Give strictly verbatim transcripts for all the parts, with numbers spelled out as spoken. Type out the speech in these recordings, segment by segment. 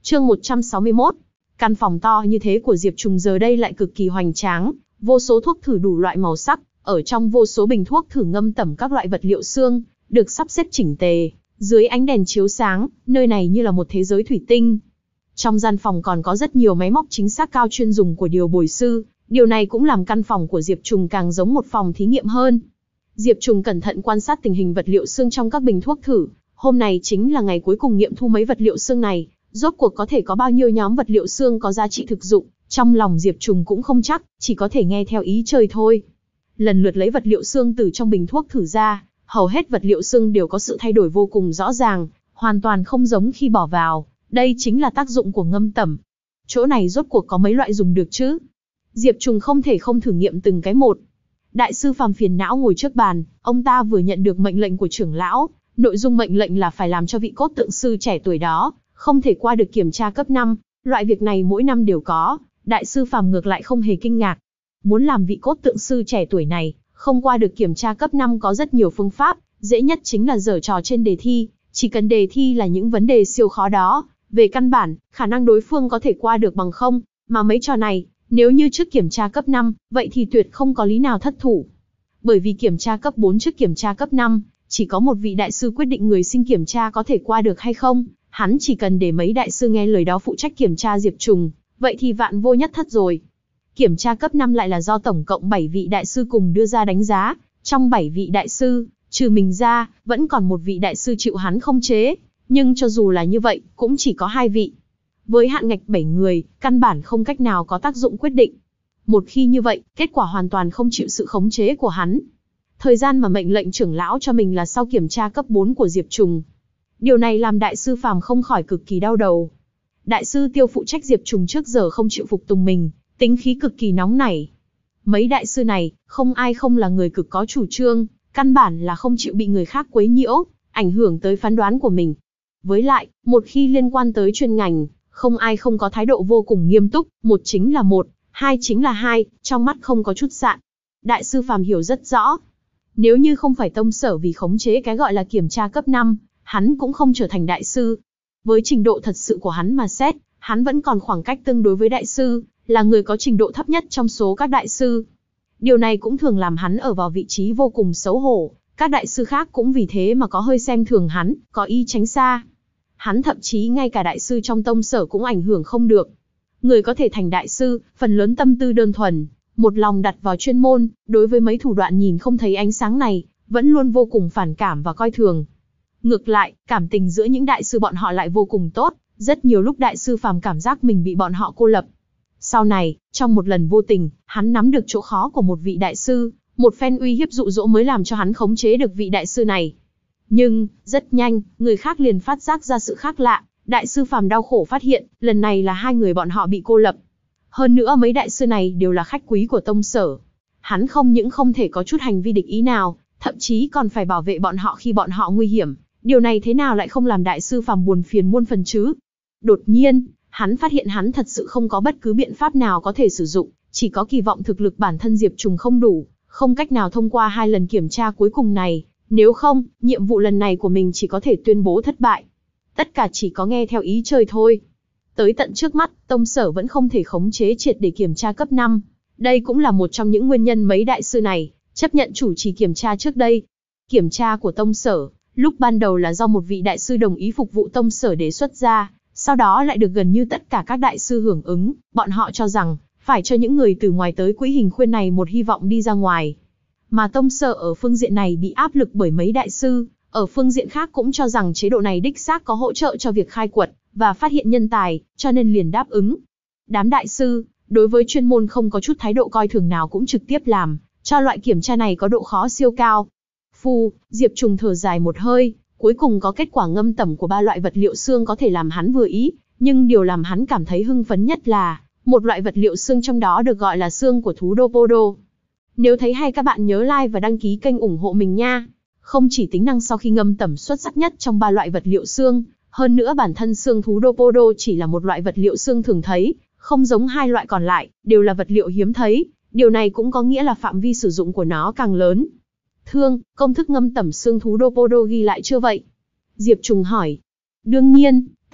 Chương một trăm sáu mươi mốt. Căn phòng to như thế của Diệp Trùng giờ đây lại cực kỳ hoành tráng, vô số thuốc thử đủ loại màu sắc, ở trong vô số bình thuốc thử ngâm tẩm các loại vật liệu xương, được sắp xếp chỉnh tề, dưới ánh đèn chiếu sáng, nơi này như là một thế giới thủy tinh. Trong gian phòng còn có rất nhiều máy móc chính xác cao chuyên dùng của điều bồi sư, điều này cũng làm căn phòng của Diệp Trùng càng giống một phòng thí nghiệm hơn. Diệp Trùng cẩn thận quan sát tình hình vật liệu xương trong các bình thuốc thử, hôm nay chính là ngày cuối cùng nghiệm thu mấy vật liệu xương này, rốt cuộc có thể có bao nhiêu nhóm vật liệu xương có giá trị thực dụng, trong lòng Diệp Trùng cũng không chắc, chỉ có thể nghe theo ý trời thôi. Lần lượt lấy vật liệu xương từ trong bình thuốc thử ra, hầu hết vật liệu xương đều có sự thay đổi vô cùng rõ ràng, hoàn toàn không giống khi bỏ vào, đây chính là tác dụng của ngâm tẩm. Chỗ này rốt cuộc có mấy loại dùng được chứ? Diệp Trùng không thể không thử nghiệm từng cái một. Đại sư Phàm phiền não ngồi trước bàn, ông ta vừa nhận được mệnh lệnh của trưởng lão, nội dung mệnh lệnh là phải làm cho vị cốt tượng sư trẻ tuổi đó không thể qua được kiểm tra cấp năm, loại việc này mỗi năm đều có, đại sư Phàm ngược lại không hề kinh ngạc. Muốn làm vị cốt tượng sư trẻ tuổi này không qua được kiểm tra cấp năm có rất nhiều phương pháp, dễ nhất chính là giở trò trên đề thi, chỉ cần đề thi là những vấn đề siêu khó đó, về căn bản, khả năng đối phương có thể qua được bằng không, mà mấy trò này, nếu như trước kiểm tra cấp năm, vậy thì tuyệt không có lý nào thất thủ. Bởi vì kiểm tra cấp bốn trước kiểm tra cấp năm, chỉ có một vị đại sư quyết định người xin kiểm tra có thể qua được hay không, hắn chỉ cần để mấy đại sư nghe lời đó phụ trách kiểm tra Diệp Trùng, vậy thì vạn vô nhất thất rồi. Kiểm tra cấp năm lại là do tổng cộng bảy vị đại sư cùng đưa ra đánh giá, trong bảy vị đại sư, trừ mình ra, vẫn còn một vị đại sư chịu hắn khống chế, nhưng cho dù là như vậy, cũng chỉ có hai vị. Với hạn ngạch bảy người, căn bản không cách nào có tác dụng quyết định. Một khi như vậy, kết quả hoàn toàn không chịu sự khống chế của hắn. Thời gian mà mệnh lệnh trưởng lão cho mình là sau kiểm tra cấp bốn của Diệp Trùng. Điều này làm đại sư Phàm không khỏi cực kỳ đau đầu. Đại sư Tiêu phụ trách Diệp Trùng trước giờ không chịu phục tùng mình, tính khí cực kỳ nóng nảy. Mấy đại sư này, không ai không là người cực có chủ trương, căn bản là không chịu bị người khác quấy nhiễu, ảnh hưởng tới phán đoán của mình. Với lại, một khi liên quan tới chuyên ngành, không ai không có thái độ vô cùng nghiêm túc, một chính là một, hai chính là hai, trong mắt không có chút sạn. Đại sư Phàm hiểu rất rõ. Nếu như không phải tông sở vì khống chế cái gọi là kiểm tra cấp năm, hắn cũng không trở thành đại sư. Với trình độ thật sự của hắn mà xét, hắn vẫn còn khoảng cách tương đối với đại sư, là người có trình độ thấp nhất trong số các đại sư. Điều này cũng thường làm hắn ở vào vị trí vô cùng xấu hổ, các đại sư khác cũng vì thế mà có hơi xem thường hắn, có ý tránh xa. Hắn thậm chí ngay cả đại sư trong tông sở cũng ảnh hưởng không được. Người có thể thành đại sư, phần lớn tâm tư đơn thuần, một lòng đặt vào chuyên môn, đối với mấy thủ đoạn nhìn không thấy ánh sáng này, vẫn luôn vô cùng phản cảm và coi thường. Ngược lại, cảm tình giữa những đại sư bọn họ lại vô cùng tốt, rất nhiều lúc đại sư Phàm cảm giác mình bị bọn họ cô lập. Sau này, trong một lần vô tình, hắn nắm được chỗ khó của một vị đại sư, một phen uy hiếp dụ dỗ mới làm cho hắn khống chế được vị đại sư này. Nhưng, rất nhanh, người khác liền phát giác ra sự khác lạ, đại sư Phàm đau khổ phát hiện, lần này là hai người bọn họ bị cô lập. Hơn nữa mấy đại sư này đều là khách quý của tông sở. Hắn không những không thể có chút hành vi địch ý nào, thậm chí còn phải bảo vệ bọn họ khi bọn họ nguy hiểm. Điều này thế nào lại không làm đại sư Phàm buồn phiền muôn phần chứ? Đột nhiên, hắn phát hiện hắn thật sự không có bất cứ biện pháp nào có thể sử dụng, chỉ có kỳ vọng thực lực bản thân Diệp Trùng không đủ, không cách nào thông qua hai lần kiểm tra cuối cùng này, nếu không, nhiệm vụ lần này của mình chỉ có thể tuyên bố thất bại. Tất cả chỉ có nghe theo ý trời thôi. Tới tận trước mắt, tông sở vẫn không thể khống chế triệt để kiểm tra cấp năm. Đây cũng là một trong những nguyên nhân mấy đại sư này chấp nhận chủ trì kiểm tra trước đây. Kiểm tra của tông sở, lúc ban đầu là do một vị đại sư đồng ý phục vụ tông sở đề xuất ra, sau đó lại được gần như tất cả các đại sư hưởng ứng, bọn họ cho rằng, phải cho những người từ ngoài tới quỹ hình khuyên này một hy vọng đi ra ngoài. Mà tông sở ở phương diện này bị áp lực bởi mấy đại sư, ở phương diện khác cũng cho rằng chế độ này đích xác có hỗ trợ cho việc khai quật và phát hiện nhân tài, cho nên liền đáp ứng. Đám đại sư, đối với chuyên môn không có chút thái độ coi thường nào cũng trực tiếp làm, cho loại kiểm tra này có độ khó siêu cao. Phu, Diệp Trùng thở dài một hơi, cuối cùng có kết quả ngâm tẩm của ba loại vật liệu xương có thể làm hắn vừa ý, nhưng điều làm hắn cảm thấy hưng phấn nhất là, một loại vật liệu xương trong đó được gọi là xương của thú Dopodo. Nếu thấy hay các bạn nhớ like và đăng ký kênh ủng hộ mình nha. Không chỉ tính năng sau khi ngâm tẩm xuất sắc nhất trong ba loại vật liệu xương, hơn nữa bản thân xương thú Dopodo chỉ là một loại vật liệu xương thường thấy, không giống hai loại còn lại, đều là vật liệu hiếm thấy, điều này cũng có nghĩa là phạm vi sử dụng của nó càng lớn. Thương, công thức ngâm tẩm xương thú Dopodo ghi lại chưa vậy? Diệp Trùng hỏi. Đương nhiên,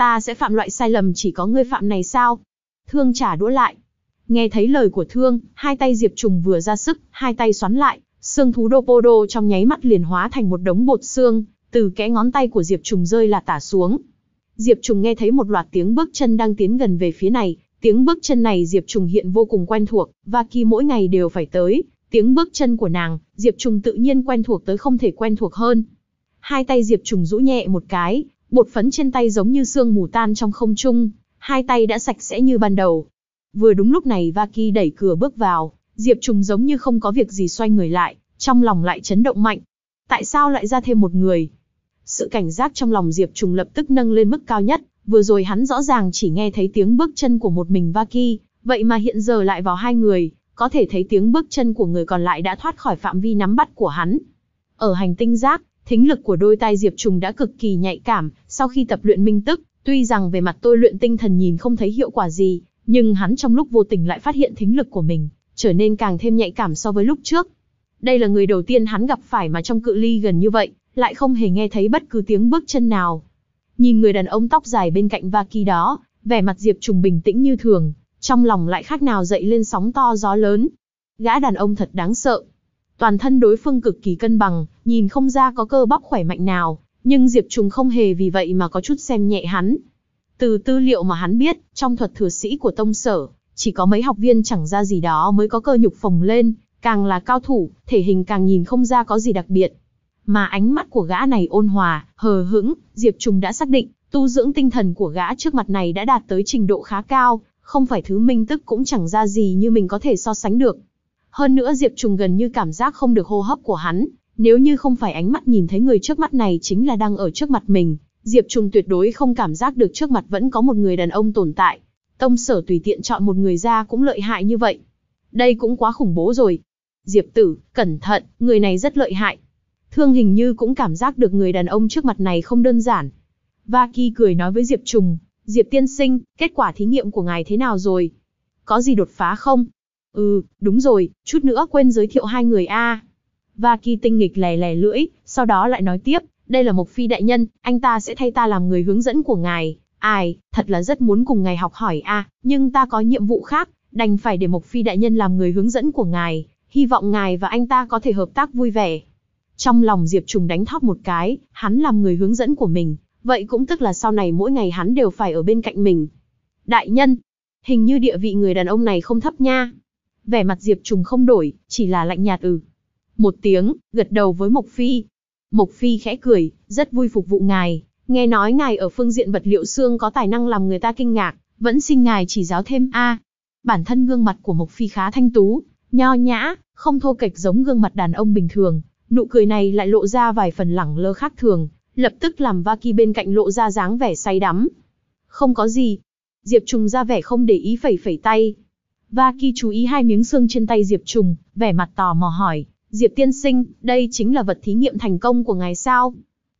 Ta sẽ phạm loại sai lầm chỉ có ngươi phạm này sao? Thương trả đũa lại. Nghe thấy lời của Thương, hai tay Diệp Trùng vừa ra sức, hai tay xoắn lại, xương thú Dopodo trong nháy mắt liền hóa thành một đống bột xương, từ kẽ ngón tay của Diệp Trùng rơi là tả xuống. Diệp Trùng nghe thấy một loạt tiếng bước chân đang tiến gần về phía này, tiếng bước chân này Diệp Trùng hiện vô cùng quen thuộc, Vaki mỗi ngày đều phải tới, tiếng bước chân của nàng, Diệp Trùng tự nhiên quen thuộc tới không thể quen thuộc hơn. Hai tay Diệp Trùng rũ nhẹ một cái, bột phấn trên tay giống như sương mù tan trong không trung, hai tay đã sạch sẽ như ban đầu. Vừa đúng lúc này Vaki đẩy cửa bước vào, Diệp Trùng giống như không có việc gì xoay người lại, trong lòng lại chấn động mạnh. Tại sao lại ra thêm một người? Sự cảnh giác trong lòng Diệp Trùng lập tức nâng lên mức cao nhất, vừa rồi hắn rõ ràng chỉ nghe thấy tiếng bước chân của một mình Vaki, vậy mà hiện giờ lại vào hai người, có thể thấy tiếng bước chân của người còn lại đã thoát khỏi phạm vi nắm bắt của hắn. Ở hành tinh giác, thính lực của đôi tai Diệp Trùng đã cực kỳ nhạy cảm, sau khi tập luyện minh tức, tuy rằng về mặt tôi luyện tinh thần nhìn không thấy hiệu quả gì, nhưng hắn trong lúc vô tình lại phát hiện thính lực của mình trở nên càng thêm nhạy cảm so với lúc trước. Đây là người đầu tiên hắn gặp phải mà trong cự ly gần như vậy, lại không hề nghe thấy bất cứ tiếng bước chân nào. Nhìn người đàn ông tóc dài bên cạnh Vaki đó, vẻ mặt Diệp Trùng bình tĩnh như thường, trong lòng lại khác nào dậy lên sóng to gió lớn. Gã đàn ông thật đáng sợ. Toàn thân đối phương cực kỳ cân bằng, nhìn không ra có cơ bắp khỏe mạnh nào, nhưng Diệp Trùng không hề vì vậy mà có chút xem nhẹ hắn. Từ tư liệu mà hắn biết, trong thuật thừa sĩ của tông sở, chỉ có mấy học viên chẳng ra gì đó mới có cơ nhục phồng lên, càng là cao thủ, thể hình càng nhìn không ra có gì đặc biệt. Mà ánh mắt của gã này ôn hòa, hờ hững, Diệp Trùng đã xác định, tu dưỡng tinh thần của gã trước mặt này đã đạt tới trình độ khá cao, không phải thứ minh tức cũng chẳng ra gì như mình có thể so sánh được. Hơn nữa Diệp Trùng gần như cảm giác không được hô hấp của hắn, nếu như không phải ánh mắt nhìn thấy người trước mắt này chính là đang ở trước mặt mình, Diệp Trùng tuyệt đối không cảm giác được trước mặt vẫn có một người đàn ông tồn tại. Tông sở tùy tiện chọn một người ra cũng lợi hại như vậy. Đây cũng quá khủng bố rồi. Diệp tử, cẩn thận, người này rất lợi hại. Thương hình như cũng cảm giác được người đàn ông trước mặt này không đơn giản. Vaki cười nói với Diệp Trùng, Diệp tiên sinh, kết quả thí nghiệm của ngài thế nào rồi? Có gì đột phá không? Ừ, đúng rồi, chút nữa quên giới thiệu hai người a. À. Vaki tinh nghịch lè lè lưỡi, sau đó lại nói tiếp, đây là Mộc Phi đại nhân, anh ta sẽ thay ta làm người hướng dẫn của ngài. Ai, thật là rất muốn cùng ngài học hỏi a, à, nhưng ta có nhiệm vụ khác, đành phải để Mộc Phi đại nhân làm người hướng dẫn của ngài, hy vọng ngài và anh ta có thể hợp tác vui vẻ. Trong lòng Diệp Trùng đánh thót một cái, hắn làm người hướng dẫn của mình, vậy cũng tức là sau này mỗi ngày hắn đều phải ở bên cạnh mình. Đại nhân, hình như địa vị người đàn ông này không thấp nha. Vẻ mặt Diệp Trùng không đổi, chỉ là lạnh nhạt ừ. Một tiếng, gật đầu với Mộc Phi. Mộc Phi khẽ cười, rất vui phục vụ ngài, nghe nói ngài ở phương diện vật liệu xương có tài năng làm người ta kinh ngạc, vẫn xin ngài chỉ giáo thêm a. À, bản thân gương mặt của Mộc Phi khá thanh tú, nho nhã, không thô kệch giống gương mặt đàn ông bình thường, nụ cười này lại lộ ra vài phần lẳng lơ khác thường, lập tức làm Vaki bên cạnh lộ ra dáng vẻ say đắm. Không có gì. Diệp Trùng ra vẻ không để ý phẩy phẩy tay. Vaki chú ý hai miếng xương trên tay Diệp Trùng, vẻ mặt tò mò hỏi, Diệp tiên sinh, đây chính là vật thí nghiệm thành công của ngài sao?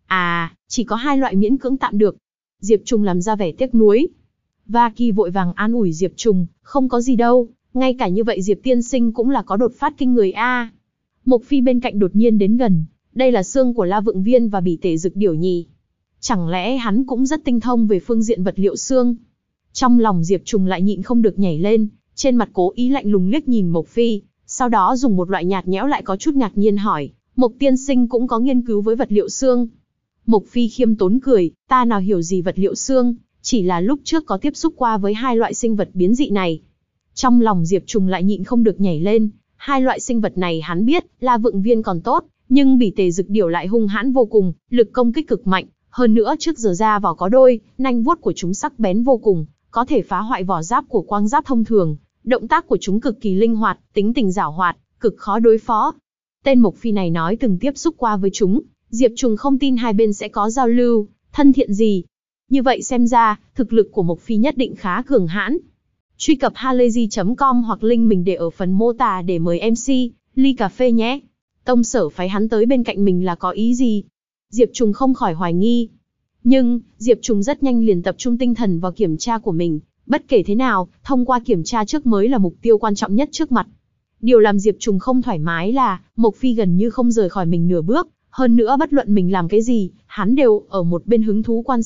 À, chỉ có hai loại miễn cưỡng tạm được. Diệp Trùng làm ra vẻ tiếc nuối. Vaki vội vàng an ủi Diệp Trùng, không có gì đâu, ngay cả như vậy Diệp tiên sinh cũng là có đột phát kinh người a. À. Mộc Phi bên cạnh đột nhiên đến gần, đây là xương của La Vượng Viên và Bỉ Tể Dực Điểu nhỉ? Chẳng lẽ hắn cũng rất tinh thông về phương diện vật liệu xương? Trong lòng Diệp Trùng lại nhịn không được nhảy lên, trên mặt cố ý lạnh lùng liếc nhìn Mộc Phi, sau đó dùng một loại nhạt nhẽo lại có chút ngạc nhiên hỏi, Mộc tiên sinh cũng có nghiên cứu với vật liệu xương? Mộc Phi khiêm tốn cười, ta nào hiểu gì vật liệu xương, chỉ là lúc trước có tiếp xúc qua với hai loại sinh vật biến dị này. Trong lòng Diệp Trùng lại nhịn không được nhảy lên, hai loại sinh vật này hắn biết, La Vượng Viên còn tốt, nhưng Bỉ Tể Dực Điểu lại hung hãn vô cùng, lực công kích cực mạnh, hơn nữa trước giờ ra vào có đôi, nanh vuốt của chúng sắc bén vô cùng, có thể phá hoại vỏ giáp của quang giáp thông thường, động tác của chúng cực kỳ linh hoạt, tính tình giảo hoạt, cực khó đối phó. Tên Mộc Phi này nói từng tiếp xúc qua với chúng, Diệp Trùng không tin hai bên sẽ có giao lưu, thân thiện gì. Như vậy xem ra, thực lực của Mộc Phi nhất định khá cường hãn. Truy cập halayzi chấm com hoặc link mình để ở phần mô tả để mời em xê, ly cà phê nhé. Tông sở phái hắn tới bên cạnh mình là có ý gì? Diệp Trùng không khỏi hoài nghi. Nhưng, Diệp Trùng rất nhanh liền tập trung tinh thần vào kiểm tra của mình. Bất kể thế nào, thông qua kiểm tra trước mới là mục tiêu quan trọng nhất trước mặt. Điều làm Diệp Trùng không thoải mái là, Mộc Phi gần như không rời khỏi mình nửa bước. Hơn nữa bất luận mình làm cái gì, hắn đều ở một bên hứng thú quan sát,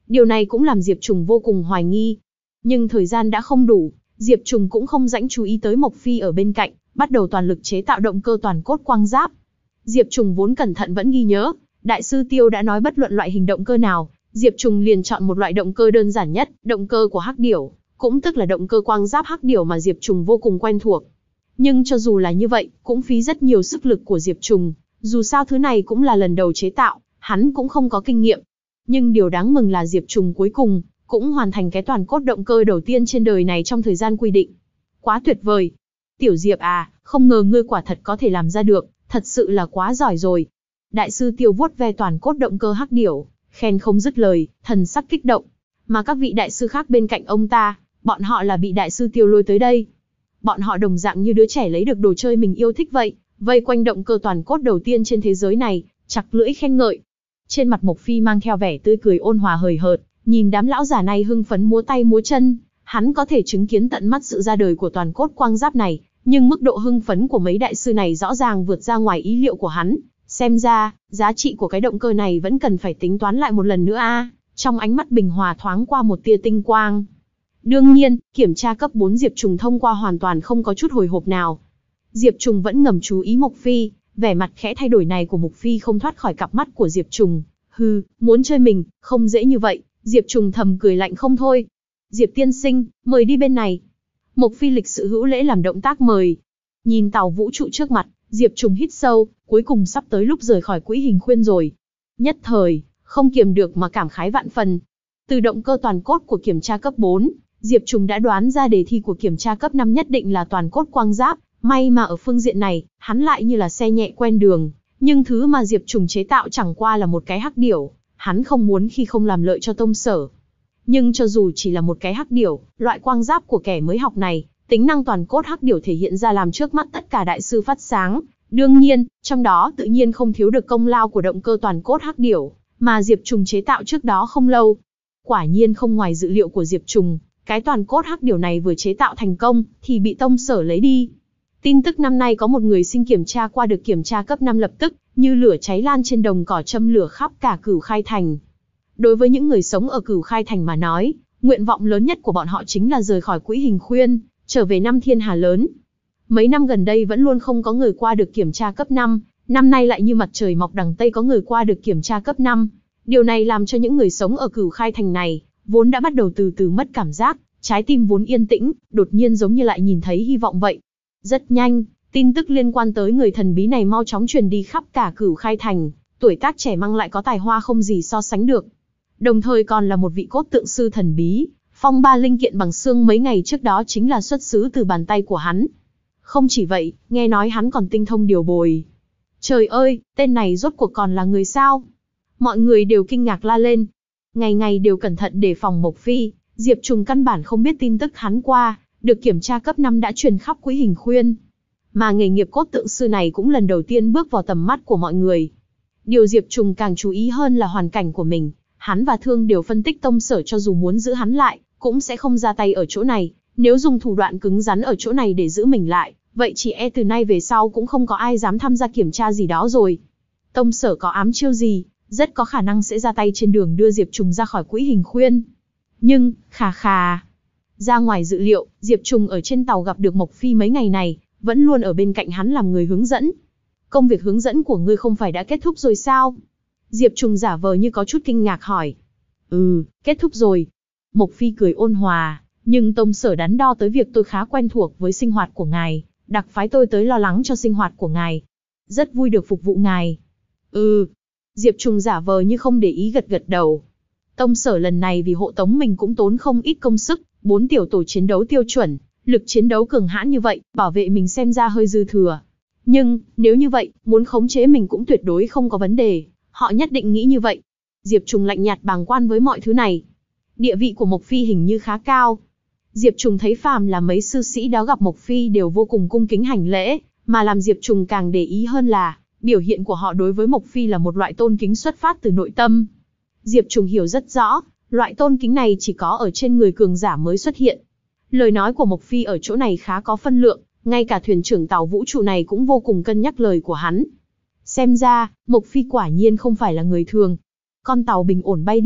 Điều này cũng làm Diệp Trùng vô cùng hoài nghi. Nhưng thời gian đã không đủ, Diệp Trùng cũng không rảnh chú ý tới Mộc Phi ở bên cạnh, bắt đầu toàn lực chế tạo động cơ toàn cốt quang giáp. Diệp Trùng vốn cẩn thận vẫn ghi nhớ, Đại sư Tiêu đã nói bất luận loại hình động cơ nào, Diệp Trùng liền chọn một loại động cơ đơn giản nhất, động cơ của Hắc Điểu, cũng tức là động cơ quang giáp Hắc Điểu mà Diệp Trùng vô cùng quen thuộc. Nhưng cho dù là như vậy, cũng phí rất nhiều sức lực của Diệp Trùng, dù sao thứ này cũng là lần đầu chế tạo, hắn cũng không có kinh nghiệm. Nhưng điều đáng mừng là Diệp Trùng cuối cùng cũng hoàn thành cái toàn cốt động cơ đầu tiên trên đời này trong thời gian quy định. Quá tuyệt vời! Tiểu Diệp à, không ngờ ngươi quả thật có thể làm ra được, thật sự là quá giỏi rồi. Đại sư Tiêu vuốt ve toàn cốt động cơ Hắc Điểu, khen không dứt lời, thần sắc kích động. Mà các vị đại sư khác bên cạnh ông ta, bọn họ là bị Đại sư Tiêu lôi tới đây. Bọn họ đồng dạng như đứa trẻ lấy được đồ chơi mình yêu thích vậy, vây quanh động cơ toàn cốt đầu tiên trên thế giới này, chặt lưỡi khen ngợi. Trên mặt Mộc Phi mang theo vẻ tươi cười ôn hòa hời hợt, nhìn đám lão già này hưng phấn múa tay múa chân, hắn có thể chứng kiến tận mắt sự ra đời của toàn cốt quang giáp này, nhưng mức độ hưng phấn của mấy đại sư này rõ ràng vượt ra ngoài ý liệu của hắn. Xem ra, giá trị của cái động cơ này vẫn cần phải tính toán lại một lần nữa a. Trong ánh mắt Bình Hòa thoáng qua một tia tinh quang. Đương nhiên, kiểm tra cấp bốn Diệp Trùng thông qua hoàn toàn không có chút hồi hộp nào. Diệp Trùng vẫn ngầm chú ý Mộc Phi, vẻ mặt khẽ thay đổi này của Mộc Phi không thoát khỏi cặp mắt của Diệp Trùng. Hừ, muốn chơi mình, không dễ như vậy. Diệp Trùng thầm cười lạnh không thôi. Diệp tiên sinh, mời đi bên này. Mộc Phi lịch sự hữu lễ làm động tác mời. Nhìn tàu vũ trụ trước mặt, Diệp Trùng hít sâu, cuối cùng sắp tới lúc rời khỏi quỹ hình khuyên rồi. Nhất thời, không kiềm được mà cảm khái vạn phần. Từ động cơ toàn cốt của kiểm tra cấp bốn, Diệp Trùng đã đoán ra đề thi của kiểm tra cấp năm nhất định là toàn cốt quang giáp. May mà ở phương diện này, hắn lại như là xe nhẹ quen đường. Nhưng thứ mà Diệp Trùng chế tạo chẳng qua là một cái Hắc Điểu, hắn không muốn khi không làm lợi cho tông sở. Nhưng cho dù chỉ là một cái Hắc Điểu, loại quang giáp của kẻ mới học này, tính năng toàn cốt Hắc Điểu thể hiện ra làm trước mắt tất cả đại sư phát sáng. Đương nhiên, trong đó tự nhiên không thiếu được công lao của động cơ toàn cốt Hắc Điểu, mà Diệp Trùng chế tạo trước đó không lâu. Quả nhiên không ngoài dự liệu của Diệp Trùng, cái toàn cốt Hắc Điểu này vừa chế tạo thành công, thì bị tông sở lấy đi. Tin tức năm nay có một người sinh kiểm tra qua được kiểm tra cấp năm lập tức, như lửa cháy lan trên đồng cỏ châm lửa khắp cả Cửu Khai Thành. Đối với những người sống ở Cửu Khai Thành mà nói, nguyện vọng lớn nhất của bọn họ chính là rời khỏi quỹ hình khuyên, trở về năm thiên hà lớn. Mấy năm gần đây vẫn luôn không có người qua được kiểm tra cấp năm, năm nay lại như mặt trời mọc đằng Tây có người qua được kiểm tra cấp năm. Điều này làm cho những người sống ở Cửu Khai Thành này, vốn đã bắt đầu từ từ mất cảm giác, trái tim vốn yên tĩnh, đột nhiên giống như lại nhìn thấy hy vọng vậy. Rất nhanh, tin tức liên quan tới người thần bí này mau chóng truyền đi khắp cả Cửu Khai Thành, tuổi tác trẻ mang lại có tài hoa không gì so sánh được. Đồng thời còn là một vị cốt tượng sư thần bí, phong ba linh kiện bằng xương mấy ngày trước đó chính là xuất xứ từ bàn tay của hắn. Không chỉ vậy, nghe nói hắn còn tinh thông điều bồi. Trời ơi, tên này rốt cuộc còn là người sao? Mọi người đều kinh ngạc la lên. Ngày ngày đều cẩn thận đề phòng Mộc Phi, Diệp Trùng căn bản không biết tin tức hắn qua, được kiểm tra cấp năm đã truyền khắp quỹ hình khuyên. Mà nghề nghiệp cốt tượng sư này cũng lần đầu tiên bước vào tầm mắt của mọi người. Điều Diệp Trùng càng chú ý hơn là hoàn cảnh của mình. Hắn và Thương đều phân tích tông sở cho dù muốn giữ hắn lại, cũng sẽ không ra tay ở chỗ này. Nếu dùng thủ đoạn cứng rắn ở chỗ này để giữ mình lại, vậy chỉ e từ nay về sau cũng không có ai dám tham gia kiểm tra gì đó rồi. Tông sở có ám chiêu gì, rất có khả năng sẽ ra tay trên đường đưa Diệp Trùng ra khỏi quỹ hình khuyên. Nhưng, khà khà. Ra ngoài dự liệu, Diệp Trùng ở trên tàu gặp được Mộc Phi mấy ngày này, vẫn luôn ở bên cạnh hắn làm người hướng dẫn. Công việc hướng dẫn của ngươi không phải đã kết thúc rồi sao? Diệp Trùng giả vờ như có chút kinh ngạc hỏi. Ừ, kết thúc rồi. Mộc Phi cười ôn hòa, nhưng tông sở đắn đo tới việc tôi khá quen thuộc với sinh hoạt của ngài, đặc phái tôi tới lo lắng cho sinh hoạt của ngài. Rất vui được phục vụ ngài. Ừ. Diệp Trùng giả vờ như không để ý gật gật đầu. Tông sở lần này vì hộ tống mình cũng tốn không ít công sức, bốn tiểu tổ chiến đấu tiêu chuẩn, lực chiến đấu cường hãn như vậy, bảo vệ mình xem ra hơi dư thừa. Nhưng, nếu như vậy, muốn khống chế mình cũng tuyệt đối không có vấn đề, họ nhất định nghĩ như vậy. Diệp Trùng lạnh nhạt bàng quan với mọi thứ này. Địa vị của Mộc Phi hình như khá cao. Diệp Trùng thấy phàm là mấy sư sĩ đó gặp Mộc Phi đều vô cùng cung kính hành lễ, mà làm Diệp Trùng càng để ý hơn là, biểu hiện của họ đối với Mộc Phi là một loại tôn kính xuất phát từ nội tâm. Diệp Trùng hiểu rất rõ, loại tôn kính này chỉ có ở trên người cường giả mới xuất hiện. Lời nói của Mộc Phi ở chỗ này khá có phân lượng, ngay cả thuyền trưởng tàu vũ trụ này cũng vô cùng cân nhắc lời của hắn. Xem ra, Mộc Phi quả nhiên không phải là người thường. Con tàu bình ổn bay đi,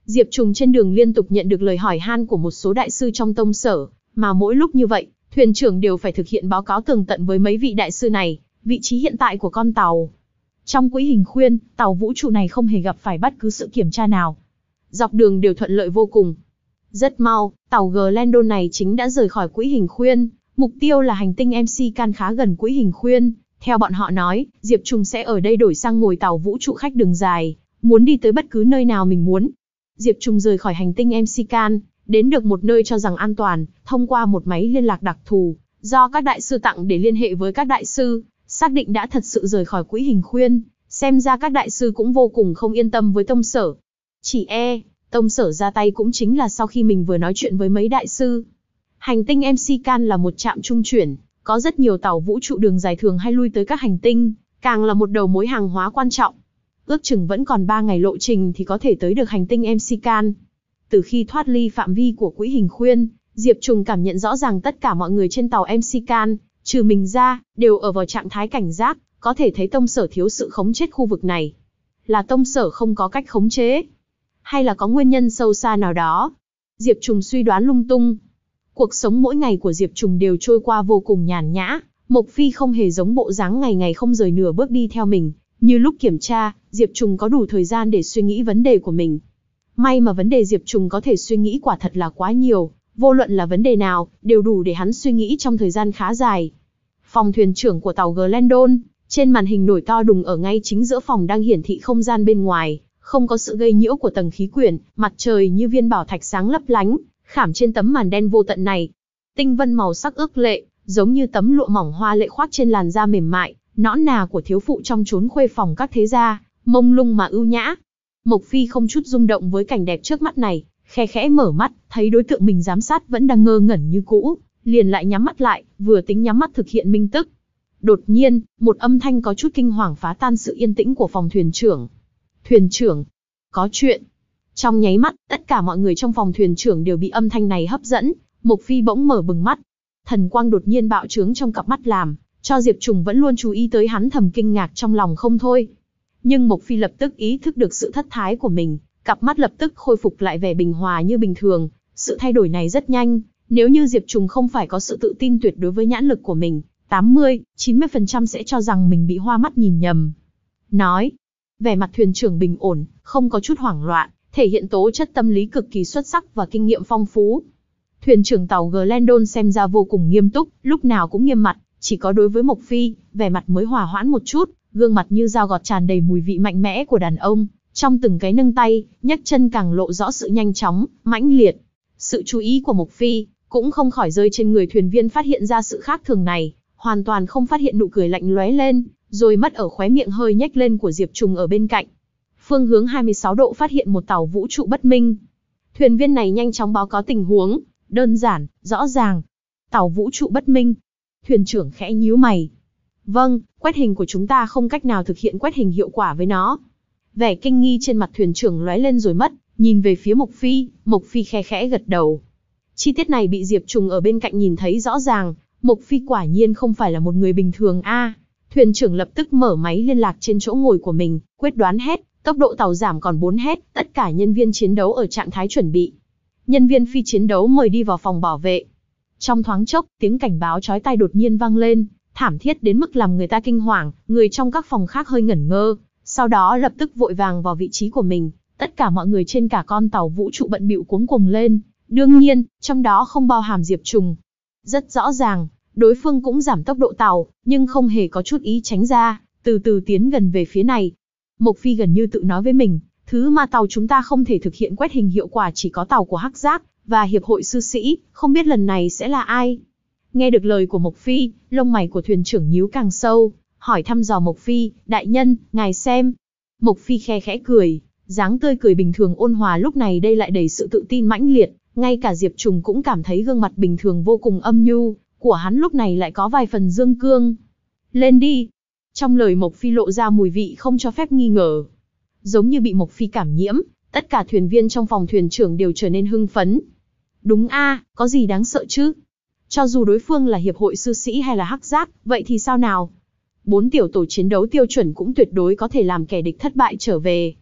Diệp Trùng trên đường liên tục nhận được lời hỏi han của một số đại sư trong tông sở, mà mỗi lúc như vậy, thuyền trưởng đều phải thực hiện báo cáo tường tận với mấy vị đại sư này, vị trí hiện tại của con tàu. Trong quỹ hình khuyên, tàu vũ trụ này không hề gặp phải bất cứ sự kiểm tra nào. Dọc đường đều thuận lợi vô cùng. Rất mau, tàu Glendon này chính đã rời khỏi quỹ hình khuyên, mục tiêu là hành tinh em xê Can khá gần quỹ hình khuyên. Theo bọn họ nói, Diệp Trùng sẽ ở đây đổi sang ngồi tàu vũ trụ khách đường dài, muốn đi tới bất cứ nơi nào mình muốn. Diệp Trùng rời khỏi hành tinh em xê Can, đến được một nơi cho rằng an toàn, thông qua một máy liên lạc đặc thù, do các đại sư tặng để liên hệ với các đại sư, xác định đã thật sự rời khỏi quỹ hình khuyên, xem ra các đại sư cũng vô cùng không yên tâm với tông sở. Chỉ e, tông sở ra tay cũng chính là sau khi mình vừa nói chuyện với mấy đại sư. Hành tinh em xê Can là một trạm trung chuyển, có rất nhiều tàu vũ trụ đường dài thường hay lui tới các hành tinh, càng là một đầu mối hàng hóa quan trọng. Ước chừng vẫn còn ba ngày lộ trình thì có thể tới được hành tinh em xê Can. Từ khi thoát ly phạm vi của quỹ hình khuyên, Diệp Trùng cảm nhận rõ ràng tất cả mọi người trên tàu em xê Can, trừ mình ra, đều ở vào trạng thái cảnh giác, có thể thấy tông sở thiếu sự khống chế khu vực này. Là tông sở không có cách khống chế? Hay là có nguyên nhân sâu xa nào đó? Diệp Trùng suy đoán lung tung. Cuộc sống mỗi ngày của Diệp Trùng đều trôi qua vô cùng nhàn nhã, Mộc Phi không hề giống bộ dáng ngày ngày không rời nửa bước đi theo mình. Như lúc kiểm tra, Diệp Trùng có đủ thời gian để suy nghĩ vấn đề của mình. May mà vấn đề Diệp Trùng có thể suy nghĩ quả thật là quá nhiều, vô luận là vấn đề nào, đều đủ để hắn suy nghĩ trong thời gian khá dài. Phòng thuyền trưởng của tàu Glendon, trên màn hình nổi to đùng ở ngay chính giữa phòng đang hiển thị không gian bên ngoài, không có sự gây nhiễu của tầng khí quyển, mặt trời như viên bảo thạch sáng lấp lánh, khảm trên tấm màn đen vô tận này. Tinh vân màu sắc ước lệ, giống như tấm lụa mỏng hoa lệ khoác trên làn da mềm mại, nõn nà của thiếu phụ trong chốn khuê phòng các thế gia, mông lung mà ưu nhã. Mộc Phi không chút rung động với cảnh đẹp trước mắt này, khe khẽ mở mắt, thấy đối tượng mình giám sát vẫn đang ngơ ngẩn như cũ, liền lại nhắm mắt lại, vừa tính nhắm mắt thực hiện minh tức. Đột nhiên, một âm thanh có chút kinh hoàng phá tan sự yên tĩnh của phòng thuyền trưởng. Thuyền trưởng, có chuyện. Trong nháy mắt, tất cả mọi người trong phòng thuyền trưởng đều bị âm thanh này hấp dẫn, Mộc Phi bỗng mở bừng mắt. Thần quang đột nhiên bạo trướng trong cặp mắt làm cho Diệp Trùng vẫn luôn chú ý tới hắn thầm kinh ngạc trong lòng không thôi. Nhưng Mộc Phi lập tức ý thức được sự thất thái của mình, cặp mắt lập tức khôi phục lại vẻ bình hòa như bình thường. Sự thay đổi này rất nhanh, nếu như Diệp Trùng không phải có sự tự tin tuyệt đối với nhãn lực của mình, tám mươi, chín mươi phần trăm sẽ cho rằng mình bị hoa mắt nhìn nhầm. Nói, vẻ mặt thuyền trưởng bình ổn, không có chút hoảng loạn, thể hiện tố chất tâm lý cực kỳ xuất sắc và kinh nghiệm phong phú. Thuyền trưởng tàu Glendon xem ra vô cùng nghiêm túc, lúc nào cũng nghiêm mặt, chỉ có đối với Mộc Phi, vẻ mặt mới hòa hoãn một chút, gương mặt như dao gọt tràn đầy mùi vị mạnh mẽ của đàn ông, trong từng cái nâng tay, nhấc chân càng lộ rõ sự nhanh chóng, mãnh liệt. Sự chú ý của Mộc Phi cũng không khỏi rơi trên người thuyền viên phát hiện ra sự khác thường này, hoàn toàn không phát hiện nụ cười lạnh lóe lên, rồi mất ở khóe miệng hơi nhếch lên của Diệp Trùng ở bên cạnh. Phương hướng hai mươi sáu độ phát hiện một tàu vũ trụ bất minh. Thuyền viên này nhanh chóng báo cáo tình huống, đơn giản, rõ ràng. Tàu vũ trụ bất minh. Thuyền trưởng khẽ nhíu mày. Vâng, quét hình của chúng ta không cách nào thực hiện quét hình hiệu quả với nó. Vẻ kinh nghi trên mặt thuyền trưởng lóe lên rồi mất, nhìn về phía Mộc Phi, Mộc Phi khe khẽ gật đầu. Chi tiết này bị Diệp Trùng ở bên cạnh nhìn thấy rõ ràng, Mộc Phi quả nhiên không phải là một người bình thường a. À, thuyền trưởng lập tức mở máy liên lạc trên chỗ ngồi của mình, quyết đoán hét, tốc độ tàu giảm còn bốn hét, tất cả nhân viên chiến đấu ở trạng thái chuẩn bị. Nhân viên phi chiến đấu mời đi vào phòng bảo vệ. Trong thoáng chốc, tiếng cảnh báo chói tai đột nhiên vang lên, thảm thiết đến mức làm người ta kinh hoàng, người trong các phòng khác hơi ngẩn ngơ, sau đó lập tức vội vàng vào vị trí của mình. Tất cả mọi người trên cả con tàu vũ trụ bận bịu cuống cuồng lên, đương nhiên, trong đó không bao hàm Diệp Trùng. Rất rõ ràng, đối phương cũng giảm tốc độ tàu, nhưng không hề có chút ý tránh ra, từ từ tiến gần về phía này. Mộc Phi gần như tự nói với mình, thứ mà tàu chúng ta không thể thực hiện quét hình hiệu quả chỉ có tàu của Hắc Giác và Hiệp hội Sư Sĩ, không biết lần này sẽ là ai. Nghe được lời của Mộc Phi, lông mày của thuyền trưởng nhíu càng sâu, hỏi thăm dò Mộc Phi, đại nhân, ngài xem. Mộc Phi khe khẽ cười, dáng tươi cười bình thường ôn hòa lúc này đây lại đầy sự tự tin mãnh liệt, ngay cả Diệp Trùng cũng cảm thấy gương mặt bình thường vô cùng âm nhu của hắn lúc này lại có vài phần dương cương. Lên đi. Trong lời Mộc Phi lộ ra mùi vị không cho phép nghi ngờ. Giống như bị Mộc Phi cảm nhiễm, tất cả thuyền viên trong phòng thuyền trưởng đều trở nên hưng phấn. Đúng a, à, có gì đáng sợ chứ? Cho dù đối phương là Hiệp hội Sư Sĩ hay là Hắc Giác, vậy thì sao nào? Bốn tiểu tổ chiến đấu tiêu chuẩn cũng tuyệt đối có thể làm kẻ địch thất bại trở về.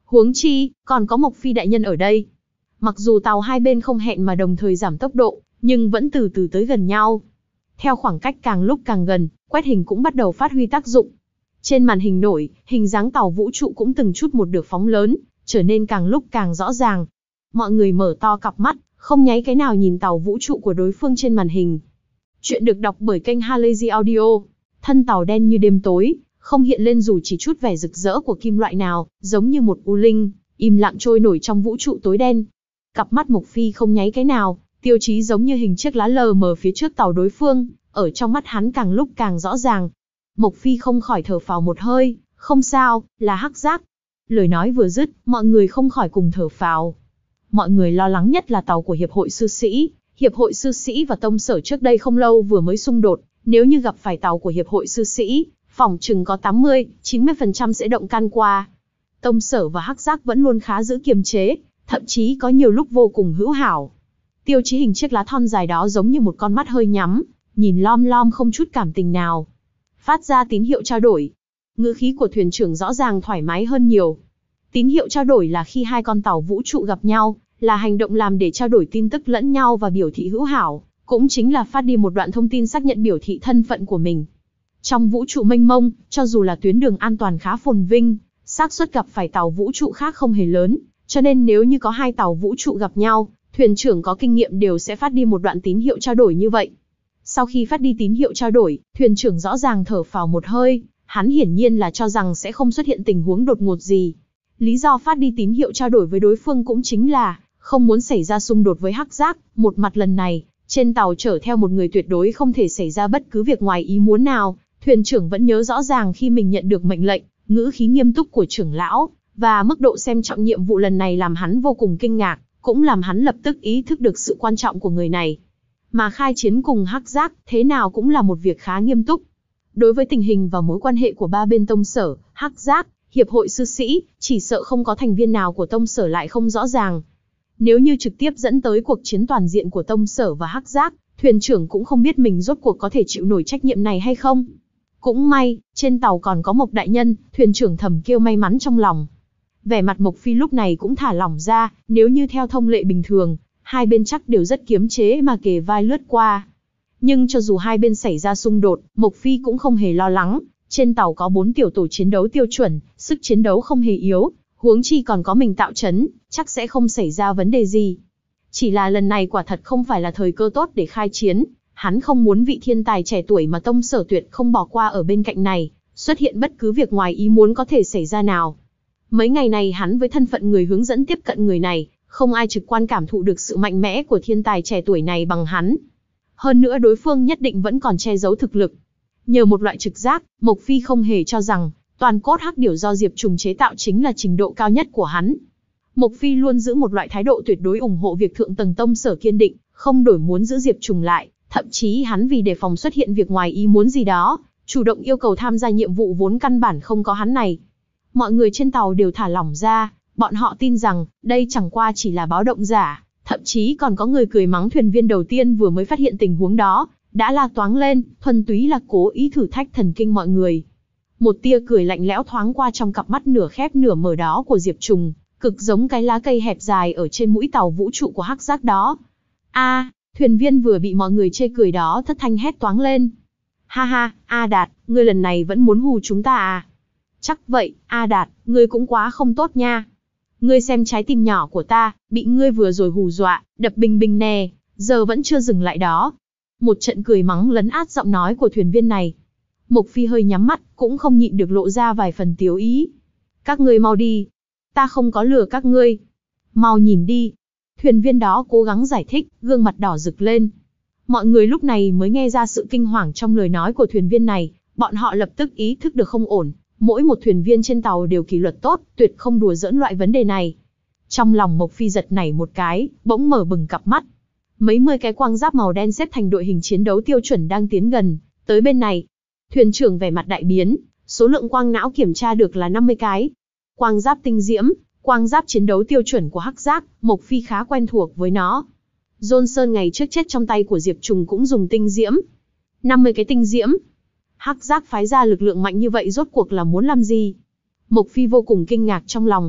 Huống chi, còn có Mộc Phi đại nhân ở đây. Mặc dù tàu hai bên không hẹn mà đồng thời giảm tốc độ, nhưng vẫn từ từ tới gần nhau. Theo khoảng cách càng lúc càng gần, quét hình cũng bắt đầu phát huy tác dụng. Trên màn hình nổi, hình dáng tàu vũ trụ cũng từng chút một được phóng lớn, trở nên càng lúc càng rõ ràng. Mọi người mở to cặp mắt, không nháy cái nào nhìn tàu vũ trụ của đối phương trên màn hình. Chuyện được đọc bởi kênh Halazy Audio. Thân tàu đen như đêm tối, không hiện lên dù chỉ chút vẻ rực rỡ của kim loại nào, giống như một u linh, im lặng trôi nổi trong vũ trụ tối đen. Cặp mắt Mộc Phi không nháy cái nào, tiêu chí giống như hình chiếc lá lờ mờ phía trước tàu đối phương, ở trong mắt hắn càng lúc càng rõ ràng. Mộc Phi không khỏi thở phào một hơi, không sao, là hắc giác. Lời nói vừa dứt, mọi người không khỏi cùng thở phào. Mọi người lo lắng nhất là tàu của Hiệp hội Sư Sĩ. Hiệp hội Sư Sĩ và Tông Sở trước đây không lâu vừa mới xung đột, nếu như gặp phải tàu của Hiệp hội Sư Sĩ, phỏng chừng có tám mươi, chín mươi phần trăm sẽ động can qua. Tông Sở và hắc giác vẫn luôn khá giữ kiềm chế, thậm chí có nhiều lúc vô cùng hữu hảo. Tiêu chí hình chiếc lá thon dài đó giống như một con mắt hơi nhắm, nhìn lom lom không chút cảm tình nào. Phát ra tín hiệu trao đổi. Ngữ khí của thuyền trưởng rõ ràng thoải mái hơn nhiều. Tín hiệu trao đổi là khi hai con tàu vũ trụ gặp nhau, là hành động làm để trao đổi tin tức lẫn nhau và biểu thị hữu hảo, cũng chính là phát đi một đoạn thông tin xác nhận biểu thị thân phận của mình. Trong vũ trụ mênh mông, cho dù là tuyến đường an toàn khá phồn vinh, xác suất gặp phải tàu vũ trụ khác không hề lớn, cho nên nếu như có hai tàu vũ trụ gặp nhau, thuyền trưởng có kinh nghiệm đều sẽ phát đi một đoạn tín hiệu trao đổi như vậy. Sau khi phát đi tín hiệu trao đổi, thuyền trưởng rõ ràng thở phào một hơi, hắn hiển nhiên là cho rằng sẽ không xuất hiện tình huống đột ngột gì. Lý do phát đi tín hiệu trao đổi với đối phương cũng chính là không muốn xảy ra xung đột với hắc giác. Một mặt lần này, trên tàu chở theo một người tuyệt đối không thể xảy ra bất cứ việc ngoài ý muốn nào. Thuyền trưởng vẫn nhớ rõ ràng khi mình nhận được mệnh lệnh, ngữ khí nghiêm túc của trưởng lão, và mức độ xem trọng nhiệm vụ lần này làm hắn vô cùng kinh ngạc, cũng làm hắn lập tức ý thức được sự quan trọng của người này. Mà khai chiến cùng hắc giác, thế nào cũng là một việc khá nghiêm túc. Đối với tình hình và mối quan hệ của ba bên Tông Sở, hắc giác, Hiệp hội Sư Sĩ, chỉ sợ không có thành viên nào của Tông Sở lại không rõ ràng. Nếu như trực tiếp dẫn tới cuộc chiến toàn diện của Tông Sở và hắc giác, thuyền trưởng cũng không biết mình rốt cuộc có thể chịu nổi trách nhiệm này hay không. Cũng may, trên tàu còn có Mộc đại nhân, thuyền trưởng thầm kêu may mắn trong lòng. Vẻ mặt Mộc Phi lúc này cũng thả lỏng ra, nếu như theo thông lệ bình thường, hai bên chắc đều rất kiềm chế mà kề vai lướt qua. Nhưng cho dù hai bên xảy ra xung đột, Mộc Phi cũng không hề lo lắng. Trên tàu có bốn tiểu tổ chiến đấu tiêu chuẩn, sức chiến đấu không hề yếu, huống chi còn có mình tạo trấn, chắc sẽ không xảy ra vấn đề gì. Chỉ là lần này quả thật không phải là thời cơ tốt để khai chiến, hắn không muốn vị thiên tài trẻ tuổi mà Tông Sở tuyệt không bỏ qua ở bên cạnh này, xuất hiện bất cứ việc ngoài ý muốn có thể xảy ra nào. Mấy ngày này hắn với thân phận người hướng dẫn tiếp cận người này, không ai trực quan cảm thụ được sự mạnh mẽ của thiên tài trẻ tuổi này bằng hắn. Hơn nữa đối phương nhất định vẫn còn che giấu thực lực. Nhờ một loại trực giác, Mộc Phi không hề cho rằng, toàn cốt hắc điểu do Diệp Trùng chế tạo chính là trình độ cao nhất của hắn. Mộc Phi luôn giữ một loại thái độ tuyệt đối ủng hộ việc thượng tầng Tông Sở kiên định, không đổi muốn giữ Diệp Trùng lại, thậm chí hắn vì đề phòng xuất hiện việc ngoài ý muốn gì đó, chủ động yêu cầu tham gia nhiệm vụ vốn căn bản không có hắn này. Mọi người trên tàu đều thả lỏng ra, bọn họ tin rằng, đây chẳng qua chỉ là báo động giả, thậm chí còn có người cười mắng thuyền viên đầu tiên vừa mới phát hiện tình huống đó, đã la toáng lên, thuần túy là cố ý thử thách thần kinh mọi người. Một tia cười lạnh lẽo thoáng qua trong cặp mắt nửa khép nửa mở đó của Diệp Trùng, cực giống cái lá cây hẹp dài ở trên mũi tàu vũ trụ của hắc giác đó. A, thuyền viên vừa bị mọi người chê cười đó thất thanh hét toáng lên. Ha ha, A Đạt, ngươi lần này vẫn muốn hù chúng ta à? Chắc vậy, A Đạt, ngươi cũng quá không tốt nha. Ngươi xem trái tim nhỏ của ta, bị ngươi vừa rồi hù dọa, đập bình bình nè, giờ vẫn chưa dừng lại đó. Một trận cười mắng lấn át giọng nói của thuyền viên này. Mộc Phi hơi nhắm mắt, cũng không nhịn được lộ ra vài phần tiếu ý. Các ngươi mau đi. Ta không có lừa các ngươi. Mau nhìn đi. Thuyền viên đó cố gắng giải thích, gương mặt đỏ rực lên. Mọi người lúc này mới nghe ra sự kinh hoàng trong lời nói của thuyền viên này. Bọn họ lập tức ý thức được không ổn. Mỗi một thuyền viên trên tàu đều kỷ luật tốt, tuyệt không đùa giỡn loại vấn đề này. Trong lòng Mộc Phi giật nảy một cái, bỗng mở bừng cặp mắt. Mấy mươi cái quang giáp màu đen xếp thành đội hình chiến đấu tiêu chuẩn đang tiến gần, tới bên này. Thuyền trưởng vẻ mặt đại biến, số lượng quang não kiểm tra được là năm mươi cái. Quang giáp tinh diễm, quang giáp chiến đấu tiêu chuẩn của hắc giác, Mộc Phi khá quen thuộc với nó. Johnson ngày trước chết trong tay của Diệp Trùng cũng dùng tinh diễm. năm mươi cái tinh diễm. Hắc giác phái ra lực lượng mạnh như vậy rốt cuộc là muốn làm gì? Mộc Phi vô cùng kinh ngạc trong lòng.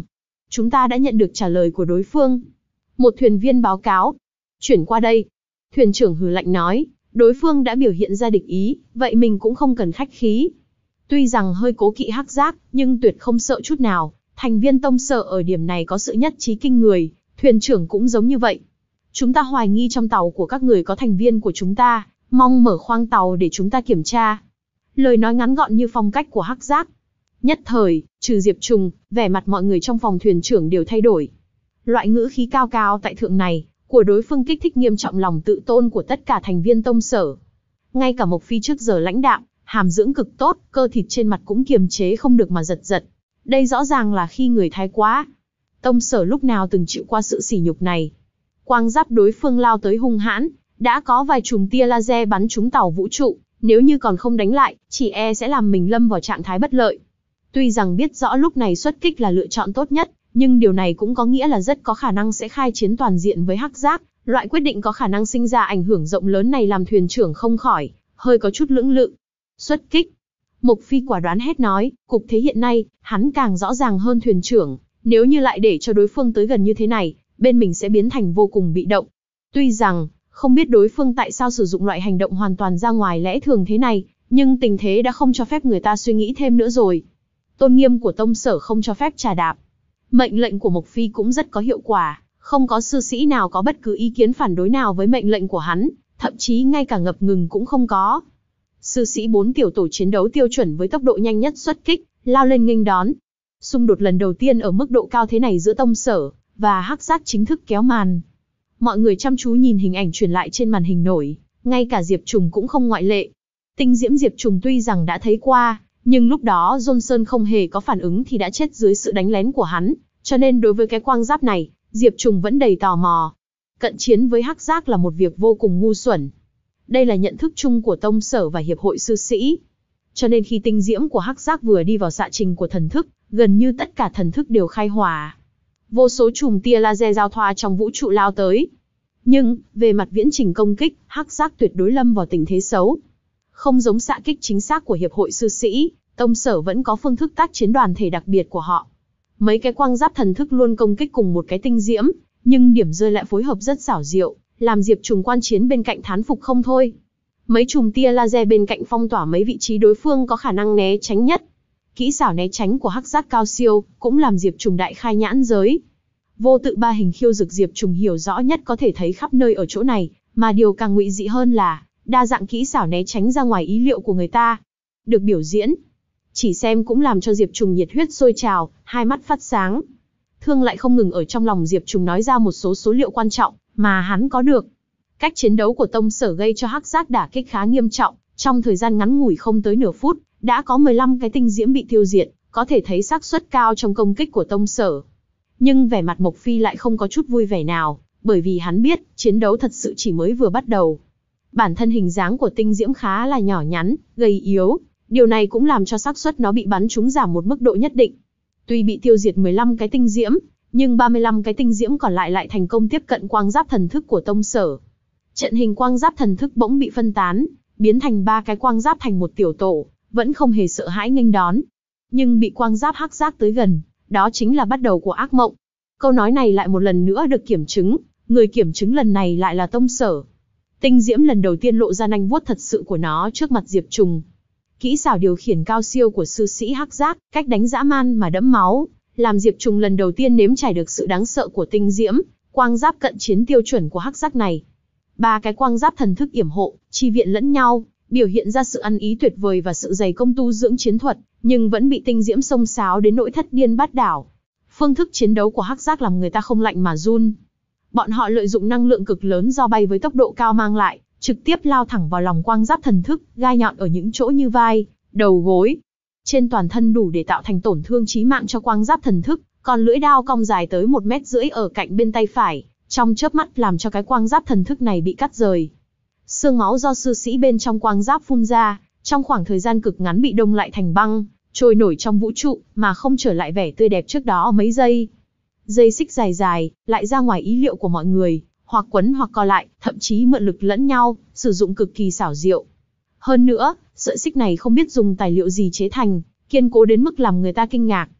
Chúng ta đã nhận được trả lời của đối phương. Một thuyền viên báo cáo. Chuyển qua đây. Thuyền trưởng hừ lạnh nói, đối phương đã biểu hiện ra địch ý, vậy mình cũng không cần khách khí. Tuy rằng hơi cố kỵ Hắc Giác, nhưng tuyệt không sợ chút nào. Thành viên tông sở ở điểm này có sự nhất trí kinh người, thuyền trưởng cũng giống như vậy. Chúng ta hoài nghi trong tàu của các người có thành viên của chúng ta, mong mở khoang tàu để chúng ta kiểm tra. Lời nói ngắn gọn như phong cách của Hắc Giác. Nhất thời, trừ Diệp Trùng, vẻ mặt mọi người trong phòng thuyền trưởng đều thay đổi. Loại ngữ khí cao cao tại thượng này, của đối phương kích thích nghiêm trọng lòng tự tôn của tất cả thành viên tông sở. Ngay cả Mộc Phi trước giờ lãnh đạm, hàm dưỡng cực tốt, cơ thịt trên mặt cũng kiềm chế không được mà giật giật. Đây rõ ràng là khi người thái quá. Tông sở lúc nào từng chịu qua sự sỉ nhục này. Quang giáp đối phương lao tới hung hãn, đã có vài chùm tia laser bắn trúng tàu vũ trụ, nếu như còn không đánh lại, chỉ e sẽ làm mình lâm vào trạng thái bất lợi. Tuy rằng biết rõ lúc này xuất kích là lựa chọn tốt nhất, nhưng điều này cũng có nghĩa là rất có khả năng sẽ khai chiến toàn diện với Hắc Giác. Loại quyết định có khả năng sinh ra ảnh hưởng rộng lớn này làm thuyền trưởng không khỏi hơi có chút lưỡng lự. Xuất kích. Mộc Phi quả đoán hét nói, cục thế hiện nay, hắn càng rõ ràng hơn thuyền trưởng, nếu như lại để cho đối phương tới gần như thế này, bên mình sẽ biến thành vô cùng bị động. Tuy rằng, không biết đối phương tại sao sử dụng loại hành động hoàn toàn ra ngoài lẽ thường thế này, nhưng tình thế đã không cho phép người ta suy nghĩ thêm nữa rồi. Tôn nghiêm của tông sở không cho phép trà đạp. Mệnh lệnh của Mộc Phi cũng rất có hiệu quả, không có sư sĩ nào có bất cứ ý kiến phản đối nào với mệnh lệnh của hắn, thậm chí ngay cả ngập ngừng cũng không có. Sư sĩ bốn tiểu tổ chiến đấu tiêu chuẩn với tốc độ nhanh nhất xuất kích, lao lên nghênh đón. Xung đột lần đầu tiên ở mức độ cao thế này giữa tông sở và Hắc Giác chính thức kéo màn. Mọi người chăm chú nhìn hình ảnh truyền lại trên màn hình nổi, ngay cả Diệp Trùng cũng không ngoại lệ. Tinh diễm Diệp Trùng tuy rằng đã thấy qua, nhưng lúc đó Johnson không hề có phản ứng thì đã chết dưới sự đánh lén của hắn, cho nên đối với cái quang giáp này, Diệp Trùng vẫn đầy tò mò. Cận chiến với Hắc Giác là một việc vô cùng ngu xuẩn. Đây là nhận thức chung của tông sở và hiệp hội sư sĩ. Cho nên khi tinh diễm của Hắc Giác vừa đi vào xạ trình của thần thức, gần như tất cả thần thức đều khai hỏa. Vô số chùm tia laser giao thoa trong vũ trụ lao tới. Nhưng, về mặt viễn trình công kích, Hắc Giác tuyệt đối lâm vào tình thế xấu. Không giống xạ kích chính xác của hiệp hội sư sĩ, tông sở vẫn có phương thức tác chiến đoàn thể đặc biệt của họ. Mấy cái quang giáp thần thức luôn công kích cùng một cái tinh diễm, nhưng điểm rơi lại phối hợp rất xảo diệu, làm Diệp Trùng quan chiến bên cạnh thán phục không thôi. Mấy chùm tia laser bên cạnh phong tỏa mấy vị trí đối phương có khả năng né tránh nhất. Kỹ xảo né tránh của Hắc Giác cao siêu, cũng làm Diệp Trùng đại khai nhãn giới. Vô tự ba hình khiêu dược Diệp Trùng hiểu rõ nhất có thể thấy khắp nơi ở chỗ này, mà điều càng ngụy dị hơn là, đa dạng kỹ xảo né tránh ra ngoài ý liệu của người ta. Được biểu diễn, chỉ xem cũng làm cho Diệp Trùng nhiệt huyết sôi trào, hai mắt phát sáng. Thương lại không ngừng ở trong lòng Diệp Trùng nói ra một số số liệu quan trọng mà hắn có được. Cách chiến đấu của tông sở gây cho Hắc Giác đả kích khá nghiêm trọng, trong thời gian ngắn ngủi không tới nửa phút, đã có mười lăm cái tinh diễm bị tiêu diệt, có thể thấy xác suất cao trong công kích của tông sở. Nhưng vẻ mặt Mộc Phi lại không có chút vui vẻ nào, bởi vì hắn biết, chiến đấu thật sự chỉ mới vừa bắt đầu. Bản thân hình dáng của tinh diễm khá là nhỏ nhắn, gầy yếu, điều này cũng làm cho xác suất nó bị bắn trúng giảm một mức độ nhất định. Tuy bị tiêu diệt mười lăm cái tinh diễm, nhưng ba mươi lăm cái tinh diễm còn lại lại thành công tiếp cận quang giáp thần thức của tông sở. Trận hình quang giáp thần thức bỗng bị phân tán, biến thành ba cái quang giáp thành một tiểu tổ, vẫn không hề sợ hãi nghênh đón. Nhưng bị quang giáp Hắc Giác tới gần, đó chính là bắt đầu của ác mộng. Câu nói này lại một lần nữa được kiểm chứng, người kiểm chứng lần này lại là tông sở. Tinh diễm lần đầu tiên lộ ra nanh vuốt thật sự của nó trước mặt Diệp Trùng. Kỹ xảo điều khiển cao siêu của sư sĩ Hắc Giác, cách đánh dã man mà đẫm máu, làm Diệp Trùng lần đầu tiên nếm trải được sự đáng sợ của tinh diễm, quang giáp cận chiến tiêu chuẩn của Hắc Giác này. Ba cái quang giáp thần thức yểm hộ, chi viện lẫn nhau, biểu hiện ra sự ăn ý tuyệt vời và sự dày công tu dưỡng chiến thuật, nhưng vẫn bị tinh diễm xông xáo đến nỗi thất điên bát đảo. Phương thức chiến đấu của Hắc Giác làm người ta không lạnh mà run. Bọn họ lợi dụng năng lượng cực lớn do bay với tốc độ cao mang lại, trực tiếp lao thẳng vào lòng quang giáp thần thức, gai nhọn ở những chỗ như vai, đầu gối, trên toàn thân đủ để tạo thành tổn thương chí mạng cho quang giáp thần thức, còn lưỡi đao cong dài tới một mét rưỡi ở cạnh bên tay phải, trong chớp mắt làm cho cái quang giáp thần thức này bị cắt rời. Xương máu do sư sĩ bên trong quang giáp phun ra, trong khoảng thời gian cực ngắn bị đông lại thành băng, trôi nổi trong vũ trụ, mà không trở lại vẻ tươi đẹp trước đó mấy giây. Dây xích dài dài, lại ra ngoài ý liệu của mọi người, hoặc quấn hoặc co lại, thậm chí mượn lực lẫn nhau, sử dụng cực kỳ xảo diệu. Hơn nữa, sợi xích này không biết dùng tài liệu gì chế thành, kiên cố đến mức làm người ta kinh ngạc.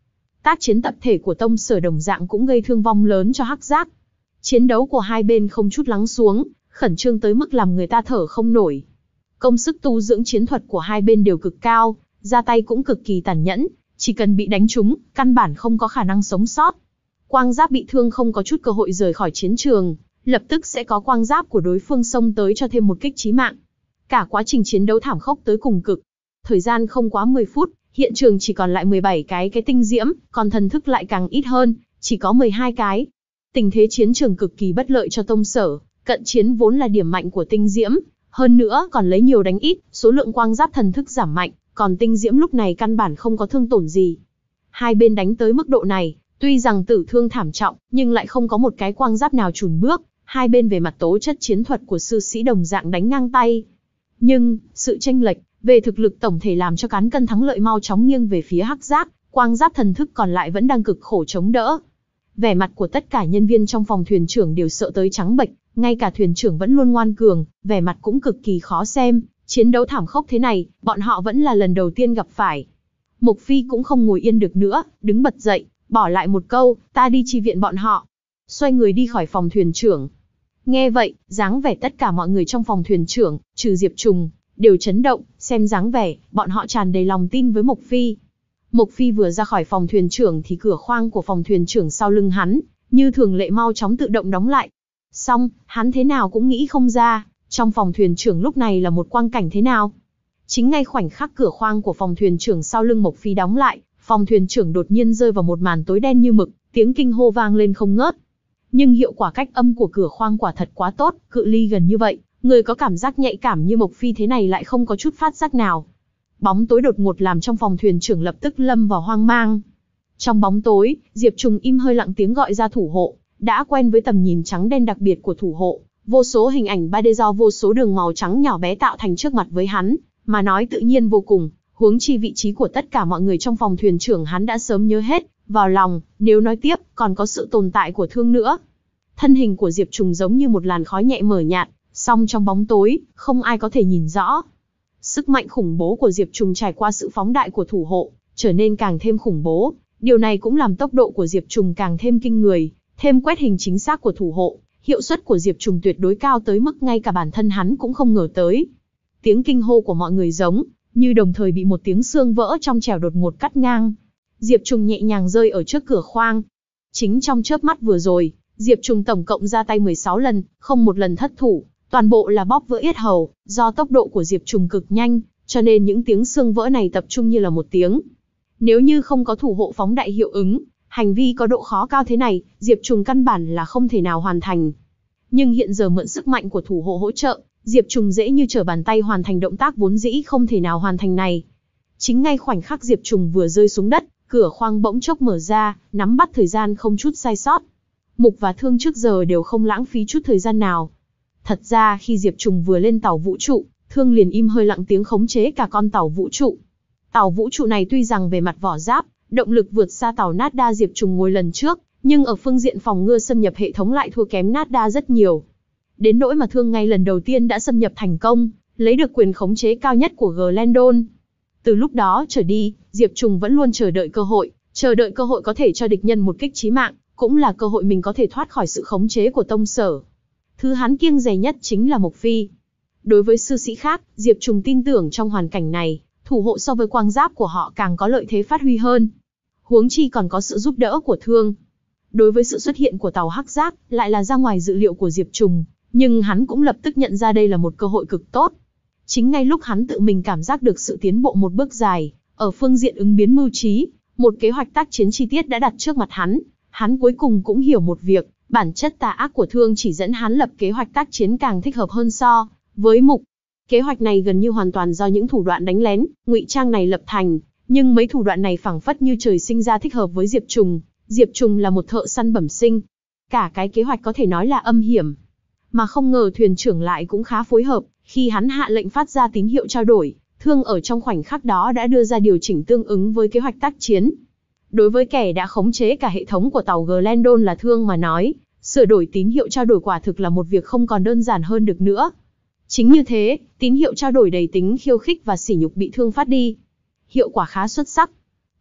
Tác chiến tập thể của Tông Sở đồng dạng cũng gây thương vong lớn cho Hắc Giác. Chiến đấu của hai bên không chút lắng xuống, khẩn trương tới mức làm người ta thở không nổi. Công sức tu dưỡng chiến thuật của hai bên đều cực cao, ra tay cũng cực kỳ tàn nhẫn, chỉ cần bị đánh trúng, căn bản không có khả năng sống sót. Quang giáp bị thương không có chút cơ hội rời khỏi chiến trường, lập tức sẽ có quang giáp của đối phương xông tới cho thêm một kích chí mạng. Cả quá trình chiến đấu thảm khốc tới cùng cực. Thời gian không quá mười phút, hiện trường chỉ còn lại mười bảy cái cái tinh diễm, còn thần thức lại càng ít hơn, chỉ có mười hai cái. Tình thế chiến trường cực kỳ bất lợi cho Tông Sở, cận chiến vốn là điểm mạnh của tinh diễm, hơn nữa còn lấy nhiều đánh ít, số lượng quang giáp thần thức giảm mạnh, còn tinh diễm lúc này căn bản không có thương tổn gì. Hai bên đánh tới mức độ này, tuy rằng tử thương thảm trọng, nhưng lại không có một cái quang giáp nào chùn bước, hai bên về mặt tố chất chiến thuật của sư sĩ đồng dạng đánh ngang tay. Nhưng, sự chênh lệch về thực lực tổng thể làm cho cán cân thắng lợi mau chóng nghiêng về phía Hắc Giáp, quang giáp thần thức còn lại vẫn đang cực khổ chống đỡ. Vẻ mặt của tất cả nhân viên trong phòng thuyền trưởng đều sợ tới trắng bệch, ngay cả thuyền trưởng vẫn luôn ngoan cường, vẻ mặt cũng cực kỳ khó xem, chiến đấu thảm khốc thế này, bọn họ vẫn là lần đầu tiên gặp phải. Mộc Phi cũng không ngồi yên được nữa, đứng bật dậy, bỏ lại một câu, ta đi chi viện bọn họ. Xoay người đi khỏi phòng thuyền trưởng. Nghe vậy, dáng vẻ tất cả mọi người trong phòng thuyền trưởng, trừ Diệp Trùng, đều chấn động, xem dáng vẻ, bọn họ tràn đầy lòng tin với Mộc Phi. Mộc Phi vừa ra khỏi phòng thuyền trưởng thì cửa khoang của phòng thuyền trưởng sau lưng hắn, như thường lệ mau chóng tự động đóng lại. Xong, hắn thế nào cũng nghĩ không ra, trong phòng thuyền trưởng lúc này là một quang cảnh thế nào. Chính ngay khoảnh khắc cửa khoang của phòng thuyền trưởng sau lưng Mộc Phi đóng lại, phòng thuyền trưởng đột nhiên rơi vào một màn tối đen như mực, tiếng kinh hô vang lên không ngớt. Nhưng hiệu quả cách âm của cửa khoang quả thật quá tốt, cự ly gần như vậy, người có cảm giác nhạy cảm như Mộc Phi thế này lại không có chút phát giác nào. Bóng tối đột ngột làm trong phòng thuyền trưởng lập tức lâm vào hoang mang. Trong bóng tối, Diệp Trùng im hơi lặng tiếng gọi ra thủ hộ, đã quen với tầm nhìn trắng đen đặc biệt của thủ hộ, vô số hình ảnh ba D do vô số đường màu trắng nhỏ bé tạo thành trước mặt với hắn, mà nói tự nhiên vô cùng, huống chi vị trí của tất cả mọi người trong phòng thuyền trưởng hắn đã sớm nhớ hết vào lòng, nếu nói tiếp, còn có sự tồn tại của thương nữa. Thân hình của Diệp Trùng giống như một làn khói nhẹ mờ nhạt, song trong bóng tối, không ai có thể nhìn rõ. Sức mạnh khủng bố của Diệp Trùng trải qua sự phóng đại của thủ hộ, trở nên càng thêm khủng bố, điều này cũng làm tốc độ của Diệp Trùng càng thêm kinh người, thêm quét hình chính xác của thủ hộ, hiệu suất của Diệp Trùng tuyệt đối cao tới mức ngay cả bản thân hắn cũng không ngờ tới. Tiếng kinh hô của mọi người giống như đồng thời bị một tiếng xương vỡ trong trẻo đột ngột cắt ngang. Diệp Trùng nhẹ nhàng rơi ở trước cửa khoang. Chính trong chớp mắt vừa rồi, Diệp Trùng tổng cộng ra tay mười sáu lần, không một lần thất thủ, toàn bộ là bóp vỡ yết hầu, do tốc độ của Diệp Trùng cực nhanh, cho nên những tiếng xương vỡ này tập trung như là một tiếng. Nếu như không có thủ hộ phóng đại hiệu ứng, hành vi có độ khó cao thế này, Diệp Trùng căn bản là không thể nào hoàn thành. Nhưng hiện giờ mượn sức mạnh của thủ hộ hỗ trợ, Diệp Trùng dễ như trở bàn tay hoàn thành động tác vốn dĩ không thể nào hoàn thành này. Chính ngay khoảnh khắc Diệp Trùng vừa rơi xuống đất, cửa khoang bỗng chốc mở ra, nắm bắt thời gian không chút sai sót. Mục và Thương trước giờ đều không lãng phí chút thời gian nào. Thật ra khi Diệp Trùng vừa lên tàu vũ trụ, Thương liền im hơi lặng tiếng khống chế cả con tàu vũ trụ. Tàu vũ trụ này tuy rằng về mặt vỏ giáp, động lực vượt xa tàu Nada Diệp Trùng ngồi lần trước, nhưng ở phương diện phòng ngừa xâm nhập hệ thống lại thua kém Nada rất nhiều. Đến nỗi mà Thương ngay lần đầu tiên đã xâm nhập thành công, lấy được quyền khống chế cao nhất của Glendon. Từ lúc đó trở đi, Diệp Trùng vẫn luôn chờ đợi cơ hội, chờ đợi cơ hội có thể cho địch nhân một kích chí mạng, cũng là cơ hội mình có thể thoát khỏi sự khống chế của Tông Sở. Thứ hắn kiêng dè nhất chính là Mộc Phi. Đối với sư sĩ khác, Diệp Trùng tin tưởng trong hoàn cảnh này, thủ hộ so với quang giáp của họ càng có lợi thế phát huy hơn. Huống chi còn có sự giúp đỡ của Thương. Đối với sự xuất hiện của tàu Hắc Giác, lại là ra ngoài dự liệu của Diệp Trùng, nhưng hắn cũng lập tức nhận ra đây là một cơ hội cực tốt. Chính ngay lúc hắn tự mình cảm giác được sự tiến bộ một bước dài, ở phương diện ứng biến mưu trí, một kế hoạch tác chiến chi tiết đã đặt trước mặt hắn, hắn cuối cùng cũng hiểu một việc, bản chất tà ác của Thương chỉ dẫn hắn lập kế hoạch tác chiến càng thích hợp hơn so với Mục. Kế hoạch này gần như hoàn toàn do những thủ đoạn đánh lén, ngụy trang này lập thành, nhưng mấy thủ đoạn này phảng phất như trời sinh ra thích hợp với Diệp Trùng. Diệp Trùng là một thợ săn bẩm sinh. Cả cái kế hoạch có thể nói là âm hiểm. Mà không ngờ thuyền trưởng lại cũng khá phối hợp, khi hắn hạ lệnh phát ra tín hiệu trao đổi, Thương ở trong khoảnh khắc đó đã đưa ra điều chỉnh tương ứng với kế hoạch tác chiến. Đối với kẻ đã khống chế cả hệ thống của tàu Glendon là Thương mà nói, sửa đổi tín hiệu trao đổi quả thực là một việc không còn đơn giản hơn được nữa. Chính như thế, tín hiệu trao đổi đầy tính khiêu khích và sỉ nhục bị Thương phát đi. Hiệu quả khá xuất sắc.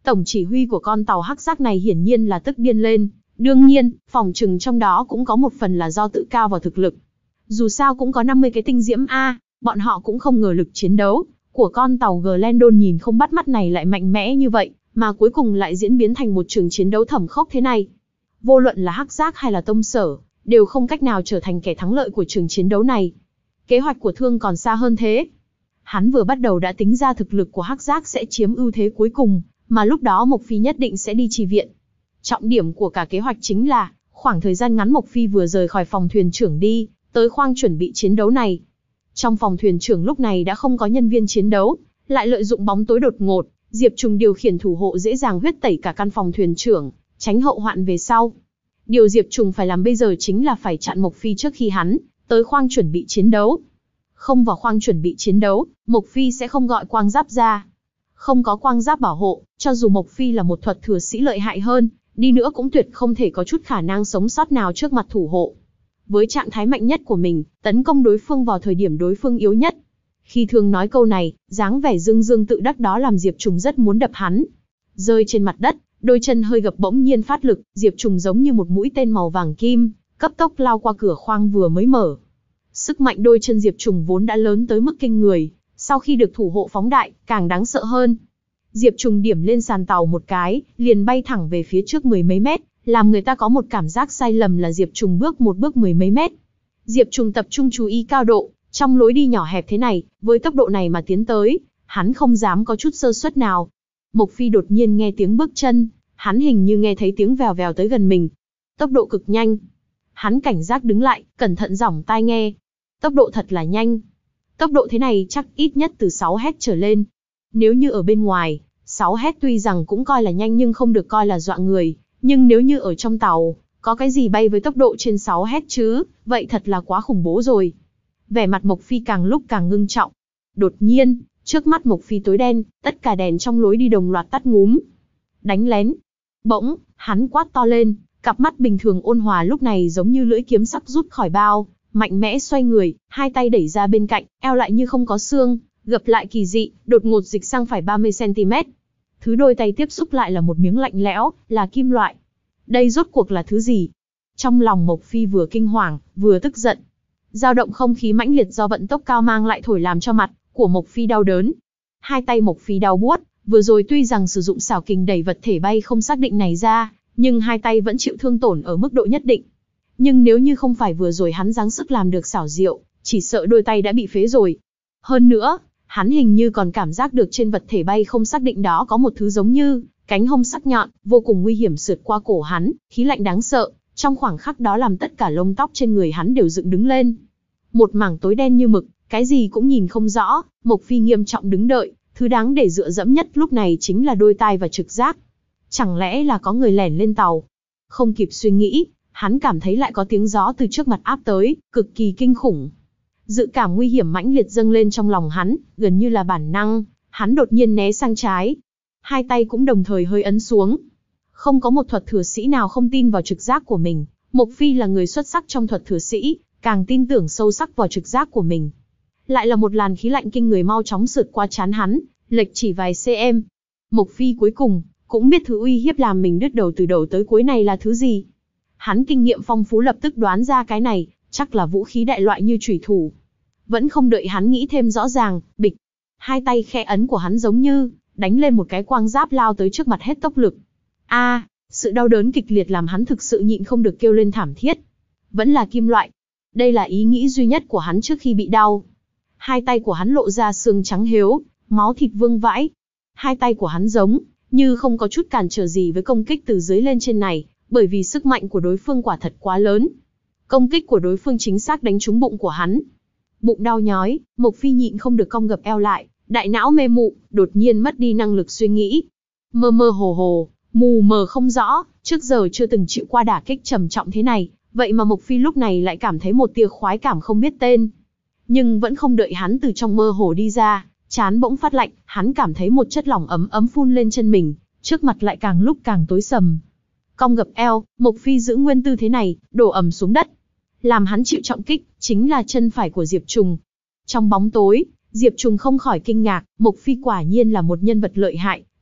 Tổng chỉ huy của con tàu hắc giác này hiển nhiên là tức điên lên. Đương nhiên, phòng trừng trong đó cũng có một phần là do tự cao vào thực lực. Dù sao cũng có năm mươi cái tinh diễm A, bọn họ cũng không ngờ lực chiến đấu của con tàu Glendon nhìn không bắt mắt này lại mạnh mẽ như vậy, mà cuối cùng lại diễn biến thành một trường chiến đấu thảm khốc thế này. Vô luận là hắc giác hay là tông sở, đều không cách nào trở thành kẻ thắng lợi của trường chiến đấu này. Kế hoạch của Thương còn xa hơn thế. Hắn vừa bắt đầu đã tính ra thực lực của hắc giác sẽ chiếm ưu thế cuối cùng, mà lúc đó Mộc Phi nhất định sẽ đi chi viện. Trọng điểm của cả kế hoạch chính là, khoảng thời gian ngắn Mộc Phi vừa rời khỏi phòng thuyền trưởng đi, tới khoang chuẩn bị chiến đấu này. Trong phòng thuyền trưởng lúc này đã không có nhân viên chiến đấu, lại lợi dụng bóng tối đột ngột, Diệp Trùng điều khiển thủ hộ dễ dàng huyết tẩy cả căn phòng thuyền trưởng, tránh hậu hoạn về sau. Điều Diệp Trùng phải làm bây giờ chính là phải chặn Mộc Phi trước khi hắn tới khoang chuẩn bị chiến đấu. Không vào khoang chuẩn bị chiến đấu, Mộc Phi sẽ không gọi quang giáp ra. Không có quang giáp bảo hộ, cho dù Mộc Phi là một thuật thừa sĩ lợi hại hơn, đi nữa cũng tuyệt không thể có chút khả năng sống sót nào trước mặt thủ hộ. Với trạng thái mạnh nhất của mình, tấn công đối phương vào thời điểm đối phương yếu nhất. Khi Thương nói câu này, dáng vẻ dương dương tự đắc đó làm Diệp Trùng rất muốn đập hắn. Rơi trên mặt đất, đôi chân hơi gập bỗng nhiên phát lực, Diệp Trùng giống như một mũi tên màu vàng kim, cấp tốc lao qua cửa khoang vừa mới mở. Sức mạnh đôi chân Diệp Trùng vốn đã lớn tới mức kinh người, sau khi được thủ hộ phóng đại, càng đáng sợ hơn. Diệp Trùng điểm lên sàn tàu một cái, liền bay thẳng về phía trước mười mấy mét, làm người ta có một cảm giác sai lầm là Diệp Trùng bước một bước mười mấy mét. Diệp Trùng tập trung chú ý cao độ, trong lối đi nhỏ hẹp thế này, với tốc độ này mà tiến tới, hắn không dám có chút sơ suất nào. Mộc Phi đột nhiên nghe tiếng bước chân, hắn hình như nghe thấy tiếng vèo vèo tới gần mình. Tốc độ cực nhanh. Hắn cảnh giác đứng lại, cẩn thận giỏng tai nghe. Tốc độ thật là nhanh. Tốc độ thế này chắc ít nhất từ sáu héc trở lên. Nếu như ở bên ngoài, sáu héc tuy rằng cũng coi là nhanh nhưng không được coi là dọa người. Nhưng nếu như ở trong tàu, có cái gì bay với tốc độ trên sáu héc chứ, vậy thật là quá khủng bố rồi. Vẻ mặt Mộc Phi càng lúc càng ngưng trọng. Đột nhiên, trước mắt Mộc Phi tối đen, tất cả đèn trong lối đi đồng loạt tắt ngúm. Đánh lén. Bỗng, hắn quát to lên, cặp mắt bình thường ôn hòa lúc này giống như lưỡi kiếm sắc rút khỏi bao, mạnh mẽ xoay người, hai tay đẩy ra bên cạnh, eo lại như không có xương, gập lại kỳ dị, đột ngột dịch sang phải ba mươi xăng ti mét. Thứ đôi tay tiếp xúc lại là một miếng lạnh lẽo, là kim loại. Đây rốt cuộc là thứ gì? Trong lòng Mộc Phi vừa kinh hoàng, vừa tức giận. Dao động không khí mãnh liệt do vận tốc cao mang lại thổi làm cho mặt của Mộc Phi đau đớn. Hai tay Mộc Phi đau buốt, vừa rồi tuy rằng sử dụng xảo kình đẩy vật thể bay không xác định này ra, nhưng hai tay vẫn chịu thương tổn ở mức độ nhất định. Nhưng nếu như không phải vừa rồi hắn giáng sức làm được xảo diệu, chỉ sợ đôi tay đã bị phế rồi. Hơn nữa, hắn hình như còn cảm giác được trên vật thể bay không xác định đó có một thứ giống như cánh hông sắc nhọn, vô cùng nguy hiểm sượt qua cổ hắn, khí lạnh đáng sợ, trong khoảng khắc đó làm tất cả lông tóc trên người hắn đều dựng đứng lên. Một mảng tối đen như mực, cái gì cũng nhìn không rõ, Mộc Phi nghiêm trọng đứng đợi, thứ đáng để dựa dẫm nhất lúc này chính là đôi tai và trực giác. Chẳng lẽ là có người lẻn lên tàu? Không kịp suy nghĩ, hắn cảm thấy lại có tiếng gió từ trước mặt áp tới, cực kỳ kinh khủng. Dự cảm nguy hiểm mãnh liệt dâng lên trong lòng hắn, gần như là bản năng, hắn đột nhiên né sang trái. Hai tay cũng đồng thời hơi ấn xuống. Không có một thuật thừa sĩ nào không tin vào trực giác của mình, Mộc Phi là người xuất sắc trong thuật thừa sĩ, càng tin tưởng sâu sắc vào trực giác của mình. Lại là một làn khí lạnh kinh người mau chóng sượt qua trán hắn, lệch chỉ vài cm. Mộc Phi cuối cùng cũng biết thứ uy hiếp làm mình đứt đầu từ đầu tới cuối này là thứ gì. Hắn kinh nghiệm phong phú lập tức đoán ra cái này, chắc là vũ khí đại loại như chủy thủ. Vẫn không đợi hắn nghĩ thêm rõ ràng, bịch. Hai tay khẽ ấn của hắn giống như đánh lên một cái quang giáp lao tới trước mặt hết tốc lực. A, à, sự đau đớn kịch liệt làm hắn thực sự nhịn không được kêu lên thảm thiết. Vẫn là kim loại. Đây là ý nghĩ duy nhất của hắn trước khi bị đau. Hai tay của hắn lộ ra xương trắng hiếu, máu thịt vương vãi. Hai tay của hắn giống như không có chút cản trở gì với công kích từ dưới lên trên này, bởi vì sức mạnh của đối phương quả thật quá lớn. Công kích của đối phương chính xác đánh trúng bụng của hắn. Bụng đau nhói, Mộc Phi nhịn không được cong gập eo lại, đại não mê mụ, đột nhiên mất đi năng lực suy nghĩ. Mơ mơ hồ hồ, mù mờ không rõ, trước giờ chưa từng chịu qua đả kích trầm trọng thế này, vậy mà Mộc Phi lúc này lại cảm thấy một tia khoái cảm không biết tên. Nhưng vẫn không đợi hắn từ trong mơ hồ đi ra, trán bỗng phát lạnh, hắn cảm thấy một chất lỏng ấm ấm phun lên chân mình, trước mặt lại càng lúc càng tối sầm. Cong gập eo, Mộc Phi giữ nguyên tư thế này, đổ ầm xuống đất. Làm hắn chịu trọng kích, chính là chân phải của Diệp Trùng. Trong bóng tối, Diệp Trùng không khỏi kinh ngạc, Mộc Phi quả nhiên là một nhân vật lợi hại,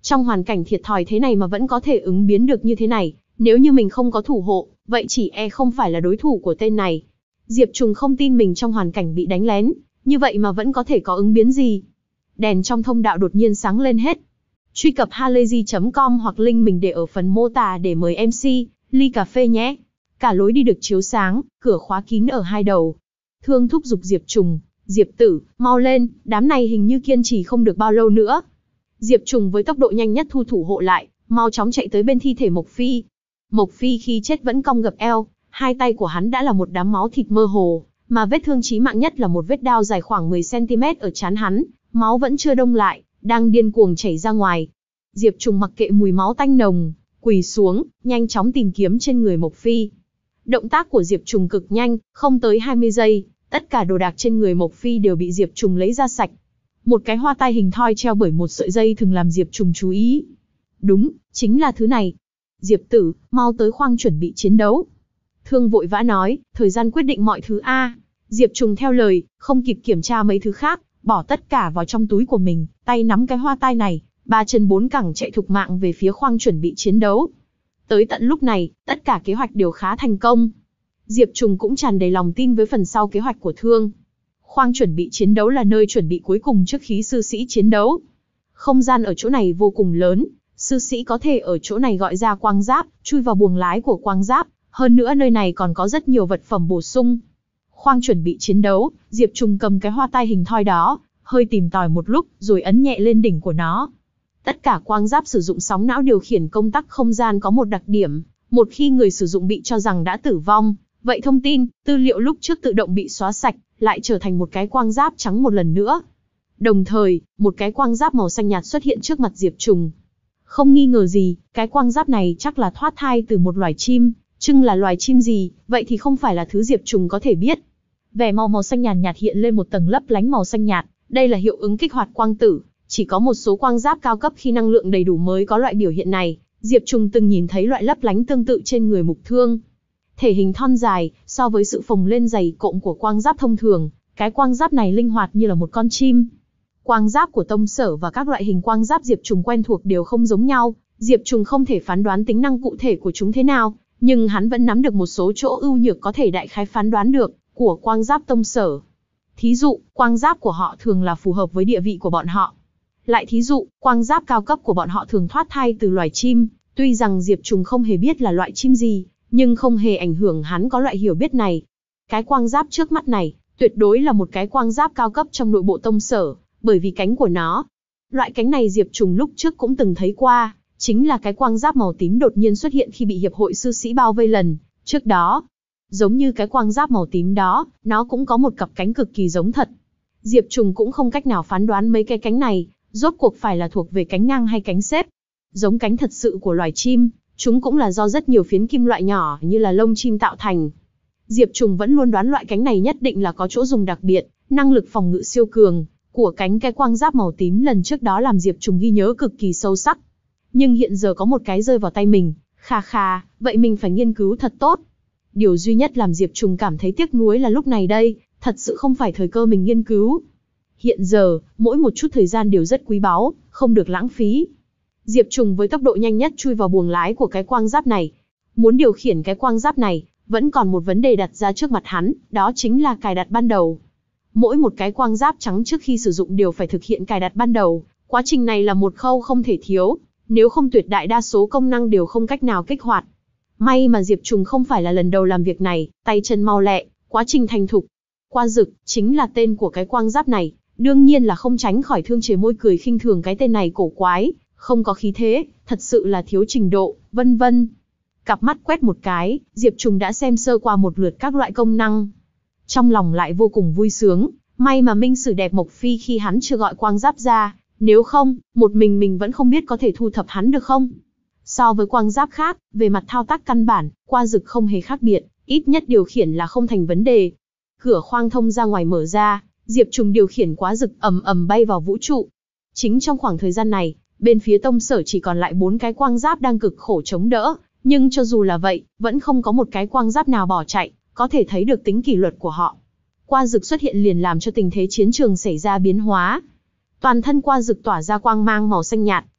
Trong hoàn cảnh thiệt thòi thế này mà vẫn có thể ứng biến được như thế này, nếu như mình không có thủ hộ, vậy chỉ e không phải là đối thủ của tên này. Diệp Trùng không tin mình trong hoàn cảnh bị đánh lén, như vậy mà vẫn có thể có ứng biến gì. Đèn trong thông đạo đột nhiên sáng lên hết. Truy cập halayzi chấm com hoặc link mình để ở phần mô tả để mời em xê, ly cà phê nhé. Cả lối đi được chiếu sáng, cửa khóa kín ở hai đầu. Thương thúc giục Diệp Trùng, Diệp tử, mau lên, đám này hình như kiên trì không được bao lâu nữa. Diệp Trùng với tốc độ nhanh nhất thu thủ hộ lại, mau chóng chạy tới bên thi thể Mộc Phi. Mộc Phi khi chết vẫn cong gập eo, hai tay của hắn đã là một đám máu thịt mơ hồ, mà vết thương chí mạng nhất là một vết đao dài khoảng mười xăng ti mét ở trán hắn, máu vẫn chưa đông lại, đang điên cuồng chảy ra ngoài. Diệp Trùng mặc kệ mùi máu tanh nồng, quỳ xuống, nhanh chóng tìm kiếm trên người Mộc Phi. Động tác của Diệp Trùng cực nhanh, không tới hai mươi giây, tất cả đồ đạc trên người Mộc Phi đều bị Diệp Trùng lấy ra sạch. Một cái hoa tai hình thoi treo bởi một sợi dây thường làm Diệp Trùng chú ý. Đúng, chính là thứ này. Diệp tử, mau tới khoang chuẩn bị chiến đấu. Thương vội vã nói, thời gian quyết định mọi thứ a. Diệp Trùng theo lời, không kịp kiểm tra mấy thứ khác, bỏ tất cả vào trong túi của mình, tay nắm cái hoa tai này, ba chân bốn cẳng chạy thục mạng về phía khoang chuẩn bị chiến đấu. Tới tận lúc này, tất cả kế hoạch đều khá thành công. Diệp Trùng cũng tràn đầy lòng tin với phần sau kế hoạch của Thương. Khoang chuẩn bị chiến đấu là nơi chuẩn bị cuối cùng trước khi sư sĩ chiến đấu. Không gian ở chỗ này vô cùng lớn, sư sĩ có thể ở chỗ này gọi ra quang giáp, chui vào buồng lái của quang giáp, hơn nữa nơi này còn có rất nhiều vật phẩm bổ sung. Khoang chuẩn bị chiến đấu, Diệp Trùng cầm cái hoa tai hình thoi đó, hơi tìm tòi một lúc, rồi ấn nhẹ lên đỉnh của nó. Tất cả quang giáp sử dụng sóng não điều khiển công tắc không gian có một đặc điểm, một khi người sử dụng bị cho rằng đã tử vong, vậy thông tin, tư liệu lúc trước tự động bị xóa sạch, lại trở thành một cái quang giáp trắng một lần nữa. Đồng thời, một cái quang giáp màu xanh nhạt xuất hiện trước mặt Diệp Trùng. Không nghi ngờ gì, cái quang giáp này chắc là thoát thai từ một loài chim, chưng là loài chim gì, vậy thì không phải là thứ Diệp Trùng có thể biết. Vẻ màu màu xanh nhạt nhạt hiện lên một tầng lấp lánh màu xanh nhạt, đây là hiệu ứng kích hoạt quang tử, chỉ có một số quang giáp cao cấp khi năng lượng đầy đủ mới có loại biểu hiện này. Diệp Trùng từng nhìn thấy loại lấp lánh tương tự trên người Mục Thương. Thể hình thon dài, so với sự phồng lên dày cộm của quang giáp thông thường, cái quang giáp này linh hoạt như là một con chim. Quang giáp của Tông Sở và các loại hình quang giáp Diệp Trùng quen thuộc đều không giống nhau, Diệp Trùng không thể phán đoán tính năng cụ thể của chúng thế nào, nhưng hắn vẫn nắm được một số chỗ ưu nhược có thể đại khái phán đoán được của quang giáp Tông Sở. Thí dụ, quang giáp của họ thường là phù hợp với địa vị của bọn họ. Lại thí dụ, quang giáp cao cấp của bọn họ thường thoát thai từ loài chim, tuy rằng Diệp Trùng không hề biết là loại chim gì, nhưng không hề ảnh hưởng hắn có loại hiểu biết này. Cái quang giáp trước mắt này, tuyệt đối là một cái quang giáp cao cấp trong nội bộ Tông Sở, bởi vì cánh của nó. Loại cánh này Diệp Trùng lúc trước cũng từng thấy qua, chính là cái quang giáp màu tím đột nhiên xuất hiện khi bị hiệp hội sư sĩ bao vây lần trước đó. Giống như cái quang giáp màu tím đó, nó cũng có một cặp cánh cực kỳ giống thật. Diệp Trùng cũng không cách nào phán đoán mấy cái cánh này, rốt cuộc phải là thuộc về cánh ngang hay cánh xếp. Giống cánh thật sự của loài chim, chúng cũng là do rất nhiều phiến kim loại nhỏ như là lông chim tạo thành. Diệp Trùng vẫn luôn đoán loại cánh này nhất định là có chỗ dùng đặc biệt, năng lực phòng ngự siêu cường của cánh cái quang giáp màu tím lần trước đó làm Diệp Trùng ghi nhớ cực kỳ sâu sắc. Nhưng hiện giờ có một cái rơi vào tay mình, kha kha, vậy mình phải nghiên cứu thật tốt. Điều duy nhất làm Diệp Trùng cảm thấy tiếc nuối là lúc này đây, thật sự không phải thời cơ mình nghiên cứu. Hiện giờ, mỗi một chút thời gian đều rất quý báu, không được lãng phí. Diệp Trùng với tốc độ nhanh nhất chui vào buồng lái của cái quang giáp này. Muốn điều khiển cái quang giáp này, vẫn còn một vấn đề đặt ra trước mặt hắn, đó chính là cài đặt ban đầu. Mỗi một cái quang giáp trắng trước khi sử dụng đều phải thực hiện cài đặt ban đầu, quá trình này là một khâu không thể thiếu, nếu không tuyệt đại đa số công năng đều không cách nào kích hoạt. May mà Diệp Trùng không phải là lần đầu làm việc này, tay chân mau lẹ, quá trình thành thục. Qua Dực, chính là tên của cái quang giáp này, đương nhiên là không tránh khỏi Thương chề môi cười khinh thường cái tên này cổ quái, không có khí thế, thật sự là thiếu trình độ, vân vân. Cặp mắt quét một cái, Diệp Trùng đã xem sơ qua một lượt các loại công năng. Trong lòng lại vô cùng vui sướng, may mà Minh Sử đẹp Mộc Phi khi hắn chưa gọi quang giáp ra, nếu không, một mình mình vẫn không biết có thể thu thập hắn được không. So với quang giáp khác, về mặt thao tác căn bản, Qua Dực không hề khác biệt, ít nhất điều khiển là không thành vấn đề. Cửa khoang thông ra ngoài mở ra, Diệp Trùng điều khiển Quá Dực ầm ầm bay vào vũ trụ. Chính trong khoảng thời gian này, bên phía Tông Sở chỉ còn lại bốn cái quang giáp đang cực khổ chống đỡ, nhưng cho dù là vậy, vẫn không có một cái quang giáp nào bỏ chạy, có thể thấy được tính kỷ luật của họ. Qua Dực xuất hiện liền làm cho tình thế chiến trường xảy ra biến hóa. Toàn thân Qua Dực tỏa ra quang mang màu xanh nhạt,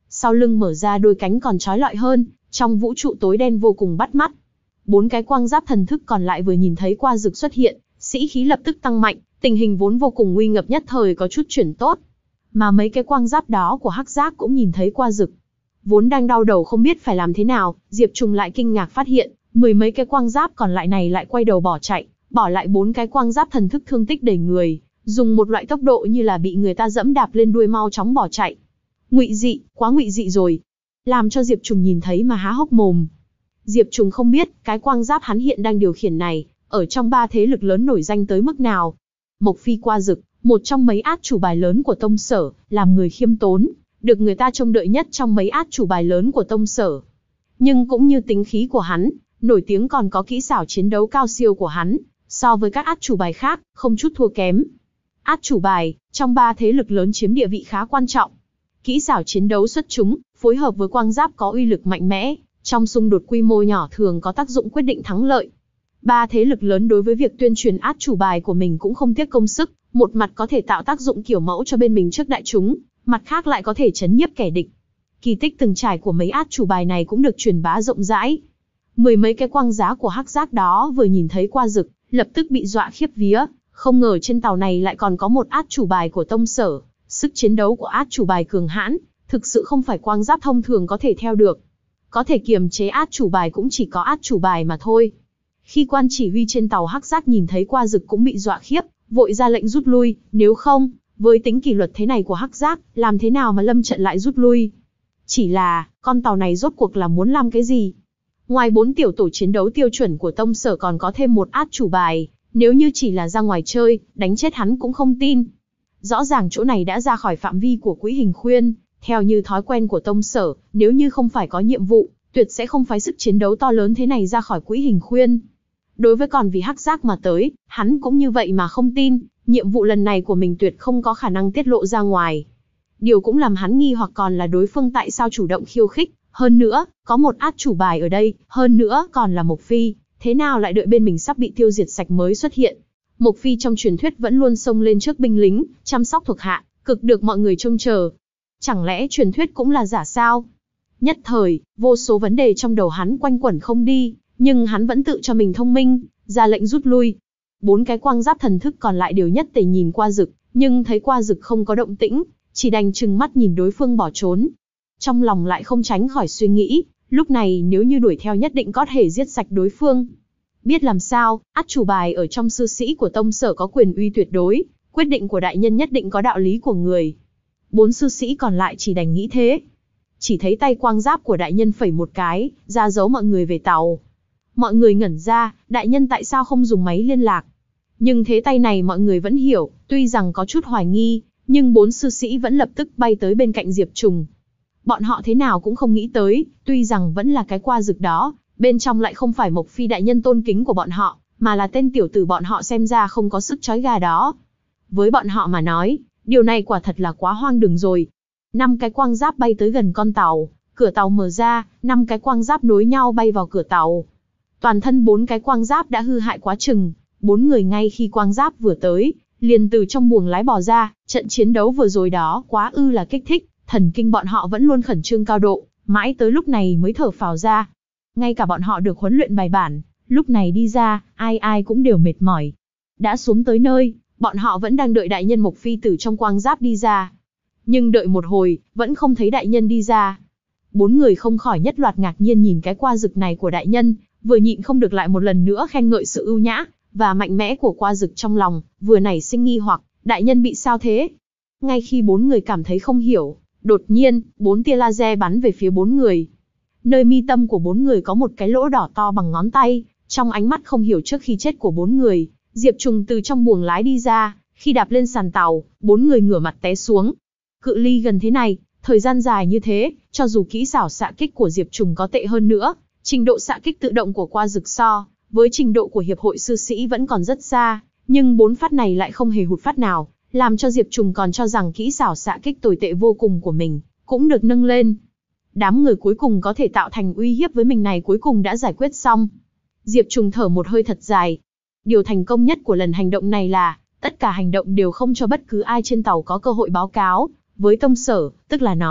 sau lưng mở ra đôi cánh còn chói lọi hơn, trong vũ trụ tối đen vô cùng bắt mắt. Bốn cái quang giáp thần thức còn lại vừa nhìn thấy Qua Dực xuất hiện, sĩ khí lập tức tăng mạnh, tình hình vốn vô cùng nguy ngập nhất thời có chút chuyển tốt. Mà mấy cái quang giáp đó của Hắc Giác cũng nhìn thấy Qua Dực. Vốn đang đau đầu không biết phải làm thế nào, Diệp Trùng lại kinh ngạc phát hiện, mười mấy cái quang giáp còn lại này lại quay đầu bỏ chạy, bỏ lại bốn cái quang giáp thần thức thương tích đầy người, dùng một loại tốc độ như là bị người ta dẫm đạp lên đuôi mau chóng bỏ chạy. Ngụy dị, quá ngụy dị rồi. Làm cho Diệp Trùng nhìn thấy mà há hốc mồm. Diệp Trùng không biết, cái quang giáp hắn hiện đang điều khiển này, ở trong ba thế lực lớn nổi danh tới mức nào. Mộc Phi Qua Dực, một trong mấy át chủ bài lớn của tông sở, làm người khiêm tốn, được người ta trông đợi nhất trong mấy át chủ bài lớn của tông sở. Nhưng cũng như tính khí của hắn, nổi tiếng còn có kỹ xảo chiến đấu cao siêu của hắn, so với các át chủ bài khác, không chút thua kém. Át chủ bài, trong ba thế lực lớn chiếm địa vị khá quan trọng. Kỹ xảo chiến đấu xuất chúng, phối hợp với quang giáp có uy lực mạnh mẽ, trong xung đột quy mô nhỏ thường có tác dụng quyết định thắng lợi. Ba thế lực lớn đối với việc tuyên truyền át chủ bài của mình cũng không tiếc công sức, một mặt có thể tạo tác dụng kiểu mẫu cho bên mình trước đại chúng, mặt khác lại có thể chấn nhiếp kẻ địch. Kỳ tích từng trải của mấy át chủ bài này cũng được truyền bá rộng rãi. Mười mấy cái quang giá của Hắc Giác đó vừa nhìn thấy Qua Dực, lập tức bị dọa khiếp vía, không ngờ trên tàu này lại còn có một át chủ bài của tông sở, sức chiến đấu của át chủ bài cường hãn, thực sự không phải quang giáp thông thường có thể theo được. Có thể kiềm chế át chủ bài cũng chỉ có át chủ bài mà thôi. Khi quan chỉ huy trên tàu Hắc Giác nhìn thấy Qua Dực cũng bị dọa khiếp, vội ra lệnh rút lui, nếu không, với tính kỷ luật thế này của Hắc Giác, làm thế nào mà lâm trận lại rút lui. Chỉ là, con tàu này rốt cuộc là muốn làm cái gì? Ngoài bốn tiểu tổ chiến đấu tiêu chuẩn của tông sở còn có thêm một át chủ bài, nếu như chỉ là ra ngoài chơi, đánh chết hắn cũng không tin. Rõ ràng chỗ này đã ra khỏi phạm vi của Quỹ Hình Khuyên, theo như thói quen của tông sở, nếu như không phải có nhiệm vụ, tuyệt sẽ không phái sức chiến đấu to lớn thế này ra khỏi Quỹ Hình Khuyên. Đối với còn vì Hắc Giác mà tới, hắn cũng như vậy mà không tin, nhiệm vụ lần này của mình tuyệt không có khả năng tiết lộ ra ngoài. Điều cũng làm hắn nghi hoặc còn là đối phương tại sao chủ động khiêu khích, hơn nữa, có một át chủ bài ở đây, hơn nữa còn là Mộc Phi, thế nào lại đợi bên mình sắp bị tiêu diệt sạch mới xuất hiện. Mộc Phi trong truyền thuyết vẫn luôn xông lên trước binh lính, chăm sóc thuộc hạ, cực được mọi người trông chờ. Chẳng lẽ truyền thuyết cũng là giả sao? Nhất thời, vô số vấn đề trong đầu hắn quanh quẩn không đi, nhưng hắn vẫn tự cho mình thông minh, ra lệnh rút lui. Bốn cái quang giáp thần thức còn lại đều nhất tề nhìn Qua Dực, nhưng thấy Qua Dực không có động tĩnh, chỉ đành trừng mắt nhìn đối phương bỏ trốn. Trong lòng lại không tránh khỏi suy nghĩ, lúc này nếu như đuổi theo nhất định có thể giết sạch đối phương. Biết làm sao, át chủ bài ở trong sư sĩ của tông sở có quyền uy tuyệt đối, quyết định của đại nhân nhất định có đạo lý của người. Bốn sư sĩ còn lại chỉ đành nghĩ thế. Chỉ thấy tay quang giáp của đại nhân phẩy một cái, ra dấu mọi người về tàu. Mọi người ngẩn ra, đại nhân tại sao không dùng máy liên lạc? Nhưng thế tay này mọi người vẫn hiểu, tuy rằng có chút hoài nghi, nhưng bốn sư sĩ vẫn lập tức bay tới bên cạnh Diệp Trùng. Bọn họ thế nào cũng không nghĩ tới, tuy rằng vẫn là cái Qua Dực đó, bên trong lại không phải Mộc Phi đại nhân tôn kính của bọn họ, mà là tên tiểu tử bọn họ xem ra không có sức chói gà đó. Với bọn họ mà nói, điều này quả thật là quá hoang đường rồi. Năm cái quang giáp bay tới gần con tàu, cửa tàu mở ra, năm cái quang giáp nối nhau bay vào cửa tàu. Toàn thân bốn cái quang giáp đã hư hại quá chừng, bốn người ngay khi quang giáp vừa tới, liền từ trong buồng lái bò ra, trận chiến đấu vừa rồi đó quá ư là kích thích, thần kinh bọn họ vẫn luôn khẩn trương cao độ, mãi tới lúc này mới thở phào ra. Ngay cả bọn họ được huấn luyện bài bản, lúc này đi ra, ai ai cũng đều mệt mỏi. Đã xuống tới nơi, bọn họ vẫn đang đợi đại nhân Mộc Phi từ trong quang giáp đi ra. Nhưng đợi một hồi, vẫn không thấy đại nhân đi ra. Bốn người không khỏi nhất loạt ngạc nhiên nhìn cái Qua Dực này của đại nhân, vừa nhịn không được lại một lần nữa khen ngợi sự ưu nhã và mạnh mẽ của Qua Dực trong lòng, vừa nảy sinh nghi hoặc, đại nhân bị sao thế? Ngay khi bốn người cảm thấy không hiểu, đột nhiên, bốn tia laser bắn về phía bốn người. Nơi mi tâm của bốn người có một cái lỗ đỏ to bằng ngón tay, trong ánh mắt không hiểu trước khi chết của bốn người, Diệp Trùng từ trong buồng lái đi ra, khi đạp lên sàn tàu, bốn người ngửa mặt té xuống. Cự ly gần thế này, thời gian dài như thế, cho dù kỹ xảo xạ kích của Diệp Trùng có tệ hơn nữa, trình độ xạ kích tự động của Qua Dực so với trình độ của hiệp hội sư sĩ vẫn còn rất xa, nhưng bốn phát này lại không hề hụt phát nào, làm cho Diệp Trùng còn cho rằng kỹ xảo xạ kích tồi tệ vô cùng của mình cũng được nâng lên. Đám người cuối cùng có thể tạo thành uy hiếp với mình này cuối cùng đã giải quyết xong. Diệp Trùng thở một hơi thật dài. Điều thành công nhất của lần hành động này là, tất cả hành động đều không cho bất cứ ai trên tàu có cơ hội báo cáo với tông sở, tức là nói,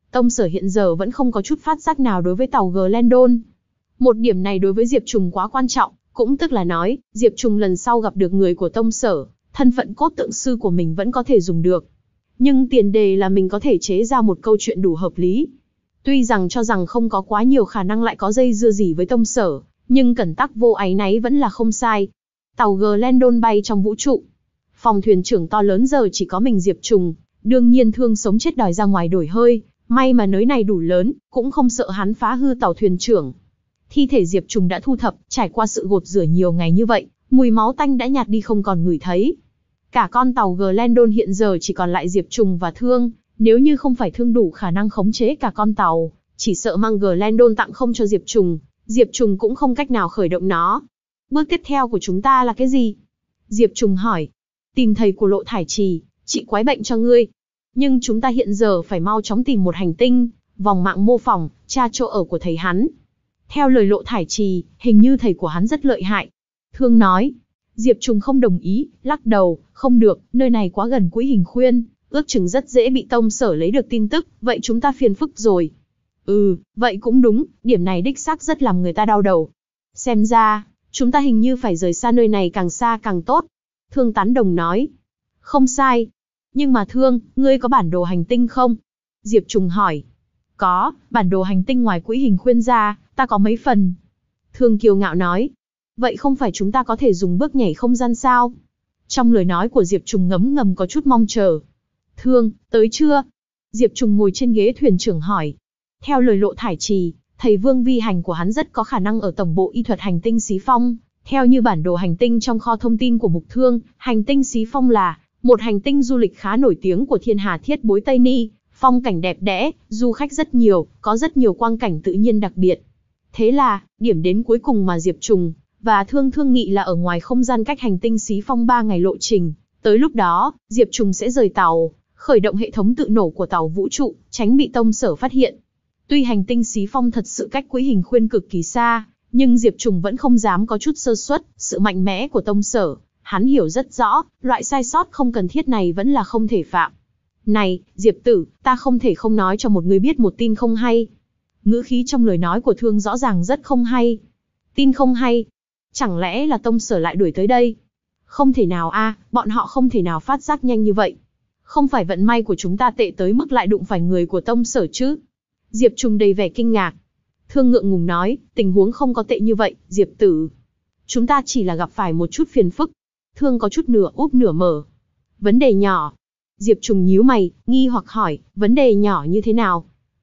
Tông Sở hiện giờ vẫn không có chút phát giác nào đối với tàu Glendon. Một điểm này đối với Diệp Trùng quá quan trọng, cũng tức là nói, Diệp Trùng lần sau gặp được người của Tông Sở, thân phận cốt tượng sư của mình vẫn có thể dùng được. Nhưng tiền đề là mình có thể chế ra một câu chuyện đủ hợp lý. Tuy rằng cho rằng không có quá nhiều khả năng lại có dây dưa gì với Tông Sở, nhưng cẩn tắc vô áy náy vẫn là không sai. Tàu Glendon bay trong vũ trụ. Phòng thuyền trưởng to lớn giờ chỉ có mình Diệp Trùng, đương nhiên thương sống chết đòi ra ngoài đổi hơi, may mà nới này đủ lớn, cũng không sợ hắn phá hư tàu thuyền trưởng. Thi thể Diệp Trùng đã thu thập, trải qua sự gột rửa nhiều ngày như vậy, mùi máu tanh đã nhạt đi không còn ngửi thấy. Cả con tàu Glendon hiện giờ chỉ còn lại Diệp Trùng và Thương, nếu như không phải Thương đủ khả năng khống chế cả con tàu, chỉ sợ mang Glendon tặng không cho Diệp Trùng, Diệp Trùng cũng không cách nào khởi động nó. Bước tiếp theo của chúng ta là cái gì? Diệp Trùng hỏi. Tìm thầy của Lộ Thải Trì, trị quái bệnh cho ngươi. Nhưng chúng ta hiện giờ phải mau chóng tìm một hành tinh, vòng mạng mô phỏng, tra chỗ ở của thầy hắn. Theo lời Lộ Thải Trì, hình như thầy của hắn rất lợi hại. Thương nói. Diệp Trùng không đồng ý, lắc đầu, không được, nơi này quá gần Quỹ Hình Khuyên, ước chừng rất dễ bị Tông Sở lấy được tin tức, vậy chúng ta phiền phức rồi. Ừ, vậy cũng đúng, điểm này đích xác rất làm người ta đau đầu. Xem ra, chúng ta hình như phải rời xa nơi này càng xa càng tốt. Thương tán đồng nói. Không sai. Nhưng mà Thương, ngươi có bản đồ hành tinh không? Diệp Trùng hỏi. Có, bản đồ hành tinh ngoài Quỹ Hình Khuyên ra, ta có mấy phần. Thương kiêu ngạo nói. Vậy không phải chúng ta có thể dùng bước nhảy không gian sao? Trong lời nói của Diệp Trùng ngấm ngầm có chút mong chờ. Thương, tới chưa? Diệp Trùng ngồi trên ghế thuyền trưởng hỏi. Theo lời Lộ Thải Trì, thầy Vương Vi Hành của hắn rất có khả năng ở tổng bộ y thuật hành tinh Xí Phong. Theo như bản đồ hành tinh trong kho thông tin của Mục Thương, hành tinh Xí Phong là một hành tinh du lịch khá nổi tiếng của thiên hà thiết bối Tây Ni, phong cảnh đẹp đẽ, du khách rất nhiều, có rất nhiều quang cảnh tự nhiên đặc biệt. Thế là, điểm đến cuối cùng mà Diệp Trùng và Thương thương nghị là ở ngoài không gian cách hành tinh Xí Phong ba ngày lộ trình. Tới lúc đó, Diệp Trùng sẽ rời tàu, khởi động hệ thống tự nổ của tàu vũ trụ, tránh bị Tông Sở phát hiện. Tuy hành tinh Xí Phong thật sự cách Quỹ Hình Khuyên cực kỳ xa, nhưng Diệp Trùng vẫn không dám có chút sơ suất, sự mạnh mẽ của Tông Sở. Hắn hiểu rất rõ, loại sai sót không cần thiết này vẫn là không thể phạm. Này, Diệp Tử, ta không thể không nói cho một người biết một tin không hay. Ngữ khí trong lời nói của Thương rõ ràng rất không hay. Tin không hay? Chẳng lẽ là Tông Sở lại đuổi tới đây? Không thể nào a, bọn họ không thể nào phát giác nhanh như vậy. Không phải vận may của chúng ta tệ tới mức lại đụng phải người của Tông Sở chứ? Diệp Trùng đầy vẻ kinh ngạc. Thương ngượng ngùng nói, tình huống không có tệ như vậy, Diệp Tử. Chúng ta chỉ là gặp phải một chút phiền phức. Thương có chút nửa úp nửa mở. Vấn đề nhỏ. Diệp Trùng nhíu mày, nghi hoặc hỏi, vấn đề nhỏ như thế nào?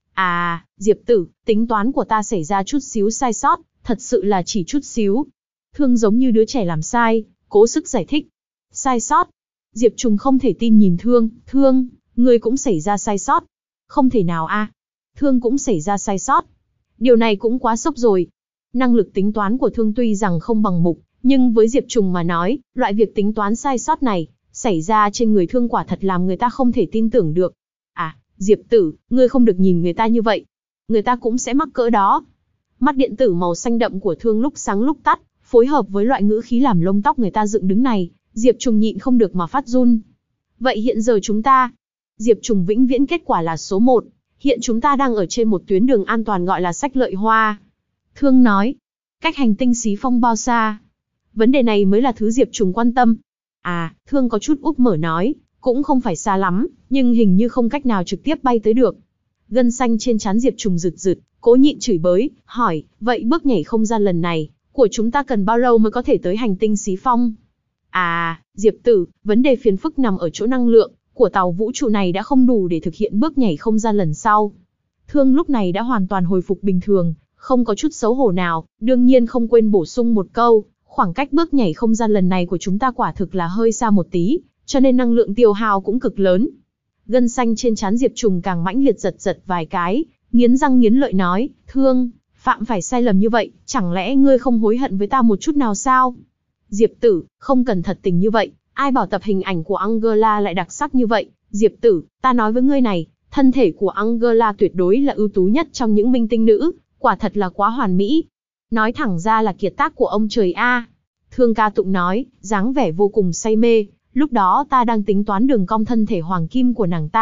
À, Diệp Tử, tính toán của ta xảy ra chút xíu sai sót, thật sự là chỉ chút xíu. Thương giống như đứa trẻ làm sai, cố sức giải thích. Sai sót? Diệp Trùng không thể tin nhìn Thương, Thương, ngươi cũng xảy ra sai sót. Không thể nào a, Thương cũng xảy ra sai sót. Điều này cũng quá sốc rồi. Năng lực tính toán của Thương tuy rằng không bằng Mục, nhưng với Diệp Trùng mà nói, loại việc tính toán sai sót này, xảy ra trên người Thương quả thật làm người ta không thể tin tưởng được. À, Diệp Tử, ngươi không được nhìn người ta như vậy. Người ta cũng sẽ mắc cỡ đó. Mắt điện tử màu xanh đậm của Thương lúc sáng lúc tắt, phối hợp với loại ngữ khí làm lông tóc người ta dựng đứng này, Diệp Trùng nhịn không được mà phát run. Vậy hiện giờ chúng ta, Diệp Trùng vĩnh viễn kết quả là số một. Hiện chúng ta đang ở trên một tuyến đường an toàn gọi là Sách Lợi Hoa. Thương nói, cách hành tinh Xí Phong bao xa? Vấn đề này mới là thứ Diệp Trùng quan tâm. À, Thương có chút úp mở nói, cũng không phải xa lắm, nhưng hình như không cách nào trực tiếp bay tới được. Gân xanh trên trán Diệp Trùng rực rực, cố nhịn chửi bới, hỏi, vậy bước nhảy không gian lần này, của chúng ta cần bao lâu mới có thể tới hành tinh Xí Phong? À, Diệp Tử, vấn đề phiền phức nằm ở chỗ năng lượng của tàu vũ trụ này đã không đủ để thực hiện bước nhảy không gian lần sau. Thương lúc này đã hoàn toàn hồi phục bình thường, không có chút xấu hổ nào, đương nhiên không quên bổ sung một câu, khoảng cách bước nhảy không gian lần này của chúng ta quả thực là hơi xa một tí, cho nên năng lượng tiêu hao cũng cực lớn. Gân xanh trên trán Diệp Trùng càng mãnh liệt giật giật vài cái, nghiến răng nghiến lợi nói, Thương, phạm phải sai lầm như vậy, chẳng lẽ ngươi không hối hận với ta một chút nào sao? Diệp Tử, không cần thật tình như vậy, ai bảo tập hình ảnh của Angela lại đặc sắc như vậy? Diệp Tử, ta nói với ngươi này, thân thể của Angela tuyệt đối là ưu tú nhất trong những minh tinh nữ, quả thật là quá hoàn mỹ. Nói thẳng ra là kiệt tác của ông trời a. Thương ca tụng nói, dáng vẻ vô cùng say mê, lúc đó ta đang tính toán đường cong thân thể hoàng kim của nàng ta,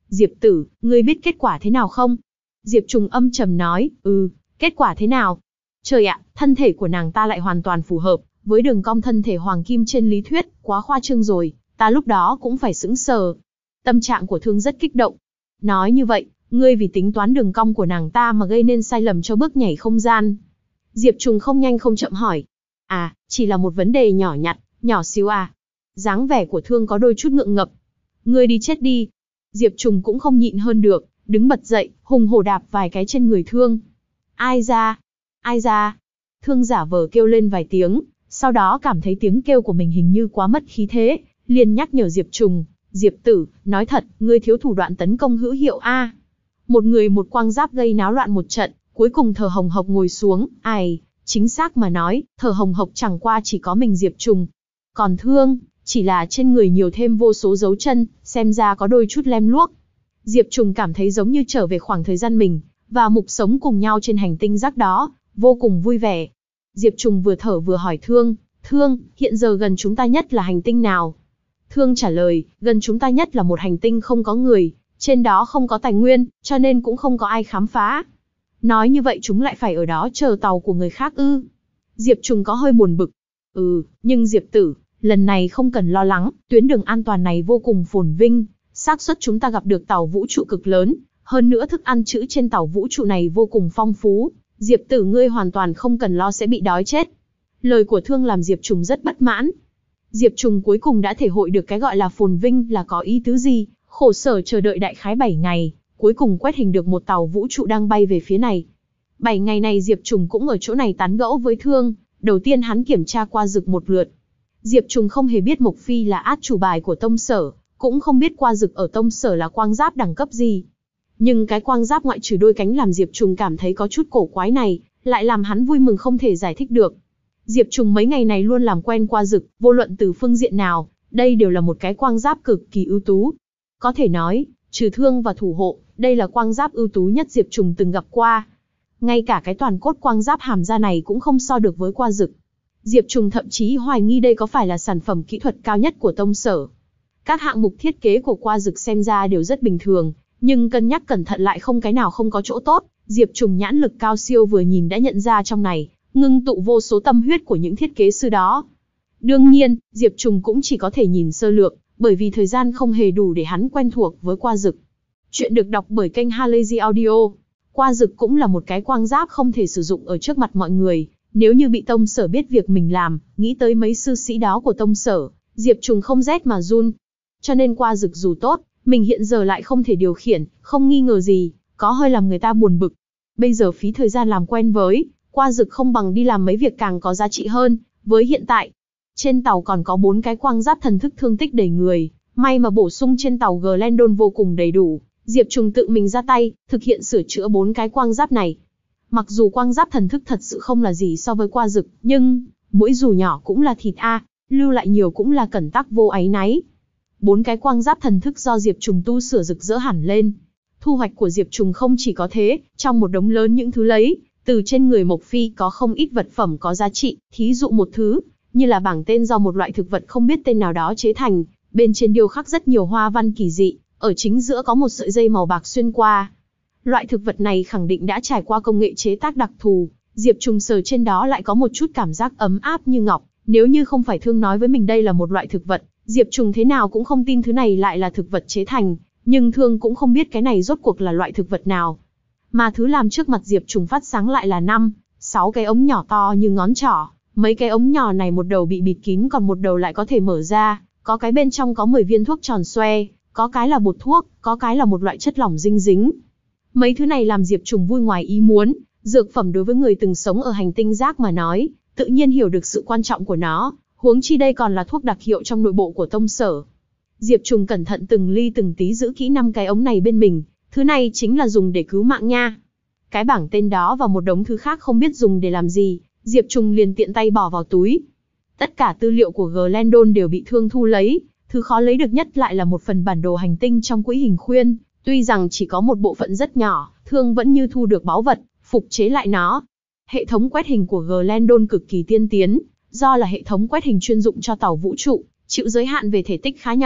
Diệp tử, ngươi biết kết quả thế nào không? Diệp Trùng âm trầm nói, ừ, kết quả thế nào? Trời ạ, thân thể của nàng ta lại hoàn toàn phù hợp với đường cong thân thể hoàng kim trên lý thuyết, quá khoa trương rồi, ta lúc đó cũng phải sững sờ. Tâm trạng của Thương rất kích động. Nói như vậy, ngươi vì tính toán đường cong của nàng ta mà gây nên sai lầm cho bước nhảy không gian. Diệp Trùng không nhanh không chậm hỏi. À, chỉ là một vấn đề nhỏ nhặt, nhỏ xíu à. Dáng vẻ của Thương có đôi chút ngượng ngập. Ngươi đi chết đi. Diệp Trùng cũng không nhịn hơn được, đứng bật dậy, hùng hổ đạp vài cái trên người Thương. Ai ra? Ai ra? Thương giả vờ kêu lên vài tiếng, sau đó cảm thấy tiếng kêu của mình hình như quá mất khí thế, liền nhắc nhở Diệp Trùng. Diệp tử, nói thật, ngươi thiếu thủ đoạn tấn công hữu hiệu a. Một người một quang giáp gây náo loạn một trận, cuối cùng Thở Hồng Hộc ngồi xuống, ai, chính xác mà nói, Thở Hồng Hộc chẳng qua chỉ có mình Diệp Trùng. Còn Thương, chỉ là trên người nhiều thêm vô số dấu chân, xem ra có đôi chút lem luốc. Diệp Trùng cảm thấy giống như trở về khoảng thời gian mình và Mục sống cùng nhau trên hành tinh rác đó, vô cùng vui vẻ. Diệp Trùng vừa thở vừa hỏi Thương, Thương, hiện giờ gần chúng ta nhất là hành tinh nào? Thương trả lời, gần chúng ta nhất là một hành tinh không có người, trên đó không có tài nguyên, cho nên cũng không có ai khám phá. Nói như vậy chúng lại phải ở đó chờ tàu của người khác ư? Diệp Trùng có hơi buồn bực. Ừ, nhưng Diệp tử, lần này không cần lo lắng, tuyến đường an toàn này vô cùng phồn vinh, xác suất chúng ta gặp được tàu vũ trụ cực lớn, hơn nữa thức ăn trữ trên tàu vũ trụ này vô cùng phong phú, Diệp tử ngươi hoàn toàn không cần lo sẽ bị đói chết. Lời của Thương làm Diệp Trùng rất bất mãn. Diệp Trùng cuối cùng đã thể hội được cái gọi là phồn vinh là có ý tứ gì, khổ sở chờ đợi đại khái bảy ngày, cuối cùng quét hình được một tàu vũ trụ đang bay về phía này. bảy ngày này Diệp Trùng cũng ở chỗ này tán gẫu với Thương, đầu tiên hắn kiểm tra qua dực một lượt. Diệp Trùng không hề biết Mộc Phi là át chủ bài của tông sở, cũng không biết qua dực ở tông sở là quang giáp đẳng cấp gì. Nhưng cái quang giáp ngoại trừ đôi cánh làm Diệp Trùng cảm thấy có chút cổ quái này, lại làm hắn vui mừng không thể giải thích được. Diệp Trùng mấy ngày này luôn làm quen qua dực, vô luận từ phương diện nào, đây đều là một cái quang giáp cực kỳ ưu tú. Có thể nói, trừ Thương và thủ hộ, đây là quang giáp ưu tú nhất Diệp Trùng từng gặp qua. Ngay cả cái toàn cốt quang giáp hàm ra này cũng không so được với qua dực. Diệp Trùng thậm chí hoài nghi đây có phải là sản phẩm kỹ thuật cao nhất của tông sở. Các hạng mục thiết kế của qua dực xem ra đều rất bình thường, nhưng cân nhắc cẩn thận lại không cái nào không có chỗ tốt. Diệp Trùng nhãn lực cao siêu vừa nhìn đã nhận ra trong này ngưng tụ vô số tâm huyết của những thiết kế sư đó. Đương nhiên, Diệp Trùng cũng chỉ có thể nhìn sơ lược, bởi vì thời gian không hề đủ để hắn quen thuộc với qua dực. Chuyện được đọc bởi kênh Halazy Audio. Qua dực cũng là một cái quang giáp không thể sử dụng ở trước mặt mọi người. Nếu như bị tông sở biết việc mình làm, nghĩ tới mấy sư sĩ đó của tông sở, Diệp Trùng không rét mà run. Cho nên qua dực dù tốt, mình hiện giờ lại không thể điều khiển, không nghi ngờ gì, có hơi làm người ta buồn bực. Bây giờ phí thời gian làm quen với qua dực không bằng đi làm mấy việc càng có giá trị hơn. Với hiện tại, trên tàu còn có bốn cái quang giáp thần thức thương tích đầy người, may mà bổ sung trên tàu Glendon vô cùng đầy đủ. Diệp Trùng tự mình ra tay, thực hiện sửa chữa bốn cái quang giáp này. Mặc dù quang giáp thần thức thật sự không là gì so với qua dực, nhưng mỗi dù nhỏ cũng là thịt a, lưu lại nhiều cũng là cẩn tắc vô áy náy. Bốn cái quang giáp thần thức do Diệp Trùng tu sửa rực rỡ hẳn lên. Thu hoạch của Diệp Trùng không chỉ có thế, trong một đống lớn những thứ lấy từ trên người Mộc Phi có không ít vật phẩm có giá trị, thí dụ một thứ như là bảng tên do một loại thực vật không biết tên nào đó chế thành, bên trên điêu khắc rất nhiều hoa văn kỳ dị, ở chính giữa có một sợi dây màu bạc xuyên qua. Loại thực vật này khẳng định đã trải qua công nghệ chế tác đặc thù, Diệp Trùng sờ trên đó lại có một chút cảm giác ấm áp như ngọc, nếu như không phải Thương nói với mình đây là một loại thực vật, Diệp Trùng thế nào cũng không tin thứ này lại là thực vật chế thành, nhưng Thương cũng không biết cái này rốt cuộc là loại thực vật nào. Mà thứ làm trước mặt Diệp Trùng phát sáng lại là năm, sáu cái ống nhỏ to như ngón trỏ, mấy cái ống nhỏ này một đầu bị bịt kín còn một đầu lại có thể mở ra, có cái bên trong có mười viên thuốc tròn xoe, có cái là bột thuốc, có cái là một loại chất lỏng dinh dính. Mấy thứ này làm Diệp Trùng vui ngoài ý muốn, dược phẩm đối với người từng sống ở hành tinh rác mà nói, tự nhiên hiểu được sự quan trọng của nó, huống chi đây còn là thuốc đặc hiệu trong nội bộ của tông sở. Diệp Trùng cẩn thận từng ly từng tí giữ kỹ năm cái ống này bên mình, thứ này chính là dùng để cứu mạng nha. Cái bảng tên đó và một đống thứ khác không biết dùng để làm gì, Diệp Trùng liền tiện tay bỏ vào túi. Tất cả tư liệu của Glendon đều bị Thương thu lấy, thứ khó lấy được nhất lại là một phần bản đồ hành tinh trong quỹ hình khuyên. Tuy rằng chỉ có một bộ phận rất nhỏ, Thương vẫn như thu được báu vật, phục chế lại nó. Hệ thống quét hình của Glendon cực kỳ tiên tiến, do là hệ thống quét hình chuyên dụng cho tàu vũ trụ, chịu giới hạn về thể tích khá nhỏ,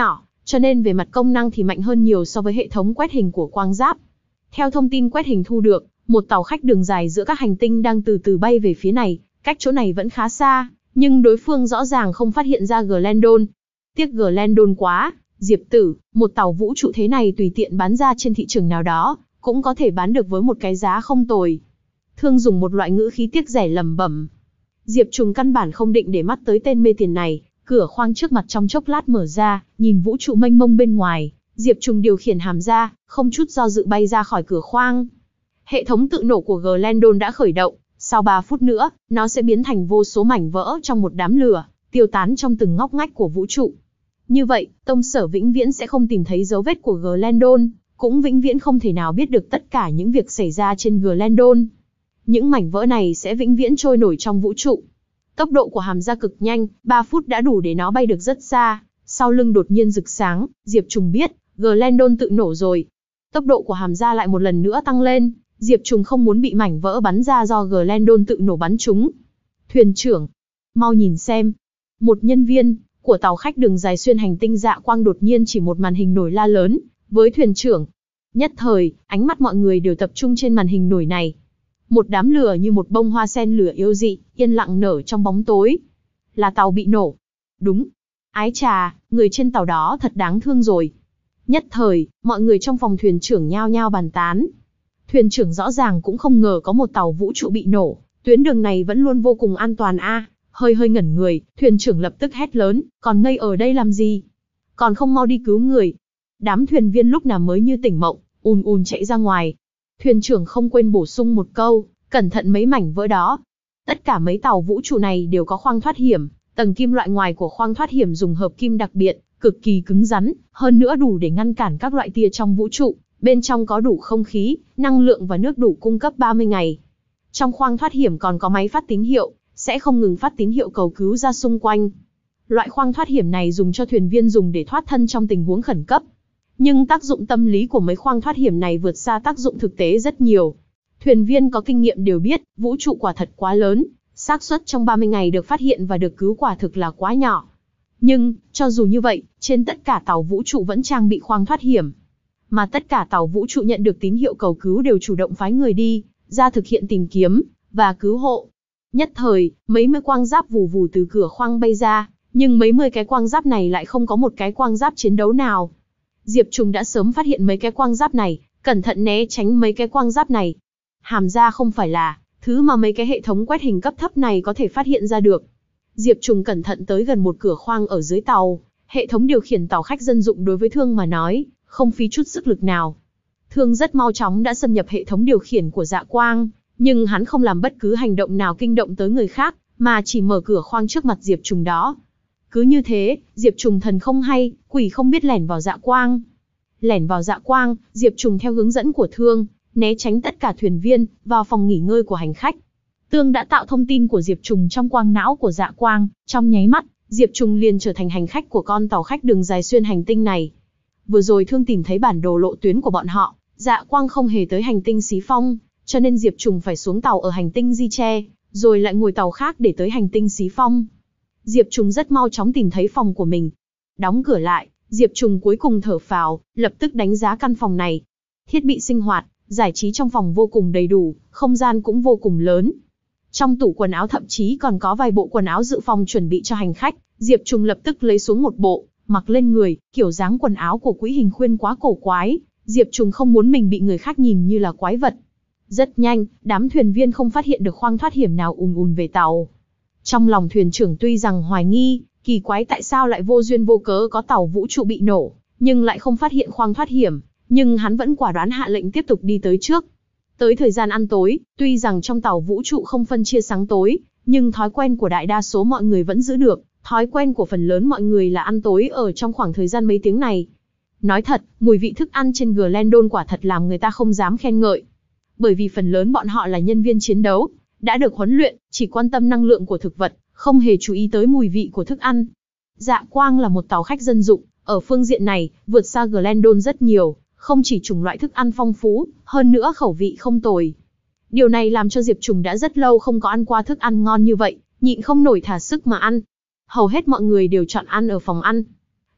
cho nên về mặt công năng thì mạnh hơn nhiều so với hệ thống quét hình của Quang Giáp. Theo thông tin quét hình thu được, một tàu khách đường dài giữa các hành tinh đang từ từ bay về phía này, cách chỗ này vẫn khá xa, nhưng đối phương rõ ràng không phát hiện ra Glendon. Tiếc Glendon quá, Diệp Tử, một tàu vũ trụ thế này tùy tiện bán ra trên thị trường nào đó, cũng có thể bán được với một cái giá không tồi. Thương dùng một loại ngữ khí tiếc rẻ lẩm bẩm. Diệp Trùng căn bản không định để mắt tới tên mê tiền này, cửa khoang trước mặt trong chốc lát mở ra, nhìn vũ trụ mênh mông bên ngoài, Diệp Trùng điều khiển hàm ra, không chút do dự bay ra khỏi cửa khoang. Hệ thống tự nổ của Glendon đã khởi động, sau ba phút nữa, nó sẽ biến thành vô số mảnh vỡ trong một đám lửa, tiêu tán trong từng ngóc ngách của vũ trụ. Như vậy, Tông Sở vĩnh viễn sẽ không tìm thấy dấu vết của Glendon, cũng vĩnh viễn không thể nào biết được tất cả những việc xảy ra trên Glendon. Những mảnh vỡ này sẽ vĩnh viễn trôi nổi trong vũ trụ. Tốc độ của hàm ra cực nhanh, ba phút đã đủ để nó bay được rất xa. Sau lưng đột nhiên rực sáng, Diệp Trùng biết, Glendon tự nổ rồi. Tốc độ của hàm ra lại một lần nữa tăng lên, Diệp Trùng không muốn bị mảnh vỡ bắn ra do Glendon tự nổ bắn trúng. Thuyền trưởng, mau nhìn xem. Một nhân viên của tàu khách đường dài xuyên hành tinh Dạ Quang đột nhiên chỉ một màn hình nổi la lớn với thuyền trưởng. Nhất thời, ánh mắt mọi người đều tập trung trên màn hình nổi này. Một đám lửa như một bông hoa sen lửa yêu dị, yên lặng nở trong bóng tối. Là tàu bị nổ. Đúng. Ái chà, người trên tàu đó thật đáng thương rồi. Nhất thời, mọi người trong phòng thuyền trưởng nhao nhao bàn tán. Thuyền trưởng rõ ràng cũng không ngờ có một tàu vũ trụ bị nổ, tuyến đường này vẫn luôn vô cùng an toàn a. À, hơi hơi ngẩn người, thuyền trưởng lập tức hét lớn, còn ngây ở đây làm gì? Còn không mau đi cứu người. Đám thuyền viên lúc nào mới như tỉnh mộng, ùn ùn chạy ra ngoài. Thuyền trưởng không quên bổ sung một câu, cẩn thận mấy mảnh vỡ đó. Tất cả mấy tàu vũ trụ này đều có khoang thoát hiểm, tầng kim loại ngoài của khoang thoát hiểm dùng hợp kim đặc biệt, cực kỳ cứng rắn, hơn nữa đủ để ngăn cản các loại tia trong vũ trụ, bên trong có đủ không khí, năng lượng và nước đủ cung cấp ba mươi ngày. Trong khoang thoát hiểm còn có máy phát tín hiệu, sẽ không ngừng phát tín hiệu cầu cứu ra xung quanh. Loại khoang thoát hiểm này dùng cho thuyền viên dùng để thoát thân trong tình huống khẩn cấp. Nhưng tác dụng tâm lý của mấy khoang thoát hiểm này vượt xa tác dụng thực tế rất nhiều. Thuyền viên có kinh nghiệm đều biết, vũ trụ quả thật quá lớn, xác suất trong ba mươi ngày được phát hiện và được cứu quả thực là quá nhỏ. Nhưng, cho dù như vậy, trên tất cả tàu vũ trụ vẫn trang bị khoang thoát hiểm. Mà tất cả tàu vũ trụ nhận được tín hiệu cầu cứu đều chủ động phái người đi, ra thực hiện tìm kiếm, và cứu hộ. Nhất thời, mấy mươi quang giáp vù vù từ cửa khoang bay ra, nhưng mấy mươi cái quang giáp này lại không có một cái quang giáp chiến đấu nào. Diệp Trùng đã sớm phát hiện mấy cái quang giáp này, cẩn thận né tránh mấy cái quang giáp này. Hàm ra không phải là thứ mà mấy cái hệ thống quét hình cấp thấp này có thể phát hiện ra được. Diệp Trùng cẩn thận tới gần một cửa khoang ở dưới tàu, hệ thống điều khiển tàu khách dân dụng đối với Thương mà nói, không phí chút sức lực nào. Thương rất mau chóng đã xâm nhập hệ thống điều khiển của Dạ Quang, nhưng hắn không làm bất cứ hành động nào kinh động tới người khác, mà chỉ mở cửa khoang trước mặt Diệp Trùng đó. Cứ như thế, Diệp Trùng thần không hay, quỷ không biết lẻn vào Dạ Quang. Lẻn vào Dạ Quang, Diệp Trùng theo hướng dẫn của Thương, né tránh tất cả thuyền viên, vào phòng nghỉ ngơi của hành khách. Tương đã tạo thông tin của Diệp Trùng trong quang não của Dạ Quang, trong nháy mắt, Diệp Trùng liền trở thành hành khách của con tàu khách đường dài xuyên hành tinh này. Vừa rồi Thương tìm thấy bản đồ lộ tuyến của bọn họ, Dạ Quang không hề tới hành tinh Xí Phong, cho nên Diệp Trùng phải xuống tàu ở hành tinh Di Tre, rồi lại ngồi tàu khác để tới hành tinh Xí Phong. Diệp Trùng rất mau chóng tìm thấy phòng của mình. Đóng cửa lại, Diệp Trùng cuối cùng thở phào, lập tức đánh giá căn phòng này. Thiết bị sinh hoạt, giải trí trong phòng vô cùng đầy đủ, không gian cũng vô cùng lớn. Trong tủ quần áo thậm chí còn có vài bộ quần áo dự phòng chuẩn bị cho hành khách. Diệp Trùng lập tức lấy xuống một bộ, mặc lên người, kiểu dáng quần áo của Quỹ Hình Khuyên quá cổ quái. Diệp Trùng không muốn mình bị người khác nhìn như là quái vật. Rất nhanh, đám thuyền viên không phát hiện được khoang thoát hiểm nào ùn ùn về tàu. Trong lòng thuyền trưởng tuy rằng hoài nghi, kỳ quái tại sao lại vô duyên vô cớ có tàu vũ trụ bị nổ, nhưng lại không phát hiện khoang thoát hiểm, nhưng hắn vẫn quả đoán hạ lệnh tiếp tục đi tới trước. Tới thời gian ăn tối, tuy rằng trong tàu vũ trụ không phân chia sáng tối, nhưng thói quen của đại đa số mọi người vẫn giữ được, thói quen của phần lớn mọi người là ăn tối ở trong khoảng thời gian mấy tiếng này. Nói thật, mùi vị thức ăn trên Glendon quả thật làm người ta không dám khen ngợi. Bởi vì phần lớn bọn họ là nhân viên chiến đấu, đã được huấn luyện, chỉ quan tâm năng lượng của thực vật, không hề chú ý tới mùi vị của thức ăn. Dạ Quang là một tàu khách dân dụng, ở phương diện này, vượt xa Glendon rất nhiều, không chỉ chủng loại thức ăn phong phú, hơn nữa khẩu vị không tồi. Điều này làm cho Diệp Trùng đã rất lâu không có ăn qua thức ăn ngon như vậy, nhịn không nổi thả sức mà ăn. Hầu hết mọi người đều chọn ăn ở phòng ăn.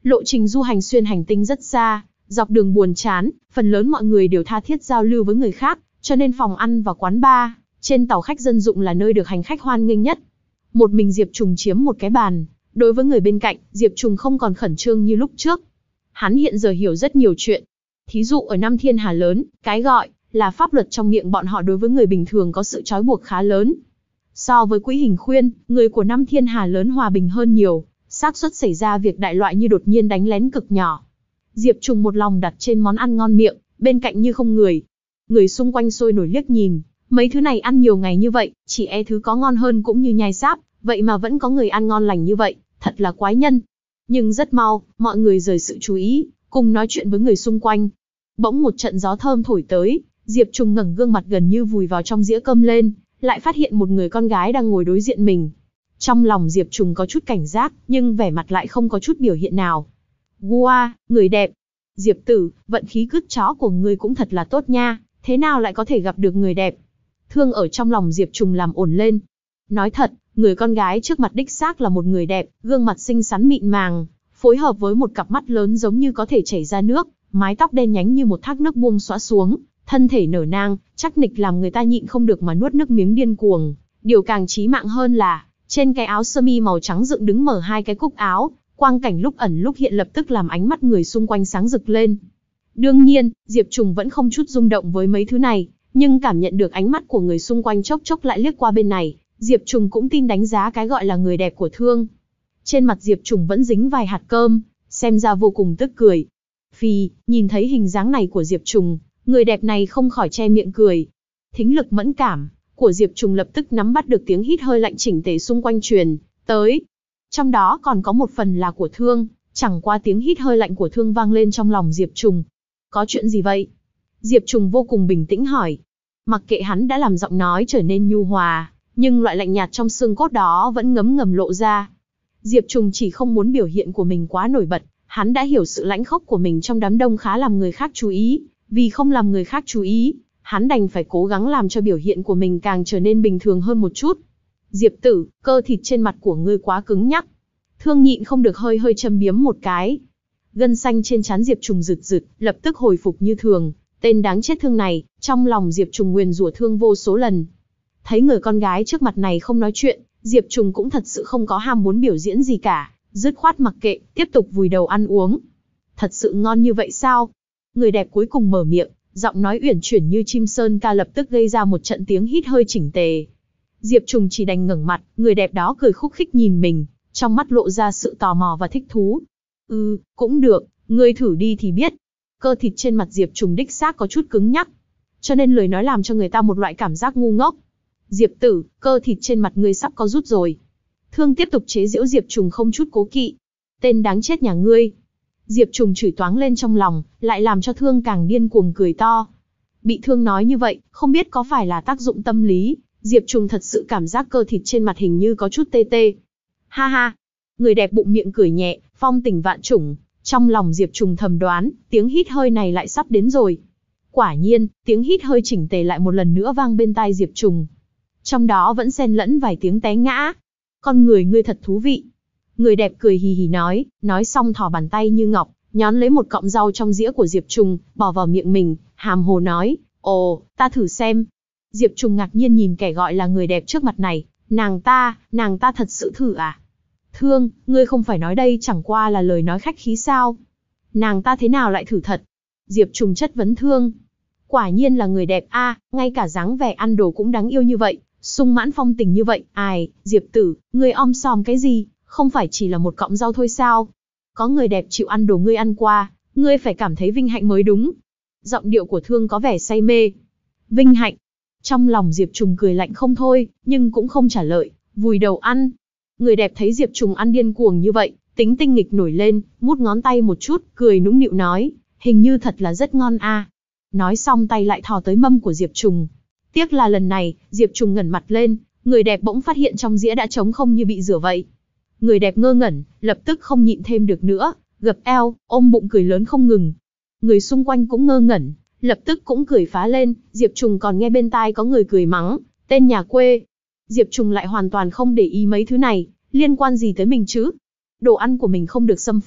Lộ trình du hành xuyên hành tinh rất xa, dọc đường buồn chán, phần lớn mọi người đều tha thiết giao lưu với người khác, cho nên phòng ăn và quán bar trên tàu khách dân dụng là nơi được hành khách hoan nghênh nhất. Một mình Diệp Trùng chiếm một cái bàn. Đối với người bên cạnh, Diệp Trùng không còn khẩn trương như lúc trước. Hắn hiện giờ hiểu rất nhiều chuyện. Thí dụ ở năm thiên hà lớn, cái gọi là pháp luật trong miệng bọn họ đối với người bình thường có sự trói buộc khá lớn. So với Quỹ Hình Khuyên, người của năm thiên hà lớn hòa bình hơn nhiều, xác suất xảy ra việc đại loại như đột nhiên đánh lén cực nhỏ. Diệp Trùng một lòng đặt trên món ăn ngon miệng, bên cạnh như không người. Người xung quanh sôi nổi liếc nhìn, mấy thứ này ăn nhiều ngày như vậy, chỉ e thứ có ngon hơn cũng như nhai sáp, vậy mà vẫn có người ăn ngon lành như vậy, thật là quái nhân. Nhưng rất mau, mọi người rời sự chú ý, cùng nói chuyện với người xung quanh. Bỗng một trận gió thơm thổi tới, Diệp Trùng ngẩng gương mặt gần như vùi vào trong dĩa cơm lên, lại phát hiện một người con gái đang ngồi đối diện mình. Trong lòng Diệp Trùng có chút cảnh giác, nhưng vẻ mặt lại không có chút biểu hiện nào. Wow, người đẹp. Diệp tử, vận khí cứt chó của ngươi cũng thật là tốt nha, thế nào lại có thể gặp được người đẹp? Thương ở trong lòng Diệp Trùng làm ổn lên. Nói thật, người con gái trước mặt đích xác là một người đẹp, gương mặt xinh xắn mịn màng, phối hợp với một cặp mắt lớn giống như có thể chảy ra nước, mái tóc đen nhánh như một thác nước buông xõa xuống, thân thể nở nang, chắc nịch làm người ta nhịn không được mà nuốt nước miếng điên cuồng. Điều càng chí mạng hơn là, trên cái áo sơ mi màu trắng dựng đứng mở hai cái cúc áo, quang cảnh lúc ẩn lúc hiện lập tức làm ánh mắt người xung quanh sáng rực lên. Đương nhiên, Diệp Trùng vẫn không chút rung động với mấy thứ này, nhưng cảm nhận được ánh mắt của người xung quanh chốc chốc lại liếc qua bên này, Diệp Trùng cũng tin đánh giá cái gọi là người đẹp của Thương. Trên mặt Diệp Trùng vẫn dính vài hạt cơm, xem ra vô cùng tức cười. Phì, nhìn thấy hình dáng này của Diệp Trùng, người đẹp này không khỏi che miệng cười. Thính lực mẫn cảm của Diệp Trùng lập tức nắm bắt được tiếng hít hơi lạnh chỉnh tề xung quanh truyền tới. Trong đó còn có một phần là của Thương, chẳng qua tiếng hít hơi lạnh của Thương vang lên trong lòng Diệp Trùng. Có chuyện gì vậy? Diệp Trùng vô cùng bình tĩnh hỏi. Mặc kệ hắn đã làm giọng nói trở nên nhu hòa, nhưng loại lạnh nhạt trong xương cốt đó vẫn ngấm ngầm lộ ra. Diệp Trùng chỉ không muốn biểu hiện của mình quá nổi bật, hắn đã hiểu sự lãnh khốc của mình trong đám đông khá làm người khác chú ý, vì không làm người khác chú ý, hắn đành phải cố gắng làm cho biểu hiện của mình càng trở nên bình thường hơn một chút. Diệp tử, cơ thịt trên mặt của ngươi quá cứng nhắc. Thương nhịn không được hơi hơi châm biếm một cái. Gân xanh trên trán Diệp Trùng rực rực, lập tức hồi phục như thường. Tên đáng chết Thương này, trong lòng Diệp Trùng nguyền rủa Thương vô số lần. Thấy người con gái trước mặt này không nói chuyện, Diệp Trùng cũng thật sự không có ham muốn biểu diễn gì cả, dứt khoát mặc kệ, tiếp tục vùi đầu ăn uống. Thật sự ngon như vậy sao? Người đẹp cuối cùng mở miệng, giọng nói uyển chuyển như chim sơn ca lập tức gây ra một trận tiếng hít hơi chỉnh tề. Diệp Trùng chỉ đành ngẩng mặt, người đẹp đó cười khúc khích nhìn mình, trong mắt lộ ra sự tò mò và thích thú. Ừ, cũng được, ngươi thử đi thì biết. Cơ thịt trên mặt Diệp Trùng đích xác có chút cứng nhắc, cho nên lời nói làm cho người ta một loại cảm giác ngu ngốc. Diệp tử, cơ thịt trên mặt ngươi sắp có rút rồi. Thương tiếp tục chế giễu Diệp Trùng không chút cố kỵ. Tên đáng chết nhà ngươi. Diệp Trùng chửi toáng lên trong lòng, lại làm cho Thương càng điên cuồng cười to. Bị Thương nói như vậy, không biết có phải là tác dụng tâm lý, Diệp Trùng thật sự cảm giác cơ thịt trên mặt hình như có chút tê tê. Ha ha. Người đẹp bụng miệng cười nhẹ, phong tình vạn trùng. Trong lòng Diệp Trùng thầm đoán, tiếng hít hơi này lại sắp đến rồi. Quả nhiên, tiếng hít hơi chỉnh tề lại một lần nữa vang bên tai Diệp Trùng. Trong đó vẫn xen lẫn vài tiếng té ngã. Con người ngươi thật thú vị. Người đẹp cười hì hì nói, nói xong thò bàn tay như ngọc, nhón lấy một cọng rau trong dĩa của Diệp Trùng, bỏ vào miệng mình, hàm hồ nói, ồ, ta thử xem. Diệp Trùng ngạc nhiên nhìn kẻ gọi là người đẹp trước mặt này, nàng ta, nàng ta thật sự thử à? Thương, ngươi không phải nói đây chẳng qua là lời nói khách khí sao? Nàng ta thế nào lại thử thật? Diệp Trùng chất vấn Thương. Quả nhiên là người đẹp a, à, ngay cả dáng vẻ ăn đồ cũng đáng yêu như vậy, sung mãn phong tình như vậy. Ai, Diệp tử, ngươi om sòm cái gì? Không phải chỉ là một cọng rau thôi sao? Có người đẹp chịu ăn đồ ngươi ăn qua, ngươi phải cảm thấy vinh hạnh mới đúng. Giọng điệu của Thương có vẻ say mê. Vinh hạnh. Trong lòng Diệp Trùng cười lạnh không thôi, nhưng cũng không trả lời, vùi đầu ăn. Người đẹp thấy Diệp Trùng ăn điên cuồng như vậy, tính tinh nghịch nổi lên, mút ngón tay một chút, cười nũng nịu nói, hình như thật là rất ngon a. À. Nói xong tay lại thò tới mâm của Diệp Trùng. Tiếc là lần này, Diệp Trùng ngẩng mặt lên, người đẹp bỗng phát hiện trong dĩa đã trống không như bị rửa vậy. Người đẹp ngơ ngẩn, lập tức không nhịn thêm được nữa, gập eo, ôm bụng cười lớn không ngừng. Người xung quanh cũng ngơ ngẩn, lập tức cũng cười phá lên, Diệp Trùng còn nghe bên tai có người cười mắng, tên nhà quê. Diệp Trùng lại hoàn toàn không để ý mấy thứ này, liên quan gì tới mình chứ? Đồ ăn của mình không được xâm phạm,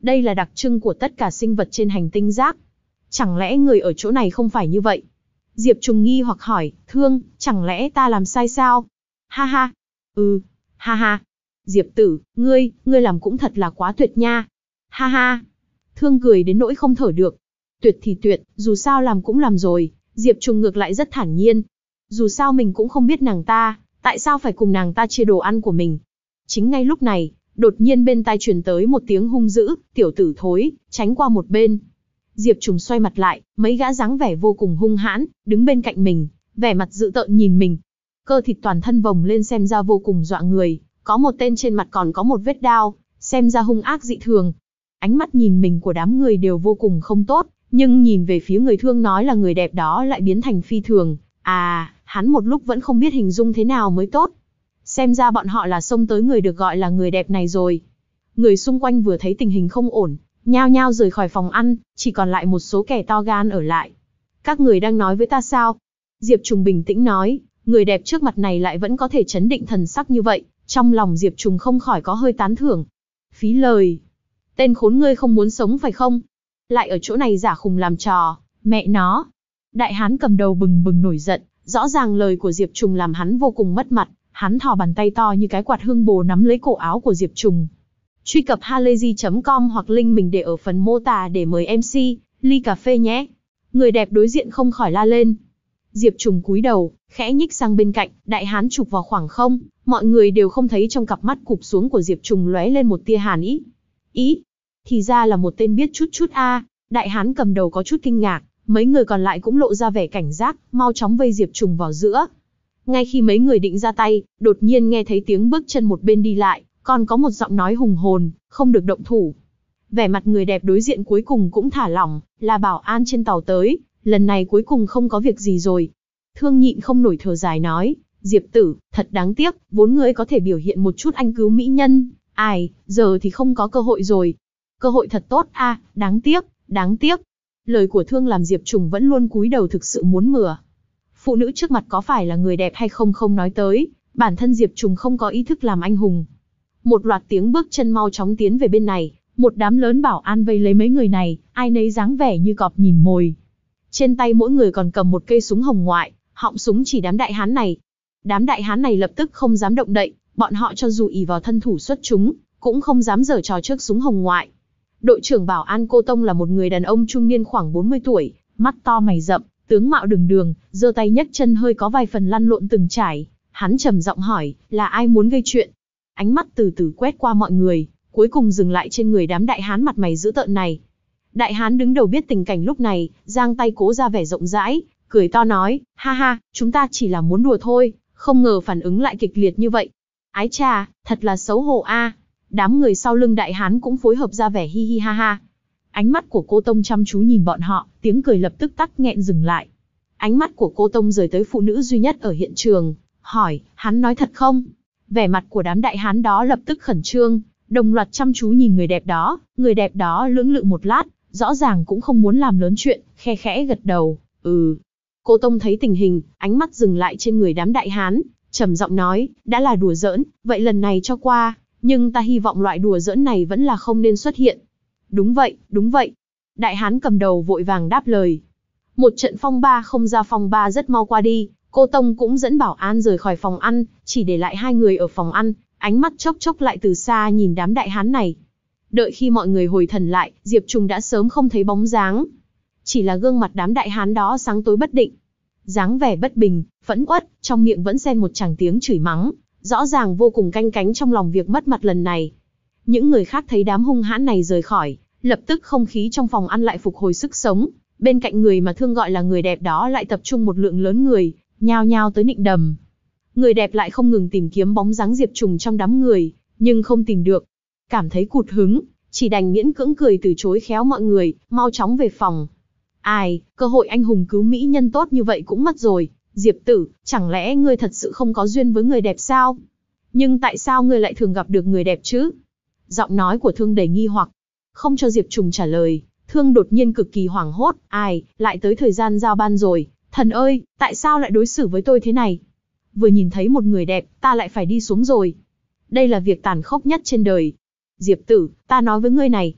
Đây là đặc trưng của tất cả sinh vật trên hành tinh rác. Chẳng lẽ người ở chỗ này không phải như vậy? Diệp Trùng nghi hoặc hỏi, Thương, chẳng lẽ ta làm sai sao? Ha ha. Ừ. Ha ha. Diệp tử, ngươi, ngươi làm cũng thật là quá tuyệt nha. Ha ha. Thương cười đến nỗi không thở được. Tuyệt thì tuyệt, dù sao làm cũng làm rồi. Diệp Trùng ngược lại rất thản nhiên. Dù sao mình cũng không biết nàng ta, tại sao phải cùng nàng ta chia đồ ăn của mình. Chính ngay lúc này, đột nhiên bên tai truyền tới một tiếng hung dữ, tiểu tử thối, tránh qua một bên. Diệp Trùng xoay mặt lại, mấy gã dáng vẻ vô cùng hung hãn, đứng bên cạnh mình, vẻ mặt dữ tợn nhìn mình. Cơ thịt toàn thân vồng lên xem ra vô cùng dọa người, có một tên trên mặt còn có một vết đao, xem ra hung ác dị thường. Ánh mắt nhìn mình của đám người đều vô cùng không tốt, nhưng nhìn về phía người Thương nói là người đẹp đó lại biến thành phi thường. À, hắn một lúc vẫn không biết hình dung thế nào mới tốt. Xem ra bọn họ là xông tới người được gọi là người đẹp này rồi. Người xung quanh vừa thấy tình hình không ổn, nhao nhao rời khỏi phòng ăn, chỉ còn lại một số kẻ to gan ở lại. Các người đang nói với ta sao? Diệp Trùng bình tĩnh nói, người đẹp trước mặt này lại vẫn có thể trấn định thần sắc như vậy, trong lòng Diệp Trùng không khỏi có hơi tán thưởng. Phí lời. Tên khốn ngươi không muốn sống phải không? Lại ở chỗ này giả khùng làm trò, mẹ nó. Đại hán cầm đầu bừng bừng nổi giận, rõ ràng lời của Diệp Trùng làm hắn vô cùng mất mặt, hắn thò bàn tay to như cái quạt hương bồ nắm lấy cổ áo của Diệp Trùng. Truy cập halayzi chấm com hoặc link mình để ở phần mô tả để mời em xê, ly cà phê nhé. Người đẹp đối diện không khỏi la lên. Diệp Trùng cúi đầu, khẽ nhích sang bên cạnh, đại hán chụp vào khoảng không, mọi người đều không thấy trong cặp mắt cụp xuống của Diệp Trùng lóe lên một tia hàn ý. Ý, thì ra là một tên biết chút chút a. Đại hán cầm đầu có chút kinh ngạc, mấy người còn lại cũng lộ ra vẻ cảnh giác, mau chóng vây Diệp Trùng vào giữa. Ngay khi mấy người định ra tay, đột nhiên nghe thấy tiếng bước chân một bên đi lại, còn có một giọng nói hùng hồn, không được động thủ. Vẻ mặt người đẹp đối diện cuối cùng cũng thả lỏng, là bảo an trên tàu tới, lần này cuối cùng không có việc gì rồi. Thương nhịn không nổi thở dài nói, Diệp tử, thật đáng tiếc, vốn ngươi có thể biểu hiện một chút anh cứu mỹ nhân, ai, giờ thì không có cơ hội rồi. Cơ hội thật tốt a, à, đáng tiếc, đáng tiếc. Lời của Thương làm Diệp Trùng vẫn luôn cúi đầu thực sự muốn mửa. Phụ nữ trước mặt có phải là người đẹp hay không không nói tới, bản thân Diệp Trùng không có ý thức làm anh hùng. Một loạt tiếng bước chân mau chóng tiến về bên này, một đám lớn bảo an vây lấy mấy người này, ai nấy dáng vẻ như cọp nhìn mồi. Trên tay mỗi người còn cầm một cây súng hồng ngoại, họng súng chỉ đám đại hán này. Đám đại hán này lập tức không dám động đậy, bọn họ cho dù ỷ vào thân thủ xuất chúng, cũng không dám giở trò trước súng hồng ngoại. Đội trưởng bảo an Cô Tông là một người đàn ông trung niên khoảng bốn mươi tuổi, mắt to mày rậm, tướng mạo đường đường, giơ tay nhấc chân hơi có vài phần lăn lộn từng trải. Hắn trầm giọng hỏi, là ai muốn gây chuyện? Ánh mắt từ từ quét qua mọi người, cuối cùng dừng lại trên người đám đại hán mặt mày dữ tợn này. Đại hán đứng đầu biết tình cảnh lúc này, giang tay cố ra vẻ rộng rãi, cười to nói, ha ha, chúng ta chỉ là muốn đùa thôi, không ngờ phản ứng lại kịch liệt như vậy. Ái chà, thật là xấu hổ a. Đám người sau lưng đại hán cũng phối hợp ra vẻ hi hi ha ha. Ánh mắt của Cô Tông chăm chú nhìn bọn họ, tiếng cười lập tức tắc nghẹn dừng lại. Ánh mắt của Cô Tông rời tới phụ nữ duy nhất ở hiện trường, hỏi, hắn nói thật không? Vẻ mặt của đám đại hán đó lập tức khẩn trương, đồng loạt chăm chú nhìn người đẹp đó, người đẹp đó lưỡng lự một lát, rõ ràng cũng không muốn làm lớn chuyện, khe khẽ gật đầu, ừ. Cô Tông thấy tình hình, ánh mắt dừng lại trên người đám đại hán, trầm giọng nói, đã là đùa giỡn, vậy lần này cho qua, nhưng ta hy vọng loại đùa giỡn này vẫn là không nên xuất hiện. Đúng vậy, đúng vậy. Đại hán cầm đầu vội vàng đáp lời. Một trận phong ba không ra phong ba rất mau qua đi, Cô Tông cũng dẫn bảo an rời khỏi phòng ăn, chỉ để lại hai người ở phòng ăn, ánh mắt chốc chốc lại từ xa nhìn đám đại hán này. Đợi khi mọi người hồi thần lại, Diệp Trùng đã sớm không thấy bóng dáng. Chỉ là gương mặt đám đại hán đó sáng tối bất định. Dáng vẻ bất bình, phẫn uất, trong miệng vẫn xen một tràng tiếng chửi mắng, rõ ràng vô cùng canh cánh trong lòng việc mất mặt lần này. Những người khác thấy đám hung hãn này rời khỏi, lập tức không khí trong phòng ăn lại phục hồi sức sống. Bên cạnh người mà Thương gọi là người đẹp đó lại tập trung một lượng lớn người, nhao nhao tới nịnh đầm. Người đẹp lại không ngừng tìm kiếm bóng dáng Diệp Trùng trong đám người, nhưng không tìm được. Cảm thấy cụt hứng, chỉ đành miễn cưỡng cười từ chối khéo mọi người, mau chóng về phòng. Ai, cơ hội anh hùng cứu mỹ nhân tốt như vậy cũng mất rồi. Diệp tử, chẳng lẽ ngươi thật sự không có duyên với người đẹp sao? Nhưng tại sao ngươi lại thường gặp được người đẹp chứ? Giọng nói của Thương đầy nghi hoặc. Không cho Diệp Trùng trả lời, Thương đột nhiên cực kỳ hoảng hốt. Ai, lại tới thời gian giao ban rồi. Thần ơi, tại sao lại đối xử với tôi thế này? Vừa nhìn thấy một người đẹp, ta lại phải đi xuống rồi. Đây là việc tàn khốc nhất trên đời. Diệp tử, ta nói với ngươi này.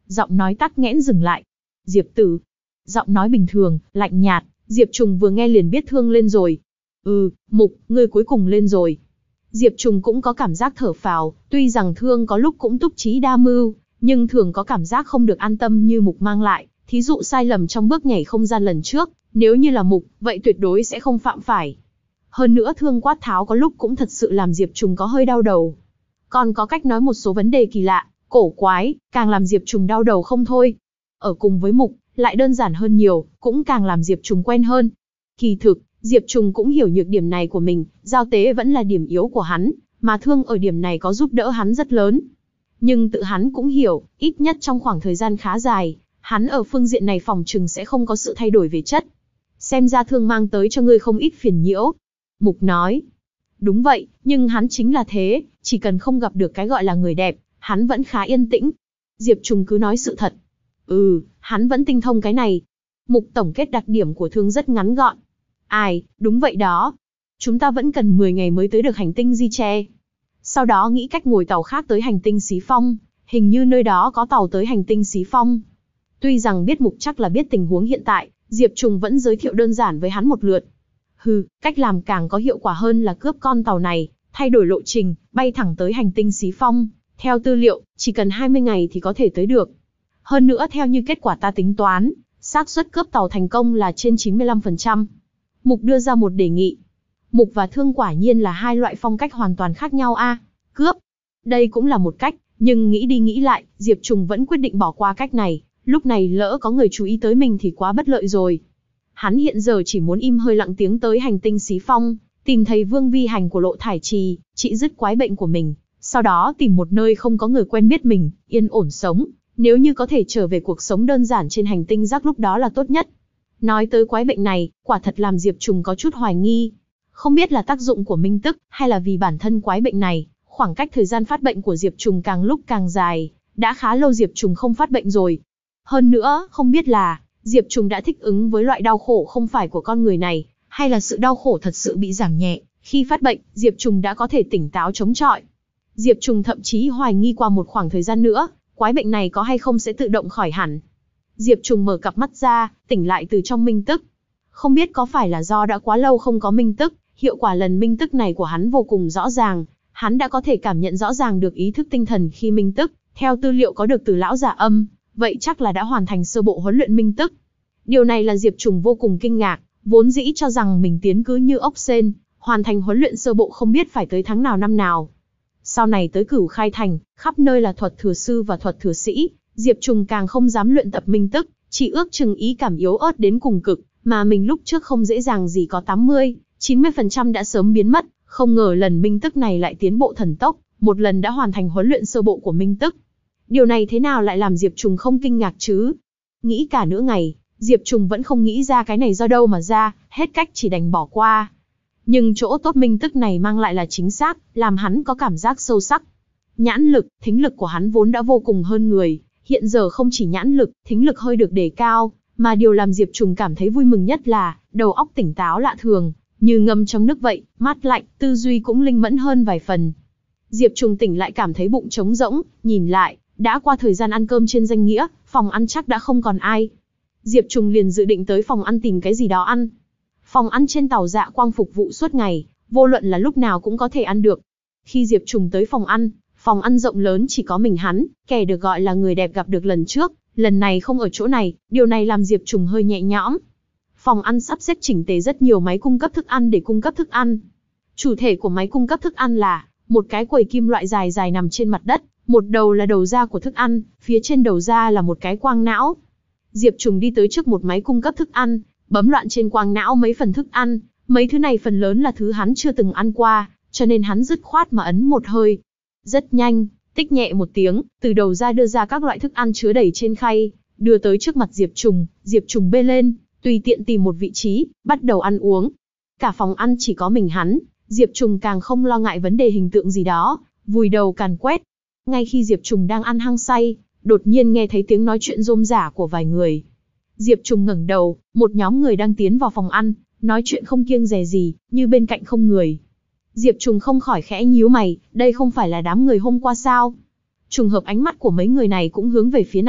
Giọng nói tắc nghẽn dừng lại. Diệp Tử. Giọng nói bình thường, lạnh nhạt, Diệp Trùng vừa nghe liền biết Thương lên rồi. Ừ, Mục, ngươi cuối cùng lên rồi. Diệp Trùng cũng có cảm giác thở phào, tuy rằng Thương có lúc cũng túc trí đa mưu, nhưng thường có cảm giác không được an tâm như Mục mang lại, thí dụ sai lầm trong bước nhảy không gian lần trước, nếu như là Mục, vậy tuyệt đối sẽ không phạm phải. Hơn nữa Thương quát tháo có lúc cũng thật sự làm Diệp Trùng có hơi đau đầu. Còn có cách nói một số vấn đề kỳ lạ, cổ quái, càng làm Diệp Trùng đau đầu không thôi. Ở cùng với Mục, lại đơn giản hơn nhiều, cũng càng làm Diệp Trùng quen hơn. Kỳ thực, Diệp Trùng cũng hiểu nhược điểm này của mình, giao tế vẫn là điểm yếu của hắn, mà Thương ở điểm này có giúp đỡ hắn rất lớn. Nhưng tự hắn cũng hiểu, ít nhất trong khoảng thời gian khá dài, hắn ở phương diện này phòng trừng sẽ không có sự thay đổi về chất. Xem ra Thương mang tới cho ngươi không ít phiền nhiễu. Mục nói. Đúng vậy, nhưng hắn chính là thế, chỉ cần không gặp được cái gọi là người đẹp, hắn vẫn khá yên tĩnh. Diệp Trùng cứ nói sự thật. Ừ, hắn vẫn tinh thông cái này. Mục tổng kết đặc điểm của Thương rất ngắn gọn. Ai, đúng vậy đó. Chúng ta vẫn cần mười ngày mới tới được hành tinh Di Tre. Sau đó nghĩ cách ngồi tàu khác tới hành tinh Xí Phong, hình như nơi đó có tàu tới hành tinh Xí Phong. Tuy rằng biết Mục chắc là biết tình huống hiện tại, Diệp Trùng vẫn giới thiệu đơn giản với hắn một lượt. Hừ, cách làm càng có hiệu quả hơn là cướp con tàu này, thay đổi lộ trình, bay thẳng tới hành tinh Xí Phong. Theo tư liệu, chỉ cần hai mươi ngày thì có thể tới được. Hơn nữa theo như kết quả ta tính toán, xác suất cướp tàu thành công là trên chín mươi lăm phần trăm. Mục đưa ra một đề nghị. Mục và Thương quả nhiên là hai loại phong cách hoàn toàn khác nhau a. À, cướp. Đây cũng là một cách, nhưng nghĩ đi nghĩ lại, Diệp Trùng vẫn quyết định bỏ qua cách này. Lúc này lỡ có người chú ý tới mình thì quá bất lợi rồi. Hắn hiện giờ chỉ muốn im hơi lặng tiếng tới hành tinh Xí Phong, tìm thấy Vương Vi Hành của Lộ Thải Trì, trị dứt quái bệnh của mình. Sau đó tìm một nơi không có người quen biết mình, yên ổn sống. Nếu như có thể trở về cuộc sống đơn giản trên hành tinh rác lúc đó là tốt nhất. Nói tới quái bệnh này, quả thật làm Diệp Trùng có chút hoài nghi. Không biết là tác dụng của minh tức, hay là vì bản thân quái bệnh này, khoảng cách thời gian phát bệnh của Diệp Trùng càng lúc càng dài, đã khá lâu Diệp Trùng không phát bệnh rồi. Hơn nữa, không biết là, Diệp Trùng đã thích ứng với loại đau khổ không phải của con người này, hay là sự đau khổ thật sự bị giảm nhẹ, khi phát bệnh, Diệp Trùng đã có thể tỉnh táo chống chọi. Diệp Trùng thậm chí hoài nghi qua một khoảng thời gian nữa, quái bệnh này có hay không sẽ tự động khỏi hẳn. Diệp Trùng mở cặp mắt ra, tỉnh lại từ trong minh tức. Không biết có phải là do đã quá lâu không có minh tức, hiệu quả lần minh tức này của hắn vô cùng rõ ràng, hắn đã có thể cảm nhận rõ ràng được ý thức tinh thần khi minh tức, theo tư liệu có được từ lão giả âm, vậy chắc là đã hoàn thành sơ bộ huấn luyện minh tức. Điều này là Diệp Trùng vô cùng kinh ngạc, vốn dĩ cho rằng mình tiến cứ như ốc sên, hoàn thành huấn luyện sơ bộ không biết phải tới tháng nào năm nào. Sau này tới Cửu Khai Thành, khắp nơi là thuật thừa sư và thuật thừa sĩ, Diệp Trùng càng không dám luyện tập minh tức, chỉ ước chừng ý cảm yếu ớt đến cùng cực, mà mình lúc trước không dễ dàng gì có tám mươi, chín mươi phần trăm đã sớm biến mất, không ngờ lần minh tức này lại tiến bộ thần tốc, một lần đã hoàn thành huấn luyện sơ bộ của minh tức. Điều này thế nào lại làm Diệp Trùng không kinh ngạc chứ? Nghĩ cả nửa ngày, Diệp Trùng vẫn không nghĩ ra cái này do đâu mà ra, hết cách chỉ đành bỏ qua. Nhưng chỗ tốt minh tức này mang lại là chính xác, làm hắn có cảm giác sâu sắc. Nhãn lực, thính lực của hắn vốn đã vô cùng hơn người, hiện giờ không chỉ nhãn lực, thính lực hơi được đề cao, mà điều làm Diệp Trùng cảm thấy vui mừng nhất là, đầu óc tỉnh táo lạ thường, như ngâm trong nước vậy, mát lạnh, tư duy cũng linh mẫn hơn vài phần. Diệp Trùng tỉnh lại cảm thấy bụng trống rỗng, nhìn lại, đã qua thời gian ăn cơm trên danh nghĩa, phòng ăn chắc đã không còn ai. Diệp Trùng liền dự định tới phòng ăn tìm cái gì đó ăn. Phòng ăn trên tàu Dạ Quang phục vụ suốt ngày, vô luận là lúc nào cũng có thể ăn được. Khi Diệp Trùng tới phòng ăn, phòng ăn rộng lớn chỉ có mình hắn, kẻ được gọi là người đẹp gặp được lần trước, lần này không ở chỗ này, điều này làm Diệp Trùng hơi nhẹ nhõm. Phòng ăn sắp xếp chỉnh tề rất nhiều máy cung cấp thức ăn để cung cấp thức ăn. Chủ thể của máy cung cấp thức ăn là một cái quầy kim loại dài dài nằm trên mặt đất, một đầu là đầu ra của thức ăn, phía trên đầu ra là một cái quang não. Diệp Trùng đi tới trước một máy cung cấp thức ăn, bấm loạn trên quang não mấy phần thức ăn, mấy thứ này phần lớn là thứ hắn chưa từng ăn qua, cho nên hắn dứt khoát mà ấn một hơi. Rất nhanh, tích nhẹ một tiếng, từ đầu ra đưa ra các loại thức ăn chứa đầy trên khay, đưa tới trước mặt Diệp Trùng, Diệp Trùng bê lên, tùy tiện tìm một vị trí, bắt đầu ăn uống. Cả phòng ăn chỉ có mình hắn, Diệp Trùng càng không lo ngại vấn đề hình tượng gì đó, vùi đầu càn quét. Ngay khi Diệp Trùng đang ăn hăng say, đột nhiên nghe thấy tiếng nói chuyện rôm rả của vài người. Diệp Trùng ngẩng đầu, một nhóm người đang tiến vào phòng ăn, nói chuyện không kiêng dè gì, như bên cạnh không người. Diệp Trùng không khỏi khẽ nhíu mày, đây không phải là đám người hôm qua sao? Trùng hợp ánh mắt của mấy người này cũng hướng về phía này,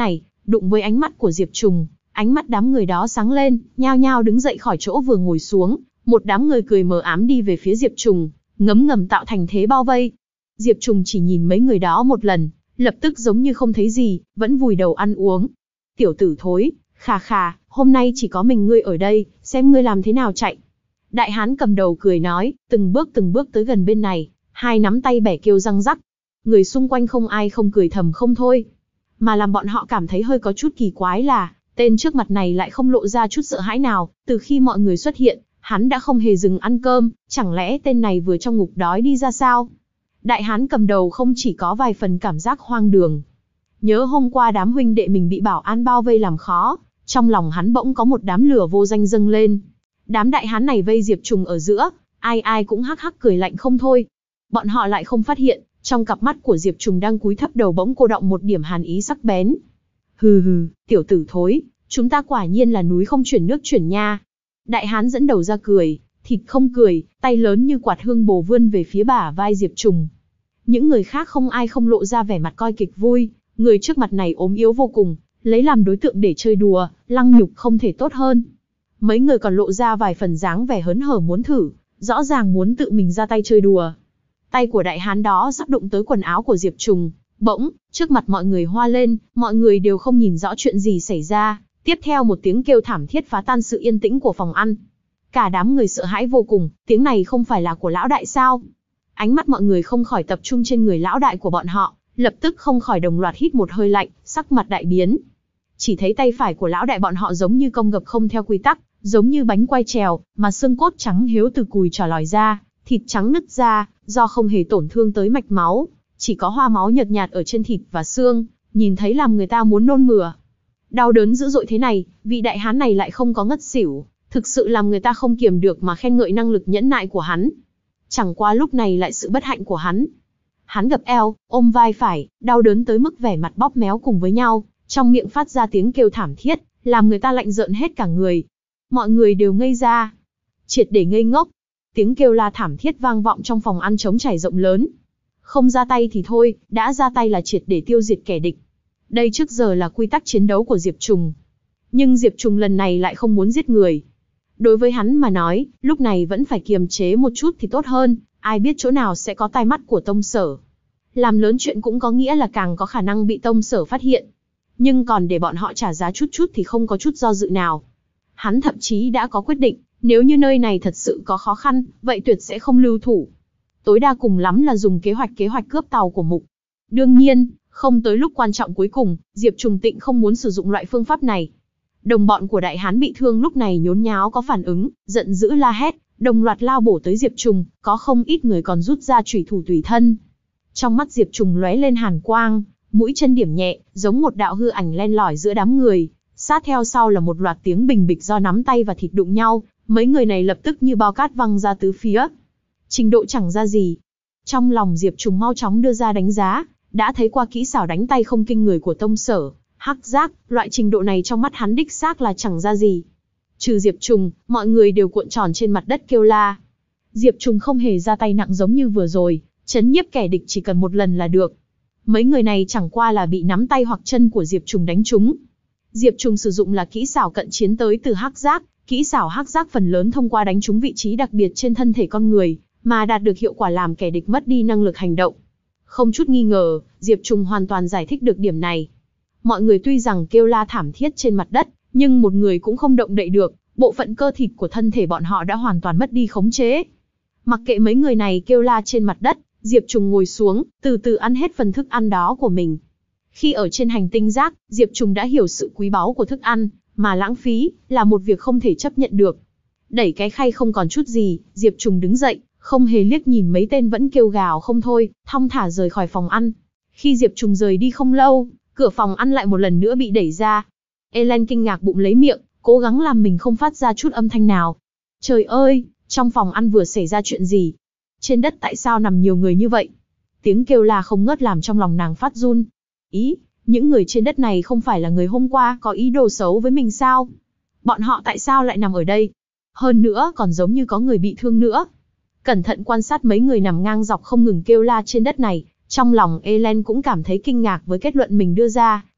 đụng với ánh mắt của Diệp Trùng, ánh mắt đám người đó sáng lên, nhao nhao đứng dậy khỏi chỗ vừa ngồi xuống, một đám người cười mờ ám đi về phía Diệp Trùng, ngấm ngầm tạo thành thế bao vây. Diệp Trùng chỉ nhìn mấy người đó một lần, lập tức giống như không thấy gì, vẫn vùi đầu ăn uống. Tiểu tử thối, khà khà, hôm nay chỉ có mình ngươi ở đây, xem ngươi làm thế nào chạy. Đại hán cầm đầu cười nói, từng bước từng bước tới gần bên này, hai nắm tay bẻ kêu răng rắc. Người xung quanh không ai không cười thầm không thôi. Mà làm bọn họ cảm thấy hơi có chút kỳ quái là, tên trước mặt này lại không lộ ra chút sợ hãi nào, từ khi mọi người xuất hiện, hắn đã không hề dừng ăn cơm, chẳng lẽ tên này vừa trong ngục đói đi ra sao? Đại hán cầm đầu không chỉ có vài phần cảm giác hoang đường. Nhớ hôm qua đám huynh đệ mình bị bảo an bao vây làm khó, trong lòng hắn bỗng có một đám lửa vô danh dâng lên. Đám đại hán này vây Diệp Trùng ở giữa, ai ai cũng hắc hắc cười lạnh không thôi. Bọn họ lại không phát hiện, trong cặp mắt của Diệp Trùng đang cúi thấp đầu bỗng cô đọng một điểm hàn ý sắc bén. Hừ hừ, tiểu tử thối, chúng ta quả nhiên là núi không chuyển nước chuyển nha. Đại hán dẫn đầu ra cười, thịt không cười, tay lớn như quạt hương bồ vươn về phía bả vai Diệp Trùng. Những người khác không ai không lộ ra vẻ mặt coi kịch vui, người trước mặt này ốm yếu vô cùng, lấy làm đối tượng để chơi đùa, lăng nhục không thể tốt hơn. Mấy người còn lộ ra vài phần dáng vẻ hớn hở muốn thử, rõ ràng muốn tự mình ra tay chơi đùa. Tay của đại hán đó sắp đụng tới quần áo của Diệp Trùng, bỗng, trước mặt mọi người hoa lên, mọi người đều không nhìn rõ chuyện gì xảy ra, tiếp theo một tiếng kêu thảm thiết phá tan sự yên tĩnh của phòng ăn. Cả đám người sợ hãi vô cùng, tiếng này không phải là của lão đại sao? Ánh mắt mọi người không khỏi tập trung trên người lão đại của bọn họ, lập tức không khỏi đồng loạt hít một hơi lạnh, sắc mặt đại biến. Chỉ thấy tay phải của lão đại bọn họ giống như cong gập không theo quy tắc, giống như bánh quay trèo, mà xương cốt trắng hiếu từ cùi trò lòi ra, thịt trắng nứt ra, do không hề tổn thương tới mạch máu, chỉ có hoa máu nhợt nhạt ở trên thịt và xương, nhìn thấy làm người ta muốn nôn mửa. Đau đớn dữ dội thế này, vị đại hán này lại không có ngất xỉu, thực sự làm người ta không kiềm được mà khen ngợi năng lực nhẫn nại của hắn. Chẳng qua lúc này lại sự bất hạnh của hắn. Hắn gập eo, ôm vai phải, đau đớn tới mức vẻ mặt bóp méo cùng với nhau, trong miệng phát ra tiếng kêu thảm thiết, làm người ta lạnh rợn hết cả người. Mọi người đều ngây ra, triệt để ngây ngốc. Tiếng kêu la thảm thiết vang vọng trong phòng ăn trống trải rộng lớn. Không ra tay thì thôi, đã ra tay là triệt để tiêu diệt kẻ địch. Đây trước giờ là quy tắc chiến đấu của Diệp Trùng. Nhưng Diệp Trùng lần này lại không muốn giết người. Đối với hắn mà nói, lúc này vẫn phải kiềm chế một chút thì tốt hơn, ai biết chỗ nào sẽ có tai mắt của Tông Sở. Làm lớn chuyện cũng có nghĩa là càng có khả năng bị Tông Sở phát hiện. Nhưng còn để bọn họ trả giá chút chút thì không có chút do dự nào. Hắn thậm chí đã có quyết định, nếu như nơi này thật sự có khó khăn, vậy tuyệt sẽ không lưu thủ. Tối đa cùng lắm là dùng kế hoạch kế hoạch cướp tàu của Mục. Đương nhiên, không tới lúc quan trọng cuối cùng, Diệp Trùng Tịnh không muốn sử dụng loại phương pháp này. Đồng bọn của đại hán bị thương lúc này nhốn nháo có phản ứng, giận dữ la hét, đồng loạt lao bổ tới Diệp Trùng, có không ít người còn rút ra chủy thủ tùy thân. Trong mắt Diệp Trùng lóe lên hàn quang, mũi chân điểm nhẹ, giống một đạo hư ảnh len lỏi giữa đám người, sát theo sau là một loạt tiếng bình bịch do nắm tay và thịt đụng nhau, mấy người này lập tức như bao cát văng ra tứ phía. Trình độ chẳng ra gì. Trong lòng Diệp Trùng mau chóng đưa ra đánh giá, đã thấy qua kỹ xảo đánh tay không kinh người của Tông Sở, hắc giác, loại trình độ này trong mắt hắn đích xác là chẳng ra gì. Trừ Diệp Trùng, mọi người đều cuộn tròn trên mặt đất kêu la. Diệp Trùng không hề ra tay nặng giống như vừa rồi, chấn nhiếp kẻ địch chỉ cần một lần là được. Mấy người này chẳng qua là bị nắm tay hoặc chân của Diệp Trùng đánh trúng. Diệp Trùng sử dụng là kỹ xảo cận chiến tới từ hắc giác, kỹ xảo hắc giác phần lớn thông qua đánh trúng vị trí đặc biệt trên thân thể con người, mà đạt được hiệu quả làm kẻ địch mất đi năng lực hành động. Không chút nghi ngờ, Diệp Trùng hoàn toàn giải thích được điểm này. Mọi người tuy rằng kêu la thảm thiết trên mặt đất, nhưng một người cũng không động đậy được, bộ phận cơ thịt của thân thể bọn họ đã hoàn toàn mất đi khống chế. Mặc kệ mấy người này kêu la trên mặt đất, Diệp Trùng ngồi xuống, từ từ ăn hết phần thức ăn đó của mình. Khi ở trên hành tinh rác, Diệp Trùng đã hiểu sự quý báu của thức ăn, mà lãng phí là một việc không thể chấp nhận được. Đẩy cái khay không còn chút gì, Diệp Trùng đứng dậy, không hề liếc nhìn mấy tên vẫn kêu gào không thôi, thong thả rời khỏi phòng ăn. Khi Diệp Trùng rời đi không lâu, cửa phòng ăn lại một lần nữa bị đẩy ra. Ellen kinh ngạc bụng lấy miệng, cố gắng làm mình không phát ra chút âm thanh nào. Trời ơi, trong phòng ăn vừa xảy ra chuyện gì? Trên đất tại sao nằm nhiều người như vậy? Tiếng kêu la không ngớt làm trong lòng nàng phát run. Ý, những người trên đất này không phải là người hôm qua có ý đồ xấu với mình sao? Bọn họ tại sao lại nằm ở đây? Hơn nữa còn giống như có người bị thương nữa. Cẩn thận quan sát mấy người nằm ngang dọc không ngừng kêu la trên đất này, trong lòng Ellen cũng cảm thấy kinh ngạc với kết luận mình đưa ra,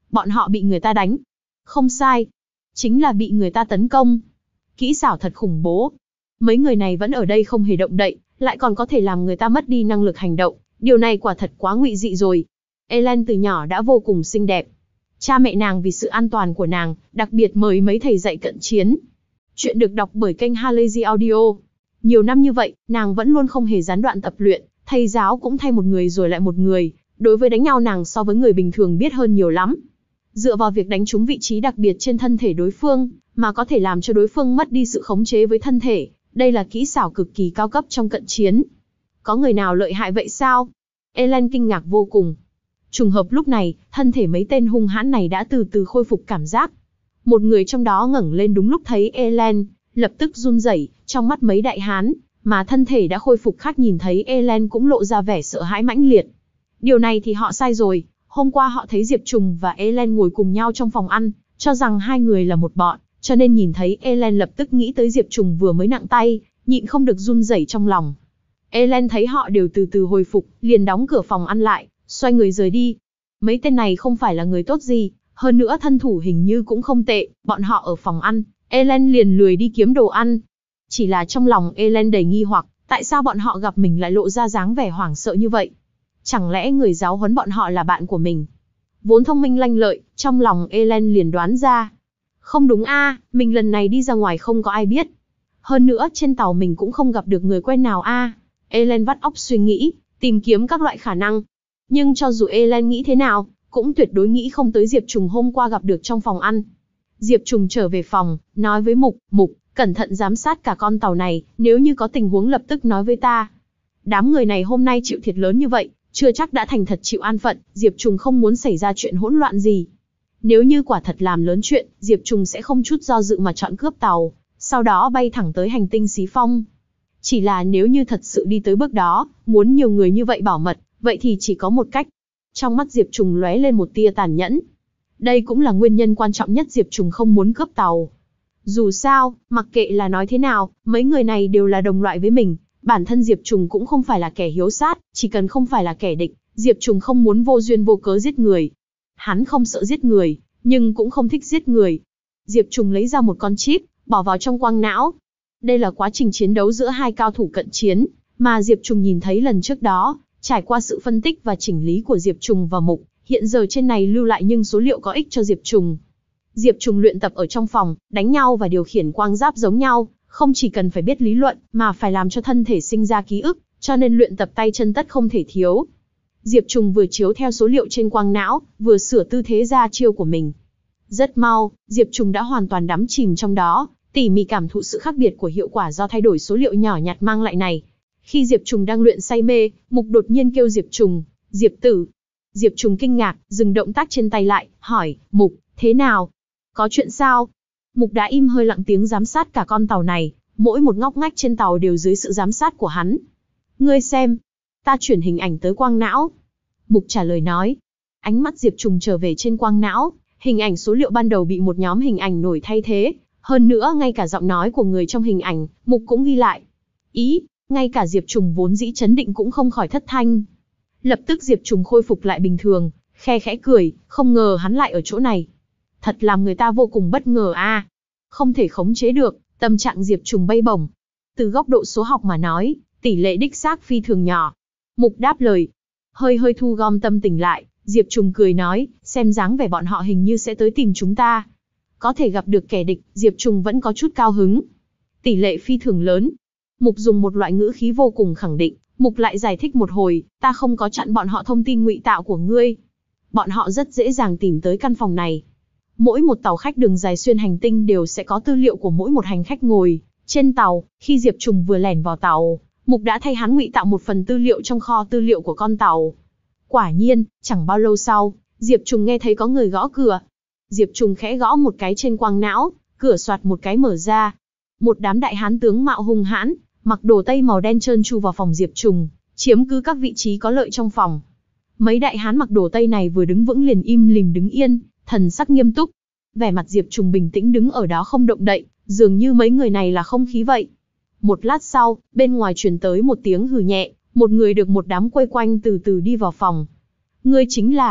Bọn họ bị người ta đánh. Không sai. Chính là bị người ta tấn công. Kỹ xảo thật khủng bố. Mấy người này vẫn ở đây không hề động đậy, lại còn có thể làm người ta mất đi năng lực hành động. Điều này quả thật quá ngụy dị rồi. Ellen từ nhỏ đã vô cùng xinh đẹp. Cha mẹ nàng vì sự an toàn của nàng, đặc biệt mời mấy thầy dạy cận chiến. Chuyện được đọc bởi kênh Halazy Audio. Nhiều năm như vậy, nàng vẫn luôn không hề gián đoạn tập luyện, thầy giáo cũng thay một người rồi lại một người. Đối với đánh nhau nàng so với người bình thường biết hơn nhiều lắm. Dựa vào việc đánh trúng vị trí đặc biệt trên thân thể đối phương, mà có thể làm cho đối phương mất đi sự khống chế với thân thể. Đây là kỹ xảo cực kỳ cao cấp trong cận chiến. Có người nào lợi hại vậy sao? Ellen kinh ngạc vô cùng. Trùng hợp lúc này, thân thể mấy tên hung hãn này đã từ từ khôi phục cảm giác. Một người trong đó ngẩng lên đúng lúc thấy Ellen, lập tức run rẩy, trong mắt mấy đại hán, mà thân thể đã khôi phục khác nhìn thấy Ellen cũng lộ ra vẻ sợ hãi mãnh liệt. Điều này thì họ sai rồi, hôm qua họ thấy Diệp Trùng và Ellen ngồi cùng nhau trong phòng ăn, cho rằng hai người là một bọn, cho nên nhìn thấy Ellen lập tức nghĩ tới Diệp Trùng vừa mới nặng tay, nhịn không được run rẩy trong lòng. Ellen thấy họ đều từ từ hồi phục, liền đóng cửa phòng ăn lại, xoay người rời đi. Mấy tên này không phải là người tốt gì, hơn nữa thân thủ hình như cũng không tệ, bọn họ ở phòng ăn, Ellen liền lười đi kiếm đồ ăn. Chỉ là trong lòng Ellen đầy nghi hoặc, tại sao bọn họ gặp mình lại lộ ra dáng vẻ hoảng sợ như vậy? Chẳng lẽ người giáo huấn bọn họ là bạn của mình? Vốn thông minh lanh lợi, trong lòng Ellen liền đoán ra. Không đúng a, mình lần này đi ra ngoài không có ai biết. Hơn nữa trên tàu mình cũng không gặp được người quen nào a. Ellen vắt óc suy nghĩ, tìm kiếm các loại khả năng. Nhưng cho dù Ellen nghĩ thế nào, cũng tuyệt đối nghĩ không tới Diệp Trùng hôm qua gặp được trong phòng ăn. Diệp Trùng trở về phòng, nói với Mục, Mục, cẩn thận giám sát cả con tàu này, nếu như có tình huống lập tức nói với ta. Đám người này hôm nay chịu thiệt lớn như vậy, chưa chắc đã thành thật chịu an phận, Diệp Trùng không muốn xảy ra chuyện hỗn loạn gì. Nếu như quả thật làm lớn chuyện, Diệp Trùng sẽ không chút do dự mà chọn cướp tàu, sau đó bay thẳng tới hành tinh Xí Phong. Chỉ là nếu như thật sự đi tới bước đó, muốn nhiều người như vậy bảo mật, vậy thì chỉ có một cách. Trong mắt Diệp Trùng lóe lên một tia tàn nhẫn. Đây cũng là nguyên nhân quan trọng nhất Diệp Trùng không muốn cướp tàu. Dù sao, mặc kệ là nói thế nào, mấy người này đều là đồng loại với mình. Bản thân Diệp Trùng cũng không phải là kẻ hiếu sát, chỉ cần không phải là kẻ địch, Diệp Trùng không muốn vô duyên vô cớ giết người. Hắn không sợ giết người, nhưng cũng không thích giết người. Diệp Trùng lấy ra một con chip, bỏ vào trong quang não. Đây là quá trình chiến đấu giữa hai cao thủ cận chiến, mà Diệp Trùng nhìn thấy lần trước đó, trải qua sự phân tích và chỉnh lý của Diệp Trùng và Mục, hiện giờ trên này lưu lại nhưng số liệu có ích cho Diệp Trùng. Diệp Trùng luyện tập ở trong phòng, đánh nhau và điều khiển quang giáp giống nhau, không chỉ cần phải biết lý luận, mà phải làm cho thân thể sinh ra ký ức, cho nên luyện tập tay chân tất không thể thiếu. Diệp Trùng vừa chiếu theo số liệu trên quang não, vừa sửa tư thế ra chiêu của mình. Rất mau, Diệp Trùng đã hoàn toàn đắm chìm trong đó, tỉ mỉ cảm thụ sự khác biệt của hiệu quả do thay đổi số liệu nhỏ nhặt mang lại này. Khi Diệp Trùng đang luyện say mê, Mục đột nhiên kêu Diệp Trùng, Diệp tử. Diệp Trùng kinh ngạc, dừng động tác trên tay lại, hỏi, Mục, thế nào? Có chuyện sao? Mục đã im hơi lặng tiếng giám sát cả con tàu này, mỗi một ngóc ngách trên tàu đều dưới sự giám sát của hắn. Ngươi xem, ta chuyển hình ảnh tới quang não. Mục trả lời nói. Ánh mắt Diệp Trùng trở về trên quang não, hình ảnh số liệu ban đầu bị một nhóm hình ảnh nổi thay thế, hơn nữa ngay cả giọng nói của người trong hình ảnh, Mục cũng ghi lại. Ý, ngay cả Diệp Trùng vốn dĩ chấn định cũng không khỏi thất thanh. Lập tức Diệp Trùng khôi phục lại bình thường, khe khẽ cười, không ngờ hắn lại ở chỗ này. Thật làm người ta vô cùng bất ngờ a. À. Không thể khống chế được, tâm trạng Diệp Trùng bay bổng. Từ góc độ số học mà nói, tỷ lệ đích xác phi thường nhỏ. Mục đáp lời. Hơi hơi thu gom tâm tình lại, Diệp Trùng cười nói, xem dáng vẻ bọn họ hình như sẽ tới tìm chúng ta. Có thể gặp được kẻ địch, Diệp Trùng vẫn có chút cao hứng. Tỷ lệ phi thường lớn. Mục dùng một loại ngữ khí vô cùng khẳng định, Mục lại giải thích một hồi, ta không có chặn bọn họ thông tin ngụy tạo của ngươi. Bọn họ rất dễ dàng tìm tới căn phòng này. Mỗi một tàu khách đường dài xuyên hành tinh đều sẽ có tư liệu của mỗi một hành khách ngồi trên tàu. Khi Diệp Trùng vừa lẻn vào tàu, Mục đã thay hắn ngụy tạo một phần tư liệu trong kho tư liệu của con tàu. Quả nhiên, chẳng bao lâu sau, Diệp Trùng nghe thấy có người gõ cửa. Diệp Trùng khẽ gõ một cái trên quang não, cửa soạt một cái mở ra. Một đám đại hán tướng mạo hung hãn, mặc đồ tây màu đen trơn tru vào phòng Diệp Trùng, chiếm cứ các vị trí có lợi trong phòng. Mấy đại hán mặc đồ tây này vừa đứng vững liền im lìm đứng yên, thần sắc nghiêm túc. Vẻ mặt Diệp Trùng bình tĩnh đứng ở đó không động đậy, dường như mấy người này là không khí vậy. Một lát sau, bên ngoài truyền tới một tiếng hừ nhẹ, một người được một đám quây quanh từ từ đi vào phòng. Ngươi chính là...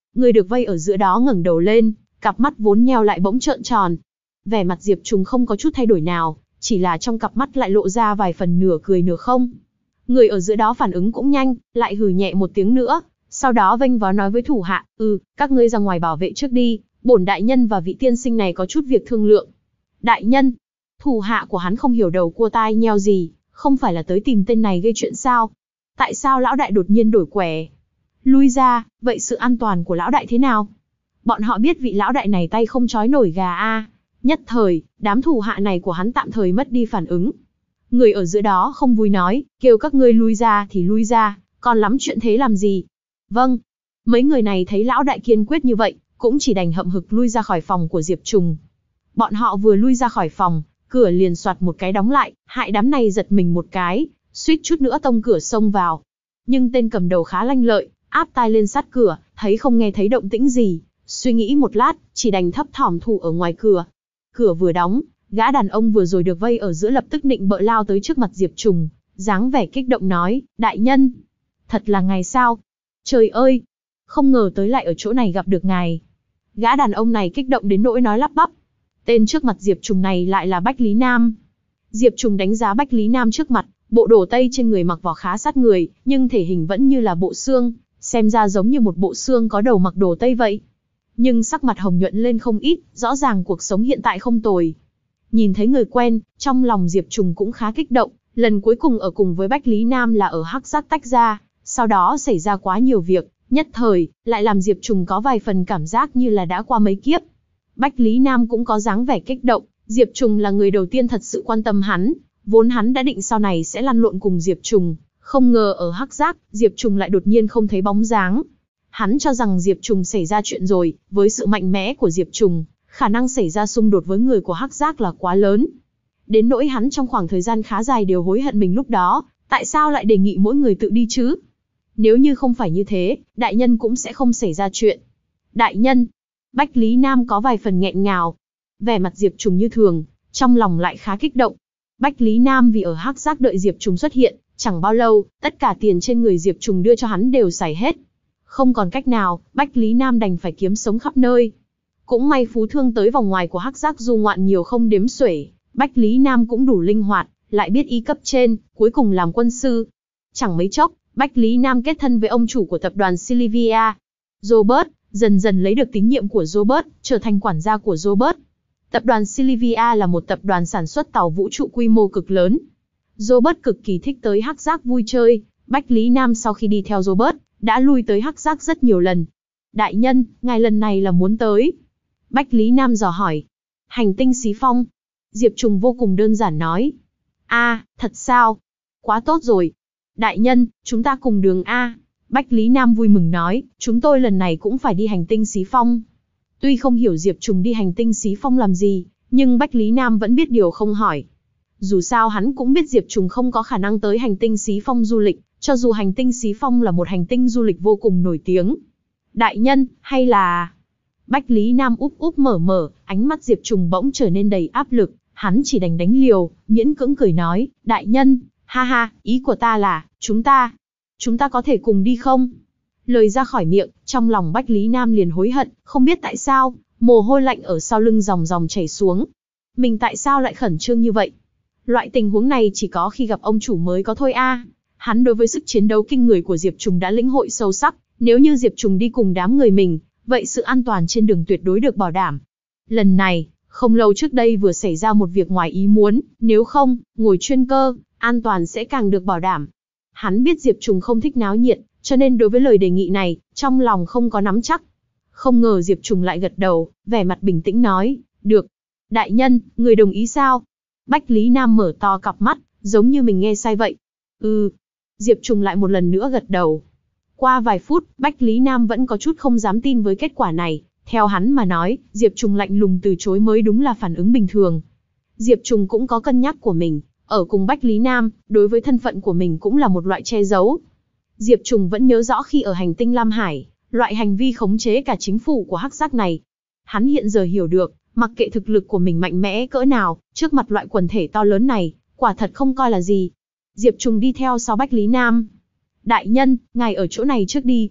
Người được vây ở giữa đó ngẩng đầu lên, cặp mắt vốn nheo lại bỗng trợn tròn. Vẻ mặt Diệp Trùng không có chút thay đổi nào, chỉ là trong cặp mắt lại lộ ra vài phần nửa cười nửa không. Người ở giữa đó phản ứng cũng nhanh, lại hừ nhẹ một tiếng nữa, sau đó vênh váo nói với thủ hạ, "Ừ, các ngươi ra ngoài bảo vệ trước đi, bổn đại nhân và vị tiên sinh này có chút việc thương lượng." "Đại nhân?" Thủ hạ của hắn không hiểu đầu cua tai nheo gì, không phải là tới tìm tên này gây chuyện sao? Tại sao lão đại đột nhiên đổi quẻ? Lui ra, vậy sự an toàn của lão đại thế nào? Bọn họ biết vị lão đại này tay không chói nổi gà a. Nhất thời, đám thủ hạ này của hắn tạm thời mất đi phản ứng. Người ở giữa đó không vui nói, kêu các ngươi lui ra thì lui ra, còn lắm chuyện thế làm gì? Vâng. Mấy người này thấy lão đại kiên quyết như vậy, cũng chỉ đành hậm hực lui ra khỏi phòng của Diệp Trùng. Bọn họ vừa lui ra khỏi phòng, cửa liền soạt một cái đóng lại, hại đám này giật mình một cái, suýt chút nữa tông cửa xông vào. Nhưng tên cầm đầu khá lanh lợi, áp tai lên sát cửa, thấy không nghe thấy động tĩnh gì, suy nghĩ một lát, chỉ đành thấp thỏm thủ ở ngoài cửa. Cửa vừa đóng, gã đàn ông vừa rồi được vây ở giữa lập tức định bợ lao tới trước mặt Diệp Trùng, dáng vẻ kích động nói, "Đại nhân, thật là ngài sao? Trời ơi, không ngờ tới lại ở chỗ này gặp được ngài." Gã đàn ông này kích động đến nỗi nói lắp bắp. Tên trước mặt Diệp Trùng này lại là Bách Lý Nam. Diệp Trùng đánh giá Bách Lý Nam trước mặt, bộ đồ tây trên người mặc vào khá sát người, nhưng thể hình vẫn như là bộ xương, xem ra giống như một bộ xương có đầu mặc đồ tây vậy. Nhưng sắc mặt hồng nhuận lên không ít, rõ ràng cuộc sống hiện tại không tồi. Nhìn thấy người quen, trong lòng Diệp Trùng cũng khá kích động, lần cuối cùng ở cùng với Bách Lý Nam là ở Hắc Giác tách ra, sau đó xảy ra quá nhiều việc, nhất thời, lại làm Diệp Trùng có vài phần cảm giác như là đã qua mấy kiếp. Bách Lý Nam cũng có dáng vẻ kích động, Diệp Trùng là người đầu tiên thật sự quan tâm hắn, vốn hắn đã định sau này sẽ lăn lộn cùng Diệp Trùng, không ngờ ở Hắc Giác, Diệp Trùng lại đột nhiên không thấy bóng dáng. Hắn cho rằng Diệp Trùng xảy ra chuyện rồi, với sự mạnh mẽ của Diệp Trùng, khả năng xảy ra xung đột với người của Hắc Giác là quá lớn. Đến nỗi hắn trong khoảng thời gian khá dài đều hối hận mình lúc đó, tại sao lại đề nghị mỗi người tự đi chứ? Nếu như không phải như thế, đại nhân cũng sẽ không xảy ra chuyện. Đại nhân, Bách Lý Nam có vài phần nghẹn ngào. Vẻ mặt Diệp Trùng như thường, trong lòng lại khá kích động. Bách Lý Nam vì ở Hắc Giác đợi Diệp Trùng xuất hiện, chẳng bao lâu, tất cả tiền trên người Diệp Trùng đưa cho hắn đều xài hết. Không còn cách nào, Bách Lý Nam đành phải kiếm sống khắp nơi. Cũng may phú thương tới vòng ngoài của Hắc Giác du ngoạn nhiều không đếm xuể, Bách Lý Nam cũng đủ linh hoạt, lại biết y cấp trên, cuối cùng làm quân sư. Chẳng mấy chốc, Bách Lý Nam kết thân với ông chủ của tập đoàn Silvia, Robert, dần dần lấy được tín nhiệm của Robert, trở thành quản gia của Robert. Tập đoàn Silvia là một tập đoàn sản xuất tàu vũ trụ quy mô cực lớn. Robert cực kỳ thích tới Hắc Giác vui chơi, Bách Lý Nam sau khi đi theo Robert, đã lui tới Hắc Giác rất nhiều lần. Đại nhân, ngài lần này là muốn tới? Bách Lý Nam dò hỏi. Hành tinh Xí Phong. Diệp Trùng vô cùng đơn giản nói. A, thật sao? Quá tốt rồi. Đại nhân, chúng ta cùng đường A. Bách Lý Nam vui mừng nói, chúng tôi lần này cũng phải đi hành tinh Xí Phong. Tuy không hiểu Diệp Trùng đi hành tinh Xí Phong làm gì, nhưng Bách Lý Nam vẫn biết điều không hỏi. Dù sao hắn cũng biết Diệp Trùng không có khả năng tới hành tinh Xí Phong du lịch, cho dù hành tinh Xí Phong là một hành tinh du lịch vô cùng nổi tiếng. Đại nhân, hay là... Bách Lý Nam úp úp mở mở, ánh mắt Diệp Trùng bỗng trở nên đầy áp lực, hắn chỉ đành đánh liều, miễn cưỡng cười nói, đại nhân, ha ha, ý của ta là, chúng ta, chúng ta có thể cùng đi không? Lời ra khỏi miệng, trong lòng Bách Lý Nam liền hối hận, không biết tại sao, mồ hôi lạnh ở sau lưng dòng dòng chảy xuống. Mình tại sao lại khẩn trương như vậy? Loại tình huống này chỉ có khi gặp ông chủ mới có thôi a. Hắn đối với sức chiến đấu kinh người của Diệp Trùng đã lĩnh hội sâu sắc, nếu như Diệp Trùng đi cùng đám người mình, vậy sự an toàn trên đường tuyệt đối được bảo đảm. Lần này, không lâu trước đây vừa xảy ra một việc ngoài ý muốn, nếu không, ngồi chuyên cơ, an toàn sẽ càng được bảo đảm. Hắn biết Diệp Trùng không thích náo nhiệt, cho nên đối với lời đề nghị này, trong lòng không có nắm chắc. Không ngờ Diệp Trùng lại gật đầu, vẻ mặt bình tĩnh nói, được. Đại nhân, người đồng ý sao? Bách Lý Nam mở to cặp mắt, giống như mình nghe sai vậy. Ừ. Diệp Trùng lại một lần nữa gật đầu. Qua vài phút, Bách Lý Nam vẫn có chút không dám tin với kết quả này. Theo hắn mà nói, Diệp Trùng lạnh lùng từ chối mới đúng là phản ứng bình thường. Diệp Trùng cũng có cân nhắc của mình. Ở cùng Bách Lý Nam, đối với thân phận của mình cũng là một loại che giấu. Diệp Trùng vẫn nhớ rõ khi ở hành tinh Lam Hải, loại hành vi khống chế cả chính phủ của Hắc Giác này. Hắn hiện giờ hiểu được, mặc kệ thực lực của mình mạnh mẽ cỡ nào, trước mặt loại quần thể to lớn này, quả thật không coi là gì. Diệp Trùng đi theo sau Bách Lý Nam. Đại nhân, ngài ở chỗ này trước đi.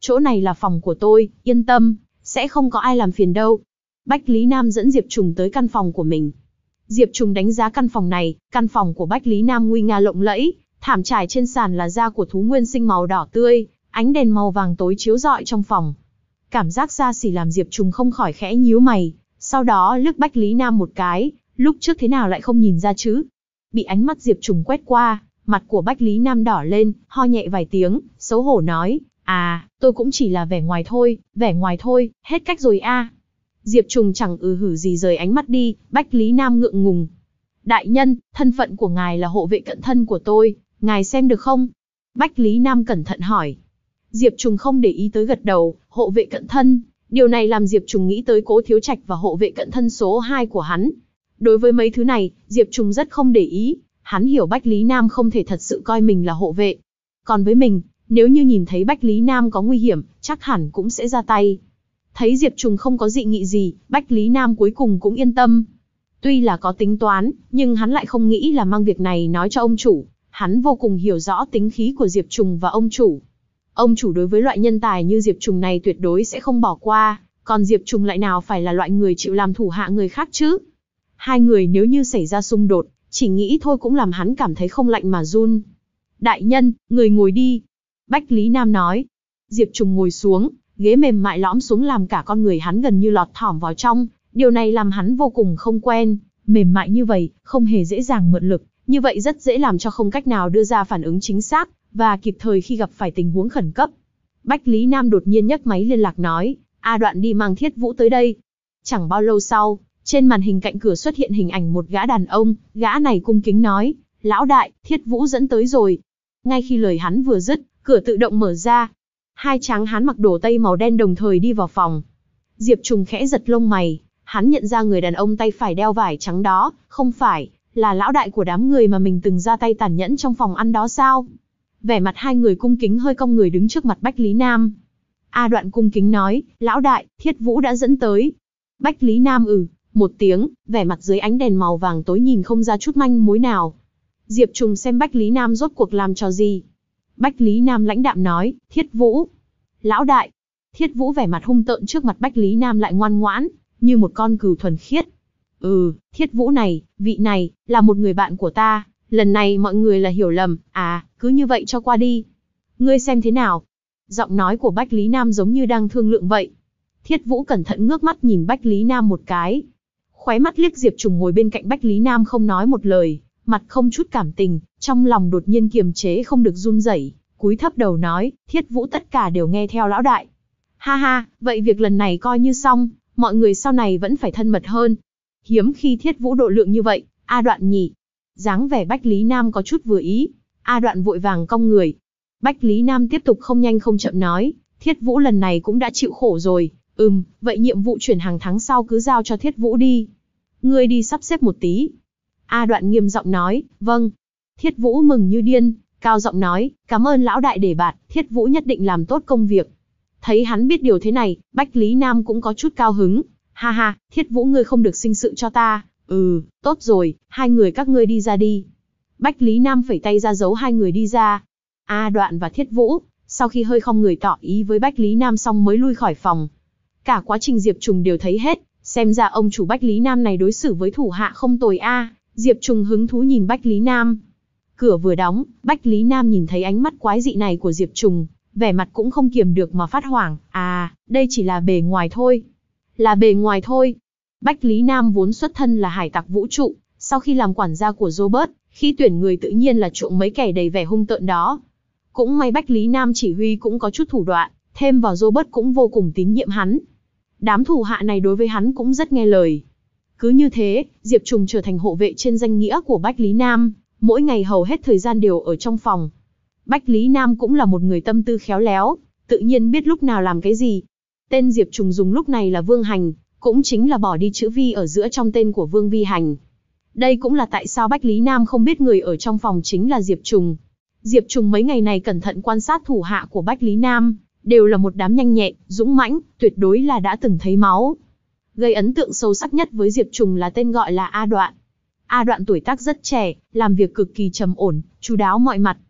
chỗ này là phòng của tôi, yên tâm, sẽ không có ai làm phiền đâu. Bách Lý Nam dẫn Diệp Trùng tới căn phòng của mình. Diệp Trùng đánh giá căn phòng này, căn phòng của Bách Lý Nam nguy nga lộng lẫy, thảm trải trên sàn là da của thú nguyên sinh màu đỏ tươi, ánh đèn màu vàng tối chiếu rọi trong phòng. Cảm giác xa xỉ làm Diệp Trùng không khỏi khẽ nhíu mày, sau đó liếc Bách Lý Nam một cái, lúc trước thế nào lại không nhìn ra chứ? Bị ánh mắt Diệp Trùng quét qua, mặt của Bách Lý Nam đỏ lên, ho nhẹ vài tiếng, xấu hổ nói, à, tôi cũng chỉ là vẻ ngoài thôi, vẻ ngoài thôi, hết cách rồi a. Diệp Trùng chẳng ừ hử gì rời ánh mắt đi, Bách Lý Nam ngượng ngùng. Đại nhân, thân phận của ngài là hộ vệ cận thân của tôi, ngài xem được không? Bách Lý Nam cẩn thận hỏi. Diệp Trùng không để ý tới gật đầu, hộ vệ cận thân, điều này làm Diệp Trùng nghĩ tới Cố Thiếu Trạch và hộ vệ cận thân số hai của hắn. Đối với mấy thứ này, Diệp Trùng rất không để ý, hắn hiểu Bách Lý Nam không thể thật sự coi mình là hộ vệ. Còn với mình, nếu như nhìn thấy Bách Lý Nam có nguy hiểm, chắc hẳn cũng sẽ ra tay. Thấy Diệp Trùng không có dị nghị gì, Bách Lý Nam cuối cùng cũng yên tâm. Tuy là có tính toán, nhưng hắn lại không nghĩ là mang việc này nói cho ông chủ. Hắn vô cùng hiểu rõ tính khí của Diệp Trùng và ông chủ. Ông chủ đối với loại nhân tài như Diệp Trùng này tuyệt đối sẽ không bỏ qua, còn Diệp Trùng lại nào phải là loại người chịu làm thủ hạ người khác chứ. Hai người nếu như xảy ra xung đột, chỉ nghĩ thôi cũng làm hắn cảm thấy không lạnh mà run. Đại nhân, người ngồi đi. Bách Lý Nam nói. Diệp Trùng ngồi xuống, ghế mềm mại lõm xuống làm cả con người hắn gần như lọt thỏm vào trong, điều này làm hắn vô cùng không quen, mềm mại như vậy, không hề dễ dàng mượn lực, như vậy rất dễ làm cho không cách nào đưa ra phản ứng chính xác, và kịp thời khi gặp phải tình huống khẩn cấp. Bách Lý Nam đột nhiên nhấc máy liên lạc nói, A Đoạn đi mang Thiết Vũ tới đây. Chẳng bao lâu sau, trên màn hình cạnh cửa xuất hiện hình ảnh một gã đàn ông, gã này cung kính nói, lão đại, Thiết Vũ dẫn tới rồi. Ngay khi lời hắn vừa dứt, cửa tự động mở ra. Hai tráng hán mặc đồ tây màu đen đồng thời đi vào phòng. Diệp Trùng khẽ giật lông mày, hắn nhận ra người đàn ông tay phải đeo vải trắng đó, không phải là lão đại của đám người mà mình từng ra tay tàn nhẫn trong phòng ăn đó sao? Vẻ mặt hai người cung kính hơi cong người đứng trước mặt Bách Lý Nam. A Đoạn cung kính nói, lão đại, Thiết Vũ đã dẫn tới. Bách Lý Nam ừ, một tiếng, vẻ mặt dưới ánh đèn màu vàng tối nhìn không ra chút manh mối nào. Diệp Trùng xem Bách Lý Nam rốt cuộc làm trò gì. Bách Lý Nam lãnh đạm nói, Thiết Vũ. Lão đại. Thiết Vũ vẻ mặt hung tợn trước mặt Bách Lý Nam lại ngoan ngoãn, như một con cừu thuần khiết. Ừ, Thiết Vũ này, vị này, là một người bạn của ta, lần này mọi người là hiểu lầm, à, cứ như vậy cho qua đi. Ngươi xem thế nào? Giọng nói của Bách Lý Nam giống như đang thương lượng vậy. Thiết Vũ cẩn thận ngước mắt nhìn Bách Lý Nam một cái. Khóe mắt liếc Diệp Trùng ngồi bên cạnh Bách Lý Nam không nói một lời, mặt không chút cảm tình, trong lòng đột nhiên kiềm chế không được run rẩy, cúi thấp đầu nói, Thiết Vũ tất cả đều nghe theo lão đại. Ha ha, vậy việc lần này coi như xong, mọi người sau này vẫn phải thân mật hơn. Hiếm khi Thiết Vũ độ lượng như vậy, A Đoạn nhỉ. Dáng vẻ Bách Lý Nam có chút vừa ý, A Đoạn vội vàng cong người. Bách Lý Nam tiếp tục không nhanh không chậm nói, Thiết Vũ lần này cũng đã chịu khổ rồi, ừm, vậy nhiệm vụ chuyển hàng tháng sau cứ giao cho Thiết Vũ đi. Ngươi đi sắp xếp một tí. A Đoạn nghiêm giọng nói, vâng. Thiết Vũ mừng như điên, cao giọng nói, cảm ơn lão đại đề bạt, Thiết Vũ nhất định làm tốt công việc. Thấy hắn biết điều thế này, Bách Lý Nam cũng có chút cao hứng. Ha ha, Thiết Vũ ngươi không được sinh sự cho ta. Ừ, tốt rồi, hai người các ngươi đi ra đi. Bách Lý Nam phẩy tay ra dấu hai người đi ra. A Đoạn và Thiết Vũ, sau khi hơi không người tỏ ý với Bách Lý Nam xong mới lui khỏi phòng. Cả quá trình Diệp Trùng đều thấy hết, xem ra ông chủ Bách Lý Nam này đối xử với thủ hạ không tồi a. Diệp Trùng hứng thú nhìn Bách Lý Nam. Cửa vừa đóng, Bách Lý Nam nhìn thấy ánh mắt quái dị này của Diệp Trùng, vẻ mặt cũng không kiềm được mà phát hoảng, à, đây chỉ là bề ngoài thôi. Là bề ngoài thôi. Bách Lý Nam vốn xuất thân là hải tặc vũ trụ, sau khi làm quản gia của Robert, khi tuyển người tự nhiên là chuộng mấy kẻ đầy vẻ hung tợn đó. Cũng may Bách Lý Nam chỉ huy cũng có chút thủ đoạn, thêm vào Robert cũng vô cùng tín nhiệm hắn. Đám thủ hạ này đối với hắn cũng rất nghe lời. Cứ như thế, Diệp Trùng trở thành hộ vệ trên danh nghĩa của Bách Lý Nam, mỗi ngày hầu hết thời gian đều ở trong phòng. Bách Lý Nam cũng là một người tâm tư khéo léo, tự nhiên biết lúc nào làm cái gì. Tên Diệp Trùng dùng lúc này là Vương Hành, cũng chính là bỏ đi chữ Vi ở giữa trong tên của Vương Vi Hành. Đây cũng là tại sao Bách Lý Nam không biết người ở trong phòng chính là Diệp Trùng. Diệp Trùng mấy ngày này cẩn thận quan sát thủ hạ của Bách Lý Nam, đều là một đám nhanh nhẹn, dũng mãnh, tuyệt đối là đã từng thấy máu. Gây ấn tượng sâu sắc nhất với Diệp Trùng là tên gọi là A Đoạn. A Đoạn tuổi tác rất trẻ, làm việc cực kỳ trầm ổn, chu đáo mọi mặt.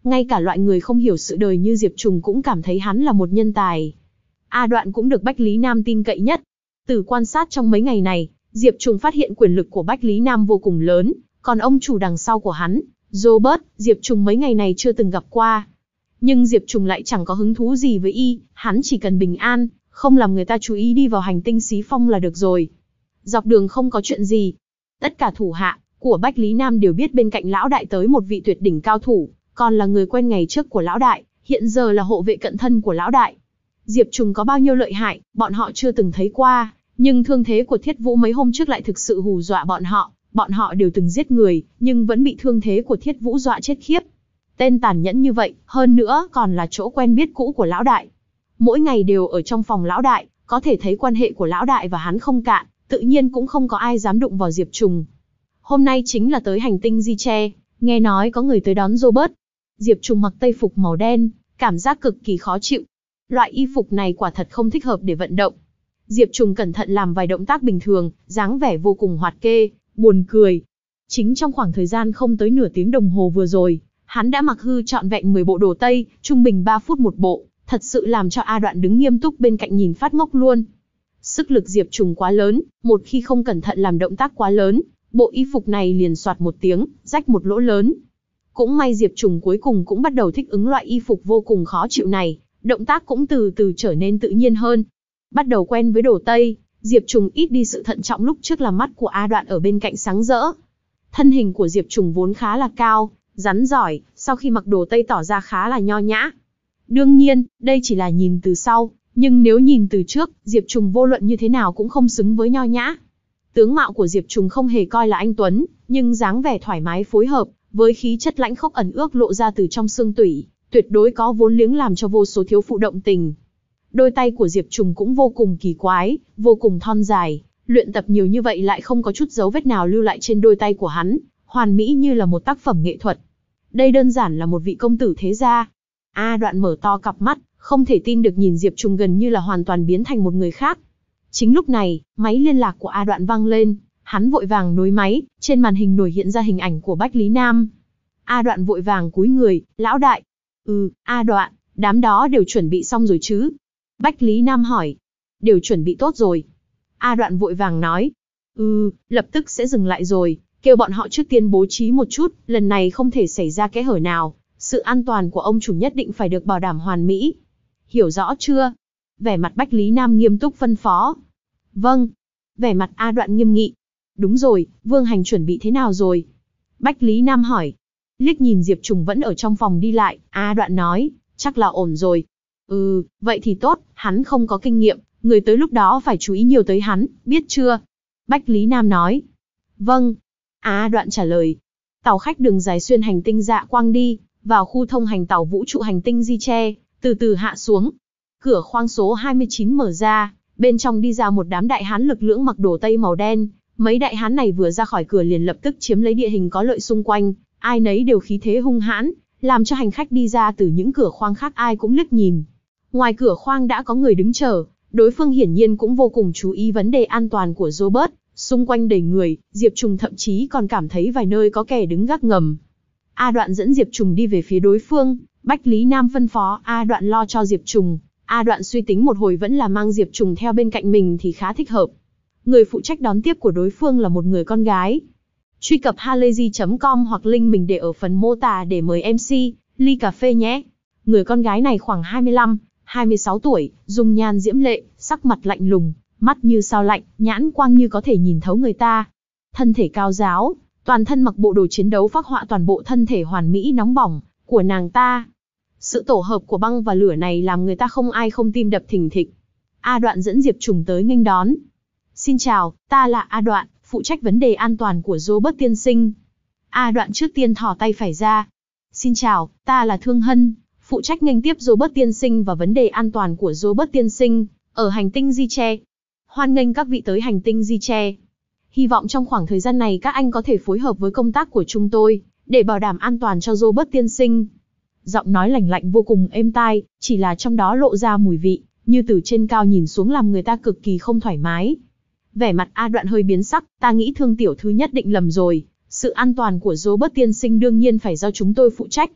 Ngay cả loại người không hiểu sự đời như Diệp Trùng cũng cảm thấy hắn là một nhân tài. A Đoạn cũng được Bách Lý Nam tin cậy nhất. Từ quan sát trong mấy ngày này, Diệp Trùng phát hiện quyền lực của Bách Lý Nam vô cùng lớn, còn ông chủ đằng sau của hắn, Robert, Diệp Trùng mấy ngày này chưa từng gặp qua. Nhưng Diệp Trùng lại chẳng có hứng thú gì với y, hắn chỉ cần bình an, không làm người ta chú ý đi vào hành tinh Xí Phong là được rồi. Dọc đường không có chuyện gì. Tất cả thủ hạ của Bách Lý Nam đều biết bên cạnh lão đại tới một vị tuyệt đỉnh cao thủ, còn là người quen ngày trước của lão đại, hiện giờ là hộ vệ cận thân của lão đại. Diệp Trùng có bao nhiêu lợi hại, bọn họ chưa từng thấy qua, nhưng thương thế của Thiết Vũ mấy hôm trước lại thực sự hù dọa bọn họ. Bọn họ đều từng giết người, nhưng vẫn bị thương thế của Thiết Vũ dọa chết khiếp. Tên tàn nhẫn như vậy, hơn nữa còn là chỗ quen biết cũ của lão đại. Mỗi ngày đều ở trong phòng lão đại, có thể thấy quan hệ của lão đại và hắn không cạn, tự nhiên cũng không có ai dám đụng vào Diệp Trùng. Hôm nay chính là tới hành tinh Di Tre, nghe nói có người tới đón Robert. Diệp Trùng mặc tây phục màu đen, cảm giác cực kỳ khó chịu. Loại y phục này quả thật không thích hợp để vận động. Diệp Trùng cẩn thận làm vài động tác bình thường, dáng vẻ vô cùng hoạt kê, buồn cười. Chính trong khoảng thời gian không tới nửa tiếng đồng hồ vừa rồi, hắn đã mặc hư trọn vẹn mười bộ đồ tây, trung bình ba phút một bộ, thật sự làm cho A Đoạn đứng nghiêm túc bên cạnh nhìn phát ngốc luôn. Sức lực Diệp Trùng quá lớn, một khi không cẩn thận làm động tác quá lớn, bộ y phục này liền soạt một tiếng, rách một lỗ lớn. Cũng may Diệp Trùng cuối cùng cũng bắt đầu thích ứng loại y phục vô cùng khó chịu này, động tác cũng từ từ trở nên tự nhiên hơn. Bắt đầu quen với đồ tây, Diệp Trùng ít đi sự thận trọng lúc trước làm mắt của A Đoạn ở bên cạnh sáng rỡ. Thân hình của Diệp Trùng vốn khá là cao, rắn giỏi, sau khi mặc đồ tây tỏ ra khá là nho nhã. Đương nhiên, đây chỉ là nhìn từ sau, nhưng nếu nhìn từ trước, Diệp Trùng vô luận như thế nào cũng không xứng với nho nhã. Tướng mạo của Diệp Trùng không hề coi là anh tuấn, nhưng dáng vẻ thoải mái phối hợp với khí chất lãnh khốc ẩn ước lộ ra từ trong xương tủy, tuyệt đối có vốn liếng làm cho vô số thiếu phụ động tình. Đôi tay của Diệp Trùng cũng vô cùng kỳ quái, vô cùng thon dài, luyện tập nhiều như vậy lại không có chút dấu vết nào lưu lại trên đôi tay của hắn, hoàn mỹ như là một tác phẩm nghệ thuật. Đây đơn giản là một vị công tử thế gia. A Đoạn mở to cặp mắt, không thể tin được nhìn Diệp Trùng gần như là hoàn toàn biến thành một người khác. Chính lúc này, máy liên lạc của A Đoạn vang lên, hắn vội vàng nối máy, trên màn hình nổi hiện ra hình ảnh của Bách Lý Nam. A Đoạn vội vàng cúi người, lão đại. Ừ, A Đoạn, đám đó đều chuẩn bị xong rồi chứ? Bách Lý Nam hỏi. Đều chuẩn bị tốt rồi. A Đoạn vội vàng nói. Ừ, lập tức sẽ dừng lại rồi, kêu bọn họ trước tiên bố trí một chút, lần này không thể xảy ra kẽ hở nào, sự an toàn của ông chủ nhất định phải được bảo đảm hoàn mỹ. Hiểu rõ chưa? Vẻ mặt Bách Lý Nam nghiêm túc phân phó. Vâng. Vẻ mặt A Đoạn nghiêm nghị. Đúng rồi, Vương Hành chuẩn bị thế nào rồi? Bách Lý Nam hỏi. Liếc nhìn Diệp Trùng vẫn ở trong phòng đi lại, A Đoạn nói, chắc là ổn rồi. Ừ, vậy thì tốt, hắn không có kinh nghiệm, người tới lúc đó phải chú ý nhiều tới hắn, biết chưa? Bách Lý Nam nói. Vâng. A Đoạn trả lời. Tàu khách đường dài xuyên hành tinh Dạ Quang đi, vào khu thông hành tàu vũ trụ hành tinh Di Tre, từ từ hạ xuống. Cửa khoang số hai mươi chín mở ra, bên trong đi ra một đám đại hán lực lưỡng mặc đồ tây màu đen. Mấy đại hán này vừa ra khỏi cửa liền lập tức chiếm lấy địa hình có lợi xung quanh, ai nấy đều khí thế hung hãn, làm cho hành khách đi ra từ những cửa khoang khác ai cũng liếc nhìn. Ngoài cửa khoang đã có người đứng chờ, đối phương hiển nhiên cũng vô cùng chú ý vấn đề an toàn của Robert, xung quanh đầy người, Diệp Trùng thậm chí còn cảm thấy vài nơi có kẻ đứng gác ngầm. A Đoạn dẫn Diệp Trùng đi về phía đối phương, Bách Lý Nam phân phó A Đoạn lo cho Diệp Trùng. A Đoạn suy tính một hồi vẫn là mang Diệp Trùng theo bên cạnh mình thì khá thích hợp. Người phụ trách đón tiếp của đối phương là một người con gái. Truy cập halayzi chấm com hoặc link mình để ở phần mô tả để mời em xê, ly cà phê nhé. Người con gái này khoảng hai mươi lăm, hai mươi sáu tuổi, dung nhan diễm lệ, sắc mặt lạnh lùng, mắt như sao lạnh, nhãn quang như có thể nhìn thấu người ta. Thân thể cao ráo, toàn thân mặc bộ đồ chiến đấu phác họa toàn bộ thân thể hoàn mỹ nóng bỏng của nàng ta. Sự tổ hợp của băng và lửa này làm người ta không ai không tim đập thình thịch. A Đoạn dẫn Diệp Trùng tới nghênh đón. Xin chào, ta là A Đoạn, phụ trách vấn đề an toàn của Robert tiên sinh. A Đoạn trước tiên thò tay phải ra. Xin chào, ta là Thương Hân, phụ trách nghênh tiếp Robert tiên sinh và vấn đề an toàn của Robert tiên sinh, ở hành tinh Di Tre. Hoan nghênh các vị tới hành tinh Di Tre. Hy vọng trong khoảng thời gian này các anh có thể phối hợp với công tác của chúng tôi, để bảo đảm an toàn cho Robert tiên sinh. Giọng nói lành lạnh vô cùng êm tai, chỉ là trong đó lộ ra mùi vị, như từ trên cao nhìn xuống làm người ta cực kỳ không thoải mái. Vẻ mặt A Đoạn hơi biến sắc, ta nghĩ Thương tiểu thư nhất định lầm rồi, sự an toàn của Robert tiên sinh đương nhiên phải do chúng tôi phụ trách.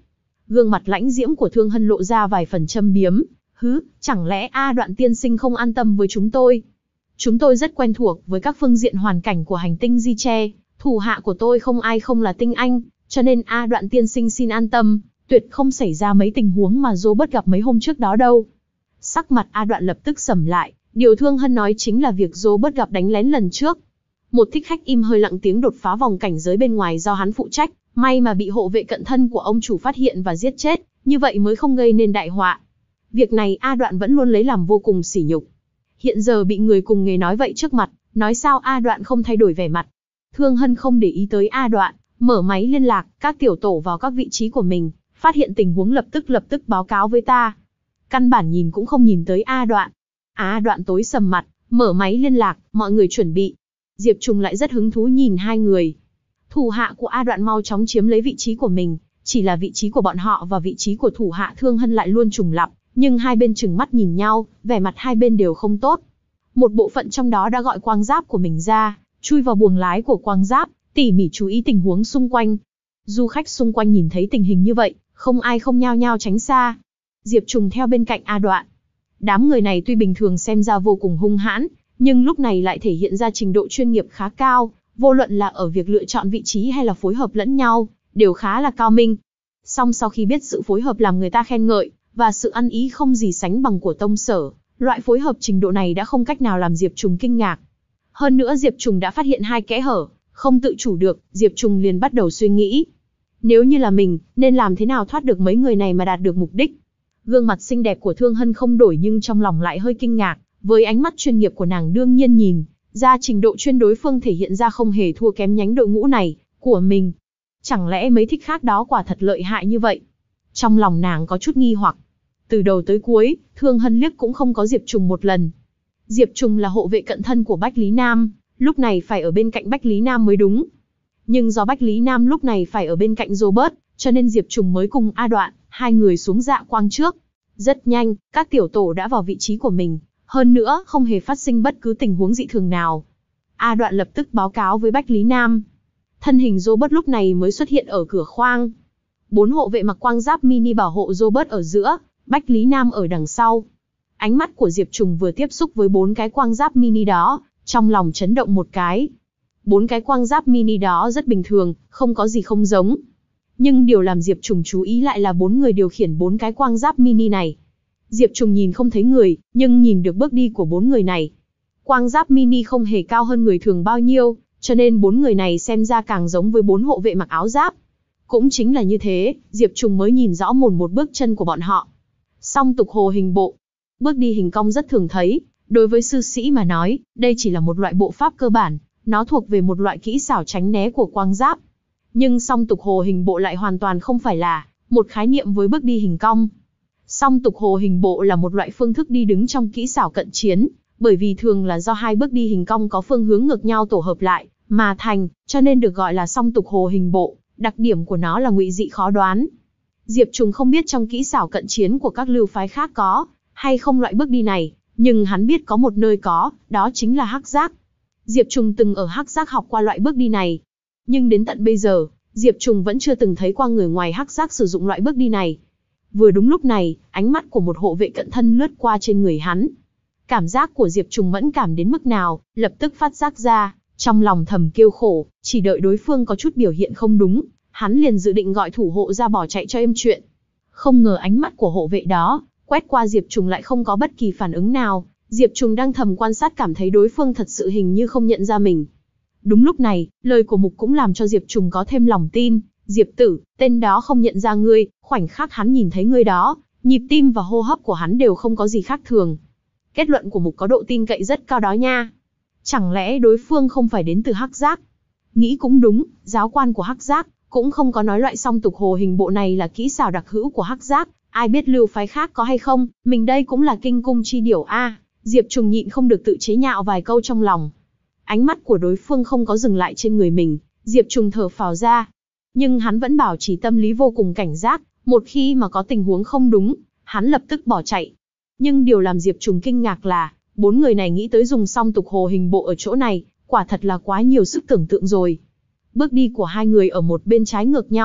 Gương mặt lãnh diễm của Thương Hân lộ ra vài phần châm biếm. Hứ, chẳng lẽ A Đoạn tiên sinh không an tâm với chúng tôi? Chúng tôi rất quen thuộc với các phương diện hoàn cảnh của hành tinh Di Tre, thủ hạ của tôi không ai không là tinh anh, cho nên A Đoạn tiên sinh xin an tâm, tuyệt không xảy ra mấy tình huống mà Robert gặp mấy hôm trước đó đâu. Sắc mặt A Đoạn lập tức sầm lại, điều Thương Hân nói chính là việc Robert gặp đánh lén lần trước. Một thích khách im hơi lặng tiếng đột phá vòng cảnh giới bên ngoài do hắn phụ trách, may mà bị hộ vệ cận thân của ông chủ phát hiện và giết chết, như vậy mới không gây nên đại họa. Việc này A Đoạn vẫn luôn lấy làm vô cùng sỉ nhục. Hiện giờ bị người cùng nghề nói vậy trước mặt, nói sao A Đoạn không thay đổi vẻ mặt. Thương Hân không để ý tới A Đoạn, mở máy liên lạc, các tiểu tổ vào các vị trí của mình, phát hiện tình huống lập tức lập tức báo cáo với ta. Căn bản nhìn cũng không nhìn tới A Đoạn. A Đoạn tối sầm mặt, mở máy liên lạc, mọi người chuẩn bị. Diệp Trùng lại rất hứng thú nhìn hai người. Thủ hạ của A Đoạn mau chóng chiếm lấy vị trí của mình, chỉ là vị trí của bọn họ và vị trí của thủ hạ Thương Hân lại luôn trùng lặp, nhưng hai bên trừng mắt nhìn nhau, vẻ mặt hai bên đều không tốt. Một bộ phận trong đó đã gọi quang giáp của mình ra, chui vào buồng lái của quang giáp, tỉ mỉ chú ý tình huống xung quanh. Du khách xung quanh nhìn thấy tình hình như vậy, không ai không nhao nhao tránh xa. Diệp Trùng theo bên cạnh A Đoạn. Đám người này tuy bình thường xem ra vô cùng hung hãn, nhưng lúc này lại thể hiện ra trình độ chuyên nghiệp khá cao, vô luận là ở việc lựa chọn vị trí hay là phối hợp lẫn nhau, đều khá là cao minh. Song sau khi biết sự phối hợp làm người ta khen ngợi, và sự ăn ý không gì sánh bằng của Tông Sở, loại phối hợp trình độ này đã không cách nào làm Diệp Trùng kinh ngạc. Hơn nữa Diệp Trùng đã phát hiện hai kẽ hở, không tự chủ được, Diệp Trùng liền bắt đầu suy nghĩ. Nếu như là mình, nên làm thế nào thoát được mấy người này mà đạt được mục đích? Gương mặt xinh đẹp của Thương Hân không đổi nhưng trong lòng lại hơi kinh ngạc, với ánh mắt chuyên nghiệp của nàng đương nhiên nhìn ra trình độ chuyên đối phương thể hiện ra không hề thua kém nhánh đội ngũ này của mình. Chẳng lẽ mấy thích khác đó quả thật lợi hại như vậy? Trong lòng nàng có chút nghi hoặc. Từ đầu tới cuối, Thương Hân liếc cũng không có Diệp Trùng một lần. Diệp Trùng là hộ vệ cận thân của Bách Lý Nam, lúc này phải ở bên cạnh Bách Lý Nam mới đúng. Nhưng do Bách Lý Nam lúc này phải ở bên cạnh Robert, cho nên Diệp Trùng mới cùng A Đoạn, hai người xuống dạ quang trước. Rất nhanh, các tiểu tổ đã vào vị trí của mình, hơn nữa không hề phát sinh bất cứ tình huống dị thường nào. A Đoạn lập tức báo cáo với Bách Lý Nam. Thân hình Robert lúc này mới xuất hiện ở cửa khoang. Bốn hộ vệ mặc quang giáp mini bảo hộ Robert ở giữa, Bách Lý Nam ở đằng sau. Ánh mắt của Diệp Trùng vừa tiếp xúc với bốn cái quang giáp mini đó, trong lòng chấn động một cái. Bốn cái quang giáp mini đó rất bình thường, không có gì không giống. Nhưng điều làm Diệp Trùng chú ý lại là bốn người điều khiển bốn cái quang giáp mini này. Diệp Trùng nhìn không thấy người, nhưng nhìn được bước đi của bốn người này. Quang giáp mini không hề cao hơn người thường bao nhiêu, cho nên bốn người này xem ra càng giống với bốn hộ vệ mặc áo giáp. Cũng chính là như thế, Diệp Trùng mới nhìn rõ mồn một bước chân của bọn họ. Song tục hồ hình bộ. Bước đi hình cong rất thường thấy, đối với sư sĩ mà nói, đây chỉ là một loại bộ pháp cơ bản, nó thuộc về một loại kỹ xảo tránh né của quang giáp. Nhưng song tục hồ hình bộ lại hoàn toàn không phải là một khái niệm với bước đi hình cong. Song tục hồ hình bộ là một loại phương thức đi đứng trong kỹ xảo cận chiến, bởi vì thường là do hai bước đi hình cong có phương hướng ngược nhau tổ hợp lại mà thành, cho nên được gọi là song tục hồ hình bộ. Đặc điểm của nó là ngụy dị khó đoán. Diệp Trùng không biết trong kỹ xảo cận chiến của các lưu phái khác có hay không loại bước đi này, nhưng hắn biết có một nơi có, đó chính là Hắc Giác. Diệp Trùng từng ở Hắc Giác học qua loại bước đi này, nhưng đến tận bây giờ, Diệp Trùng vẫn chưa từng thấy qua người ngoài Hắc Giác sử dụng loại bước đi này. Vừa đúng lúc này, ánh mắt của một hộ vệ cận thân lướt qua trên người hắn. Cảm giác của Diệp Trùng mẫn cảm đến mức nào, lập tức phát giác ra, trong lòng thầm kêu khổ, chỉ đợi đối phương có chút biểu hiện không đúng, hắn liền dự định gọi thủ hộ ra bỏ chạy cho êm chuyện. Không ngờ ánh mắt của hộ vệ đó, quét qua Diệp Trùng lại không có bất kỳ phản ứng nào, Diệp Trùng đang thầm quan sát cảm thấy đối phương thật sự hình như không nhận ra mình. Đúng lúc này, lời của Mục cũng làm cho Diệp Trùng có thêm lòng tin. Diệp tử, tên đó không nhận ra ngươi, khoảnh khắc hắn nhìn thấy ngươi đó, nhịp tim và hô hấp của hắn đều không có gì khác thường. Kết luận của Mục có độ tin cậy rất cao đó nha. Chẳng lẽ đối phương không phải đến từ Hắc Giác? Nghĩ cũng đúng, giáo quan của Hắc Giác cũng không có nói loại song tục hồ hình bộ này là kỹ xảo đặc hữu của Hắc Giác, ai biết lưu phái khác có hay không, mình đây cũng là kinh cung chi điểu a. Diệp Trùng nhịn không được tự chế nhạo vài câu trong lòng. Ánh mắt của đối phương không có dừng lại trên người mình, Diệp Trùng thở phào ra. Nhưng hắn vẫn bảo trì tâm lý vô cùng cảnh giác, một khi mà có tình huống không đúng, hắn lập tức bỏ chạy. Nhưng điều làm Diệp Trùng kinh ngạc là, bốn người này nghĩ tới dùng song tục hồ hình bộ ở chỗ này, quả thật là quá nhiều sức tưởng tượng rồi. Bước đi của hai người ở một bên trái ngược nhau,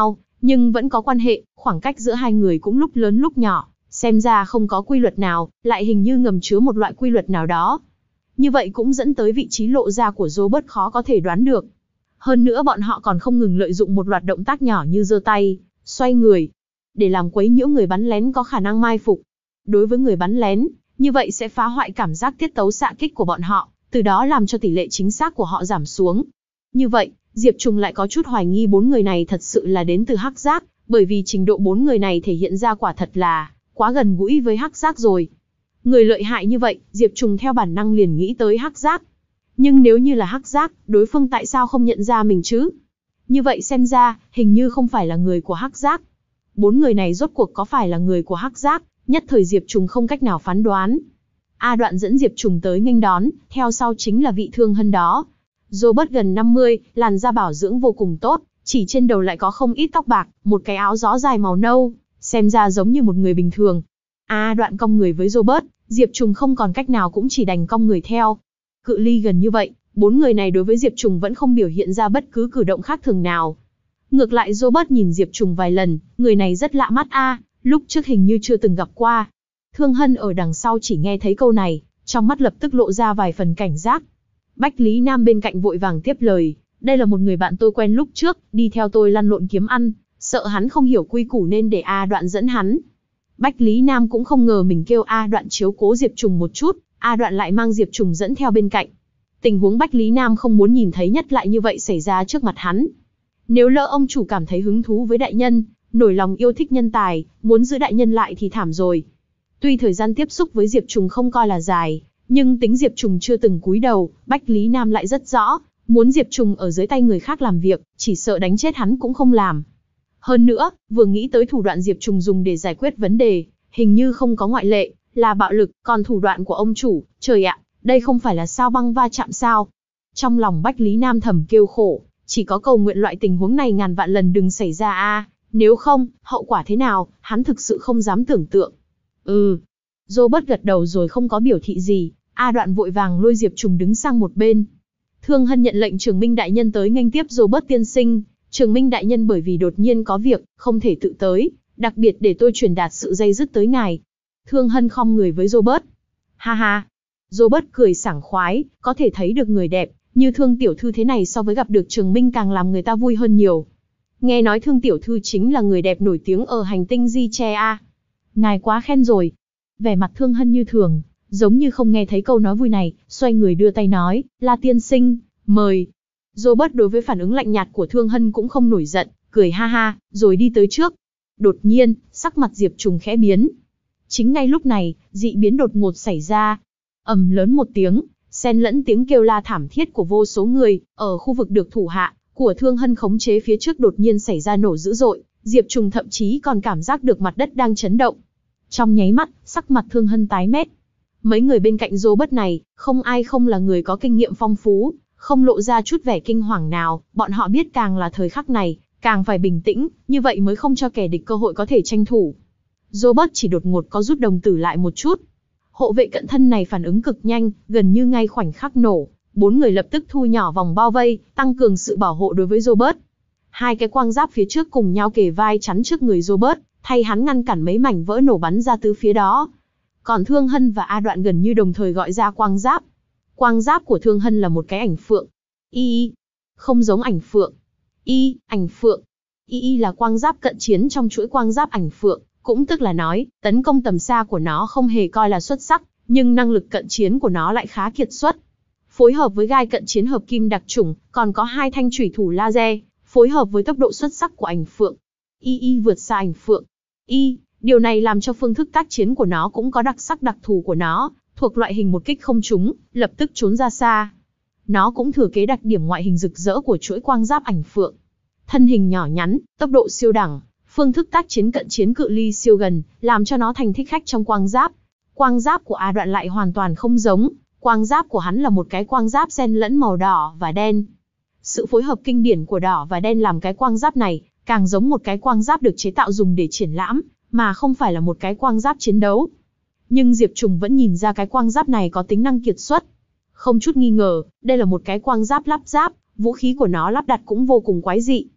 nhưng vẫn có quan hệ, khoảng cách giữa hai người cũng lúc lớn lúc nhỏ, xem ra không có quy luật nào, lại hình như ngầm chứa một loại quy luật nào đó. Như vậy cũng dẫn tới vị trí lộ ra của Robert khó có thể đoán được. Hơn nữa bọn họ còn không ngừng lợi dụng một loạt động tác nhỏ như giơ tay, xoay người, để làm quấy nhiễu người bắn lén có khả năng mai phục. Đối với người bắn lén, như vậy sẽ phá hoại cảm giác tiết tấu xạ kích của bọn họ, từ đó làm cho tỷ lệ chính xác của họ giảm xuống. Như vậy, Diệp Trùng lại có chút hoài nghi bốn người này thật sự là đến từ Hắc Giác, bởi vì trình độ bốn người này thể hiện ra quả thật là quá gần gũi với Hắc Giác rồi. Người lợi hại như vậy, Diệp Trùng theo bản năng liền nghĩ tới Hắc Giác. Nhưng nếu như là Hắc Giác, đối phương tại sao không nhận ra mình chứ? Như vậy xem ra, hình như không phải là người của Hắc Giác. Bốn người này rốt cuộc có phải là người của Hắc Giác, nhất thời Diệp Trùng không cách nào phán đoán. A Đoạn dẫn Diệp Trùng tới nghênh đón, theo sau chính là vị Thương Hân đó. Robert gần năm mươi, làn da bảo dưỡng vô cùng tốt, chỉ trên đầu lại có không ít tóc bạc, một cái áo gió dài màu nâu, xem ra giống như một người bình thường. A Đoạn cong người với Robert, Diệp Trùng không còn cách nào cũng chỉ đành cong người theo. Cự ly gần như vậy, bốn người này đối với Diệp Trùng vẫn không biểu hiện ra bất cứ cử động khác thường nào. Ngược lại Robert nhìn Diệp Trùng vài lần, người này rất lạ mắt a, lúc trước hình như chưa từng gặp qua. Thương Hân ở đằng sau chỉ nghe thấy câu này, trong mắt lập tức lộ ra vài phần cảnh giác. Bách Lý Nam bên cạnh vội vàng tiếp lời, đây là một người bạn tôi quen lúc trước, đi theo tôi lăn lộn kiếm ăn, sợ hắn không hiểu quy củ nên để A Đoạn dẫn hắn. Bách Lý Nam cũng không ngờ mình kêu A Đoạn chiếu cố Diệp Trùng một chút, A Đoạn lại mang Diệp Trùng dẫn theo bên cạnh. Tình huống Bách Lý Nam không muốn nhìn thấy nhất lại như vậy xảy ra trước mặt hắn. Nếu lỡ ông chủ cảm thấy hứng thú với đại nhân, nổi lòng yêu thích nhân tài, muốn giữ đại nhân lại thì thảm rồi. Tuy thời gian tiếp xúc với Diệp Trùng không coi là dài, nhưng tính Diệp Trùng chưa từng cúi đầu, Bách Lý Nam lại rất rõ, muốn Diệp Trùng ở dưới tay người khác làm việc, chỉ sợ đánh chết hắn cũng không làm. Hơn nữa, vừa nghĩ tới thủ đoạn Diệp Trùng dùng để giải quyết vấn đề, hình như không có ngoại lệ, là bạo lực, còn thủ đoạn của ông chủ, trời ạ, đây không phải là sao băng va chạm sao? Trong lòng Bách Lý Nam thầm kêu khổ, chỉ có cầu nguyện loại tình huống này ngàn vạn lần đừng xảy ra a, nếu không, hậu quả thế nào, hắn thực sự không dám tưởng tượng. Ừ. Robert gật đầu rồi không có biểu thị gì, A Đoạn vội vàng lôi Diệp Trùng đứng sang một bên. Thương Hân nhận lệnh Trường Minh đại nhân tới nghênh tiếp Robert tiên sinh. Trường Minh đại nhân bởi vì đột nhiên có việc, không thể tự tới, đặc biệt để tôi truyền đạt sự dây dứt tới ngài. Thương Hân khom người với Robert. Ha ha. Robert cười sảng khoái, có thể thấy được người đẹp, như Thương tiểu thư thế này so với gặp được Trường Minh càng làm người ta vui hơn nhiều. Nghe nói Thương tiểu thư chính là người đẹp nổi tiếng ở hành tinh Di Che a. Ngài quá khen rồi. Vẻ mặt Thương Hân như thường, giống như không nghe thấy câu nói vui này, xoay người đưa tay nói, La tiên sinh, mời. Robert đối với phản ứng lạnh nhạt của Thương Hân cũng không nổi giận, cười ha ha, rồi đi tới trước. Đột nhiên, sắc mặt Diệp Trùng khẽ biến. Chính ngay lúc này, dị biến đột ngột xảy ra. Ầm lớn một tiếng, xen lẫn tiếng kêu la thảm thiết của vô số người, ở khu vực được thủ hạ của Thương Hân khống chế phía trước đột nhiên xảy ra nổ dữ dội, Diệp Trùng thậm chí còn cảm giác được mặt đất đang chấn động. Trong nháy mắt, sắc mặt Thương Hân tái mét. Mấy người bên cạnh Robert này, không ai không là người có kinh nghiệm phong phú, không lộ ra chút vẻ kinh hoàng nào, bọn họ biết càng là thời khắc này, càng phải bình tĩnh, như vậy mới không cho kẻ địch cơ hội có thể tranh thủ. Robert chỉ đột ngột có rút đồng tử lại một chút. Hộ vệ cận thân này phản ứng cực nhanh, gần như ngay khoảnh khắc nổ, bốn người lập tức thu nhỏ vòng bao vây, tăng cường sự bảo hộ đối với Robert. Hai cái quang giáp phía trước cùng nhau kề vai chắn trước người Robert, thay hắn ngăn cản mấy mảnh vỡ nổ bắn ra tứ phía đó. Còn Thương Hân và A Đoạn gần như đồng thời gọi ra quang giáp. Quang giáp của Thương Hân là một cái ảnh phượng. Y, không giống ảnh phượng. Y, ảnh phượng. Y là quang giáp cận chiến trong chuỗi quang giáp ảnh phượng, cũng tức là nói, tấn công tầm xa của nó không hề coi là xuất sắc, nhưng năng lực cận chiến của nó lại khá kiệt xuất. Phối hợp với gai cận chiến hợp kim đặc chủng, còn có hai thanh chủy thủ laser, phối hợp với tốc độ xuất sắc của ảnh phượng. Y Y vượt xa ảnh phượng. Y, điều này làm cho phương thức tác chiến của nó cũng có đặc sắc đặc thù của nó, thuộc loại hình một kích không trúng, lập tức trốn ra xa. Nó cũng thừa kế đặc điểm ngoại hình rực rỡ của chuỗi quang giáp ảnh phượng. Thân hình nhỏ nhắn, tốc độ siêu đẳng, phương thức tác chiến cận chiến cự ly siêu gần, làm cho nó thành thích khách trong quang giáp. Quang giáp của A Đoạn lại hoàn toàn không giống, quang giáp của hắn là một cái quang giáp xen lẫn màu đỏ và đen. Sự phối hợp kinh điển của đỏ và đen làm cái quang giáp này, càng giống một cái quang giáp được chế tạo dùng để triển lãm, mà không phải là một cái quang giáp chiến đấu. Nhưng Diệp Trùng vẫn nhìn ra cái quang giáp này có tính năng kiệt xuất. Không chút nghi ngờ, đây là một cái quang giáp lắp ráp, vũ khí của nó lắp đặt cũng vô cùng quái dị.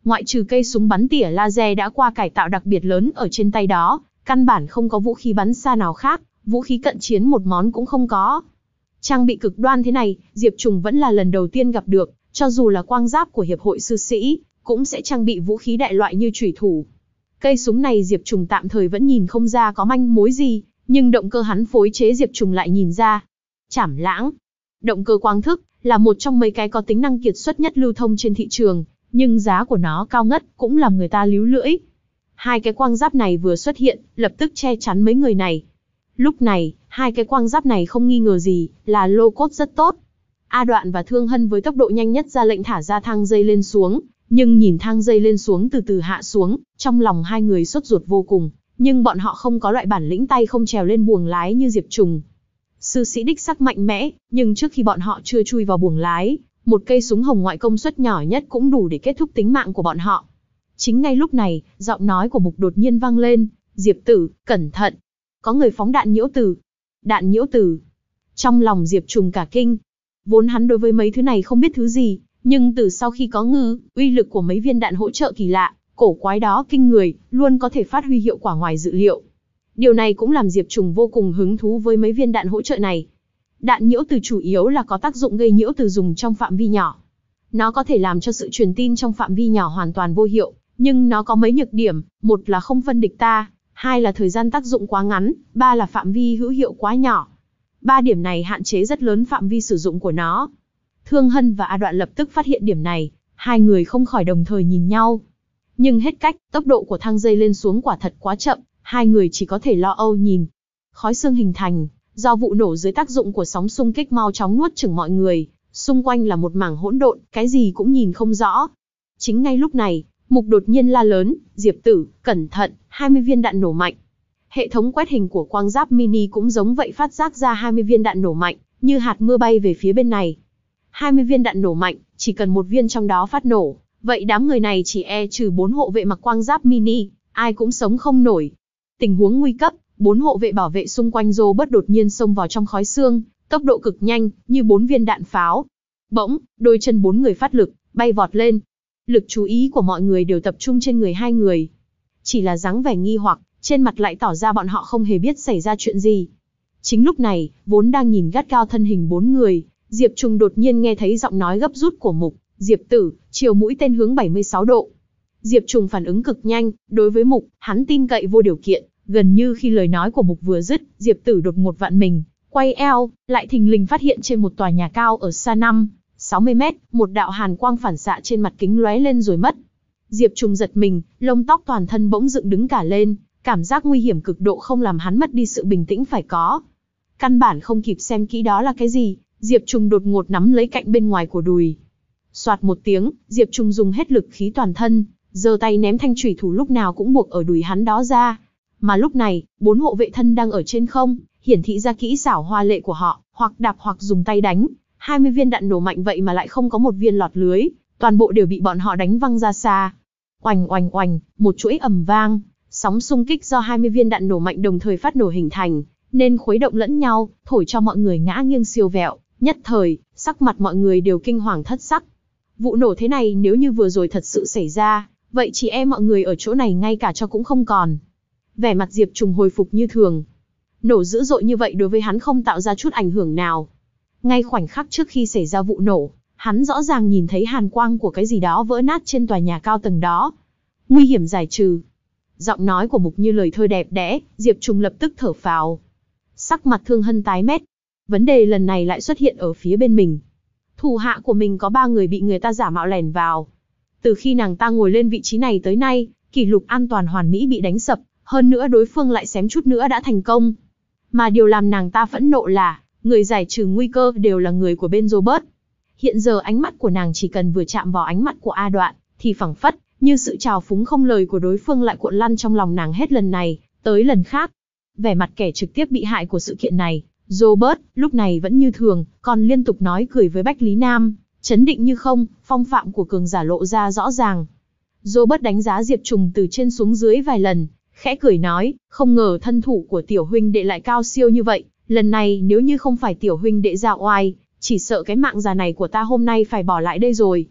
ngoại trừ cây súng bắn tỉa laser đã qua cải tạo đặc biệt lớn ở trên tay đó, căn bản không có vũ khí bắn xa nào khác, vũ khí cận chiến một món cũng không có. Trang bị cực đoan thế này, Diệp Trùng vẫn là lần đầu tiên gặp được, cho dù là quang giáp của hiệp hội sư sĩ, cũng sẽ trang bị vũ khí đại loại như chủy thủ. Cây súng này Diệp Trùng tạm thời vẫn nhìn không ra có manh mối gì, nhưng động cơ hắn phối chế Diệp Trùng lại nhìn ra. Trảm lãng. Động cơ quang thức là một trong mấy cái có tính năng kiệt xuất nhất lưu thông trên thị trường, nhưng giá của nó cao ngất, cũng làm người ta líu lưỡi. Hai cái quang giáp này vừa xuất hiện, lập tức che chắn mấy người này. Lúc này, hai cái quang giáp này không nghi ngờ gì, là lô cốt rất tốt. A Đoạn và Thương Hân với tốc độ nhanh nhất ra lệnh thả ra thang dây lên xuống, nhưng nhìn thang dây lên xuống từ từ hạ xuống, trong lòng hai người sốt ruột vô cùng, nhưng bọn họ không có loại bản lĩnh tay không trèo lên buồng lái như Diệp Trùng. Sư sĩ đích sắc mạnh mẽ, nhưng trước khi bọn họ chưa chui vào buồng lái, một cây súng hồng ngoại công suất nhỏ nhất cũng đủ để kết thúc tính mạng của bọn họ. Chính ngay lúc này, giọng nói của Mục đột nhiên vang lên, Diệp Tử, cẩn thận. Có người phóng đạn nhiễu tử. Đạn nhiễu tử. Trong lòng Diệp Trùng cả kinh. Vốn hắn đối với mấy thứ này không biết thứ gì, nhưng từ sau khi có ngư, uy lực của mấy viên đạn hỗ trợ kỳ lạ, cổ quái đó kinh người, luôn có thể phát huy hiệu quả ngoài dự liệu. Điều này cũng làm Diệp Trùng vô cùng hứng thú với mấy viên đạn hỗ trợ này. Đạn nhiễu từ chủ yếu là có tác dụng gây nhiễu từ dùng trong phạm vi nhỏ. Nó có thể làm cho sự truyền tin trong phạm vi nhỏ hoàn toàn vô hiệu, nhưng nó có mấy nhược điểm, một là không phân địch ta, hai là thời gian tác dụng quá ngắn, ba là phạm vi hữu hiệu quá nhỏ. Ba điểm này hạn chế rất lớn phạm vi sử dụng của nó. Thương Hân và A Đoạn lập tức phát hiện điểm này, hai người không khỏi đồng thời nhìn nhau. Nhưng hết cách, tốc độ của thang dây lên xuống quả thật quá chậm, hai người chỉ có thể lo âu nhìn. Khói sương hình thành, do vụ nổ dưới tác dụng của sóng xung kích mau chóng nuốt chửng mọi người, xung quanh là một mảng hỗn độn, cái gì cũng nhìn không rõ. Chính ngay lúc này, Mục đột nhiên la lớn, Diệp Tử, cẩn thận, hai mươi viên đạn nổ mạnh. Hệ thống quét hình của quang giáp mini cũng giống vậy phát giác ra hai mươi viên đạn nổ mạnh, như hạt mưa bay về phía bên này. hai mươi viên đạn nổ mạnh, chỉ cần một viên trong đó phát nổ, vậy đám người này chỉ e trừ bốn hộ vệ mặc quang giáp mini, ai cũng sống không nổi. Tình huống nguy cấp, bốn hộ vệ bảo vệ xung quanh Robert đột nhiên xông vào trong khói sương, tốc độ cực nhanh, như bốn viên đạn pháo. Bỗng, đôi chân bốn người phát lực, bay vọt lên. Lực chú ý của mọi người đều tập trung trên người hai người. Chỉ là dáng vẻ nghi hoặc, trên mặt lại tỏ ra bọn họ không hề biết xảy ra chuyện gì. Chính lúc này, vốn đang nhìn gắt gao thân hình bốn người, Diệp Trùng đột nhiên nghe thấy giọng nói gấp rút của Mục, Diệp Tử, chiều mũi tên hướng bảy mươi sáu độ. Diệp Trùng phản ứng cực nhanh, đối với Mục, hắn tin cậy vô điều kiện, gần như khi lời nói của Mục vừa dứt, Diệp Tử đột ngột vặn mình, quay eo, lại thình lình phát hiện trên một tòa nhà cao ở xa năm, sáu mươi mét, một đạo hàn quang phản xạ trên mặt kính lóe lên rồi mất. Diệp Trùng giật mình, lông tóc toàn thân bỗng dựng đứng cả lên, cảm giác nguy hiểm cực độ không làm hắn mất đi sự bình tĩnh phải có. Căn bản không kịp xem kỹ đó là cái gì, Diệp Trùng đột ngột nắm lấy cạnh bên ngoài của đùi. Soạt một tiếng, Diệp Trùng dùng hết lực khí toàn thân, giơ tay ném thanh chủy thủ lúc nào cũng buộc ở đùi hắn đó ra. Mà lúc này, bốn hộ vệ thân đang ở trên không, hiển thị ra kỹ xảo hoa lệ của họ, hoặc đạp hoặc dùng tay đánh. hai mươi viên đạn nổ mạnh vậy mà lại không có một viên lọt lưới, toàn bộ đều bị bọn họ đánh văng ra xa. Oành oành oành, một chuỗi ầm vang, sóng xung kích do hai mươi viên đạn nổ mạnh đồng thời phát nổ hình thành, nên khuấy động lẫn nhau, thổi cho mọi người ngã nghiêng siêu vẹo, nhất thời, sắc mặt mọi người đều kinh hoàng thất sắc. Vụ nổ thế này nếu như vừa rồi thật sự xảy ra, vậy chị em mọi người ở chỗ này ngay cả cho cũng không còn. Vẻ mặt Diệp Trùng hồi phục như thường. Nổ dữ dội như vậy đối với hắn không tạo ra chút ảnh hưởng nào. Ngay khoảnh khắc trước khi xảy ra vụ nổ, hắn rõ ràng nhìn thấy hàn quang của cái gì đó vỡ nát trên tòa nhà cao tầng đó. Nguy hiểm giải trừ. Giọng nói của Mục như lời thơ đẹp đẽ, Diệp Trùng lập tức thở phào. Sắc mặt Thương Hân tái mét. Vấn đề lần này lại xuất hiện ở phía bên mình. Thủ hạ của mình có ba người bị người ta giả mạo lẻn vào. Từ khi nàng ta ngồi lên vị trí này tới nay, kỷ lục an toàn hoàn mỹ bị đánh sập, hơn nữa đối phương lại xém chút nữa đã thành công. Mà điều làm nàng ta phẫn nộ là, người giải trừ nguy cơ đều là người của bên Robert. Hiện giờ ánh mắt của nàng chỉ cần vừa chạm vào ánh mắt của A Đoạn, thì phảng phất, như sự trào phúng không lời của đối phương lại cuộn lăn trong lòng nàng hết lần này, tới lần khác. Vẻ mặt kẻ trực tiếp bị hại của sự kiện này, Robert, lúc này vẫn như thường, còn liên tục nói cười với Bách Lý Nam, chấn định như không, phong phạm của cường giả lộ ra rõ ràng. Robert đánh giá Diệp Trùng từ trên xuống dưới vài lần, khẽ cười nói, không ngờ thân thủ của tiểu huynh đệ lại cao siêu như vậy, lần này nếu như không phải tiểu huynh đệ ra oai, chỉ sợ cái mạng già này của ta hôm nay phải bỏ lại đây rồi.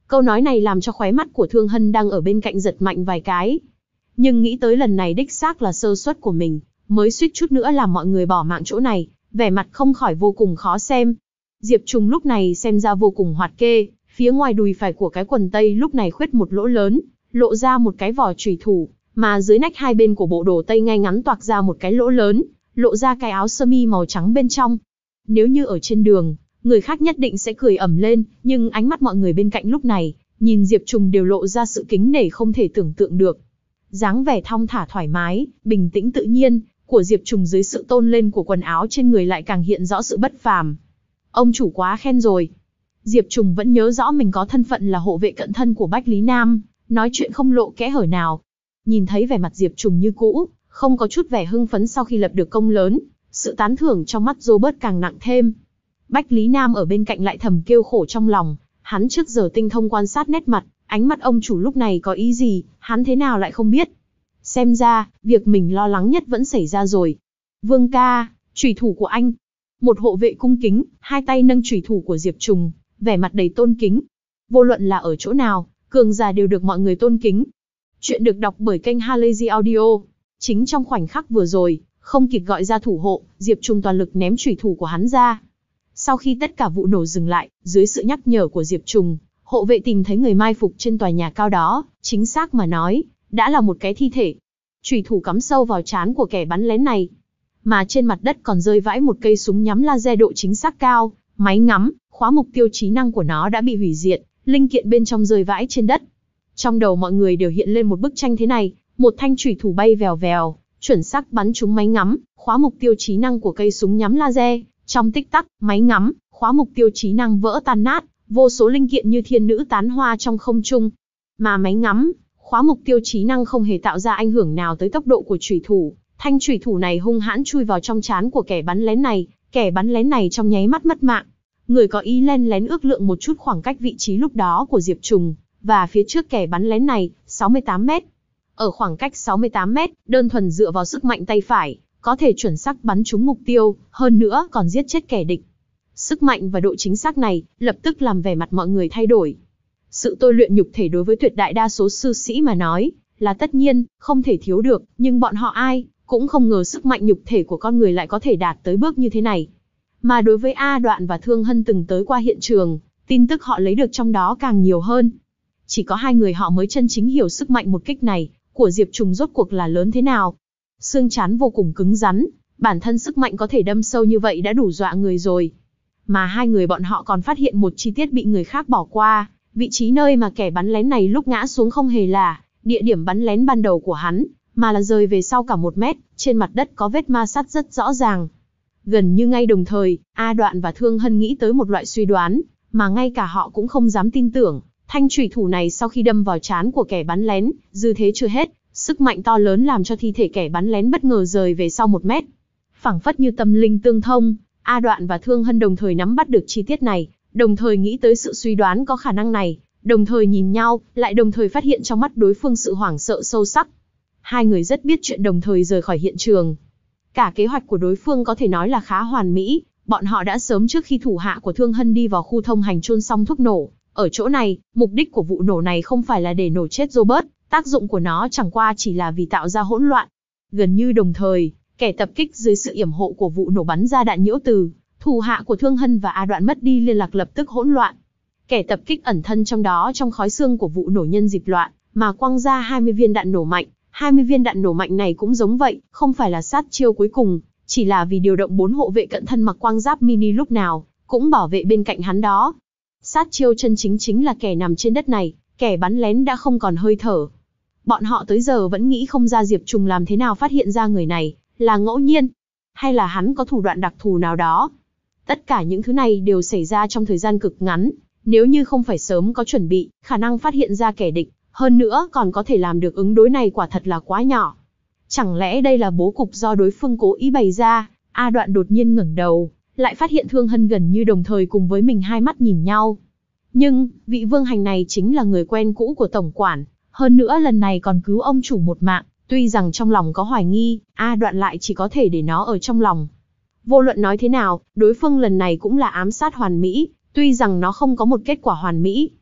Câu nói này làm cho khóe mắt của Thương Hân đang ở bên cạnh giật mạnh vài cái. Nhưng nghĩ tới lần này đích xác là sơ suất của mình, mới suýt chút nữa làm mọi người bỏ mạng chỗ này, vẻ mặt không khỏi vô cùng khó xem. Diệp Trùng lúc này xem ra vô cùng hoạt kê, phía ngoài đùi phải của cái quần tây lúc này khuyết một lỗ lớn, lộ ra một cái vỏ chùy thủ, mà dưới nách hai bên của bộ đồ tây ngay ngắn toạc ra một cái lỗ lớn, lộ ra cái áo sơ mi màu trắng bên trong. Nếu như ở trên đường, người khác nhất định sẽ cười ầm lên, nhưng ánh mắt mọi người bên cạnh lúc này, nhìn Diệp Trùng đều lộ ra sự kính nể không thể tưởng tượng được. Dáng vẻ thong thả thoải mái, bình tĩnh tự nhiên của Diệp Trùng dưới sự tôn lên của quần áo trên người lại càng hiện rõ sự bất phàm. Ông chủ quá khen rồi. Diệp Trùng vẫn nhớ rõ mình có thân phận là hộ vệ cận thân của Bách Lý Nam, nói chuyện không lộ kẽ hở nào. Nhìn thấy vẻ mặt Diệp Trùng như cũ, không có chút vẻ hưng phấn sau khi lập được công lớn, sự tán thưởng trong mắt Robert càng nặng thêm. Bách Lý Nam ở bên cạnh lại thầm kêu khổ trong lòng, hắn trước giờ tinh thông quan sát nét mặt, ánh mắt ông chủ lúc này có ý gì, hắn thế nào lại không biết. Xem ra, việc mình lo lắng nhất vẫn xảy ra rồi. Vương ca, chủy thủ của anh. Một hộ vệ cung kính, hai tay nâng chủy thủ của Diệp Trùng, vẻ mặt đầy tôn kính. Vô luận là ở chỗ nào, cường giả đều được mọi người tôn kính. Chuyện được đọc bởi kênh Halazy Audio. Chính trong khoảnh khắc vừa rồi, không kịp gọi ra thủ hộ, Diệp Trùng toàn lực ném chủy thủ của hắn ra. Sau khi tất cả vụ nổ dừng lại, dưới sự nhắc nhở của Diệp Trùng, hộ vệ tìm thấy người mai phục trên tòa nhà cao đó, chính xác mà nói, đã là một cái thi thể. Chủy thủ cắm sâu vào trán của kẻ bắn lén này. Mà trên mặt đất còn rơi vãi một cây súng nhắm laser độ chính xác cao, máy ngắm, khóa mục tiêu trí năng của nó đã bị hủy diệt, linh kiện bên trong rơi vãi trên đất. Trong đầu mọi người đều hiện lên một bức tranh thế này, một thanh chủy thủ bay vèo vèo, chuẩn xác bắn trúng máy ngắm, khóa mục tiêu trí năng của cây súng nhắm laser. Trong tích tắc, máy ngắm, khóa mục tiêu trí năng vỡ tan nát, vô số linh kiện như thiên nữ tán hoa trong không trung. Mà máy ngắm, khóa mục tiêu trí năng không hề tạo ra ảnh hưởng nào tới tốc độ của chủy thủ. Thanh chủy thủ này hung hãn chui vào trong trán của kẻ bắn lén này, kẻ bắn lén này trong nháy mắt mất mạng. Người có ý len lén ước lượng một chút khoảng cách vị trí lúc đó của Diệp Trùng, và phía trước kẻ bắn lén này, sáu mươi tám mét. Ở khoảng cách sáu mươi tám mét, đơn thuần dựa vào sức mạnh tay phải, có thể chuẩn xác bắn trúng mục tiêu, hơn nữa còn giết chết kẻ địch. Sức mạnh và độ chính xác này, lập tức làm vẻ mặt mọi người thay đổi. Sự tôi luyện nhục thể đối với tuyệt đại đa số sư sĩ mà nói, là tất nhiên, không thể thiếu được, nhưng bọn họ ai, cũng không ngờ sức mạnh nhục thể của con người lại có thể đạt tới bước như thế này. Mà đối với A Đoạn và Thương Hân từng tới qua hiện trường, tin tức họ lấy được trong đó càng nhiều hơn. Chỉ có hai người họ mới chân chính hiểu sức mạnh một kích này, của Diệp Trùng rốt cuộc là lớn thế nào. Xương trán vô cùng cứng rắn, bản thân sức mạnh có thể đâm sâu như vậy đã đủ dọa người rồi. Mà hai người bọn họ còn phát hiện một chi tiết bị người khác bỏ qua, vị trí nơi mà kẻ bắn lén này lúc ngã xuống không hề là địa điểm bắn lén ban đầu của hắn, mà là rời về sau cả một mét, trên mặt đất có vết ma sát rất rõ ràng. Gần như ngay đồng thời, A Đoạn và Thương Hân nghĩ tới một loại suy đoán, mà ngay cả họ cũng không dám tin tưởng. Thanh chủy thủ này sau khi đâm vào trán của kẻ bắn lén, dư thế chưa hết, sức mạnh to lớn làm cho thi thể kẻ bắn lén bất ngờ rời về sau một mét. Phảng phất như tâm linh tương thông, A Đoạn và Thương Hân đồng thời nắm bắt được chi tiết này, đồng thời nghĩ tới sự suy đoán có khả năng này, đồng thời nhìn nhau, lại đồng thời phát hiện trong mắt đối phương sự hoảng sợ sâu sắc. Hai người rất biết chuyện đồng thời rời khỏi hiện trường. Cả kế hoạch của đối phương có thể nói là khá hoàn mỹ, bọn họ đã sớm trước khi thủ hạ của Thương Hân đi vào khu thông hành chôn xong thuốc nổ. Ở chỗ này, mục đích của vụ nổ này không phải là để nổ chết Robert, tác dụng của nó chẳng qua chỉ là vì tạo ra hỗn loạn. Gần như đồng thời, kẻ tập kích dưới sự yểm hộ của vụ nổ bắn ra đạn nhiễu từ, thủ hạ của Thương Hân và A Đoạn mất đi liên lạc lập tức hỗn loạn. Kẻ tập kích ẩn thân trong đó trong khói xương của vụ nổ nhân dịp loạn, mà quăng ra hai mươi viên đạn nổ mạnh. hai mươi viên đạn nổ mạnh này cũng giống vậy, không phải là sát chiêu cuối cùng, chỉ là vì điều động bốn hộ vệ cận thân mặc quang giáp mini lúc nào cũng bảo vệ bên cạnh hắn đó. Sát chiêu chân chính chính là kẻ nằm trên đất này, kẻ bắn lén đã không còn hơi thở. Bọn họ tới giờ vẫn nghĩ không ra Diệp Trùng làm thế nào phát hiện ra người này, là ngẫu nhiên, hay là hắn có thủ đoạn đặc thù nào đó. Tất cả những thứ này đều xảy ra trong thời gian cực ngắn, nếu như không phải sớm có chuẩn bị, khả năng phát hiện ra kẻ địch, hơn nữa còn có thể làm được ứng đối này quả thật là quá nhỏ. Chẳng lẽ đây là bố cục do đối phương cố ý bày ra? A Đoạn đột nhiên ngẩng đầu, lại phát hiện Thương Hân gần như đồng thời cùng với mình hai mắt nhìn nhau. Nhưng, vị Vương Hành này chính là người quen cũ của tổng quản, hơn nữa lần này còn cứu ông chủ một mạng, tuy rằng trong lòng có hoài nghi, A Đoạn lại chỉ có thể để nó ở trong lòng. Vô luận nói thế nào, đối phương lần này cũng là ám sát hoàn mỹ, tuy rằng nó không có một kết quả hoàn mỹ.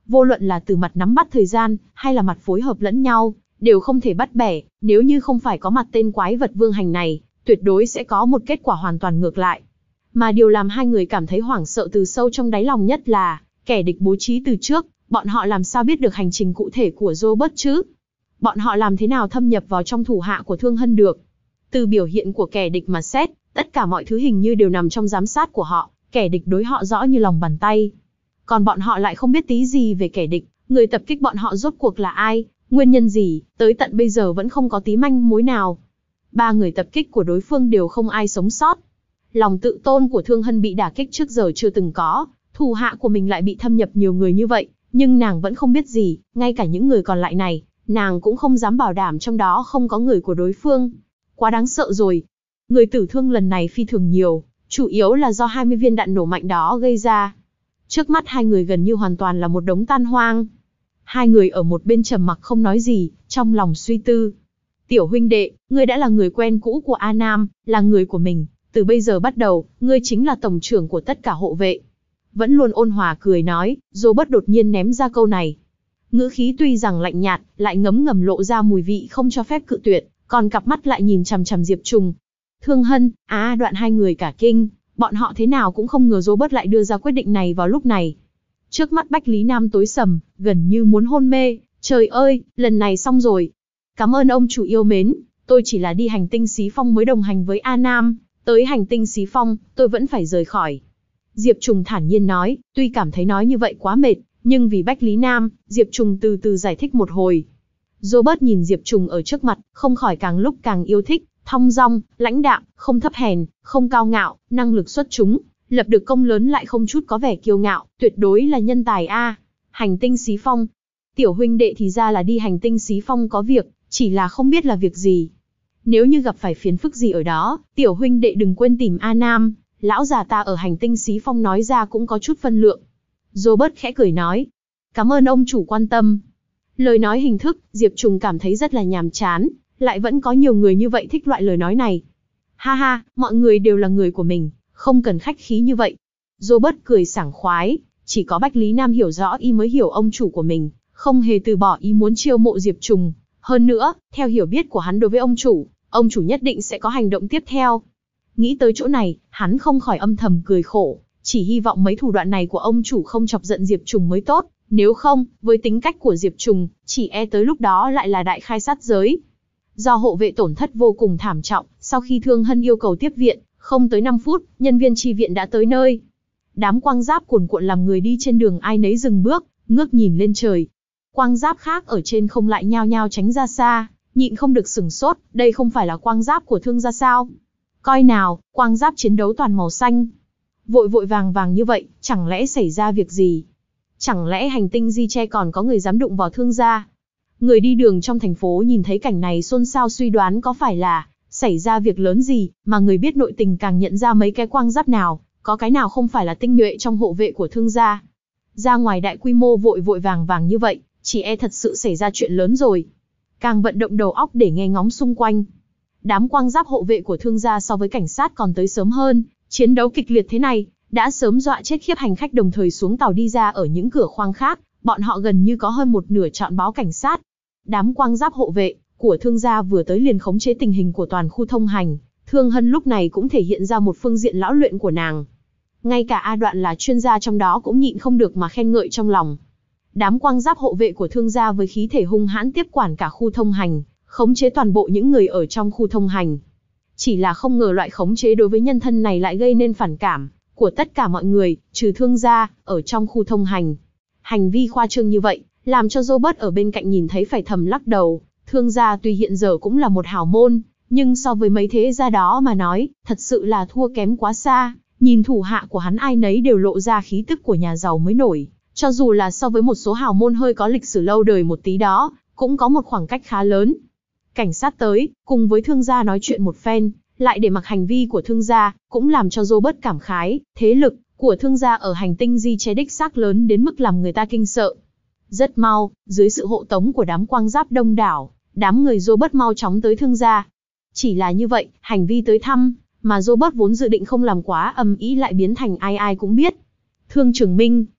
vô luận là từ mặt nắm bắt thời gian, hay là mặt phối hợp lẫn nhau, đều không thể bắt bẻ, nếu như không phải có mặt tên quái vật Vương Hành này, tuyệt đối sẽ có một kết quả hoàn toàn ngược lại. Mà điều làm hai người cảm thấy hoảng sợ từ sâu trong đáy lòng nhất là, kẻ địch bố trí từ trước, bọn họ làm sao biết được hành trình cụ thể của Robert chứ? Bọn họ làm thế nào thâm nhập vào trong thủ hạ của Thương Hân được? Từ biểu hiện của kẻ địch mà xét, tất cả mọi thứ hình như đều nằm trong giám sát của họ, kẻ địch đối họ rõ như lòng bàn tay. Còn bọn họ lại không biết tí gì về kẻ địch, người tập kích bọn họ rốt cuộc là ai, nguyên nhân gì, tới tận bây giờ vẫn không có tí manh mối nào. Ba người tập kích của đối phương đều không ai sống sót. Lòng tự tôn của Thương Hân bị đả kích trước giờ chưa từng có, thủ hạ của mình lại bị thâm nhập nhiều người như vậy, nhưng nàng vẫn không biết gì, ngay cả những người còn lại này, nàng cũng không dám bảo đảm trong đó không có người của đối phương. Quá đáng sợ rồi. Người tử thương lần này phi thường nhiều, chủ yếu là do hai mươi viên đạn nổ mạnh đó gây ra. Trước mắt hai người gần như hoàn toàn là một đống tan hoang. Hai người ở một bên trầm mặc không nói gì, trong lòng suy tư. Tiểu huynh đệ, ngươi đã là người quen cũ của A Nam, là người của mình. Từ bây giờ bắt đầu, ngươi chính là tổng trưởng của tất cả hộ vệ. Vẫn luôn ôn hòa cười nói, Robert đột nhiên ném ra câu này. Ngữ khí tuy rằng lạnh nhạt, lại ngấm ngầm lộ ra mùi vị không cho phép cự tuyệt, còn cặp mắt lại nhìn chằm chằm Diệp Trùng. Thương Hân, á đoạn hai người cả kinh, bọn họ thế nào cũng không ngờ Robert lại đưa ra quyết định này vào lúc này. Trước mắt Bách Lý Nam tối sầm, gần như muốn hôn mê, trời ơi, lần này xong rồi. Cảm ơn ông chủ yêu mến, tôi chỉ là đi hành tinh Xí Phong mới đồng hành với A Nam, tới hành tinh Xí Phong, tôi vẫn phải rời khỏi. Diệp Trùng thản nhiên nói, tuy cảm thấy nói như vậy quá mệt, nhưng vì Bách Lý Nam, Diệp Trùng từ từ giải thích một hồi. Robert nhìn Diệp Trùng ở trước mặt, không khỏi càng lúc càng yêu thích, thong dong, lãnh đạm, không thấp hèn, không cao ngạo, năng lực xuất chúng, lập được công lớn lại không chút có vẻ kiêu ngạo, tuyệt đối là nhân tài a. Hành tinh Xí Phong. Tiểu huynh đệ thì ra là đi hành tinh Xí Phong có việc, chỉ là không biết là việc gì. Nếu như gặp phải phiền phức gì ở đó, tiểu huynh đệ đừng quên tìm A Nam, lão già ta ở hành tinh Xí Phong nói ra cũng có chút phân lượng. Robert khẽ cười nói, cảm ơn ông chủ quan tâm. Lời nói hình thức, Diệp Trùng cảm thấy rất là nhàm chán, lại vẫn có nhiều người như vậy thích loại lời nói này. Ha ha, mọi người đều là người của mình, không cần khách khí như vậy. Robert cười sảng khoái, chỉ có Bách Lý Nam hiểu rõ ý mới hiểu ông chủ của mình, không hề từ bỏ ý muốn chiêu mộ Diệp Trùng. Hơn nữa, theo hiểu biết của hắn đối với ông chủ, ông chủ nhất định sẽ có hành động tiếp theo. Nghĩ tới chỗ này, hắn không khỏi âm thầm cười khổ, chỉ hy vọng mấy thủ đoạn này của ông chủ không chọc giận Diệp Trùng mới tốt, nếu không, với tính cách của Diệp Trùng, chỉ e tới lúc đó lại là đại khai sát giới. Do hộ vệ tổn thất vô cùng thảm trọng, sau khi Thương Hân yêu cầu tiếp viện, không tới năm phút, nhân viên chi viện đã tới nơi. Đám quang giáp cuồn cuộn làm người đi trên đường ai nấy dừng bước, ngước nhìn lên trời. Quang giáp khác ở trên không lại nhao nhao tránh ra xa, nhịn không được sửng sốt, đây không phải là quang giáp của Thương gia sao? Coi nào, quang giáp chiến đấu toàn màu xanh. Vội vội vàng vàng như vậy, chẳng lẽ xảy ra việc gì? Chẳng lẽ hành tinh Di Che còn có người dám đụng vào Thương gia? Người đi đường trong thành phố nhìn thấy cảnh này xôn xao suy đoán có phải là xảy ra việc lớn gì, mà người biết nội tình càng nhận ra mấy cái quang giáp nào, có cái nào không phải là tinh nhuệ trong hộ vệ của Thương gia. Ra ngoài đại quy mô vội vội vàng vàng như vậy, chỉ e thật sự xảy ra chuyện lớn rồi. Càng vận động đầu óc để nghe ngóng xung quanh. Đám quang giáp hộ vệ của Thương gia so với cảnh sát còn tới sớm hơn, chiến đấu kịch liệt thế này, đã sớm dọa chết khiếp hành khách đồng thời xuống tàu đi ra ở những cửa khoang khác, bọn họ gần như có hơn một nửa chọn báo cảnh sát. Đám quang giáp hộ vệ của Thương gia vừa tới liền khống chế tình hình của toàn khu thông hành, Thương Hân lúc này cũng thể hiện ra một phương diện lão luyện của nàng. Ngay cả A Đoạn là chuyên gia trong đó cũng nhịn không được mà khen ngợi trong lòng. Đám quang giáp hộ vệ của Thương gia với khí thể hung hãn tiếp quản cả khu thông hành, khống chế toàn bộ những người ở trong khu thông hành. Chỉ là không ngờ loại khống chế đối với nhân thân này lại gây nên phản cảm của tất cả mọi người, trừ Thương gia, ở trong khu thông hành. Hành vi khoa trương như vậy, làm cho Robert ở bên cạnh nhìn thấy phải thầm lắc đầu. Thương gia tuy hiện giờ cũng là một hào môn, nhưng so với mấy thế gia đó mà nói, thật sự là thua kém quá xa. Nhìn thủ hạ của hắn ai nấy đều lộ ra khí tức của nhà giàu mới nổi. Cho dù là so với một số hào môn hơi có lịch sử lâu đời một tí đó, cũng có một khoảng cách khá lớn. Cảnh sát tới, cùng với Thương gia nói chuyện một phen, lại để mặc hành vi của Thương gia, cũng làm cho Robert cảm khái, thế lực của Thương gia ở hành tinh Di Che đích xác lớn đến mức làm người ta kinh sợ. Rất mau, dưới sự hộ tống của đám quang giáp đông đảo, đám người Robert mau chóng tới Thương gia. Chỉ là như vậy, hành vi tới thăm, mà Robert vốn dự định không làm quá ầm ĩ lại biến thành ai ai cũng biết. Thương Trường Minh,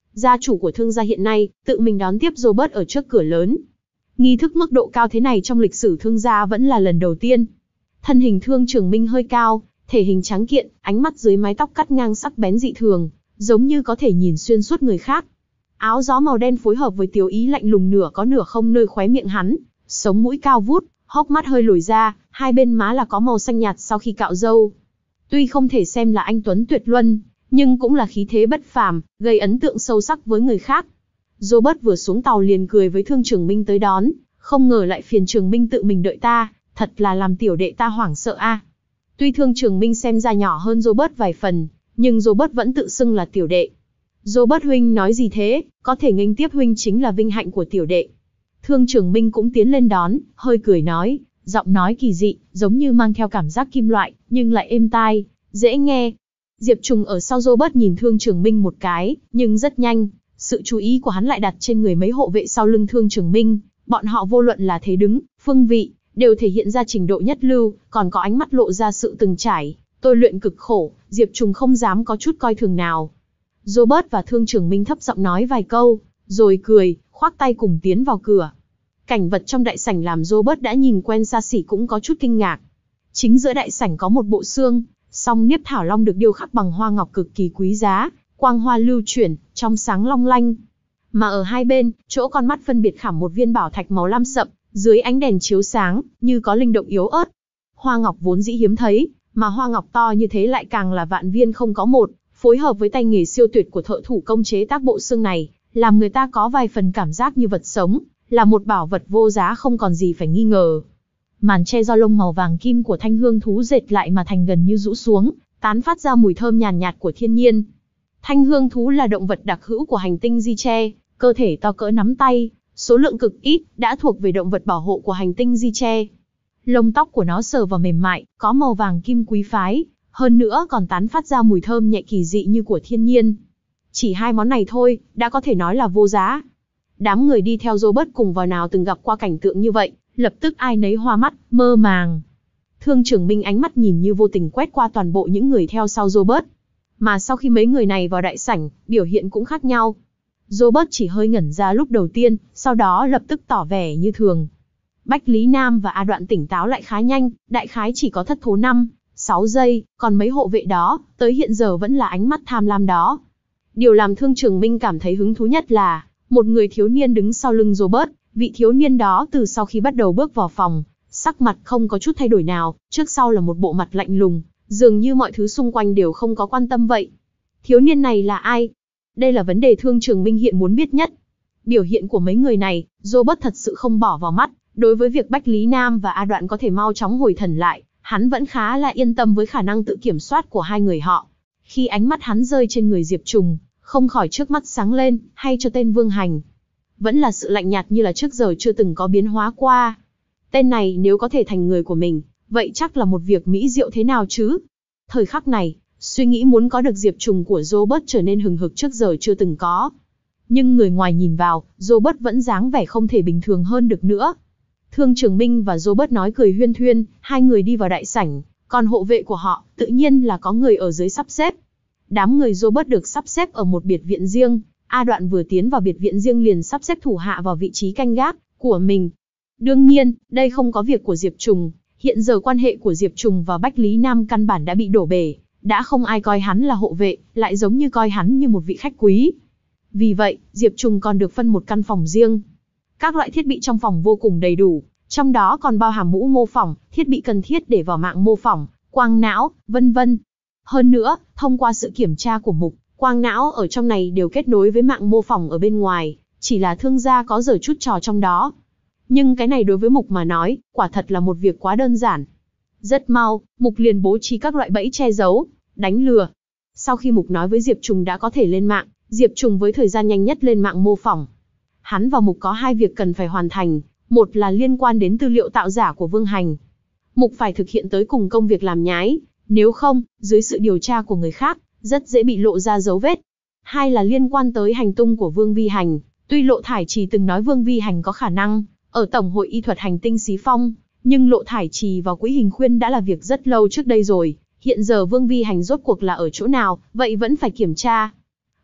gia chủ của Thương gia hiện nay, tự mình đón tiếp Robert ở trước cửa lớn. Nghi thức mức độ cao thế này trong lịch sử Thương gia vẫn là lần đầu tiên. Thân hình Thương Trường Minh hơi cao, thể hình trắng kiện, ánh mắt dưới mái tóc cắt ngang sắc bén dị thường, giống như có thể nhìn xuyên suốt người khác. Áo gió màu đen phối hợp với tiếu ý lạnh lùng nửa có nửa không nơi khóe miệng hắn, sống mũi cao vút, hốc mắt hơi lồi ra, hai bên má là có màu xanh nhạt sau khi cạo râu. Tuy không thể xem là anh tuấn tuyệt luân, nhưng cũng là khí thế bất phàm, gây ấn tượng sâu sắc với người khác. Robert vừa xuống tàu liền cười với Thương Trường Minh tới đón, không ngờ lại phiền Trường Minh tự mình đợi ta, thật là làm tiểu đệ ta hoảng sợ a. À. Tuy Thương Trường Minh xem ra nhỏ hơn Robert vài phần, nhưng Robert vẫn tự xưng là tiểu đệ. Robert huynh nói gì thế, có thể nghênh tiếp huynh chính là vinh hạnh của tiểu đệ. Thương Trường Minh cũng tiến lên đón, hơi cười nói, giọng nói kỳ dị, giống như mang theo cảm giác kim loại, nhưng lại êm tai, dễ nghe. Diệp Trùng ở sau Robert nhìn Thương Trường Minh một cái, nhưng rất nhanh, sự chú ý của hắn lại đặt trên người mấy hộ vệ sau lưng Thương Trường Minh, bọn họ vô luận là thế đứng, phương vị, đều thể hiện ra trình độ nhất lưu, còn có ánh mắt lộ ra sự từng trải, tôi luyện cực khổ, Diệp Trùng không dám có chút coi thường nào. Robert và Thương Trường Minh thấp giọng nói vài câu, rồi cười, khoác tay cùng tiến vào cửa. Cảnh vật trong đại sảnh làm Robert đã nhìn quen xa xỉ cũng có chút kinh ngạc. Chính giữa đại sảnh có một bộ xương, song niếp thảo long được điêu khắc bằng hoa ngọc cực kỳ quý giá, quang hoa lưu chuyển, trong sáng long lanh. Mà ở hai bên, chỗ con mắt phân biệt khảm một viên bảo thạch màu lam sậm, dưới ánh đèn chiếu sáng, như có linh động yếu ớt. Hoa ngọc vốn dĩ hiếm thấy, mà hoa ngọc to như thế lại càng là vạn viên không có một, phối hợp với tay nghề siêu tuyệt của thợ thủ công chế tác bộ xương này, làm người ta có vài phần cảm giác như vật sống, là một bảo vật vô giá không còn gì phải nghi ngờ. Màn che do lông màu vàng kim của thanh hương thú dệt lại mà thành gần như rũ xuống, tán phát ra mùi thơm nhàn nhạt của thiên nhiên. Thanh hương thú là động vật đặc hữu của hành tinh Di Tre, cơ thể to cỡ nắm tay, số lượng cực ít, đã thuộc về động vật bảo hộ của hành tinh Di Tre. Lông tóc của nó sờ và mềm mại, có màu vàng kim quý phái, hơn nữa còn tán phát ra mùi thơm nhẹ kỳ dị như của thiên nhiên. Chỉ hai món này thôi, đã có thể nói là vô giá. Đám người đi theo Robert cùng vào nào từng gặp qua cảnh tượng như vậy, lập tức ai nấy hoa mắt, mơ màng. Thương Trường Minh ánh mắt nhìn như vô tình quét qua toàn bộ những người theo sau Robert. Mà sau khi mấy người này vào đại sảnh, biểu hiện cũng khác nhau. Robert chỉ hơi ngẩn ra lúc đầu tiên, sau đó lập tức tỏ vẻ như thường. Bách Lý Nam và A Đoạn tỉnh táo lại khá nhanh, đại khái chỉ có thất thố năm, sáu giây, còn mấy hộ vệ đó, tới hiện giờ vẫn là ánh mắt tham lam đó. Điều làm Thương Trường Minh cảm thấy hứng thú nhất là, một người thiếu niên đứng sau lưng Robert, vị thiếu niên đó từ sau khi bắt đầu bước vào phòng, sắc mặt không có chút thay đổi nào, trước sau là một bộ mặt lạnh lùng, dường như mọi thứ xung quanh đều không có quan tâm vậy. Thiếu niên này là ai? Đây là vấn đề Thương Trường Minh hiện muốn biết nhất. Biểu hiện của mấy người này, Robert thật sự không bỏ vào mắt, đối với việc Bách Lý Nam và A Đoạn có thể mau chóng hồi thần lại, hắn vẫn khá là yên tâm với khả năng tự kiểm soát của hai người họ. Khi ánh mắt hắn rơi trên người Diệp Trùng, không khỏi trước mắt sáng lên, hay cho tên Vương Hành. Vẫn là sự lạnh nhạt như là trước giờ chưa từng có biến hóa qua. Tên này nếu có thể thành người của mình, vậy chắc là một việc mỹ diệu thế nào chứ? Thời khắc này, suy nghĩ muốn có được Diệp Trùng của Robert trở nên hừng hực trước giờ chưa từng có. Nhưng người ngoài nhìn vào, Robert vẫn dáng vẻ không thể bình thường hơn được nữa. Thương Trường Minh và Robert nói cười huyên thuyên, hai người đi vào đại sảnh, còn hộ vệ của họ, tự nhiên là có người ở dưới sắp xếp. Đám người Robert được sắp xếp ở một biệt viện riêng, A Đoạn vừa tiến vào biệt viện riêng liền sắp xếp thủ hạ vào vị trí canh gác của mình. Đương nhiên, đây không có việc của Diệp Trùng, hiện giờ quan hệ của Diệp Trùng và Bách Lý Nam căn bản đã bị đổ bể, đã không ai coi hắn là hộ vệ, lại giống như coi hắn như một vị khách quý. Vì vậy, Diệp Trùng còn được phân một căn phòng riêng. Các loại thiết bị trong phòng vô cùng đầy đủ, trong đó còn bao hàm mũ mô phỏng, thiết bị cần thiết để vào mạng mô phỏng, quang não, vân vân. Hơn nữa, thông qua sự kiểm tra của mục, quang não ở trong này đều kết nối với mạng mô phỏng ở bên ngoài, chỉ là thương gia có giở chút trò trong đó. Nhưng cái này đối với mục mà nói, quả thật là một việc quá đơn giản. Rất mau, mục liền bố trí các loại bẫy che giấu, đánh lừa. Sau khi mục nói với Diệp Trùng đã có thể lên mạng, Diệp Trùng với thời gian nhanh nhất lên mạng mô phỏng. Hắn và mục có hai việc cần phải hoàn thành, một là liên quan đến tư liệu tạo giả của Vương Hành. Mục phải thực hiện tới cùng công việc làm nhái, nếu không, dưới sự điều tra của người khác, rất dễ bị lộ ra dấu vết. Hai là liên quan tới hành tung của Vương Vi Hành, tuy Lộ Thải Trì từng nói Vương Vi Hành có khả năng ở Tổng hội Y thuật hành tinh Xí Phong, nhưng Lộ Thải Trì vào Quỹ Hình Khuyên đã là việc rất lâu trước đây rồi, hiện giờ Vương Vi Hành rốt cuộc là ở chỗ nào, vậy vẫn phải kiểm tra.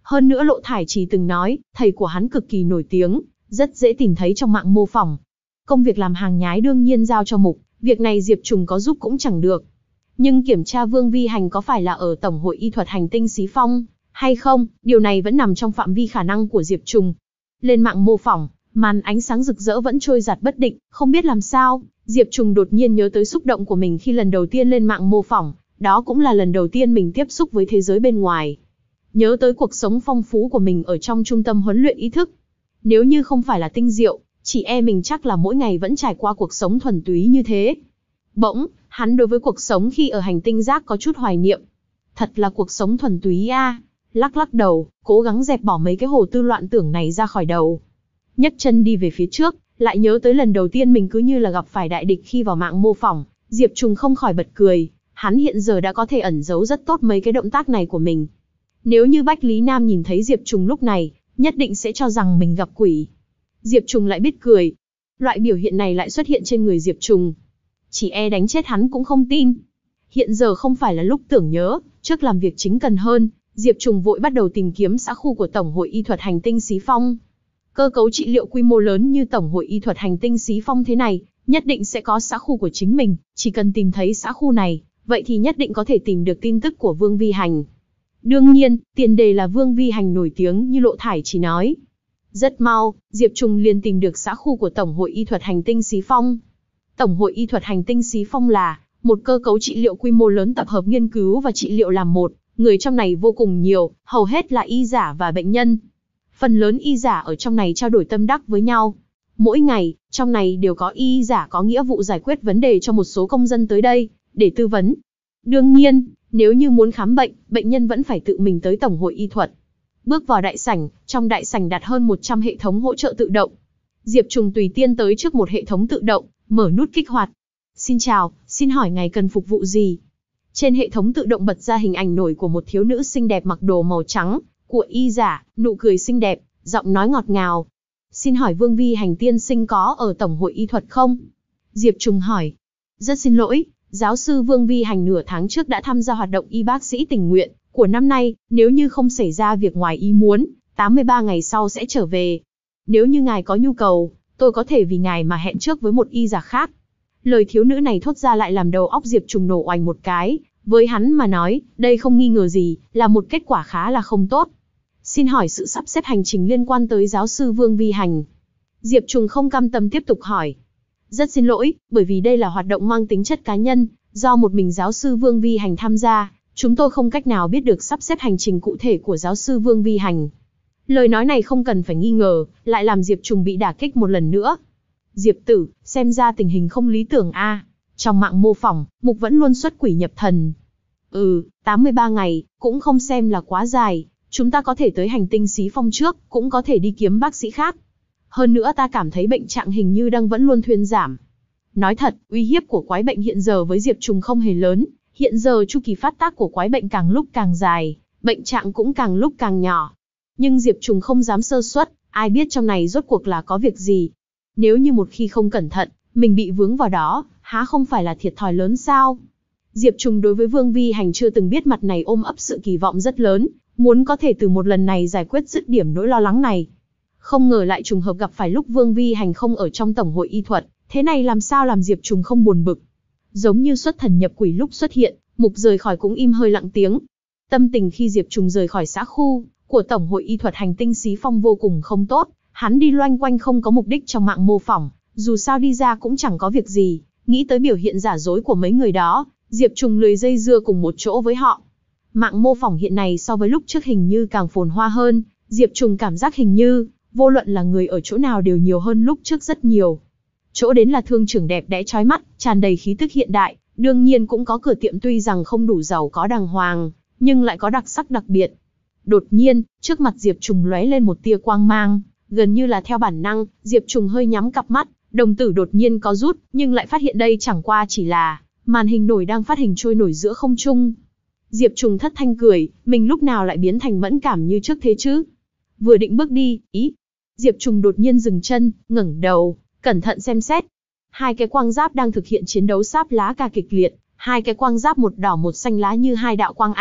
Hơn nữa Lộ Thải Trì từng nói, thầy của hắn cực kỳ nổi tiếng, rất dễ tìm thấy trong mạng mô phỏng. Công việc làm hàng nhái đương nhiên giao cho Mục, việc này Diệp Trùng có giúp cũng chẳng được. Nhưng kiểm tra Vương Vi Hành có phải là ở Tổng hội Y thuật Hành tinh Xí Phong hay không, điều này vẫn nằm trong phạm vi khả năng của Diệp Trùng. Lên mạng mô phỏng, màn ánh sáng rực rỡ vẫn trôi giạt bất định, không biết làm sao, Diệp Trùng đột nhiên nhớ tới xúc động của mình khi lần đầu tiên lên mạng mô phỏng, đó cũng là lần đầu tiên mình tiếp xúc với thế giới bên ngoài. Nhớ tới cuộc sống phong phú của mình ở trong trung tâm huấn luyện ý thức. Nếu như không phải là tinh diệu, chỉ e mình chắc là mỗi ngày vẫn trải qua cuộc sống thuần túy như thế. Bỗng, hắn đối với cuộc sống khi ở hành tinh giác có chút hoài niệm. Thật là cuộc sống thuần túy a. À. Lắc lắc đầu, cố gắng dẹp bỏ mấy cái hồ tư loạn tưởng này ra khỏi đầu. Nhấc chân đi về phía trước, lại nhớ tới lần đầu tiên mình cứ như là gặp phải đại địch khi vào mạng mô phỏng, Diệp Trùng không khỏi bật cười, hắn hiện giờ đã có thể ẩn giấu rất tốt mấy cái động tác này của mình. Nếu như Bách Lý Nam nhìn thấy Diệp Trùng lúc này, nhất định sẽ cho rằng mình gặp quỷ. Diệp Trùng lại biết cười. Loại biểu hiện này lại xuất hiện trên người Diệp Trùng. Chỉ e đánh chết hắn cũng không tin. Hiện giờ không phải là lúc tưởng nhớ, trước làm việc chính cần hơn, Diệp Trùng vội bắt đầu tìm kiếm xã khu của Tổng hội Y thuật Hành tinh Xí Phong. Cơ cấu trị liệu quy mô lớn như Tổng hội Y thuật Hành tinh Xí Phong thế này, nhất định sẽ có xã khu của chính mình, chỉ cần tìm thấy xã khu này, vậy thì nhất định có thể tìm được tin tức của Vương Vi Hành. Đương nhiên, tiền đề là Vương Vi Hành nổi tiếng như Lộ Thải Trì nói. Rất mau, Diệp Trùng liền tìm được xã khu của Tổng hội Y thuật Hành tinh Xí Phong. Tổng hội Y thuật Hành tinh Xí Phong là một cơ cấu trị liệu quy mô lớn tập hợp nghiên cứu và trị liệu làm một, người trong này vô cùng nhiều, hầu hết là y giả và bệnh nhân. Phần lớn y giả ở trong này trao đổi tâm đắc với nhau. Mỗi ngày, trong này đều có y giả có nghĩa vụ giải quyết vấn đề cho một số công dân tới đây, để tư vấn. Đương nhiên, nếu như muốn khám bệnh, bệnh nhân vẫn phải tự mình tới Tổng hội Y thuật. Bước vào đại sảnh, trong đại sảnh đặt hơn một trăm hệ thống hỗ trợ tự động. Diệp Trùng tùy tiên tới trước một hệ thống tự động, mở nút kích hoạt. Xin chào, xin hỏi ngài cần phục vụ gì? Trên hệ thống tự động bật ra hình ảnh nổi của một thiếu nữ xinh đẹp mặc đồ màu trắng, của y giả, nụ cười xinh đẹp, giọng nói ngọt ngào. Xin hỏi Vương Vi Hành tiên sinh có ở Tổng hội Y thuật không? Diệp Trùng hỏi. Rất xin lỗi, giáo sư Vương Vi Hành nửa tháng trước đã tham gia hoạt động y bác sĩ tình nguyện của năm nay, nếu như không xảy ra việc ngoài ý muốn, tám mươi ba ngày sau sẽ trở về. Nếu như ngài có nhu cầu, tôi có thể vì ngài mà hẹn trước với một y giả khác. Lời thiếu nữ này thốt ra lại làm đầu óc Diệp Trùng nổ oành một cái, với hắn mà nói, đây không nghi ngờ gì, là một kết quả khá là không tốt. Xin hỏi sự sắp xếp hành trình liên quan tới giáo sư Vương Vi Hành. Diệp Trùng không cam tâm tiếp tục hỏi. Rất xin lỗi, bởi vì đây là hoạt động mang tính chất cá nhân, do một mình giáo sư Vương Vi Hành tham gia, chúng tôi không cách nào biết được sắp xếp hành trình cụ thể của giáo sư Vương Vi Hành. Lời nói này không cần phải nghi ngờ, lại làm Diệp Trùng bị đả kích một lần nữa. Diệp tử, xem ra tình hình không lý tưởng a. À. Trong mạng mô phỏng, Mục vẫn luôn xuất quỷ nhập thần. Ừ, tám mươi ba ngày, cũng không xem là quá dài, chúng ta có thể tới hành tinh Xí Phong trước, cũng có thể đi kiếm bác sĩ khác. Hơn nữa ta cảm thấy bệnh trạng hình như đang vẫn luôn thuyên giảm. Nói thật, uy hiếp của quái bệnh hiện giờ với Diệp Trùng không hề lớn, hiện giờ chu kỳ phát tác của quái bệnh càng lúc càng dài, bệnh trạng cũng càng lúc càng nhỏ. Nhưng Diệp Trùng không dám sơ suất, ai biết trong này rốt cuộc là có việc gì. Nếu như một khi không cẩn thận, mình bị vướng vào đó, há không phải là thiệt thòi lớn sao? Diệp Trùng đối với Vương Vi Hành chưa từng biết mặt này ôm ấp sự kỳ vọng rất lớn, muốn có thể từ một lần này giải quyết dứt điểm nỗi lo lắng này. Không ngờ lại trùng hợp gặp phải lúc Vương Vi Hành không ở trong Tổng hội Y thuật, thế này làm sao làm Diệp Trùng không buồn bực. Giống như xuất thần nhập quỷ lúc xuất hiện, Mục rời khỏi cũng im hơi lặng tiếng. Tâm tình khi Diệp Trùng rời khỏi xã khu của Tổng hội Y thuật Hành tinh Xí Phong vô cùng không tốt, hắn đi loanh quanh không có mục đích trong mạng mô phỏng, dù sao đi ra cũng chẳng có việc gì, nghĩ tới biểu hiện giả dối của mấy người đó, Diệp Trùng lười dây dưa cùng một chỗ với họ. Mạng mô phỏng hiện nay so với lúc trước hình như càng phồn hoa hơn, Diệp Trùng cảm giác hình như, vô luận là người ở chỗ nào đều nhiều hơn lúc trước rất nhiều. Chỗ đến là thương trưởng đẹp đẽ chói mắt, tràn đầy khí tức hiện đại, đương nhiên cũng có cửa tiệm tuy rằng không đủ giàu có đàng hoàng, nhưng lại có đặc sắc đặc biệt. Đột nhiên, trước mặt Diệp Trùng lóe lên một tia quang mang, gần như là theo bản năng, Diệp Trùng hơi nhắm cặp mắt, đồng tử đột nhiên có rút, nhưng lại phát hiện đây chẳng qua chỉ là màn hình nổi đang phát hình trôi nổi giữa không trung. Diệp Trùng thất thanh cười, mình lúc nào lại biến thành mẫn cảm như trước thế chứ? Vừa định bước đi, ý. Diệp Trùng đột nhiên dừng chân, ngẩng đầu, cẩn thận xem xét. Hai cái quang giáp đang thực hiện chiến đấu sáp lá cả kịch liệt, hai cái quang giáp một đỏ một xanh lá như hai đạo quang ảnh,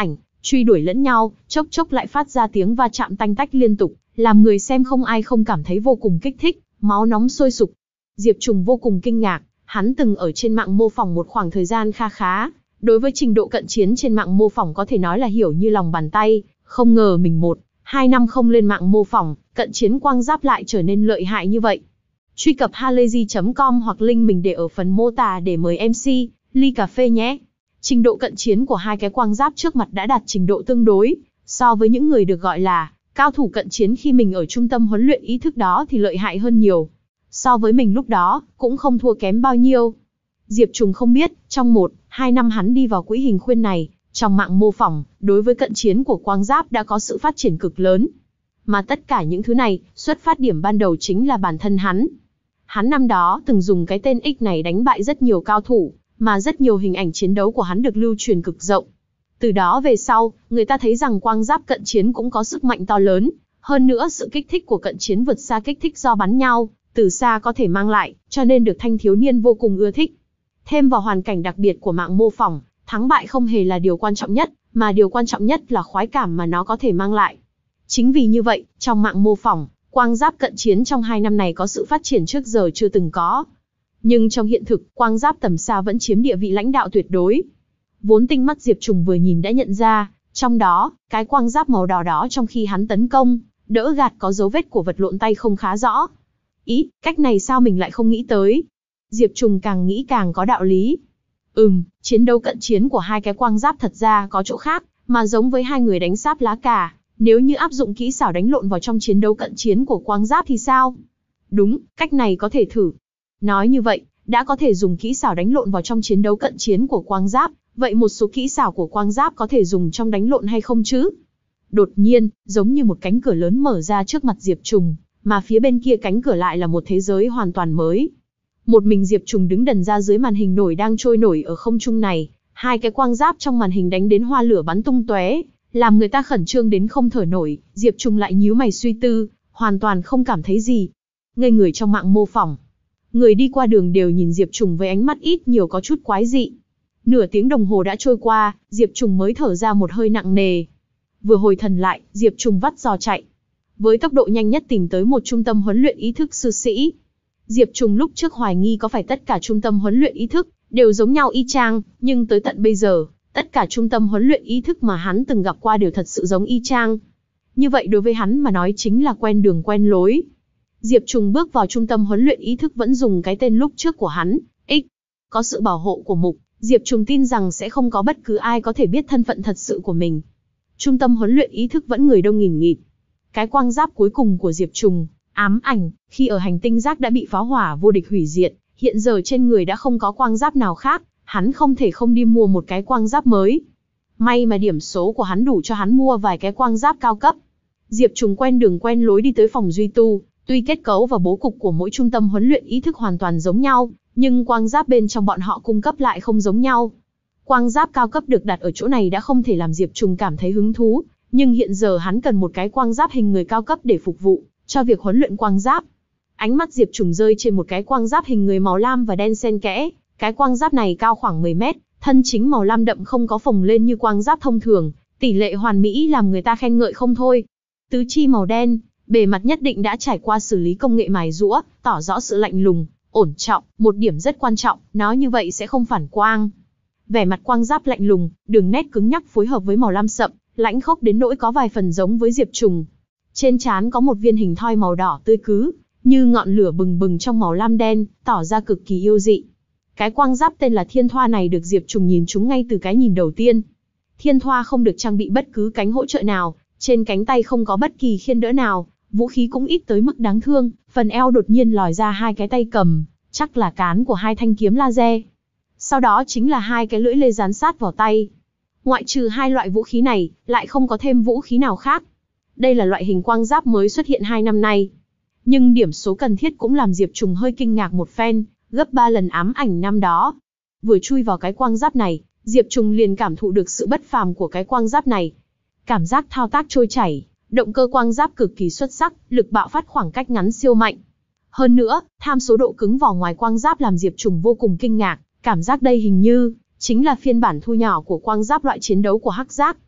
truy đuổi lẫn nhau, chốc chốc lại phát ra tiếng va chạm tanh tách liên tục, làm người xem không ai không cảm thấy vô cùng kích thích, máu nóng sôi sục. Diệp Trùng vô cùng kinh ngạc, hắn từng ở trên mạng mô phỏng một khoảng thời gian kha khá, đối với trình độ cận chiến trên mạng mô phỏng có thể nói là hiểu như lòng bàn tay, không ngờ mình một, hai năm không lên mạng mô phỏng, cận chiến quang giáp lại trở nên lợi hại như vậy. Truy cập halayzi chấm com hoặc link mình để ở phần mô tả để mời em xê, ly cà phê nhé. Trình độ cận chiến của hai cái quang giáp trước mặt đã đạt trình độ tương đối, so với những người được gọi là cao thủ cận chiến khi mình ở trung tâm huấn luyện ý thức đó thì lợi hại hơn nhiều. So với mình lúc đó, cũng không thua kém bao nhiêu. Diệp Trùng không biết, trong một, hai năm hắn đi vào quỹ hình khuyên này, trong mạng mô phỏng, đối với cận chiến của quang giáp đã có sự phát triển cực lớn. Mà tất cả những thứ này, xuất phát điểm ban đầu chính là bản thân hắn. Hắn năm đó từng dùng cái tên X này đánh bại rất nhiều cao thủ, mà rất nhiều hình ảnh chiến đấu của hắn được lưu truyền cực rộng. Từ đó về sau, người ta thấy rằng quang giáp cận chiến cũng có sức mạnh to lớn, hơn nữa sự kích thích của cận chiến vượt xa kích thích do bắn nhau, từ xa có thể mang lại, cho nên được thanh thiếu niên vô cùng ưa thích. Thêm vào hoàn cảnh đặc biệt của mạng mô phỏng, thắng bại không hề là điều quan trọng nhất, mà điều quan trọng nhất là khoái cảm mà nó có thể mang lại. Chính vì như vậy, trong mạng mô phỏng, quang giáp cận chiến trong hai năm này có sự phát triển trước giờ chưa từng có. Nhưng trong hiện thực, quang giáp tầm xa vẫn chiếm địa vị lãnh đạo tuyệt đối. Vốn tinh mắt Diệp Trùng vừa nhìn đã nhận ra, trong đó, cái quang giáp màu đỏ đó trong khi hắn tấn công, đỡ gạt có dấu vết của vật lộn tay không khá rõ. Ý, cách này sao mình lại không nghĩ tới? Diệp Trùng càng nghĩ càng có đạo lý. Ừm, chiến đấu cận chiến của hai cái quang giáp thật ra có chỗ khác, mà giống với hai người đánh sáp lá cà, nếu như áp dụng kỹ xảo đánh lộn vào trong chiến đấu cận chiến của quang giáp thì sao? Đúng, cách này có thể thử. Nói như vậy, đã có thể dùng kỹ xảo đánh lộn vào trong chiến đấu cận chiến của quang giáp, vậy một số kỹ xảo của quang giáp có thể dùng trong đánh lộn hay không chứ? Đột nhiên, giống như một cánh cửa lớn mở ra trước mặt Diệp Trùng, mà phía bên kia cánh cửa lại là một thế giới hoàn toàn mới. Một mình Diệp Trùng đứng đần ra dưới màn hình nổi đang trôi nổi ở không trung này, hai cái quang giáp trong màn hình đánh đến hoa lửa bắn tung tóe, làm người ta khẩn trương đến không thở nổi. Diệp Trùng lại nhíu mày suy tư, hoàn toàn không cảm thấy gì. Ngây người trong mạng mô phỏng, người đi qua đường đều nhìn Diệp Trùng với ánh mắt ít nhiều có chút quái dị. Nửa tiếng đồng hồ đã trôi qua, Diệp Trùng mới thở ra một hơi nặng nề. Vừa hồi thần lại, Diệp Trùng vắt giò chạy, với tốc độ nhanh nhất tìm tới một trung tâm huấn luyện ý thức sư sĩ. Diệp Trùng lúc trước hoài nghi có phải tất cả trung tâm huấn luyện ý thức đều giống nhau y chang, nhưng tới tận bây giờ, tất cả trung tâm huấn luyện ý thức mà hắn từng gặp qua đều thật sự giống y chang. Như vậy đối với hắn mà nói chính là quen đường quen lối. Diệp Trùng bước vào trung tâm huấn luyện ý thức vẫn dùng cái tên lúc trước của hắn, X. Có sự bảo hộ của Mục, Diệp Trùng tin rằng sẽ không có bất cứ ai có thể biết thân phận thật sự của mình. Trung tâm huấn luyện ý thức vẫn người đông nghìn nghịt. Cái quang giáp cuối cùng của Diệp Trùng, ám ảnh, khi ở hành tinh rác đã bị pháo hỏa vô địch hủy diệt, hiện giờ trên người đã không có quang giáp nào khác, hắn không thể không đi mua một cái quang giáp mới. May mà điểm số của hắn đủ cho hắn mua vài cái quang giáp cao cấp. Diệp Trùng quen đường quen lối đi tới phòng duy tu, tuy kết cấu và bố cục của mỗi trung tâm huấn luyện ý thức hoàn toàn giống nhau, nhưng quang giáp bên trong bọn họ cung cấp lại không giống nhau. Quang giáp cao cấp được đặt ở chỗ này đã không thể làm Diệp Trùng cảm thấy hứng thú, nhưng hiện giờ hắn cần một cái quang giáp hình người cao cấp để phục vụ cho việc huấn luyện quang giáp. Ánh mắt Diệp Trùng rơi trên một cái quang giáp hình người màu lam và đen xen kẽ, cái quang giáp này cao khoảng mười mét, thân chính màu lam đậm không có phồng lên như quang giáp thông thường, tỷ lệ hoàn mỹ làm người ta khen ngợi không thôi. Tứ chi màu đen, bề mặt nhất định đã trải qua xử lý công nghệ mài giũa, tỏ rõ sự lạnh lùng, ổn trọng, một điểm rất quan trọng, nói như vậy sẽ không phản quang. Vẻ mặt quang giáp lạnh lùng, đường nét cứng nhắc phối hợp với màu lam sậm, lãnh khốc đến nỗi có vài phần giống với Diệp Trùng. Trên trán có một viên hình thoi màu đỏ tươi cứ, như ngọn lửa bừng bừng trong màu lam đen, tỏ ra cực kỳ yêu dị. Cái quang giáp tên là Thiên Thoa này được Diệp Trùng nhìn trúng ngay từ cái nhìn đầu tiên. Thiên Thoa không được trang bị bất cứ cánh hỗ trợ nào, trên cánh tay không có bất kỳ khiên đỡ nào, vũ khí cũng ít tới mức đáng thương, phần eo đột nhiên lòi ra hai cái tay cầm, chắc là cán của hai thanh kiếm laser. Sau đó chính là hai cái lưỡi lê dán sát vào tay. Ngoại trừ hai loại vũ khí này, lại không có thêm vũ khí nào khác. Đây là loại hình quang giáp mới xuất hiện hai năm nay. Nhưng điểm số cần thiết cũng làm Diệp Trùng hơi kinh ngạc một phen, gấp ba lần ám ảnh năm đó. Vừa chui vào cái quang giáp này, Diệp Trùng liền cảm thụ được sự bất phàm của cái quang giáp này. Cảm giác thao tác trôi chảy, động cơ quang giáp cực kỳ xuất sắc, lực bạo phát khoảng cách ngắn siêu mạnh. Hơn nữa, tham số độ cứng vỏ ngoài quang giáp làm Diệp Trùng vô cùng kinh ngạc, cảm giác đây hình như chính là phiên bản thu nhỏ của quang giáp loại chiến đấu của Hắc Giác.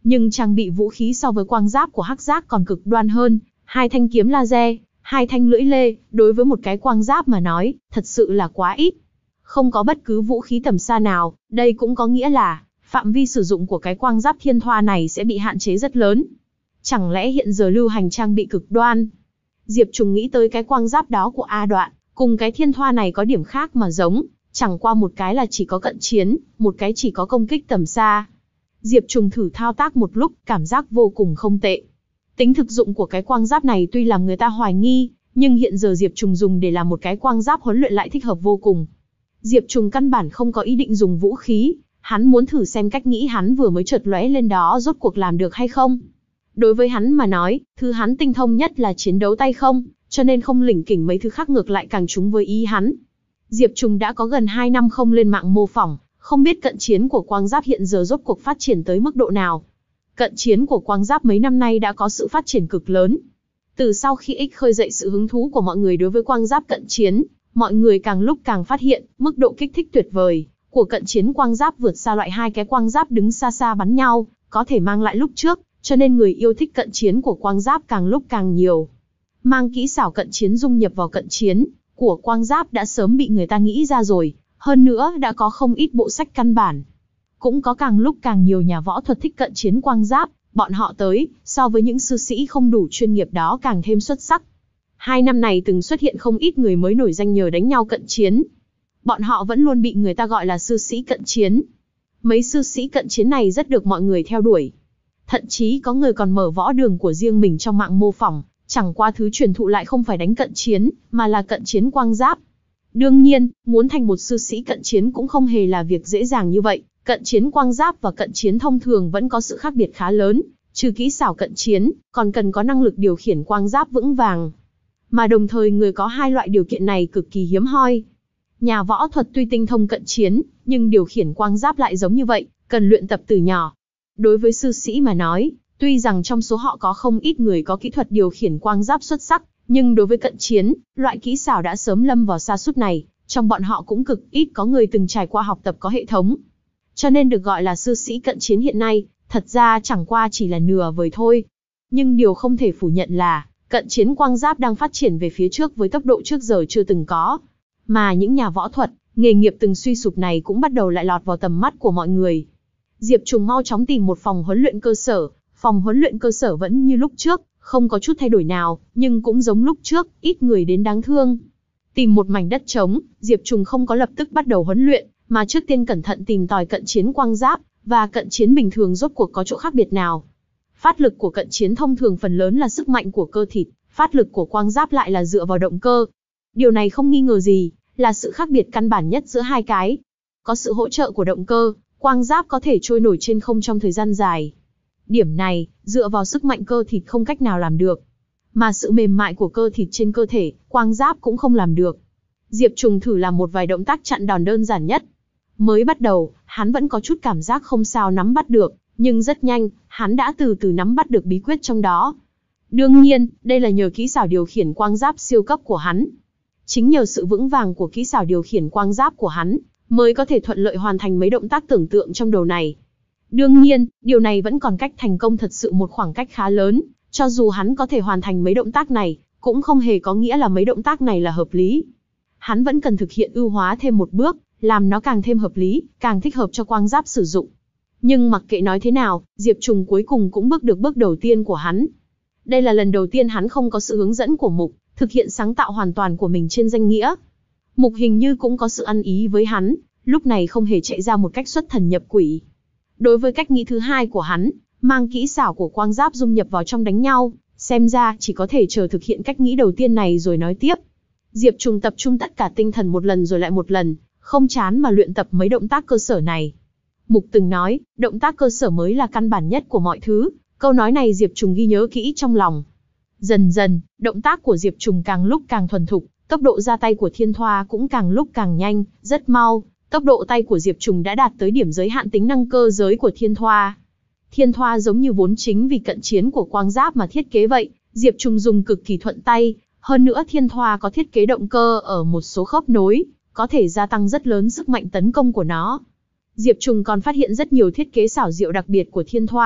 nhưng trang bị vũ khí so với quang giáp của Hắc Giác còn cực đoan hơn, hai thanh kiếm laser, hai thanh lưỡi lê, đối với một cái quang giáp mà nói, thật sự là quá ít. Không có bất cứ vũ khí tầm xa nào, đây cũng có nghĩa là, phạm vi sử dụng của cái quang giáp thiên thoa này sẽ bị hạn chế rất lớn. Chẳng lẽ hiện giờ lưu hành trang bị cực đoan? Diệp Trùng nghĩ tới cái quang giáp đó của A Đoạn, cùng cái thiên thoa này có điểm khác mà giống, chẳng qua một cái là chỉ có cận chiến, một cái chỉ có công kích tầm xa. Diệp Trùng thử thao tác một lúc, cảm giác vô cùng không tệ. Tính thực dụng của cái quang giáp này tuy làm người ta hoài nghi, nhưng hiện giờ Diệp Trùng dùng để làm một cái quang giáp huấn luyện lại thích hợp vô cùng. Diệp Trùng căn bản không có ý định dùng vũ khí, hắn muốn thử xem cách nghĩ hắn vừa mới chợt lóe lên đó rốt cuộc làm được hay không. Đối với hắn mà nói, thứ hắn tinh thông nhất là chiến đấu tay không, cho nên không lỉnh kỉnh mấy thứ khác ngược lại càng trúng với ý hắn. Diệp Trùng đã có gần hai năm không lên mạng mô phỏng, không biết cận chiến của quang giáp hiện giờ rốt cuộc phát triển tới mức độ nào. Cận chiến của quang giáp mấy năm nay đã có sự phát triển cực lớn. Từ sau khi X khơi dậy sự hứng thú của mọi người đối với quang giáp cận chiến, mọi người càng lúc càng phát hiện, mức độ kích thích tuyệt vời của cận chiến quang giáp vượt xa loại hai cái quang giáp đứng xa xa bắn nhau, có thể mang lại lúc trước, cho nên người yêu thích cận chiến của quang giáp càng lúc càng nhiều. Mang kỹ xảo cận chiến dung nhập vào cận chiến của quang giáp đã sớm bị người ta nghĩ ra rồi, hơn nữa đã có không ít bộ sách căn bản. Cũng có càng lúc càng nhiều nhà võ thuật thích cận chiến quang giáp, bọn họ tới, so với những sư sĩ không đủ chuyên nghiệp đó càng thêm xuất sắc. Hai năm này từng xuất hiện không ít người mới nổi danh nhờ đánh nhau cận chiến. Bọn họ vẫn luôn bị người ta gọi là sư sĩ cận chiến. Mấy sư sĩ cận chiến này rất được mọi người theo đuổi. Thậm chí có người còn mở võ đường của riêng mình trong mạng mô phỏng, chẳng qua thứ truyền thụ lại không phải đánh cận chiến, mà là cận chiến quang giáp. Đương nhiên, muốn thành một sư sĩ cận chiến cũng không hề là việc dễ dàng như vậy. Cận chiến quang giáp và cận chiến thông thường vẫn có sự khác biệt khá lớn, trừ kỹ xảo cận chiến, còn cần có năng lực điều khiển quang giáp vững vàng. Mà đồng thời người có hai loại điều kiện này cực kỳ hiếm hoi. Nhà võ thuật tuy tinh thông cận chiến, nhưng điều khiển quang giáp lại giống như vậy, cần luyện tập từ nhỏ. Đối với sư sĩ mà nói, tuy rằng trong số họ có không ít người có kỹ thuật điều khiển quang giáp xuất sắc, nhưng đối với cận chiến, loại kỹ xảo đã sớm lâm vào sa sút này, trong bọn họ cũng cực ít có người từng trải qua học tập có hệ thống. Cho nên được gọi là sư sĩ cận chiến hiện nay, thật ra chẳng qua chỉ là nửa vời thôi. Nhưng điều không thể phủ nhận là, cận chiến quang giáp đang phát triển về phía trước với tốc độ trước giờ chưa từng có. Mà những nhà võ thuật, nghề nghiệp từng suy sụp này cũng bắt đầu lại lọt vào tầm mắt của mọi người. Diệp Trùng mau chóng tìm một phòng huấn luyện cơ sở, phòng huấn luyện cơ sở vẫn như lúc trước, không có chút thay đổi nào, nhưng cũng giống lúc trước, ít người đến đáng thương. Tìm một mảnh đất trống, Diệp Trùng không có lập tức bắt đầu huấn luyện, mà trước tiên cẩn thận tìm tòi cận chiến quang giáp, và cận chiến bình thường rốt cuộc có chỗ khác biệt nào. Phát lực của cận chiến thông thường phần lớn là sức mạnh của cơ thịt, phát lực của quang giáp lại là dựa vào động cơ. Điều này không nghi ngờ gì, là sự khác biệt căn bản nhất giữa hai cái. Có sự hỗ trợ của động cơ, quang giáp có thể trôi nổi trên không trong thời gian dài. Điểm này, dựa vào sức mạnh cơ thịt không cách nào làm được. Mà sự mềm mại của cơ thịt trên cơ thể, quang giáp cũng không làm được. Diệp Trùng thử làm một vài động tác chặn đòn đơn giản nhất. Mới bắt đầu, hắn vẫn có chút cảm giác không sao nắm bắt được, nhưng rất nhanh, hắn đã từ từ nắm bắt được bí quyết trong đó. Đương nhiên, đây là nhờ kỹ xảo điều khiển quang giáp siêu cấp của hắn. Chính nhờ sự vững vàng của kỹ xảo điều khiển quang giáp của hắn, mới có thể thuận lợi hoàn thành mấy động tác tưởng tượng trong đầu này. Đương nhiên, điều này vẫn còn cách thành công thật sự một khoảng cách khá lớn, cho dù hắn có thể hoàn thành mấy động tác này, cũng không hề có nghĩa là mấy động tác này là hợp lý. Hắn vẫn cần thực hiện ưu hóa thêm một bước, làm nó càng thêm hợp lý, càng thích hợp cho quang giáp sử dụng. Nhưng mặc kệ nói thế nào, Diệp Trùng cuối cùng cũng bước được bước đầu tiên của hắn. Đây là lần đầu tiên hắn không có sự hướng dẫn của Mục, thực hiện sáng tạo hoàn toàn của mình trên danh nghĩa. Mục hình như cũng có sự ăn ý với hắn, lúc này không hề chạy ra một cách xuất thần nhập quỷ. Đối với cách nghĩ thứ hai của hắn, mang kỹ xảo của quang giáp dung nhập vào trong đánh nhau, xem ra chỉ có thể chờ thực hiện cách nghĩ đầu tiên này rồi nói tiếp. Diệp Trùng tập trung tất cả tinh thần một lần rồi lại một lần, không chán mà luyện tập mấy động tác cơ sở này. Mục từng nói, động tác cơ sở mới là căn bản nhất của mọi thứ, câu nói này Diệp Trùng ghi nhớ kỹ trong lòng. Dần dần, động tác của Diệp Trùng càng lúc càng thuần thục, tốc độ ra tay của Thiên Thoa cũng càng lúc càng nhanh, rất mau. Tốc độ tay của Diệp Trùng đã đạt tới điểm giới hạn tính năng cơ giới của Thiên Thoa. Thiên Thoa giống như vốn chính vì cận chiến của quang giáp mà thiết kế vậy, Diệp Trùng dùng cực kỳ thuận tay, hơn nữa Thiên Thoa có thiết kế động cơ ở một số khớp nối, có thể gia tăng rất lớn sức mạnh tấn công của nó. Diệp Trùng còn phát hiện rất nhiều thiết kế xảo diệu đặc biệt của Thiên Thoa,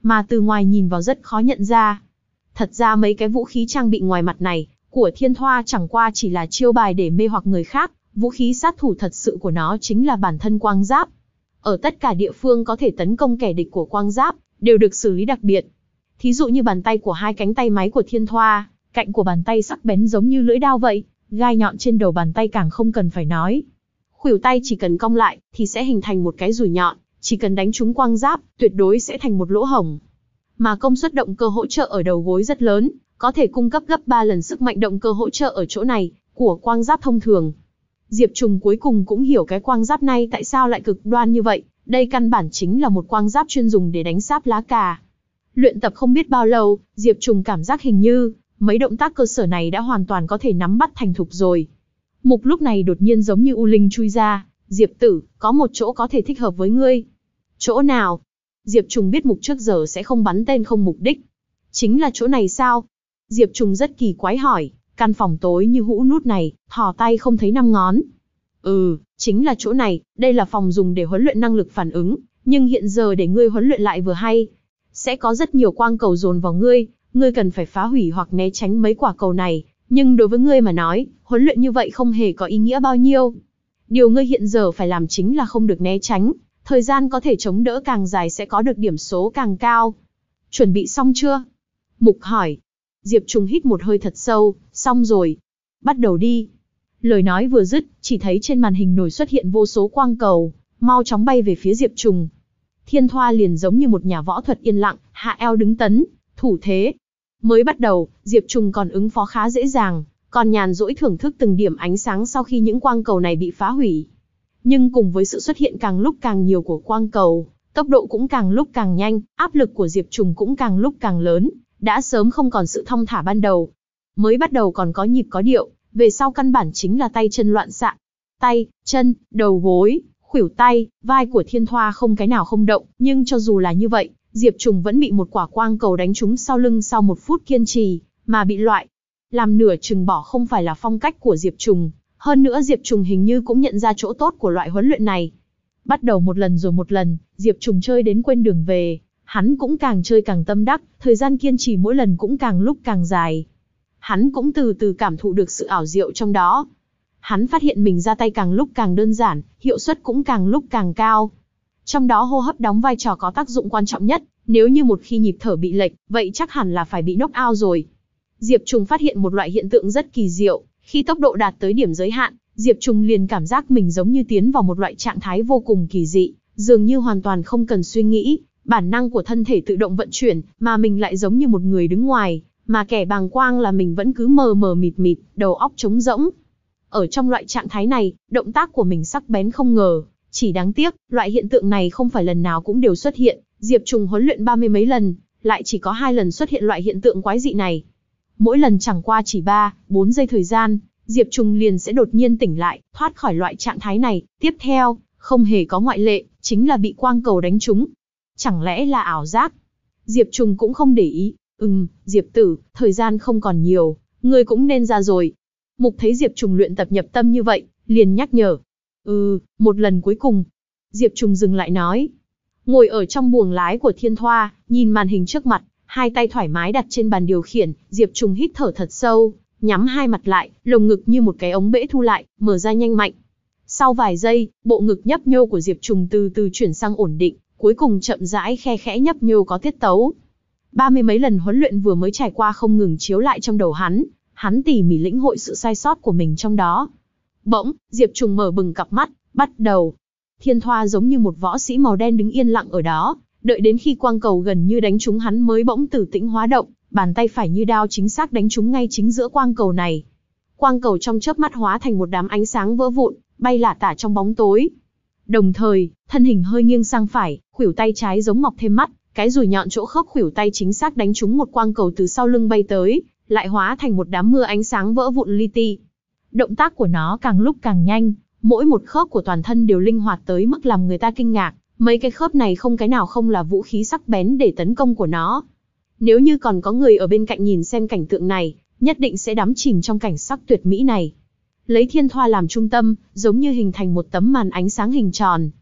mà từ ngoài nhìn vào rất khó nhận ra. Thật ra mấy cái vũ khí trang bị ngoài mặt này của Thiên Thoa chẳng qua chỉ là chiêu bài để mê hoặc người khác, vũ khí sát thủ thật sự của nó chính là bản thân quang giáp. Ở tất cả địa phương có thể tấn công kẻ địch của quang giáp, đều được xử lý đặc biệt. Thí dụ như bàn tay của hai cánh tay máy của Thiên Thoa, cạnh của bàn tay sắc bén giống như lưỡi dao vậy, gai nhọn trên đầu bàn tay càng không cần phải nói. Khuỷu tay chỉ cần cong lại thì sẽ hình thành một cái dùi nhọn, chỉ cần đánh trúng quang giáp, tuyệt đối sẽ thành một lỗ hổng. Mà công suất động cơ hỗ trợ ở đầu gối rất lớn, có thể cung cấp gấp ba lần sức mạnh động cơ hỗ trợ ở chỗ này của quang giáp thông thường. Diệp Trùng cuối cùng cũng hiểu cái quang giáp này tại sao lại cực đoan như vậy, đây căn bản chính là một quang giáp chuyên dùng để đánh sáp lá cà. Luyện tập không biết bao lâu, Diệp Trùng cảm giác hình như mấy động tác cơ sở này đã hoàn toàn có thể nắm bắt thành thục rồi. Mục lúc này đột nhiên giống như U Linh chui ra, Diệp tử, có một chỗ có thể thích hợp với ngươi. Chỗ nào? Diệp Trùng biết Mục trước giờ sẽ không bắn tên không mục đích. Chính là chỗ này sao? Diệp Trùng rất kỳ quái hỏi, căn phòng tối như hũ nút này, thò tay không thấy năm ngón. Ừ, chính là chỗ này, đây là phòng dùng để huấn luyện năng lực phản ứng, nhưng hiện giờ để ngươi huấn luyện lại vừa hay. Sẽ có rất nhiều quang cầu dồn vào ngươi, ngươi cần phải phá hủy hoặc né tránh mấy quả cầu này, nhưng đối với ngươi mà nói, huấn luyện như vậy không hề có ý nghĩa bao nhiêu. Điều ngươi hiện giờ phải làm chính là không được né tránh, thời gian có thể chống đỡ càng dài sẽ có được điểm số càng cao. Chuẩn bị xong chưa? Mục hỏi. Diệp Trùng hít một hơi thật sâu, xong rồi. Bắt đầu đi. Lời nói vừa dứt, chỉ thấy trên màn hình nổi xuất hiện vô số quang cầu, mau chóng bay về phía Diệp Trùng. Thiên Thoa liền giống như một nhà võ thuật yên lặng, hạ eo đứng tấn, thủ thế. Mới bắt đầu, Diệp Trùng còn ứng phó khá dễ dàng, còn nhàn rỗi thưởng thức từng điểm ánh sáng sau khi những quang cầu này bị phá hủy. Nhưng cùng với sự xuất hiện càng lúc càng nhiều của quang cầu, tốc độ cũng càng lúc càng nhanh, áp lực của Diệp Trùng cũng càng lúc càng lớn, đã sớm không còn sự thong thả ban đầu. Mới bắt đầu còn có nhịp có điệu, về sau căn bản chính là tay chân loạn xạ. Tay, chân, đầu gối, khuỷu tay, vai của Thiên Thoa không cái nào không động, nhưng cho dù là như vậy, Diệp Trùng vẫn bị một quả quang cầu đánh trúng sau lưng sau một phút kiên trì, mà bị loại. Làm nửa chừng bỏ không phải là phong cách của Diệp Trùng, hơn nữa Diệp Trùng hình như cũng nhận ra chỗ tốt của loại huấn luyện này. Bắt đầu một lần rồi một lần, Diệp Trùng chơi đến quên đường về, hắn cũng càng chơi càng tâm đắc, thời gian kiên trì mỗi lần cũng càng lúc càng dài. Hắn cũng từ từ cảm thụ được sự ảo diệu trong đó. Hắn phát hiện mình ra tay càng lúc càng đơn giản, hiệu suất cũng càng lúc càng cao. Trong đó hô hấp đóng vai trò có tác dụng quan trọng nhất, nếu như một khi nhịp thở bị lệch, vậy chắc hẳn là phải bị knock out rồi. Diệp Trùng phát hiện một loại hiện tượng rất kỳ diệu, khi tốc độ đạt tới điểm giới hạn, Diệp Trùng liền cảm giác mình giống như tiến vào một loại trạng thái vô cùng kỳ dị, dường như hoàn toàn không cần suy nghĩ, bản năng của thân thể tự động vận chuyển, mà mình lại giống như một người đứng ngoài, mà kẻ bàng quang là mình vẫn cứ mờ mờ mịt mịt, đầu óc trống rỗng. Ở trong loại trạng thái này, động tác của mình sắc bén không ngờ, chỉ đáng tiếc, loại hiện tượng này không phải lần nào cũng đều xuất hiện, Diệp Trùng huấn luyện ba mươi mấy lần, lại chỉ có hai lần xuất hiện loại hiện tượng quái dị này. Mỗi lần chẳng qua chỉ ba, bốn giây thời gian, Diệp Trùng liền sẽ đột nhiên tỉnh lại, thoát khỏi loại trạng thái này. Tiếp theo, không hề có ngoại lệ, chính là bị quang cầu đánh trúng. Chẳng lẽ là ảo giác? Diệp Trùng cũng không để ý. Ừm, Diệp tử, thời gian không còn nhiều, ngươi cũng nên ra rồi. Mục thấy Diệp Trùng luyện tập nhập tâm như vậy, liền nhắc nhở. Ừ, một lần cuối cùng. Diệp Trùng dừng lại nói. Ngồi ở trong buồng lái của Thiên Thoa, nhìn màn hình trước mặt, hai tay thoải mái đặt trên bàn điều khiển, Diệp Trùng hít thở thật sâu, nhắm hai mặt lại, lồng ngực như một cái ống bể thu lại, mở ra nhanh mạnh. Sau vài giây, bộ ngực nhấp nhô của Diệp Trùng từ từ chuyển sang ổn định, cuối cùng chậm rãi khe khẽ nhấp nhô có tiết tấu. Ba mươi mấy lần huấn luyện vừa mới trải qua không ngừng chiếu lại trong đầu hắn, hắn tỉ mỉ lĩnh hội sự sai sót của mình trong đó. Bỗng, Diệp Trùng mở bừng cặp mắt, bắt đầu. Thiên Thoa giống như một võ sĩ màu đen đứng yên lặng ở đó, đợi đến khi quang cầu gần như đánh trúng hắn mới bỗng từ tĩnh hóa động, bàn tay phải như đao chính xác đánh trúng ngay chính giữa quang cầu này. Quang cầu trong chớp mắt hóa thành một đám ánh sáng vỡ vụn, bay lả tả trong bóng tối. Đồng thời, thân hình hơi nghiêng sang phải, khuỷu tay trái giống mọc thêm mắt, cái dùi nhọn chỗ khớp khuỷu tay chính xác đánh trúng một quang cầu từ sau lưng bay tới, lại hóa thành một đám mưa ánh sáng vỡ vụn li ti. Động tác của nó càng lúc càng nhanh, mỗi một khớp của toàn thân đều linh hoạt tới mức làm người ta kinh ngạc, mấy cái khớp này không cái nào không là vũ khí sắc bén để tấn công của nó. Nếu như còn có người ở bên cạnh nhìn xem cảnh tượng này, nhất định sẽ đắm chìm trong cảnh sắc tuyệt mỹ này. Lấy Thiên Thoa làm trung tâm, giống như hình thành một tấm màn ánh sáng hình tròn.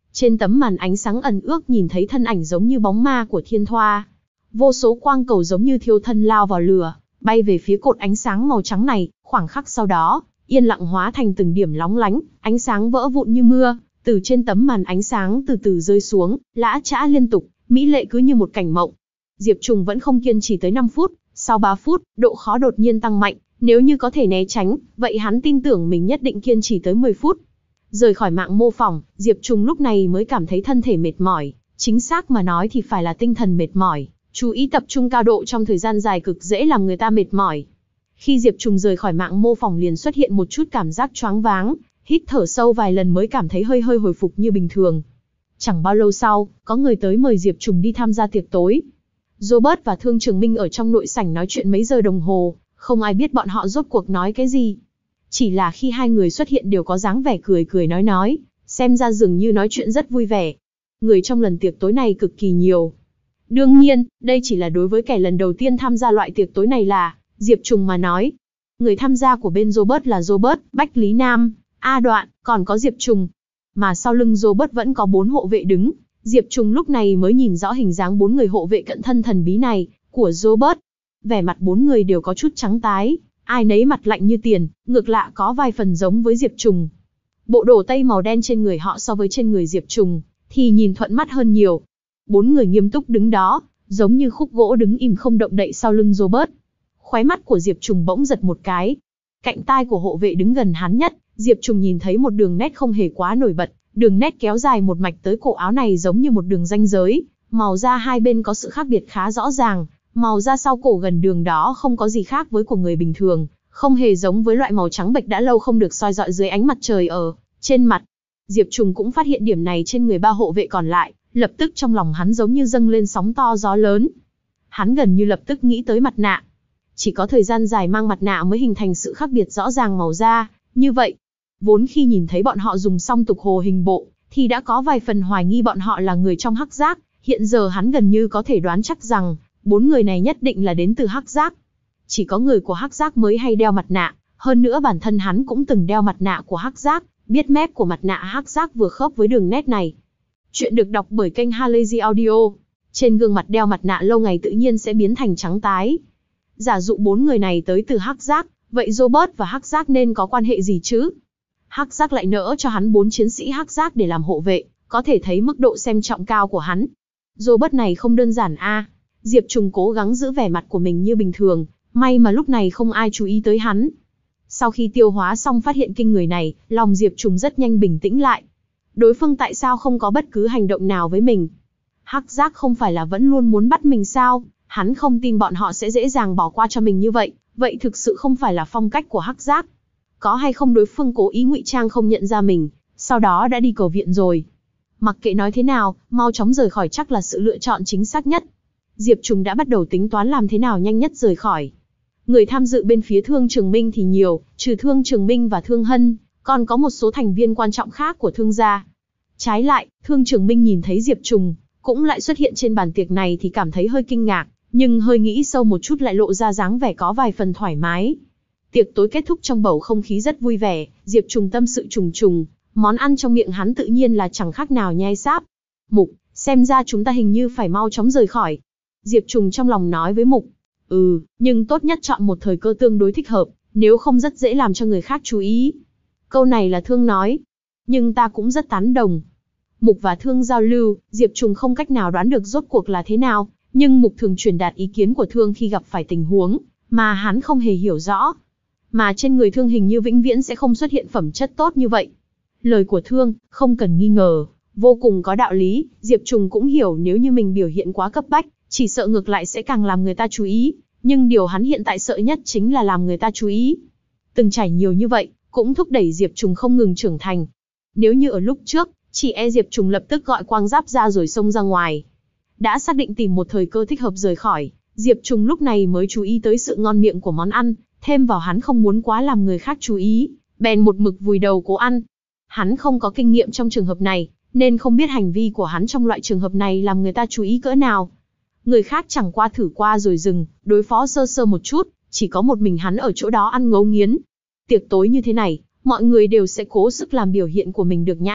Trên tấm màn ánh sáng ẩn ước nhìn thấy thân ảnh giống như bóng ma của Thiên Thoa. Vô số quang cầu giống như thiêu thân lao vào lửa, bay về phía cột ánh sáng màu trắng này, khoảng khắc sau đó, yên lặng hóa thành từng điểm lóng lánh, ánh sáng vỡ vụn như mưa, từ trên tấm màn ánh sáng từ từ rơi xuống, lã chã liên tục, mỹ lệ cứ như một cảnh mộng. Diệp Trùng vẫn không kiên trì tới năm phút, sau ba phút, độ khó đột nhiên tăng mạnh, nếu như có thể né tránh, vậy hắn tin tưởng mình nhất định kiên trì tới mười phút. Rời khỏi mạng mô phỏng, Diệp Trùng lúc này mới cảm thấy thân thể mệt mỏi, chính xác mà nói thì phải là tinh thần mệt mỏi, chú ý tập trung cao độ trong thời gian dài cực dễ làm người ta mệt mỏi. Khi Diệp Trùng rời khỏi mạng mô phỏng liền xuất hiện một chút cảm giác choáng váng, hít thở sâu vài lần mới cảm thấy hơi hơi hồi phục như bình thường. Chẳng bao lâu sau, có người tới mời Diệp Trùng đi tham gia tiệc tối. Robert và Thương Trường Minh ở trong nội sảnh nói chuyện mấy giờ đồng hồ, không ai biết bọn họ rốt cuộc nói cái gì. Chỉ là khi hai người xuất hiện đều có dáng vẻ cười cười nói nói, xem ra dường như nói chuyện rất vui vẻ. Người trong lần tiệc tối này cực kỳ nhiều. Đương nhiên, đây chỉ là đối với kẻ lần đầu tiên tham gia loại tiệc tối này là Diệp Trùng mà nói. Người tham gia của bên Robert là Robert, Bách Lý Nam, A Đoạn, còn có Diệp Trùng. Mà sau lưng Robert vẫn có bốn hộ vệ đứng. Diệp Trùng lúc này mới nhìn rõ hình dáng bốn người hộ vệ cận thân thần bí này của Robert. Vẻ mặt bốn người đều có chút trắng tái, ai nấy mặt lạnh như tiền, ngược lạ có vài phần giống với Diệp Trùng. Bộ đồ tây màu đen trên người họ so với trên người Diệp Trùng thì nhìn thuận mắt hơn nhiều. Bốn người nghiêm túc đứng đó, giống như khúc gỗ đứng im không động đậy sau lưng Robert. Khóe mắt của Diệp Trùng bỗng giật một cái. Cạnh tai của hộ vệ đứng gần hắn nhất, Diệp Trùng nhìn thấy một đường nét không hề quá nổi bật, đường nét kéo dài một mạch tới cổ áo này giống như một đường ranh giới, màu da hai bên có sự khác biệt khá rõ ràng, màu da sau cổ gần đường đó không có gì khác với của người bình thường, không hề giống với loại màu trắng bệch đã lâu không được soi rọi dưới ánh mặt trời ở trên mặt. Diệp Trùng cũng phát hiện điểm này trên người ba hộ vệ còn lại, lập tức trong lòng hắn giống như dâng lên sóng to gió lớn. Hắn gần như lập tức nghĩ tới mặt nạ. Chỉ có thời gian dài mang mặt nạ mới hình thành sự khác biệt rõ ràng màu da, như vậy. Vốn khi nhìn thấy bọn họ dùng song tục hồ hình bộ, thì đã có vài phần hoài nghi bọn họ là người trong Hắc Giác, hiện giờ hắn gần như có thể đoán chắc rằng, bốn người này nhất định là đến từ Hắc Giác. Chỉ có người của Hắc Giác mới hay đeo mặt nạ, hơn nữa bản thân hắn cũng từng đeo mặt nạ của Hắc Giác, biết mép của mặt nạ Hắc Giác vừa khớp với đường nét này. Chuyện được đọc bởi kênh Halazy Audio. Trên gương mặt đeo mặt nạ lâu ngày tự nhiên sẽ biến thành trắng tái. Giả dụ bốn người này tới từ Hắc Giác, vậy Robert và Hắc Giác nên có quan hệ gì chứ? Hắc Giác lại nỡ cho hắn bốn chiến sĩ Hắc Giác để làm hộ vệ, có thể thấy mức độ xem trọng cao của hắn. Robert này không đơn giản a. À. Diệp Trùng cố gắng giữ vẻ mặt của mình như bình thường, may mà lúc này không ai chú ý tới hắn. Sau khi tiêu hóa xong phát hiện kinh người này, lòng Diệp Trùng rất nhanh bình tĩnh lại. Đối phương tại sao không có bất cứ hành động nào với mình? Hắc Giác không phải là vẫn luôn muốn bắt mình sao? Hắn không tin bọn họ sẽ dễ dàng bỏ qua cho mình như vậy, vậy thực sự không phải là phong cách của Hắc Giác. Có hay không đối phương cố ý ngụy trang không nhận ra mình, sau đó đã đi cầu viện rồi. Mặc kệ nói thế nào, mau chóng rời khỏi chắc là sự lựa chọn chính xác nhất. Diệp Trùng đã bắt đầu tính toán làm thế nào nhanh nhất rời khỏi. Người tham dự bên phía Thương Trường Minh thì nhiều, trừ Thương Trường Minh và Thương Hân, còn có một số thành viên quan trọng khác của Thương gia. Trái lại, Thương Trường Minh nhìn thấy Diệp Trùng cũng lại xuất hiện trên bàn tiệc này thì cảm thấy hơi kinh ngạc, nhưng hơi nghĩ sâu một chút lại lộ ra dáng vẻ có vài phần thoải mái. Tiệc tối kết thúc trong bầu không khí rất vui vẻ, Diệp Trùng tâm sự trùng trùng, món ăn trong miệng hắn tự nhiên là chẳng khác nào nhai sáp. Mục, xem ra chúng ta hình như phải mau chóng rời khỏi. Diệp Trùng trong lòng nói với Mục. Ừ, nhưng tốt nhất chọn một thời cơ tương đối thích hợp, nếu không rất dễ làm cho người khác chú ý. Câu này là Thương nói, nhưng ta cũng rất tán đồng. Mục và Thương giao lưu, Diệp Trùng không cách nào đoán được rốt cuộc là thế nào, nhưng Mục thường truyền đạt ý kiến của Thương khi gặp phải tình huống mà hắn không hề hiểu rõ. Mà trên người Thương hình như vĩnh viễn sẽ không xuất hiện phẩm chất tốt như vậy. Lời của Thương, không cần nghi ngờ, vô cùng có đạo lý, Diệp Trùng cũng hiểu nếu như mình biểu hiện quá cấp bách, chỉ sợ ngược lại sẽ càng làm người ta chú ý, nhưng điều hắn hiện tại sợ nhất chính là làm người ta chú ý. Từng trải nhiều như vậy, cũng thúc đẩy Diệp Trùng không ngừng trưởng thành. Nếu như ở lúc trước, chỉ e Diệp Trùng lập tức gọi quang giáp ra rồi xông ra ngoài. Đã xác định tìm một thời cơ thích hợp rời khỏi, Diệp Trùng lúc này mới chú ý tới sự ngon miệng của món ăn, thêm vào hắn không muốn quá làm người khác chú ý, bèn một mực vùi đầu cố ăn. Hắn không có kinh nghiệm trong trường hợp này, nên không biết hành vi của hắn trong loại trường hợp này làm người ta chú ý cỡ nào. Người khác chẳng qua thử qua rồi dừng, đối phó sơ sơ một chút, chỉ có một mình hắn ở chỗ đó ăn ngấu nghiến. Tiệc tối như thế này, mọi người đều sẽ cố sức làm biểu hiện của mình được nhã nhặn,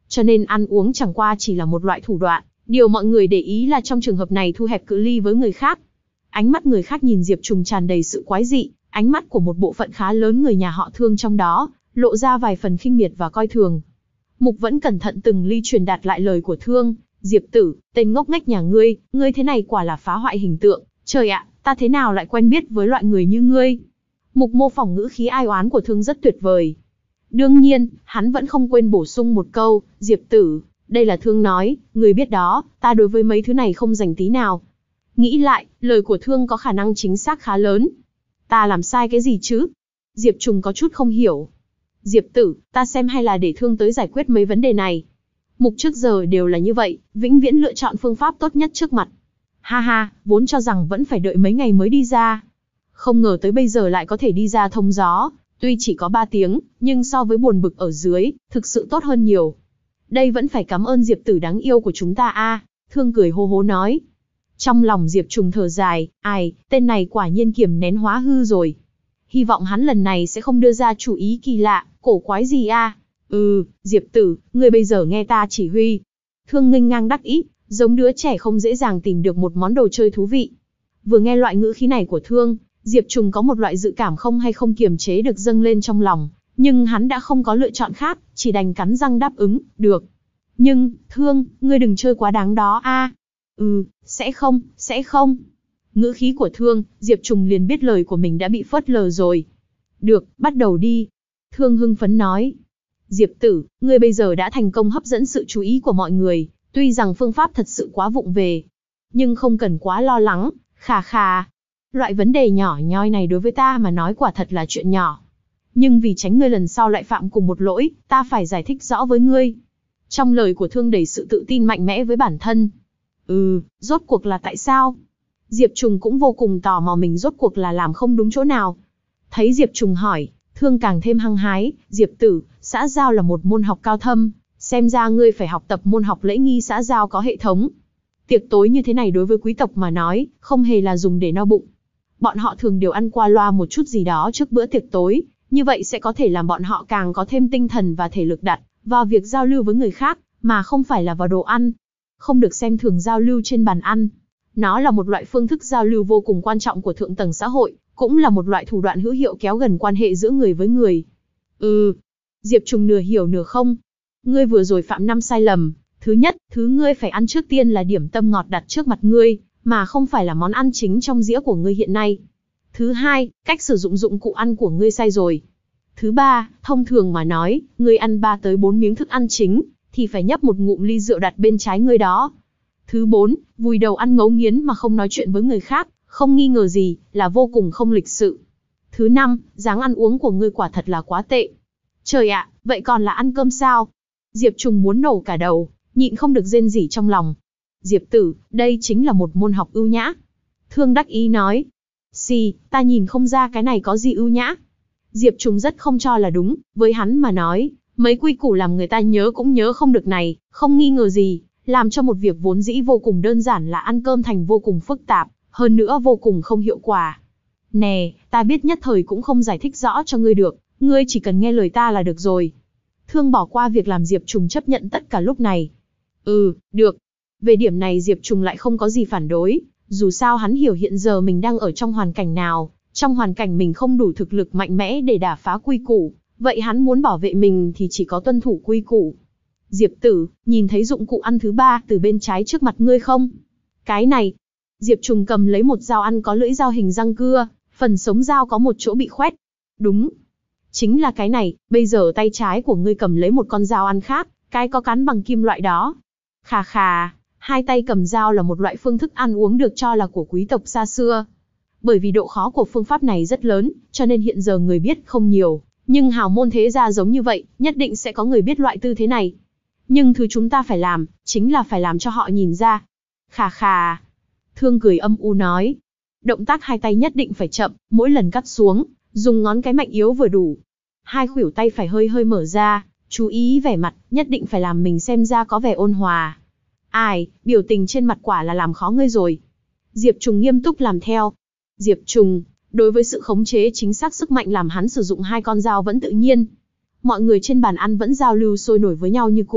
Cho nên ăn uống chẳng qua chỉ là một loại thủ đoạn, điều mọi người để ý là trong trường hợp này thu hẹp cự ly với người khác. Ánh mắt người khác nhìn Diệp Trùng tràn đầy sự quái dị, ánh mắt của một bộ phận khá lớn người nhà họ Thương trong đó, lộ ra vài phần khinh miệt và coi thường. Mục vẫn cẩn thận từng ly truyền đạt lại lời của Thương. Diệp tử, tên ngốc nghếch nhà ngươi, ngươi thế này quả là phá hoại hình tượng. Trời ạ, ta thế nào lại quen biết với loại người như ngươi? Mục mô phỏng ngữ khí ai oán của Thương rất tuyệt vời. Đương nhiên, hắn vẫn không quên bổ sung một câu, Diệp tử, đây là Thương nói, ngươi biết đó, ta đối với mấy thứ này không dành tí nào. Nghĩ lại, lời của Thương có khả năng chính xác khá lớn. Ta làm sai cái gì chứ? Diệp Trùng có chút không hiểu. Diệp tử, ta xem hay là để Thương tới giải quyết mấy vấn đề này. Mục trước giờ đều là như vậy, vĩnh viễn lựa chọn phương pháp tốt nhất trước mặt. Ha ha, vốn cho rằng vẫn phải đợi mấy ngày mới đi ra. Không ngờ tới bây giờ lại có thể đi ra thông gió, tuy chỉ có ba tiếng, nhưng so với buồn bực ở dưới, thực sự tốt hơn nhiều. Đây vẫn phải cảm ơn Diệp tử đáng yêu của chúng ta a. Thương cười hô hố nói. Trong lòng Diệp Trùng thở dài, ai, tên này quả nhiên kiềm nén hóa hư rồi. Hy vọng hắn lần này sẽ không đưa ra chủ ý kỳ lạ, cổ quái gì a. Ừ, Diệp tử, ngươi bây giờ nghe ta chỉ huy. Thương nghênh ngang đắc ý, giống đứa trẻ không dễ dàng tìm được một món đồ chơi thú vị. Vừa nghe loại ngữ khí này của Thương, Diệp Trùng có một loại dự cảm không hay không kiềm chế được dâng lên trong lòng, nhưng hắn đã không có lựa chọn khác, chỉ đành cắn răng đáp ứng, được. Nhưng, Thương, ngươi đừng chơi quá đáng đó a. Ừ, sẽ không, sẽ không. Ngữ khí của Thương, Diệp Trùng liền biết lời của mình đã bị phớt lờ rồi. Được, bắt đầu đi. Thương hưng phấn nói. Diệp tử, ngươi bây giờ đã thành công hấp dẫn sự chú ý của mọi người, tuy rằng phương pháp thật sự quá vụng về. Nhưng không cần quá lo lắng, khà khà. Loại vấn đề nhỏ nhoi này đối với ta mà nói quả thật là chuyện nhỏ. Nhưng vì tránh ngươi lần sau lại phạm cùng một lỗi, ta phải giải thích rõ với ngươi. Trong lời của Thương đầy sự tự tin mạnh mẽ với bản thân. Ừ, rốt cuộc là tại sao? Diệp Trùng cũng vô cùng tò mò mình rốt cuộc là làm không đúng chỗ nào. Thấy Diệp Trùng hỏi, Thương càng thêm hăng hái, Diệp tử, xã giao là một môn học cao thâm, xem ra ngươi phải học tập môn học lễ nghi xã giao có hệ thống. Tiệc tối như thế này đối với quý tộc mà nói, không hề là dùng để no bụng. Bọn họ thường đều ăn qua loa một chút gì đó trước bữa tiệc tối, như vậy sẽ có thể làm bọn họ càng có thêm tinh thần và thể lực đặt vào việc giao lưu với người khác, mà không phải là vào đồ ăn. Không được xem thường giao lưu trên bàn ăn. Nó là một loại phương thức giao lưu vô cùng quan trọng của thượng tầng xã hội, cũng là một loại thủ đoạn hữu hiệu kéo gần quan hệ giữa người với người. Ừ. Diệp Trùng nửa hiểu nửa không. Ngươi vừa rồi phạm năm sai lầm. Thứ nhất, thứ ngươi phải ăn trước tiên là điểm tâm ngọt đặt trước mặt ngươi, mà không phải là món ăn chính trong dĩa của ngươi hiện nay. Thứ hai, cách sử dụng dụng cụ ăn của ngươi sai rồi. Thứ ba, thông thường mà nói, ngươi ăn ba tới bốn miếng thức ăn chính, thì phải nhấp một ngụm ly rượu đặt bên trái ngươi đó. Thứ bốn, vùi đầu ăn ngấu nghiến mà không nói chuyện với người khác, không nghi ngờ gì, là vô cùng không lịch sự. Thứ năm, dáng ăn uống của ngươi quả thật là quá tệ. Trời ạ, vậy còn là ăn cơm sao? Diệp Trùng muốn nổ cả đầu, nhịn không được rên rỉ trong lòng. Diệp tử, đây chính là một môn học ưu nhã. Thương đắc ý nói. Xì, ta nhìn không ra cái này có gì ưu nhã. Diệp Trùng rất không cho là đúng, với hắn mà nói, mấy quy củ làm người ta nhớ cũng nhớ không được này, không nghi ngờ gì, làm cho một việc vốn dĩ vô cùng đơn giản là ăn cơm thành vô cùng phức tạp, hơn nữa vô cùng không hiệu quả. Nè, ta biết nhất thời cũng không giải thích rõ cho ngươi được, ngươi chỉ cần nghe lời ta là được rồi. Thương bỏ qua việc làm Diệp Trùng chấp nhận tất cả lúc này. Ừ, được. Về điểm này Diệp Trùng lại không có gì phản đối, dù sao hắn hiểu hiện giờ mình đang ở trong hoàn cảnh nào, trong hoàn cảnh mình không đủ thực lực mạnh mẽ để đả phá quy củ, vậy hắn muốn bảo vệ mình thì chỉ có tuân thủ quy củ. Diệp tử, nhìn thấy dụng cụ ăn thứ ba từ bên trái trước mặt ngươi không? Cái này. Diệp Trùng cầm lấy một dao ăn có lưỡi dao hình răng cưa, phần sống dao có một chỗ bị khoét. Đúng. Chính là cái này, bây giờ tay trái của ngươi cầm lấy một con dao ăn khác, cái có cán bằng kim loại đó. Khà khà, hai tay cầm dao là một loại phương thức ăn uống được cho là của quý tộc xa xưa. Bởi vì độ khó của phương pháp này rất lớn, cho nên hiện giờ người biết không nhiều, nhưng hào môn thế gia giống như vậy, nhất định sẽ có người biết loại tư thế này. Nhưng thứ chúng ta phải làm, chính là phải làm cho họ nhìn ra. Khà khà. Thương cười âm u nói. Động tác hai tay nhất định phải chậm, mỗi lần cắt xuống, dùng ngón cái mạnh yếu vừa đủ. Hai khuỷu tay phải hơi hơi mở ra, chú ý vẻ mặt, nhất định phải làm mình xem ra có vẻ ôn hòa. Ai, biểu tình trên mặt quả là làm khó ngươi rồi. Diệp Trùng nghiêm túc làm theo. Diệp Trùng, đối với sự khống chế chính xác sức mạnh làm hắn sử dụng hai con dao vẫn tự nhiên. Mọi người trên bàn ăn vẫn giao lưu sôi nổi với nhau như cũ,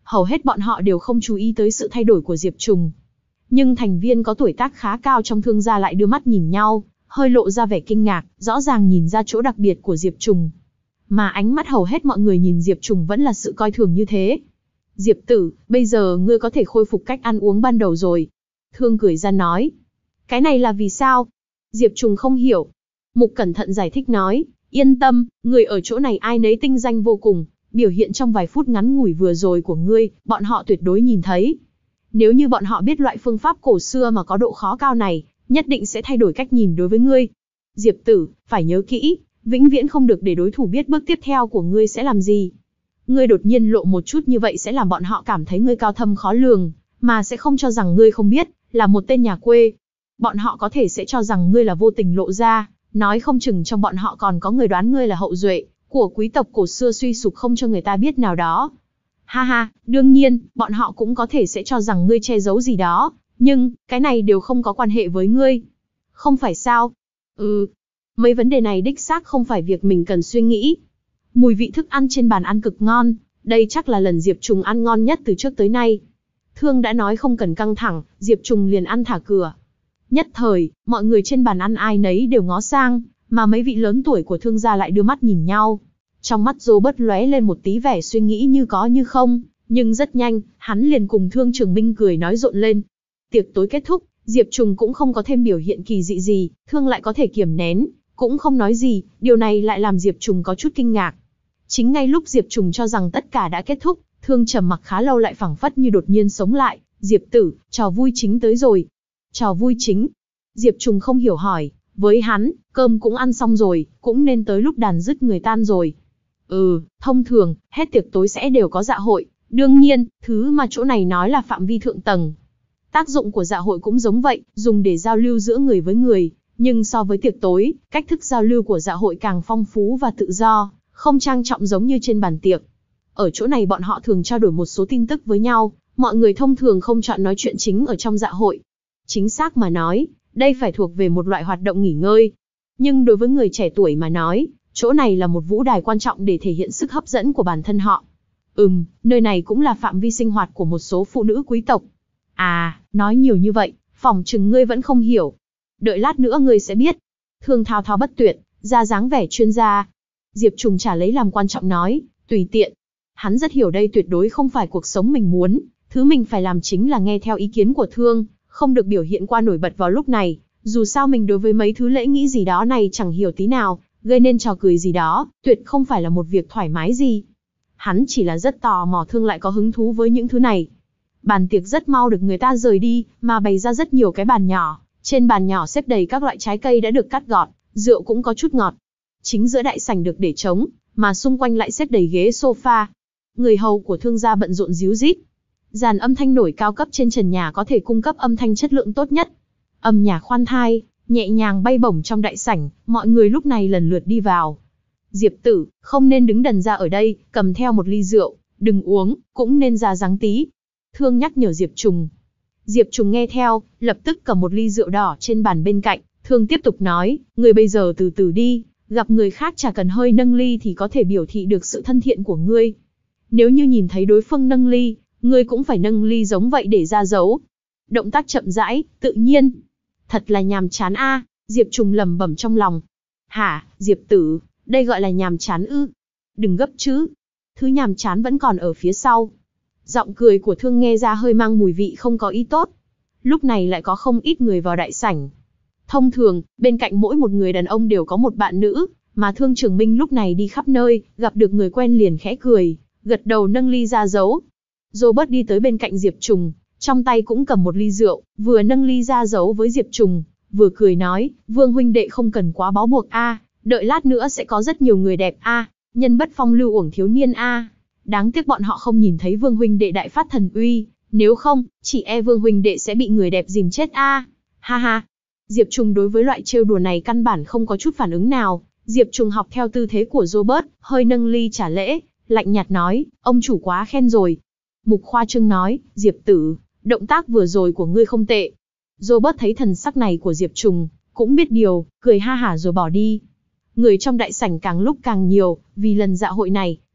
hầu hết bọn họ đều không chú ý tới sự thay đổi của Diệp Trùng. Nhưng thành viên có tuổi tác khá cao trong Thương gia lại đưa mắt nhìn nhau, hơi lộ ra vẻ kinh ngạc, rõ ràng nhìn ra chỗ đặc biệt của Diệp Trùng. Mà ánh mắt hầu hết mọi người nhìn Diệp Trùng vẫn là sự coi thường như thế. Diệp tử, bây giờ ngươi có thể khôi phục cách ăn uống ban đầu rồi. Thương cười ra nói. Cái này là vì sao? Diệp Trùng không hiểu. Mục cẩn thận giải thích nói, yên tâm, người ở chỗ này ai nấy tinh danh vô cùng, biểu hiện trong vài phút ngắn ngủi vừa rồi của ngươi, bọn họ tuyệt đối nhìn thấy. Nếu như bọn họ biết loại phương pháp cổ xưa mà có độ khó cao này, nhất định sẽ thay đổi cách nhìn đối với ngươi. Diệp tử, phải nhớ kỹ, vĩnh viễn không được để đối thủ biết bước tiếp theo của ngươi sẽ làm gì. Ngươi đột nhiên lộ một chút như vậy sẽ làm bọn họ cảm thấy ngươi cao thâm khó lường, mà sẽ không cho rằng ngươi không biết, là một tên nhà quê. Bọn họ có thể sẽ cho rằng ngươi là vô tình lộ ra, nói không chừng trong bọn họ còn có người đoán ngươi là hậu duệ của quý tộc cổ xưa suy sụp không cho người ta biết nào đó. Ha ha, đương nhiên, bọn họ cũng có thể sẽ cho rằng ngươi che giấu gì đó, nhưng, cái này đều không có quan hệ với ngươi. Không phải sao? Ừ, mấy vấn đề này đích xác không phải việc mình cần suy nghĩ. Mùi vị thức ăn trên bàn ăn cực ngon, đây chắc là lần Diệp Trùng ăn ngon nhất từ trước tới nay. Thương đã nói không cần căng thẳng, Diệp Trùng liền ăn thả cửa. Nhất thời, mọi người trên bàn ăn ai nấy đều ngó sang, mà mấy vị lớn tuổi của Thương gia lại đưa mắt nhìn nhau. Trong mắt Robert lóe lên một tí vẻ suy nghĩ như có như không, nhưng rất nhanh, hắn liền cùng Thương Trường Minh cười nói rộn lên. Tiệc tối kết thúc, Diệp Trùng cũng không có thêm biểu hiện kỳ dị gì, Thương lại có thể kiềm nén, cũng không nói gì, điều này lại làm Diệp Trùng có chút kinh ngạc. Chính ngay lúc Diệp Trùng cho rằng tất cả đã kết thúc, Thương trầm mặc khá lâu lại phảng phất như đột nhiên sống lại, Diệp tử, trò vui chính tới rồi. Trò vui chính? Diệp Trùng không hiểu hỏi, với hắn, cơm cũng ăn xong rồi, cũng nên tới lúc đàn dứt người tan rồi. Ừ, thông thường, hết tiệc tối sẽ đều có dạ hội, đương nhiên, thứ mà chỗ này nói là phạm vi thượng tầng. Tác dụng của dạ hội cũng giống vậy, dùng để giao lưu giữa người với người, nhưng so với tiệc tối, cách thức giao lưu của dạ hội càng phong phú và tự do, không trang trọng giống như trên bàn tiệc. Ở chỗ này bọn họ thường trao đổi một số tin tức với nhau, mọi người thông thường không chọn nói chuyện chính ở trong dạ hội. Chính xác mà nói, đây phải thuộc về một loại hoạt động nghỉ ngơi. Nhưng đối với người trẻ tuổi mà nói, chỗ này là một vũ đài quan trọng để thể hiện sức hấp dẫn của bản thân họ. Ừm, nơi này cũng là phạm vi sinh hoạt của một số phụ nữ quý tộc. À, nói nhiều như vậy, phỏng chừng ngươi vẫn không hiểu. Đợi lát nữa ngươi sẽ biết. Thương thao thao bất tuyệt, ra dáng vẻ chuyên gia. Diệp Trùng trả lấy làm quan trọng nói, tùy tiện. Hắn rất hiểu đây tuyệt đối không phải cuộc sống mình muốn, thứ mình phải làm chính là nghe theo ý kiến của Thương, không được biểu hiện qua nổi bật vào lúc này. Dù sao mình đối với mấy thứ lễ nghĩ gì đó này chẳng hiểu tí nào, gây nên trò cười gì đó, tuyệt không phải là một việc thoải mái gì. Hắn chỉ là rất tò mò Thương lại có hứng thú với những thứ này. Bàn tiệc rất mau được người ta rời đi, mà bày ra rất nhiều cái bàn nhỏ. Trên bàn nhỏ xếp đầy các loại trái cây đã được cắt gọt, rượu cũng có chút ngọt. Chính giữa đại sảnh được để trống, mà xung quanh lại xếp đầy ghế sofa. Người hầu của Thương gia bận rộn ríu rít. Dàn âm thanh nổi cao cấp trên trần nhà có thể cung cấp âm thanh chất lượng tốt nhất. Âm nhạc khoan thai, nhẹ nhàng bay bổng trong đại sảnh, mọi người lúc này lần lượt đi vào. Diệp tử, không nên đứng đần ra ở đây, cầm theo một ly rượu, đừng uống, cũng nên ra dáng tí. Thương nhắc nhở Diệp Trùng. Diệp Trùng nghe theo, lập tức cầm một ly rượu đỏ trên bàn bên cạnh, Thương tiếp tục nói, người bây giờ từ từ đi, gặp người khác chả cần hơi nâng ly thì có thể biểu thị được sự thân thiện của ngươi. Nếu như nhìn thấy đối phương nâng ly, ngươi cũng phải nâng ly giống vậy để ra dấu. Động tác chậm rãi, tự nhiên. Thật là nhàm chán a, à, Diệp Trùng lẩm bẩm trong lòng. Hả, Diệp tử, đây gọi là nhàm chán ư? Đừng gấp chứ. Thứ nhàm chán vẫn còn ở phía sau. Giọng cười của Thương nghe ra hơi mang mùi vị không có ý tốt. Lúc này lại có không ít người vào đại sảnh. Thông thường, bên cạnh mỗi một người đàn ông đều có một bạn nữ, mà Thương Trường Minh lúc này đi khắp nơi, gặp được người quen liền khẽ cười, gật đầu nâng ly ra dấu. Robert đi tới bên cạnh Diệp Trùng, trong tay cũng cầm một ly rượu, vừa nâng ly ra dấu với Diệp Trùng, vừa cười nói, Vương huynh đệ không cần quá bó buộc a, đợi lát nữa sẽ có rất nhiều người đẹp a, nhân bất phong lưu uổng thiếu niên a. Đáng tiếc bọn họ không nhìn thấy Vương huynh đệ đại phát thần uy, nếu không, chỉ e Vương huynh đệ sẽ bị người đẹp dìm chết a. Ha ha. Diệp Trùng đối với loại trêu đùa này căn bản không có chút phản ứng nào, Diệp Trùng học theo tư thế của Robert, hơi nâng ly trả lễ, lạnh nhạt nói, ông chủ quá khen rồi. Mục khoa trương nói, Diệp tử, động tác vừa rồi của ngươi không tệ. Robert thấy thần sắc này của Diệp Trùng, cũng biết điều, cười ha hả rồi bỏ đi. Người trong đại sảnh càng lúc càng nhiều, vì lần dạ hội này,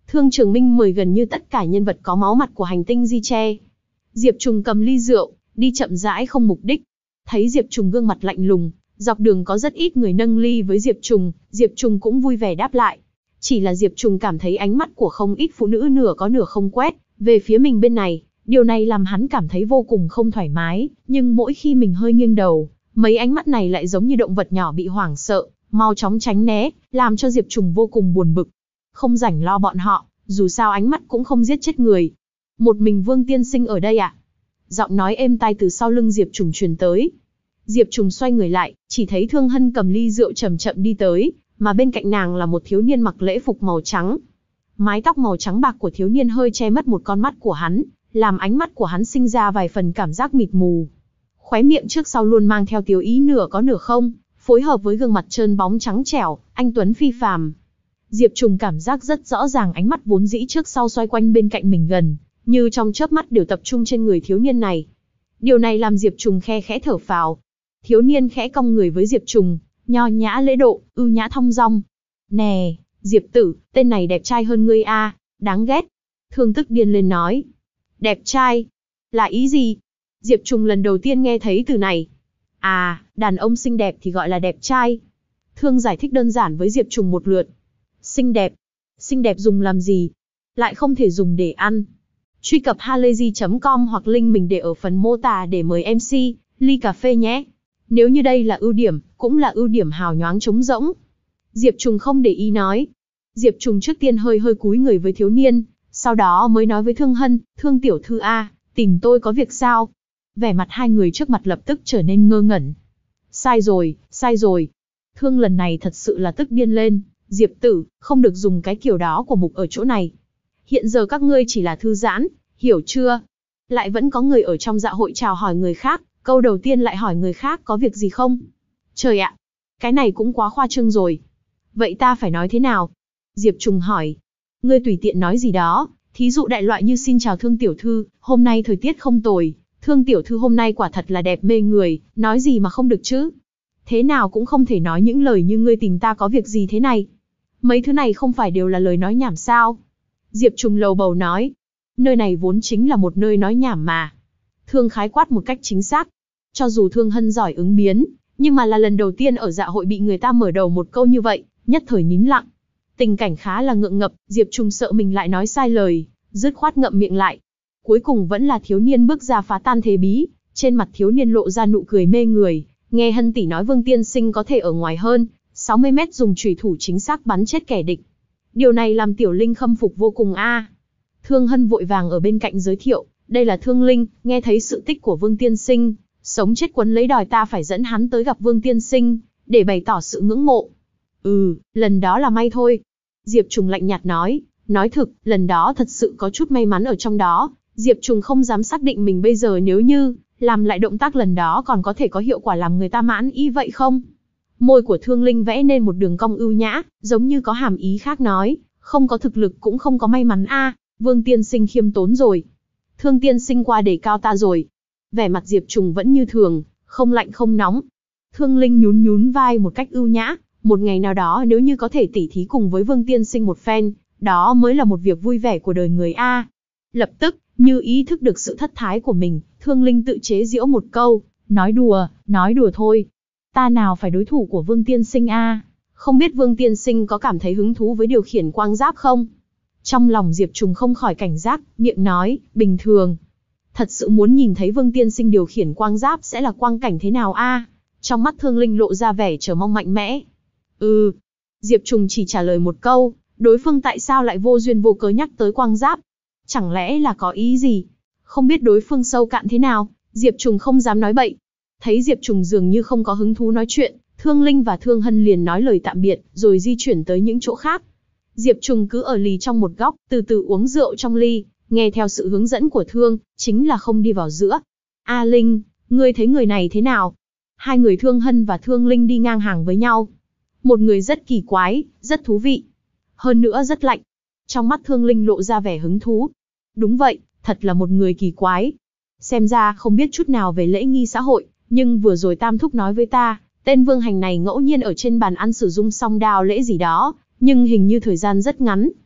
Thương Trường Minh mời gần như tất cả nhân vật có máu mặt của hành tinh Di Tre. Diệp Trùng cầm ly rượu, đi chậm rãi không mục đích. Thấy Diệp Trùng gương mặt lạnh lùng, dọc đường có rất ít người nâng ly với Diệp Trùng, Diệp Trùng cũng vui vẻ đáp lại. Chỉ là Diệp Trùng cảm thấy ánh mắt của không ít phụ nữ nửa có nửa không quét về phía mình bên này, điều này làm hắn cảm thấy vô cùng không thoải mái, nhưng mỗi khi mình hơi nghiêng đầu, mấy ánh mắt này lại giống như động vật nhỏ bị hoảng sợ, mau chóng tránh né, làm cho Diệp Trùng vô cùng buồn bực. Không rảnh lo bọn họ, dù sao ánh mắt cũng không giết chết người. Một mình Vương tiên sinh ở đây à? Giọng nói êm tai từ sau lưng Diệp Trùng truyền tới. Diệp Trùng xoay người lại, chỉ thấy Thương Hân cầm ly rượu chậm chậm đi tới, mà bên cạnh nàng là một thiếu niên mặc lễ phục màu trắng. Mái tóc màu trắng bạc của thiếu niên hơi che mất một con mắt của hắn, làm ánh mắt của hắn sinh ra vài phần cảm giác mịt mù. Khóe miệng trước sau luôn mang theo tiếu ý nửa có nửa không, phối hợp với gương mặt trơn bóng trắng trẻo, anh tuấn phi phàm. Diệp Trùng cảm giác rất rõ ràng ánh mắt vốn dĩ trước sau xoay quanh bên cạnh mình gần, như trong chớp mắt đều tập trung trên người thiếu niên này. Điều này làm Diệp Trùng khe khẽ thở phào. Thiếu niên khẽ cong người với Diệp Trùng, nho nhã lễ độ, ưu nhã thong dong. Nè, Diệp tử, tên này đẹp trai hơn ngươi a, đáng ghét. Thương tức điên lên nói. Đẹp trai? Là ý gì? Diệp Trùng lần đầu tiên nghe thấy từ này. À, đàn ông xinh đẹp thì gọi là đẹp trai. Thương giải thích đơn giản với Diệp Trùng một lượt. Xinh đẹp? Xinh đẹp dùng làm gì? Lại không thể dùng để ăn. Truy cập halayzi chấm com hoặc link mình để ở phần mô tả để mời em xê, ly cà phê nhé. Nếu như đây là ưu điểm, cũng là ưu điểm hào nhoáng trống rỗng. Diệp Trùng không để ý nói. Diệp Trùng trước tiên hơi hơi cúi người với thiếu niên, sau đó mới nói với Thương Hân, Thương tiểu thư a, tìm tôi có việc sao? Vẻ mặt hai người trước mặt lập tức trở nên ngơ ngẩn. Sai rồi, sai rồi. Thương lần này thật sự là tức điên lên. Diệp tử, không được dùng cái kiểu đó của mục ở chỗ này. Hiện giờ các ngươi chỉ là thư giãn, hiểu chưa? Lại vẫn có người ở trong dạ hội chào hỏi người khác, câu đầu tiên lại hỏi người khác có việc gì không? Trời ạ, cái này cũng quá khoa trương rồi. Vậy ta phải nói thế nào? Diệp Trùng hỏi. Ngươi tùy tiện nói gì đó, thí dụ đại loại như xin chào Thương tiểu thư, hôm nay thời tiết không tồi, Thương tiểu thư hôm nay quả thật là đẹp mê người, nói gì mà không được chứ? Thế nào cũng không thể nói những lời như ngươi tìm ta có việc gì thế này. Mấy thứ này không phải đều là lời nói nhảm sao? Diệp Trùng lầu bầu nói. Nơi này vốn chính là một nơi nói nhảm mà. Thương khái quát một cách chính xác. Cho dù Thương Hân giỏi ứng biến, nhưng mà là lần đầu tiên ở dạ hội bị người ta mở đầu một câu như vậy, nhất thời nín lặng. Tình cảnh khá là ngượng ngập, Diệp Trùng sợ mình lại nói sai lời, dứt khoát ngậm miệng lại. Cuối cùng vẫn là thiếu niên bước ra phá tan thế bí, trên mặt thiếu niên lộ ra nụ cười mê người, nghe Hân tỷ nói Vương tiên sinh có thể ở ngoài hơn sáu mươi mét dùng chủy thủ chính xác bắn chết kẻ địch. Điều này làm Tiểu Linh khâm phục vô cùng a. Thương Hân vội vàng ở bên cạnh giới thiệu, đây là Thương Linh, nghe thấy sự tích của Vương tiên sinh, sống chết quấn lấy đòi ta phải dẫn hắn tới gặp Vương tiên sinh, để bày tỏ sự ngưỡng mộ. Ừ, lần đó là may thôi. Diệp Trùng lạnh nhạt nói, nói thực, lần đó thật sự có chút may mắn ở trong đó. Diệp Trùng không dám xác định mình bây giờ nếu như làm lại động tác lần đó còn có thể có hiệu quả làm người ta mãn ý vậy không? Môi của Thương Linh vẽ nên một đường cong ưu nhã, giống như có hàm ý khác nói, không có thực lực cũng không có may mắn a, Vương tiên sinh khiêm tốn rồi. Thương tiên sinh qua đề cao ta rồi. Vẻ mặt Diệp Trùng vẫn như thường, không lạnh không nóng. Thương Linh nhún nhún vai một cách ưu nhã, một ngày nào đó nếu như có thể tỉ thí cùng với Vương tiên sinh một phen, đó mới là một việc vui vẻ của đời người a. Lập tức, như ý thức được sự thất thái của mình, Thương Linh tự chế giễu một câu, nói đùa, nói đùa thôi. Ta nào phải đối thủ của Vương tiên sinh a? Không biết Vương tiên sinh có cảm thấy hứng thú với điều khiển quang giáp không? Trong lòng Diệp Trùng không khỏi cảnh giác, miệng nói, bình thường. Thật sự muốn nhìn thấy Vương tiên sinh điều khiển quang giáp sẽ là quang cảnh thế nào a? Trong mắt Thương Linh lộ ra vẻ chờ mong mạnh mẽ. Ừ. Diệp Trùng chỉ trả lời một câu, đối phương tại sao lại vô duyên vô cớ nhắc tới quang giáp? Chẳng lẽ là có ý gì? Không biết đối phương sâu cạn thế nào, Diệp Trùng không dám nói bậy. Thấy Diệp Trùng dường như không có hứng thú nói chuyện, Thương Linh và Thương Hân liền nói lời tạm biệt, rồi di chuyển tới những chỗ khác. Diệp Trùng cứ ở lì trong một góc, từ từ uống rượu trong ly, nghe theo sự hướng dẫn của Thương, chính là không đi vào giữa. A Linh, ngươi thấy người này thế nào? Hai người Thương Hân và Thương Linh đi ngang hàng với nhau. Một người rất kỳ quái, rất thú vị. Hơn nữa rất lạnh. Trong mắt Thương Linh lộ ra vẻ hứng thú. Đúng vậy, thật là một người kỳ quái. Xem ra không biết chút nào về lễ nghi xã hội, nhưng vừa rồi Tam Thúc nói với ta, tên Vương Hành này ngẫu nhiên ở trên bàn ăn sử dụng song đao lễ gì đó, nhưng hình như thời gian rất ngắn.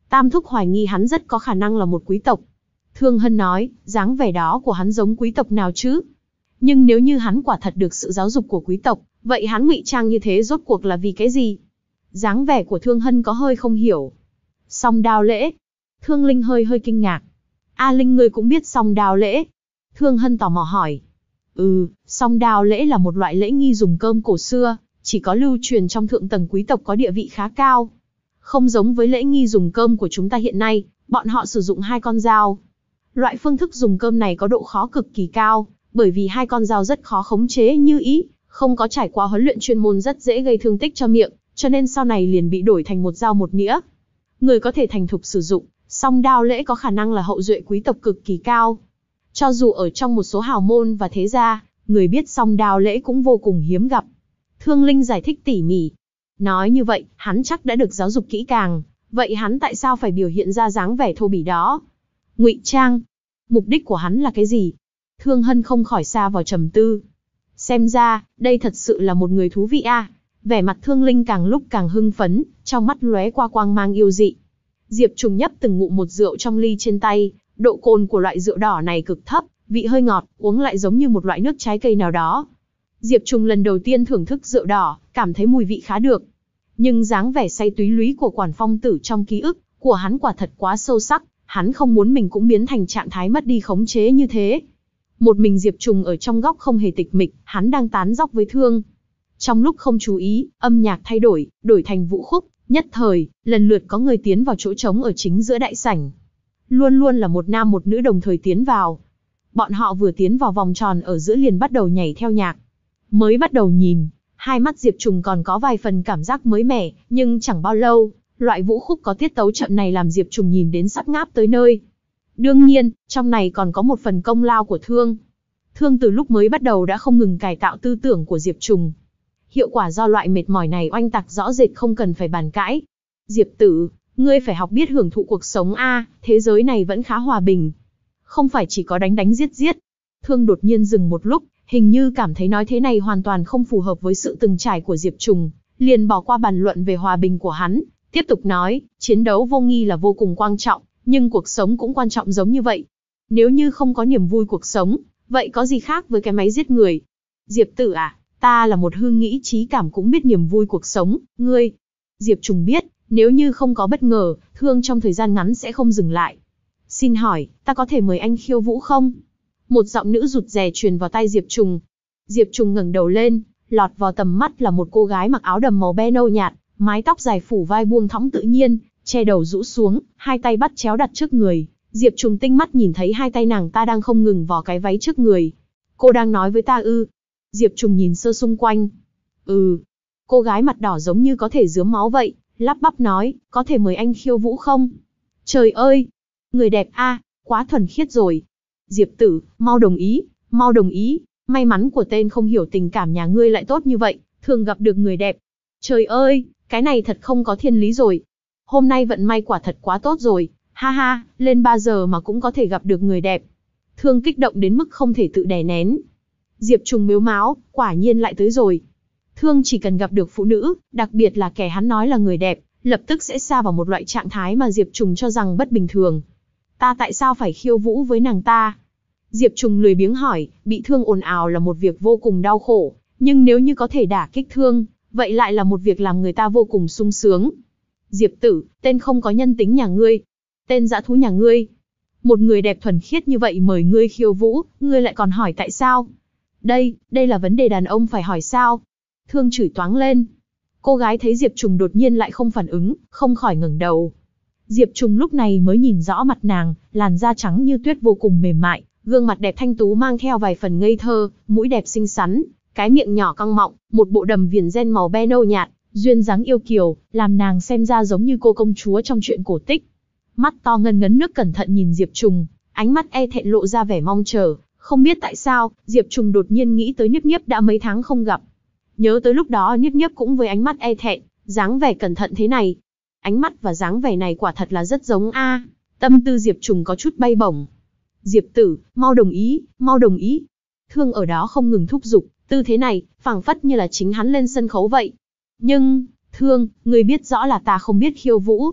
Tam thúc hoài nghi hắn rất có khả năng là một quý tộc. Thương Hân nói, dáng vẻ đó của hắn giống quý tộc nào chứ? Nhưng nếu như hắn quả thật được sự giáo dục của quý tộc, vậy hắn ngụy trang như thế rốt cuộc là vì cái gì? Dáng vẻ của Thương Hân có hơi không hiểu. Song đao lễ. Thương Linh hơi hơi kinh ngạc. A Linh, ngươi cũng biết song đao lễ? Thương Hân tò mò hỏi. Ừ, song đao lễ là một loại lễ nghi dùng cơm cổ xưa, chỉ có lưu truyền trong thượng tầng quý tộc có địa vị khá cao. Không giống với lễ nghi dùng cơm của chúng ta hiện nay, bọn họ sử dụng hai con dao. Loại phương thức dùng cơm này có độ khó cực kỳ cao, bởi vì hai con dao rất khó khống chế như ý, không có trải qua huấn luyện chuyên môn rất dễ gây thương tích cho miệng, cho nên sau này liền bị đổi thành một dao một nĩa. Người có thể thành thục sử dụng, song đao lễ có khả năng là hậu duệ quý tộc cực kỳ cao. Cho dù ở trong một số hào môn và thế gia, người biết song đao lễ cũng vô cùng hiếm gặp. Thương Linh giải thích tỉ mỉ. Nói như vậy, hắn chắc đã được giáo dục kỹ càng, vậy hắn tại sao phải biểu hiện ra dáng vẻ thô bỉ đó? Ngụy trang. Mục đích của hắn là cái gì? Thương Hân không khỏi sa vào trầm tư. Xem ra, đây thật sự là một người thú vị a. À. Vẻ mặt Thương Linh càng lúc càng hưng phấn, trong mắt lóe qua quang mang yêu dị. Diệp Trùng nhấp từng ngụm một rượu trong ly trên tay, độ cồn của loại rượu đỏ này cực thấp, vị hơi ngọt, uống lại giống như một loại nước trái cây nào đó. Diệp Trùng lần đầu tiên thưởng thức rượu đỏ, cảm thấy mùi vị khá được. Nhưng dáng vẻ say túy lúy của Quản Phong Tử trong ký ức của hắn quả thật quá sâu sắc, hắn không muốn mình cũng biến thành trạng thái mất đi khống chế như thế. Một mình Diệp Trùng ở trong góc không hề tịch mịch, hắn đang tán dóc với Thương. Trong lúc không chú ý, âm nhạc thay đổi, đổi thành vũ khúc, nhất thời, lần lượt có người tiến vào chỗ trống ở chính giữa đại sảnh. Luôn luôn là một nam một nữ đồng thời tiến vào. Bọn họ vừa tiến vào vòng tròn ở giữa liền bắt đầu nhảy theo nhạc. Mới bắt đầu nhìn, hai mắt Diệp Trùng còn có vài phần cảm giác mới mẻ, nhưng chẳng bao lâu, loại vũ khúc có tiết tấu chậm này làm Diệp Trùng nhìn đến sắp ngáp tới nơi. Đương nhiên, trong này còn có một phần công lao của Thương. Thương từ lúc mới bắt đầu đã không ngừng cải tạo tư tưởng của Diệp Trùng. Hiệu quả do loại mệt mỏi này oanh tạc rõ rệt không cần phải bàn cãi. Diệp tử, ngươi phải học biết hưởng thụ cuộc sống a, thế giới này vẫn khá hòa bình. Không phải chỉ có đánh đánh giết giết. Thương đột nhiên dừng một lúc, hình như cảm thấy nói thế này hoàn toàn không phù hợp với sự từng trải của Diệp Trùng, liền bỏ qua bàn luận về hòa bình của hắn, tiếp tục nói, chiến đấu vô nghi là vô cùng quan trọng, nhưng cuộc sống cũng quan trọng giống như vậy. Nếu như không có niềm vui cuộc sống, vậy có gì khác với cái máy giết người? Diệp tử à, ta là một hư nghĩ trí cảm cũng biết niềm vui cuộc sống, ngươi. Diệp Trùng biết, nếu như không có bất ngờ, Thương trong thời gian ngắn sẽ không dừng lại. Xin hỏi, ta có thể mời anh khiêu vũ không? Một giọng nữ rụt rè truyền vào tai Diệp Trùng. Diệp Trùng ngẩng đầu lên, lọt vào tầm mắt là một cô gái mặc áo đầm màu be nâu nhạt, mái tóc dài phủ vai buông thõng tự nhiên, che đầu rũ xuống, hai tay bắt chéo đặt trước người. Diệp Trùng tinh mắt nhìn thấy hai tay nàng ta đang không ngừng vò cái váy trước người. Cô đang nói với ta ư? Diệp Trùng nhìn sơ xung quanh. Ừ. Cô gái mặt đỏ giống như có thể rướm máu vậy, lắp bắp nói, có thể mời anh khiêu vũ không? Trời ơi! Người đẹp a, quá thuần khiết rồi. Diệp tử, mau đồng ý, mau đồng ý. May mắn của tên không hiểu tình cảm nhà ngươi lại tốt như vậy, thường gặp được người đẹp. Trời ơi, cái này thật không có thiên lý rồi. Hôm nay vận may quả thật quá tốt rồi. Ha ha, lên ba giờ mà cũng có thể gặp được người đẹp. Thương kích động đến mức không thể tự đè nén. Diệp Trùng mếu máo, quả nhiên lại tới rồi. Thương chỉ cần gặp được phụ nữ, đặc biệt là kẻ hắn nói là người đẹp, lập tức sẽ sa vào một loại trạng thái mà Diệp Trùng cho rằng bất bình thường. Ta tại sao phải khiêu vũ với nàng ta? Diệp Trùng lười biếng hỏi, bị Thương ồn ào là một việc vô cùng đau khổ, nhưng nếu như có thể đả kích Thương, vậy lại là một việc làm người ta vô cùng sung sướng. Diệp tử, tên không có nhân tính nhà ngươi, tên dã thú nhà ngươi. Một người đẹp thuần khiết như vậy mời ngươi khiêu vũ, ngươi lại còn hỏi tại sao? Đây, đây là vấn đề đàn ông phải hỏi sao? Thương chửi toáng lên. Cô gái thấy Diệp Trùng đột nhiên lại không phản ứng, không khỏi ngẩng đầu. Diệp Trùng lúc này mới nhìn rõ mặt nàng, làn da trắng như tuyết vô cùng mềm mại, gương mặt đẹp thanh tú mang theo vài phần ngây thơ, mũi đẹp xinh xắn, cái miệng nhỏ căng mọng, một bộ đầm viền ren màu be nâu nhạt, duyên dáng yêu kiều, làm nàng xem ra giống như cô công chúa trong truyện cổ tích. Mắt to ngân ngấn nước cẩn thận nhìn Diệp Trùng, ánh mắt e thẹn lộ ra vẻ mong chờ, không biết tại sao, Diệp Trùng đột nhiên nghĩ tới Niếp Niếp đã mấy tháng không gặp. Nhớ tới lúc đó Niếp Niếp cũng với ánh mắt e thẹn, dáng vẻ cẩn thận thế này. Ánh mắt và dáng vẻ này quả thật là rất giống a. Tâm tư Diệp Trùng có chút bay bổng. Diệp tử, mau đồng ý, mau đồng ý. Thương ở đó không ngừng thúc giục, tư thế này, phảng phất như là chính hắn lên sân khấu vậy. Nhưng, Thương, ngươi biết rõ là ta không biết khiêu vũ.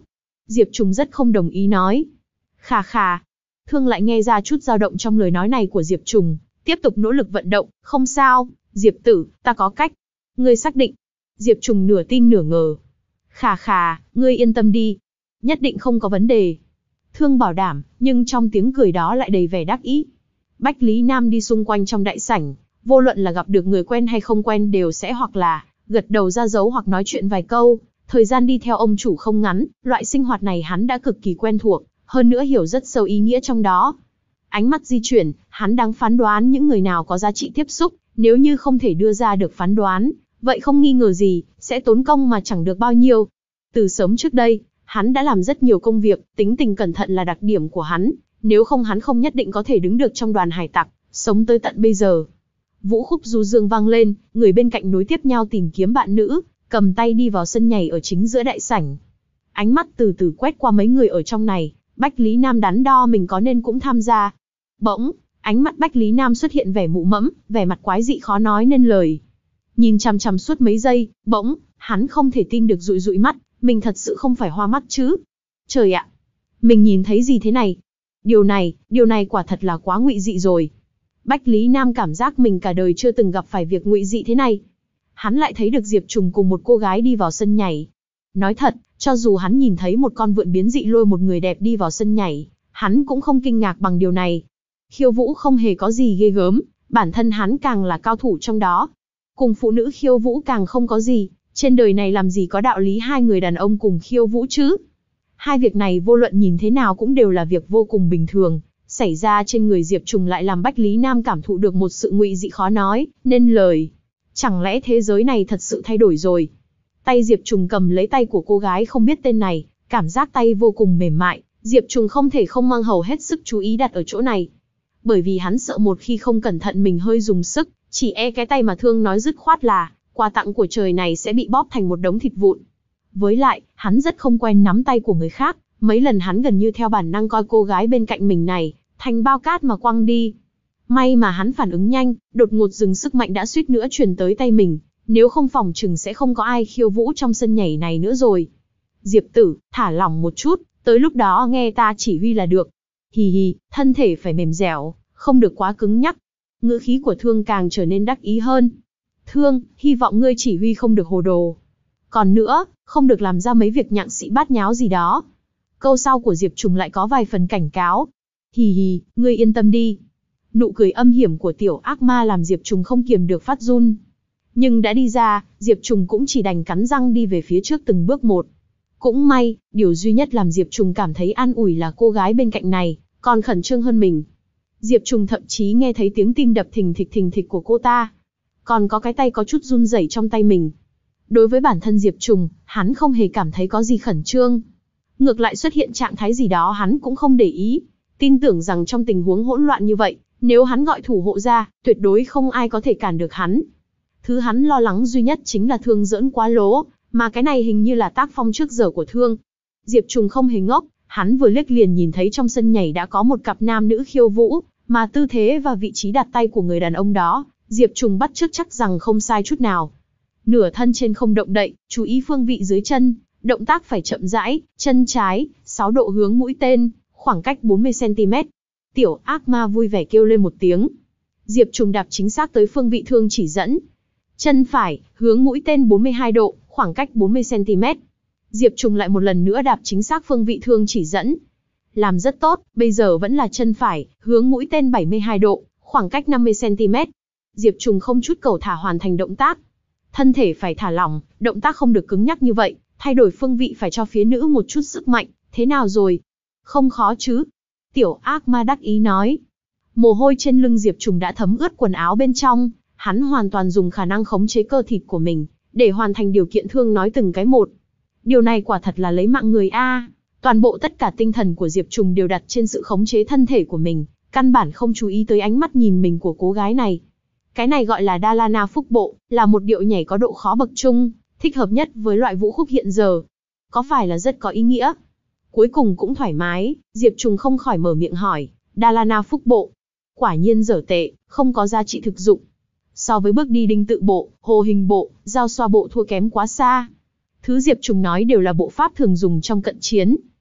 Diệp Trùng rất không đồng ý nói. Khà khà. Thương lại nghe ra chút dao động trong lời nói này của Diệp Trùng, tiếp tục nỗ lực vận động, không sao, Diệp tử, ta có cách. Ngươi xác định. Diệp Trùng nửa tin nửa ngờ. Khà khà, ngươi yên tâm đi. Nhất định không có vấn đề. Thương bảo đảm, nhưng trong tiếng cười đó lại đầy vẻ đắc ý. Bách Lý Nam đi xung quanh trong đại sảnh, vô luận là gặp được người quen hay không quen đều sẽ hoặc là gật đầu ra dấu hoặc nói chuyện vài câu. Thời gian đi theo ông chủ không ngắn, loại sinh hoạt này hắn đã cực kỳ quen thuộc, hơn nữa hiểu rất sâu ý nghĩa trong đó. Ánh mắt di chuyển, hắn đang phán đoán những người nào có giá trị tiếp xúc, nếu như không thể đưa ra được phán đoán, vậy không nghi ngờ gì, sẽ tốn công mà chẳng được bao nhiêu. Từ sớm trước đây, hắn đã làm rất nhiều công việc, tính tình cẩn thận là đặc điểm của hắn, nếu không hắn không nhất định có thể đứng được trong đoàn hải tặc, sống tới tận bây giờ. Vũ khúc du dương vang lên, người bên cạnh nối tiếp nhau tìm kiếm bạn nữ, cầm tay đi vào sân nhảy ở chính giữa đại sảnh. Ánh mắt từ từ quét qua mấy người ở trong này, Bách Lý Nam đắn đo mình có nên cũng tham gia. Bỗng, ánh mắt Bách Lý Nam xuất hiện vẻ mụ mẫm, vẻ mặt quái dị khó nói nên lời. Nhìn chằm chằm suốt mấy giây, bỗng, hắn không thể tin được dụi dụi mắt, mình thật sự không phải hoa mắt chứ. Trời ạ, mình nhìn thấy gì thế này? Điều này, điều này quả thật là quá ngụy dị rồi. Bách Lý Nam cảm giác mình cả đời chưa từng gặp phải việc ngụy dị thế này. Hắn lại thấy được Diệp Trùng cùng một cô gái đi vào sân nhảy. Nói thật, cho dù hắn nhìn thấy một con vượn biến dị lôi một người đẹp đi vào sân nhảy, hắn cũng không kinh ngạc bằng điều này. Khiêu vũ không hề có gì ghê gớm, bản thân hắn càng là cao thủ trong đó. Cùng phụ nữ khiêu vũ càng không có gì, trên đời này làm gì có đạo lý hai người đàn ông cùng khiêu vũ chứ. Hai việc này vô luận nhìn thế nào cũng đều là việc vô cùng bình thường, xảy ra trên người Diệp Trùng lại làm Bách Lý Nam cảm thụ được một sự ngụy dị khó nói nên lời. Chẳng lẽ thế giới này thật sự thay đổi rồi? Tay Diệp Trùng cầm lấy tay của cô gái không biết tên này, cảm giác tay vô cùng mềm mại, Diệp Trùng không thể không mang hầu hết sức chú ý đặt ở chỗ này. Bởi vì hắn sợ một khi không cẩn thận mình hơi dùng sức, chỉ e cái tay mà Thương nói dứt khoát là quà tặng của trời này sẽ bị bóp thành một đống thịt vụn. Với lại, hắn rất không quen nắm tay của người khác, mấy lần hắn gần như theo bản năng coi cô gái bên cạnh mình này thành bao cát mà quăng đi. May mà hắn phản ứng nhanh, đột ngột dừng sức mạnh đã suýt nữa truyền tới tay mình, nếu không phòng chừng sẽ không có ai khiêu vũ trong sân nhảy này nữa rồi. Diệp tử, thả lỏng một chút, tới lúc đó nghe ta chỉ huy là được. Hì hì, thân thể phải mềm dẻo, không được quá cứng nhắc. Ngữ khí của Thương càng trở nên đắc ý hơn. Thương, hy vọng ngươi chỉ huy không được hồ đồ. Còn nữa, không được làm ra mấy việc nhặng xị bát nháo gì đó. Câu sau của Diệp Trùng lại có vài phần cảnh cáo. Hì hì, ngươi yên tâm đi. Nụ cười âm hiểm của tiểu ác ma làm Diệp Trùng không kiềm được phát run. Nhưng đã đi ra, Diệp Trùng cũng chỉ đành cắn răng đi về phía trước từng bước một. Cũng may, điều duy nhất làm Diệp Trùng cảm thấy an ủi là cô gái bên cạnh này, còn khẩn trương hơn mình. Diệp Trùng thậm chí nghe thấy tiếng tim đập thình thịch thình thịch của cô ta. Còn có cái tay có chút run rẩy trong tay mình. Đối với bản thân Diệp Trùng, hắn không hề cảm thấy có gì khẩn trương. Ngược lại xuất hiện trạng thái gì đó hắn cũng không để ý. Tin tưởng rằng trong tình huống hỗn loạn như vậy, nếu hắn gọi thủ hộ ra, tuyệt đối không ai có thể cản được hắn. Thứ hắn lo lắng duy nhất chính là Thương giỡn quá lố, mà cái này hình như là tác phong trước giờ của Thương. Diệp Trùng không hề ngốc, hắn vừa liếc liền nhìn thấy trong sân nhảy đã có một cặp nam nữ khiêu vũ, mà tư thế và vị trí đặt tay của người đàn ông đó, Diệp Trùng bắt chước chắc rằng không sai chút nào. Nửa thân trên không động đậy, chú ý phương vị dưới chân, động tác phải chậm rãi, chân trái, sáu độ hướng mũi tên, khoảng cách bốn mươi xăng ti mét. Tiểu ác ma vui vẻ kêu lên một tiếng. Diệp Trùng đạp chính xác tới phương vị Thương chỉ dẫn. Chân phải, hướng mũi tên bốn mươi hai độ, khoảng cách bốn mươi xăng ti mét. Diệp Trùng lại một lần nữa đạp chính xác phương vị Thương chỉ dẫn. Làm rất tốt, bây giờ vẫn là chân phải, hướng mũi tên bảy mươi hai độ, khoảng cách năm mươi xăng ti mét. Diệp Trùng không chút cầu thả hoàn thành động tác. Thân thể phải thả lỏng, động tác không được cứng nhắc như vậy, thay đổi phương vị phải cho phía nữ một chút sức mạnh, thế nào rồi? Không khó chứ? Tiểu ác ma đắc ý nói. Mồ hôi trên lưng Diệp Trùng đã thấm ướt quần áo bên trong, hắn hoàn toàn dùng khả năng khống chế cơ thịt của mình, để hoàn thành điều kiện Thương nói từng cái một. Điều này quả thật là lấy mạng người a. Toàn bộ tất cả tinh thần của Diệp Trùng đều đặt trên sự khống chế thân thể của mình, căn bản không chú ý tới ánh mắt nhìn mình của cô gái này. Cái này gọi là Dalana Phúc Bộ, là một điệu nhảy có độ khó bậc trung, thích hợp nhất với loại vũ khúc hiện giờ. Có phải là rất có ý nghĩa? Cuối cùng cũng thoải mái, Diệp Trùng không khỏi mở miệng hỏi, Dalana Phúc Bộ. Quả nhiên dở tệ, không có giá trị thực dụng. So với bước đi đinh tự bộ, hồ hình bộ, giao xoa bộ thua kém quá xa. Thứ Diệp Trùng nói đều là bộ pháp thường dùng trong cận chiến.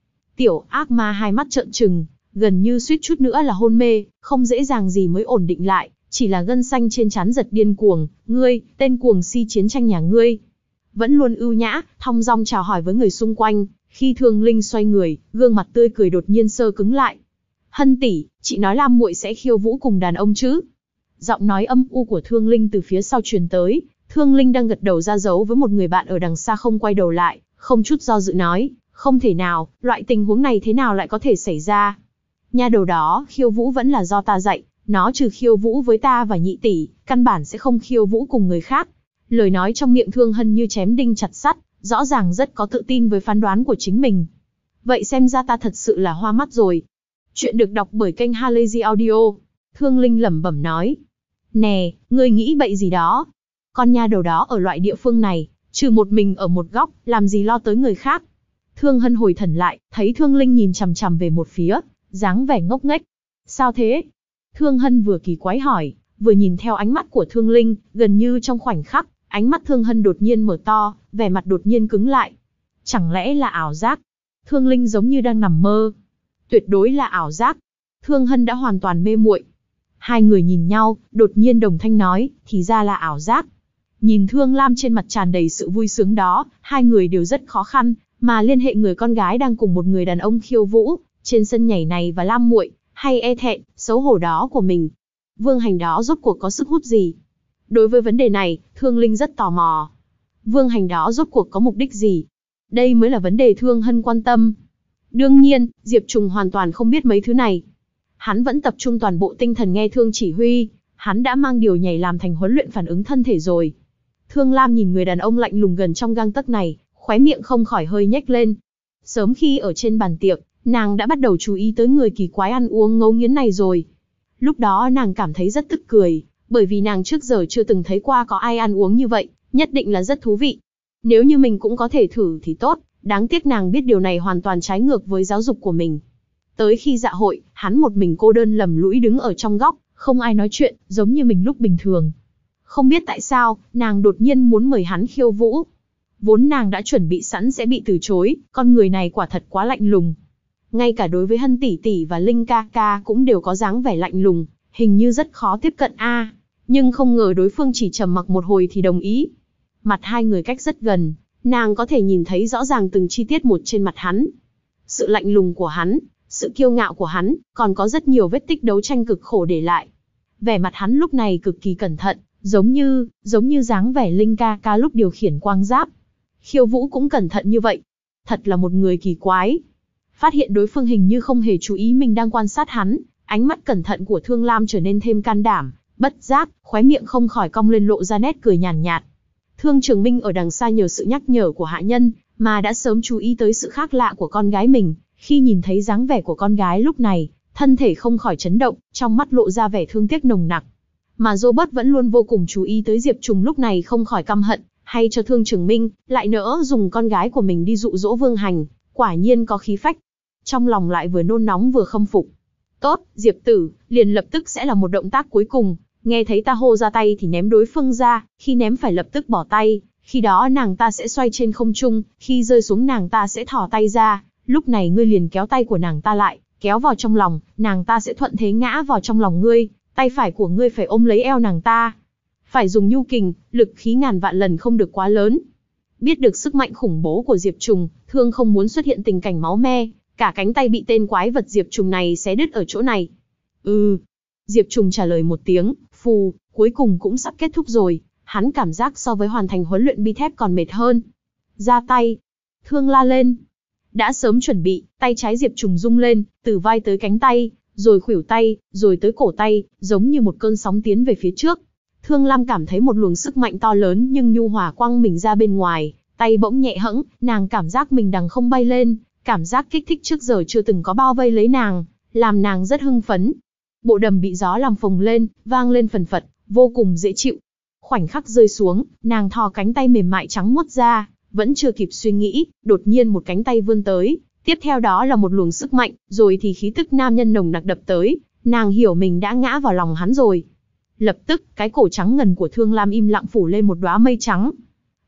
Tiểu ác ma hai mắt trợn trừng, gần như suýt chút nữa là hôn mê, không dễ dàng gì mới ổn định lại, chỉ là gân xanh trên trán giật điên cuồng. Ngươi, tên cuồng si chiến tranh nhà ngươi. Vẫn luôn ưu nhã, thong dong chào hỏi với người xung quanh, khi Thương Linh xoay người, gương mặt tươi cười đột nhiên sơ cứng lại. Hân tỷ, chị nói Lam muội sẽ khiêu vũ cùng đàn ông chứ? Giọng nói âm u của Thương Linh từ phía sau truyền tới. Thương Linh đang gật đầu ra dấu với một người bạn ở đằng xa, không quay đầu lại, không chút do dự nói, không thể nào, loại tình huống này thế nào lại có thể xảy ra? Nha đầu đó, khiêu vũ vẫn là do ta dạy, nó trừ khiêu vũ với ta và nhị tỷ, căn bản sẽ không khiêu vũ cùng người khác. Lời nói trong miệng Thương Hân như chém đinh chặt sắt, rõ ràng rất có tự tin với phán đoán của chính mình. Vậy xem ra ta thật sự là hoa mắt rồi. Chuyện được đọc bởi kênh Halazy Audio. Thương Linh lẩm bẩm nói. Nè, ngươi nghĩ bậy gì đó? Con nha đầu đó ở loại địa phương này, trừ một mình ở một góc, làm gì lo tới người khác? Thương Hân hồi thần lại, thấy Thương Linh nhìn chằm chằm về một phía, dáng vẻ ngốc nghếch. Sao thế? Thương Hân vừa kỳ quái hỏi, vừa nhìn theo ánh mắt của Thương Linh, gần như trong khoảnh khắc, ánh mắt Thương Hân đột nhiên mở to, vẻ mặt đột nhiên cứng lại. Chẳng lẽ là ảo giác? Thương Linh giống như đang nằm mơ. Tuyệt đối là ảo giác. Thương Hân đã hoàn toàn mê muội. Hai người nhìn nhau, đột nhiên đồng thanh nói, thì ra là ảo giác. Nhìn Thương Lam trên mặt tràn đầy sự vui sướng đó, hai người đều rất khó khăn, mà liên hệ người con gái đang cùng một người đàn ông khiêu vũ, trên sân nhảy này và Lam muội, hay e thẹn, xấu hổ đó của mình. Vương Hành đó rốt cuộc có sức hút gì? Đối với vấn đề này, Thương Linh rất tò mò. Vương Hành đó rốt cuộc có mục đích gì? Đây mới là vấn đề Thương Hân quan tâm. Đương nhiên, Diệp Trùng hoàn toàn không biết mấy thứ này. Hắn vẫn tập trung toàn bộ tinh thần nghe Thương chỉ huy, hắn đã mang điều nhảy làm thành huấn luyện phản ứng thân thể rồi. Thương Lam nhìn người đàn ông lạnh lùng gần trong gang tấc này, khóe miệng không khỏi hơi nhếch lên. Sớm khi ở trên bàn tiệc, nàng đã bắt đầu chú ý tới người kỳ quái ăn uống ngấu nghiến này rồi. Lúc đó nàng cảm thấy rất tức cười, bởi vì nàng trước giờ chưa từng thấy qua có ai ăn uống như vậy, nhất định là rất thú vị. Nếu như mình cũng có thể thử thì tốt, đáng tiếc nàng biết điều này hoàn toàn trái ngược với giáo dục của mình. Tới khi dạ hội, hắn một mình cô đơn lầm lũi đứng ở trong góc, không ai nói chuyện, giống như mình lúc bình thường. Không biết tại sao, nàng đột nhiên muốn mời hắn khiêu vũ. Vốn nàng đã chuẩn bị sẵn sẽ bị từ chối, con người này quả thật quá lạnh lùng. Ngay cả đối với Hân tỷ tỷ và Linh ca ca cũng đều có dáng vẻ lạnh lùng, hình như rất khó tiếp cận a. À, nhưng không ngờ đối phương chỉ trầm mặc một hồi thì đồng ý. Mặt hai người cách rất gần, nàng có thể nhìn thấy rõ ràng từng chi tiết một trên mặt hắn. Sự lạnh lùng của hắn, sự kiêu ngạo của hắn, còn có rất nhiều vết tích đấu tranh cực khổ để lại. Vẻ mặt hắn lúc này cực kỳ cẩn thận, giống như, giống như dáng vẻ Linh ca ca lúc điều khiển quang giáp. Khiêu vũ cũng cẩn thận như vậy. Thật là một người kỳ quái. Phát hiện đối phương hình như không hề chú ý mình đang quan sát hắn, ánh mắt cẩn thận của Thương Lam trở nên thêm can đảm, bất giác, khóe miệng không khỏi cong lên lộ ra nét cười nhàn nhạt, nhạt. Thương Trường Minh ở đằng xa nhờ sự nhắc nhở của hạ nhân, mà đã sớm chú ý tới sự khác lạ của con gái mình, khi nhìn thấy dáng vẻ của con gái lúc này, thân thể không khỏi chấn động, trong mắt lộ ra vẻ thương tiếc nồng nặc. Mà Robert vẫn luôn vô cùng chú ý tới Diệp Trùng lúc này không khỏi căm hận, hay cho Thương Trường Minh, lại nỡ dùng con gái của mình đi dụ dỗ Vương Hành, quả nhiên có khí phách. Trong lòng lại vừa nôn nóng vừa khâm phục. Tốt, Diệp tử, liền lập tức sẽ là một động tác cuối cùng, nghe thấy ta hô ra tay thì ném đối phương ra, khi ném phải lập tức bỏ tay, khi đó nàng ta sẽ xoay trên không trung, khi rơi xuống nàng ta sẽ thò tay ra, lúc này ngươi liền kéo tay của nàng ta lại, kéo vào trong lòng, nàng ta sẽ thuận thế ngã vào trong lòng ngươi, tay phải của ngươi phải ôm lấy eo nàng ta. Phải dùng nhu kình, lực khí ngàn vạn lần không được quá lớn. Biết được sức mạnh khủng bố của Diệp Trùng, Thương không muốn xuất hiện tình cảnh máu me, cả cánh tay bị tên quái vật Diệp Trùng này xé đứt ở chỗ này. Ừ. Diệp Trùng trả lời một tiếng, phù, cuối cùng cũng sắp kết thúc rồi, hắn cảm giác so với hoàn thành huấn luyện bi thép còn mệt hơn. Ra tay. Thương la lên. Đã sớm chuẩn bị, tay trái Diệp Trùng rung lên, từ vai tới cánh tay, rồi khuỷu tay, rồi tới cổ tay, giống như một cơn sóng tiến về phía trước. Thương Lam cảm thấy một luồng sức mạnh to lớn nhưng nhu hòa quăng mình ra bên ngoài, tay bỗng nhẹ hẫng, nàng cảm giác mình đằng không bay lên, cảm giác kích thích trước giờ chưa từng có bao vây lấy nàng, làm nàng rất hưng phấn. Bộ đầm bị gió làm phồng lên, vang lên phần phật, vô cùng dễ chịu. Khoảnh khắc rơi xuống, nàng thò cánh tay mềm mại trắng muốt ra, vẫn chưa kịp suy nghĩ, đột nhiên một cánh tay vươn tới, tiếp theo đó là một luồng sức mạnh, rồi thì khí tức nam nhân nồng nặc đập tới, nàng hiểu mình đã ngã vào lòng hắn rồi. Lập tức, cái cổ trắng ngần của Thương Lam im lặng phủ lên một đóa mây trắng.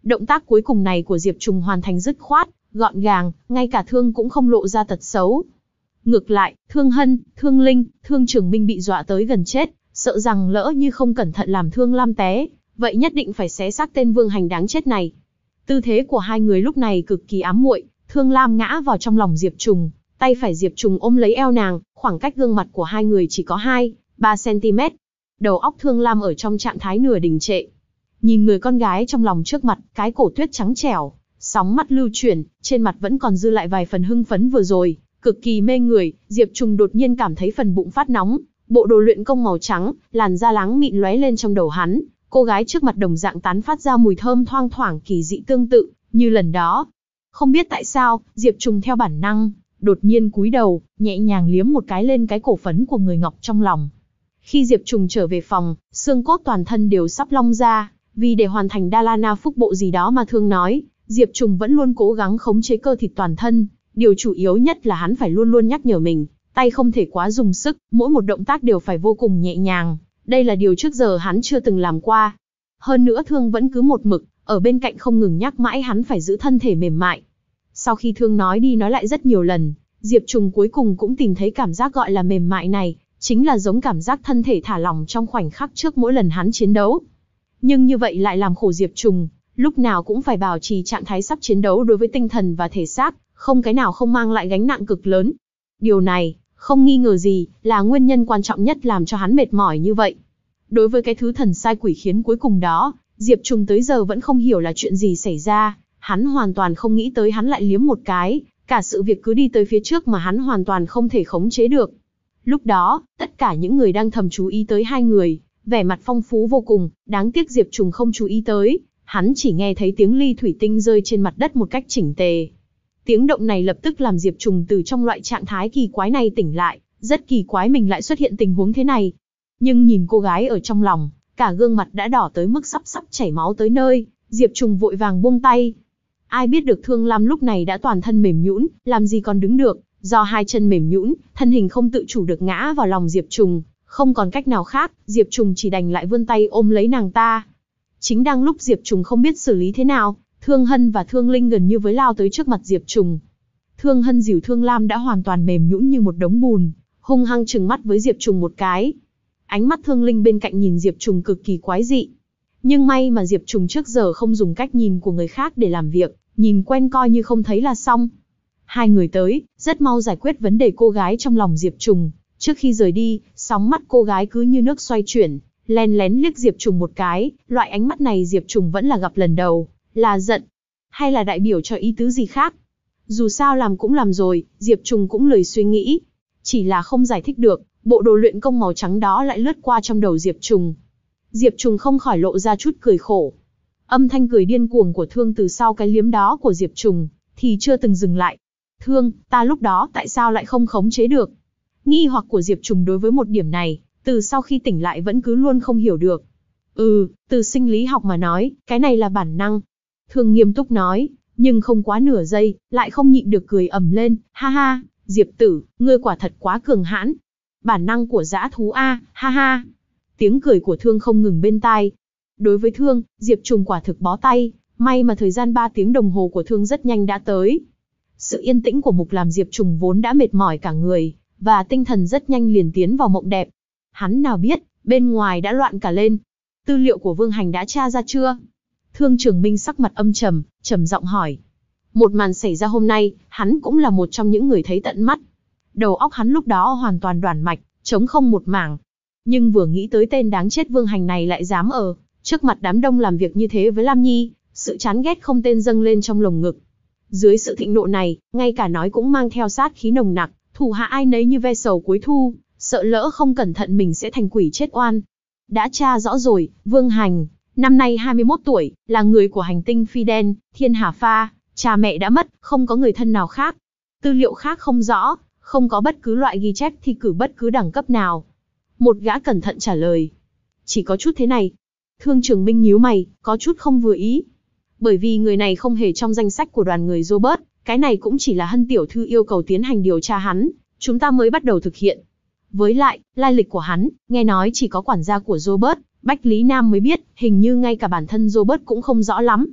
Động tác cuối cùng này của Diệp Trùng hoàn thành dứt khoát, gọn gàng, ngay cả Thương cũng không lộ ra tật xấu. Ngược lại, Thương Hân, Thương Linh, Thương Trường Minh bị dọa tới gần chết, sợ rằng lỡ như không cẩn thận làm Thương Lam té, vậy nhất định phải xé xác tên Vương Hành đáng chết này. Tư thế của hai người lúc này cực kỳ ám muội, Thương Lam ngã vào trong lòng Diệp Trùng, tay phải Diệp Trùng ôm lấy eo nàng, khoảng cách gương mặt của hai người chỉ có hai, ba xăng-ti-mét. Đầu óc Thương Lam ở trong trạng thái nửa đình trệ. Nhìn người con gái trong lòng trước mặt, cái cổ tuyết trắng trẻo, sóng mắt lưu chuyển, trên mặt vẫn còn dư lại vài phần hưng phấn vừa rồi, cực kỳ mê người. Diệp Trùng đột nhiên cảm thấy phần bụng phát nóng, bộ đồ luyện công màu trắng, làn da láng mịn lóe lên trong đầu hắn. Cô gái trước mặt đồng dạng tán phát ra mùi thơm thoang thoảng kỳ dị tương tự như lần đó. Không biết tại sao, Diệp Trùng theo bản năng đột nhiên cúi đầu, nhẹ nhàng liếm một cái lên cái cổ phấn của người ngọc trong lòng. Khi Diệp Trùng trở về phòng, xương cốt toàn thân đều sắp long ra, vì để hoàn thành Dalana phúc bộ gì đó mà Thương nói, Diệp Trùng vẫn luôn cố gắng khống chế cơ thịt toàn thân. Điều chủ yếu nhất là hắn phải luôn luôn nhắc nhở mình, tay không thể quá dùng sức, mỗi một động tác đều phải vô cùng nhẹ nhàng. Đây là điều trước giờ hắn chưa từng làm qua. Hơn nữa Thương vẫn cứ một mực ở bên cạnh không ngừng nhắc mãi hắn phải giữ thân thể mềm mại. Sau khi Thương nói đi nói lại rất nhiều lần, Diệp Trùng cuối cùng cũng tìm thấy cảm giác gọi là mềm mại này, chính là giống cảm giác thân thể thả lỏng trong khoảnh khắc trước mỗi lần hắn chiến đấu. Nhưng như vậy lại làm khổ Diệp Trùng, lúc nào cũng phải bảo trì trạng thái sắp chiến đấu đối với tinh thần và thể xác, không cái nào không mang lại gánh nặng cực lớn. Điều này, không nghi ngờ gì, là nguyên nhân quan trọng nhất làm cho hắn mệt mỏi như vậy. Đối với cái thứ thần sai quỷ khiến cuối cùng đó, Diệp Trùng tới giờ vẫn không hiểu là chuyện gì xảy ra, hắn hoàn toàn không nghĩ tới hắn lại liếm một cái, cả sự việc cứ đi tới phía trước mà hắn hoàn toàn không thể khống chế được. Lúc đó, tất cả những người đang thầm chú ý tới hai người, vẻ mặt phong phú vô cùng, đáng tiếc Diệp Trùng không chú ý tới, hắn chỉ nghe thấy tiếng ly thủy tinh rơi trên mặt đất một cách chỉnh tề. Tiếng động này lập tức làm Diệp Trùng từ trong loại trạng thái kỳ quái này tỉnh lại, rất kỳ quái mình lại xuất hiện tình huống thế này. Nhưng nhìn cô gái ở trong lòng, cả gương mặt đã đỏ tới mức sắp sắp chảy máu tới nơi, Diệp Trùng vội vàng buông tay. Ai biết được Thương Lam lúc này đã toàn thân mềm nhũn, làm gì còn đứng được, do hai chân mềm nhũn, thân hình không tự chủ được ngã vào lòng Diệp Trùng, không còn cách nào khác, Diệp Trùng chỉ đành lại vươn tay ôm lấy nàng ta. Chính đang lúc Diệp Trùng không biết xử lý thế nào, Thương Hân và Thương Linh gần như với lao tới trước mặt Diệp Trùng. Thương Hân dìu Thương Lam đã hoàn toàn mềm nhũn như một đống bùn, hung hăng trừng mắt với Diệp Trùng một cái. Ánh mắt Thương Linh bên cạnh nhìn Diệp Trùng cực kỳ quái dị. Nhưng may mà Diệp Trùng trước giờ không dùng cách nhìn của người khác để làm việc, nhìn quen coi như không thấy là xong. Hai người tới, rất mau giải quyết vấn đề cô gái trong lòng Diệp Trùng. Trước khi rời đi, sóng mắt cô gái cứ như nước xoay chuyển, lén lén liếc Diệp Trùng một cái, loại ánh mắt này Diệp Trùng vẫn là gặp lần đầu, là giận, hay là đại biểu cho ý tứ gì khác. Dù sao làm cũng làm rồi, Diệp Trùng cũng lười suy nghĩ. Chỉ là không giải thích được, bộ đồ luyện công màu trắng đó lại lướt qua trong đầu Diệp Trùng. Diệp Trùng không khỏi lộ ra chút cười khổ. Âm thanh cười điên cuồng của Thương từ sau cái liếm đó của Diệp Trùng, thì chưa từng dừng lại. Thương, ta lúc đó tại sao lại không khống chế được? Nghi hoặc của Diệp Trùng đối với một điểm này, từ sau khi tỉnh lại vẫn cứ luôn không hiểu được. Ừ, từ sinh lý học mà nói, cái này là bản năng. Thương nghiêm túc nói, nhưng không quá nửa giây, lại không nhịn được cười ầm lên, ha ha, Diệp tử, ngươi quả thật quá cường hãn. Bản năng của dã thú a, ha ha. Tiếng cười của Thương không ngừng bên tai. Đối với Thương, Diệp Trùng quả thực bó tay, may mà thời gian ba tiếng đồng hồ của Thương rất nhanh đã tới. Sự yên tĩnh của mục làm Diệp Trùng vốn đã mệt mỏi cả người, và tinh thần rất nhanh liền tiến vào mộng đẹp. Hắn nào biết, bên ngoài đã loạn cả lên. Tư liệu của Vương Hành đã tra ra chưa? Thương Trường Minh sắc mặt âm trầm, trầm giọng hỏi. Một màn xảy ra hôm nay, hắn cũng là một trong những người thấy tận mắt. Đầu óc hắn lúc đó hoàn toàn đoản mạch, trống không một mảng. Nhưng vừa nghĩ tới tên đáng chết Vương Hành này lại dám ở trước mặt đám đông làm việc như thế với Lam Nhi, sự chán ghét không tên dâng lên trong lồng ngực. Dưới sự thịnh nộ này, ngay cả nói cũng mang theo sát khí nồng nặc, thủ hạ ai nấy như ve sầu cuối thu, sợ lỡ không cẩn thận mình sẽ thành quỷ chết oan. Đã tra rõ rồi, Vương Hành, năm nay hai mươi mốt tuổi, là người của hành tinh Phi Đen, Thiên Hà Pha, cha mẹ đã mất, không có người thân nào khác. Tư liệu khác không rõ, không có bất cứ loại ghi chép thi cử bất cứ đẳng cấp nào. Một gã cẩn thận trả lời. Chỉ có chút thế này. Thương Trường Minh nhíu mày, có chút không vừa ý. Bởi vì người này không hề trong danh sách của đoàn người Robert, cái này cũng chỉ là Hân tiểu thư yêu cầu tiến hành điều tra hắn, chúng ta mới bắt đầu thực hiện. Với lại, lai lịch của hắn, nghe nói chỉ có quản gia của Robert, Bách Lý Nam mới biết, hình như ngay cả bản thân Robert cũng không rõ lắm.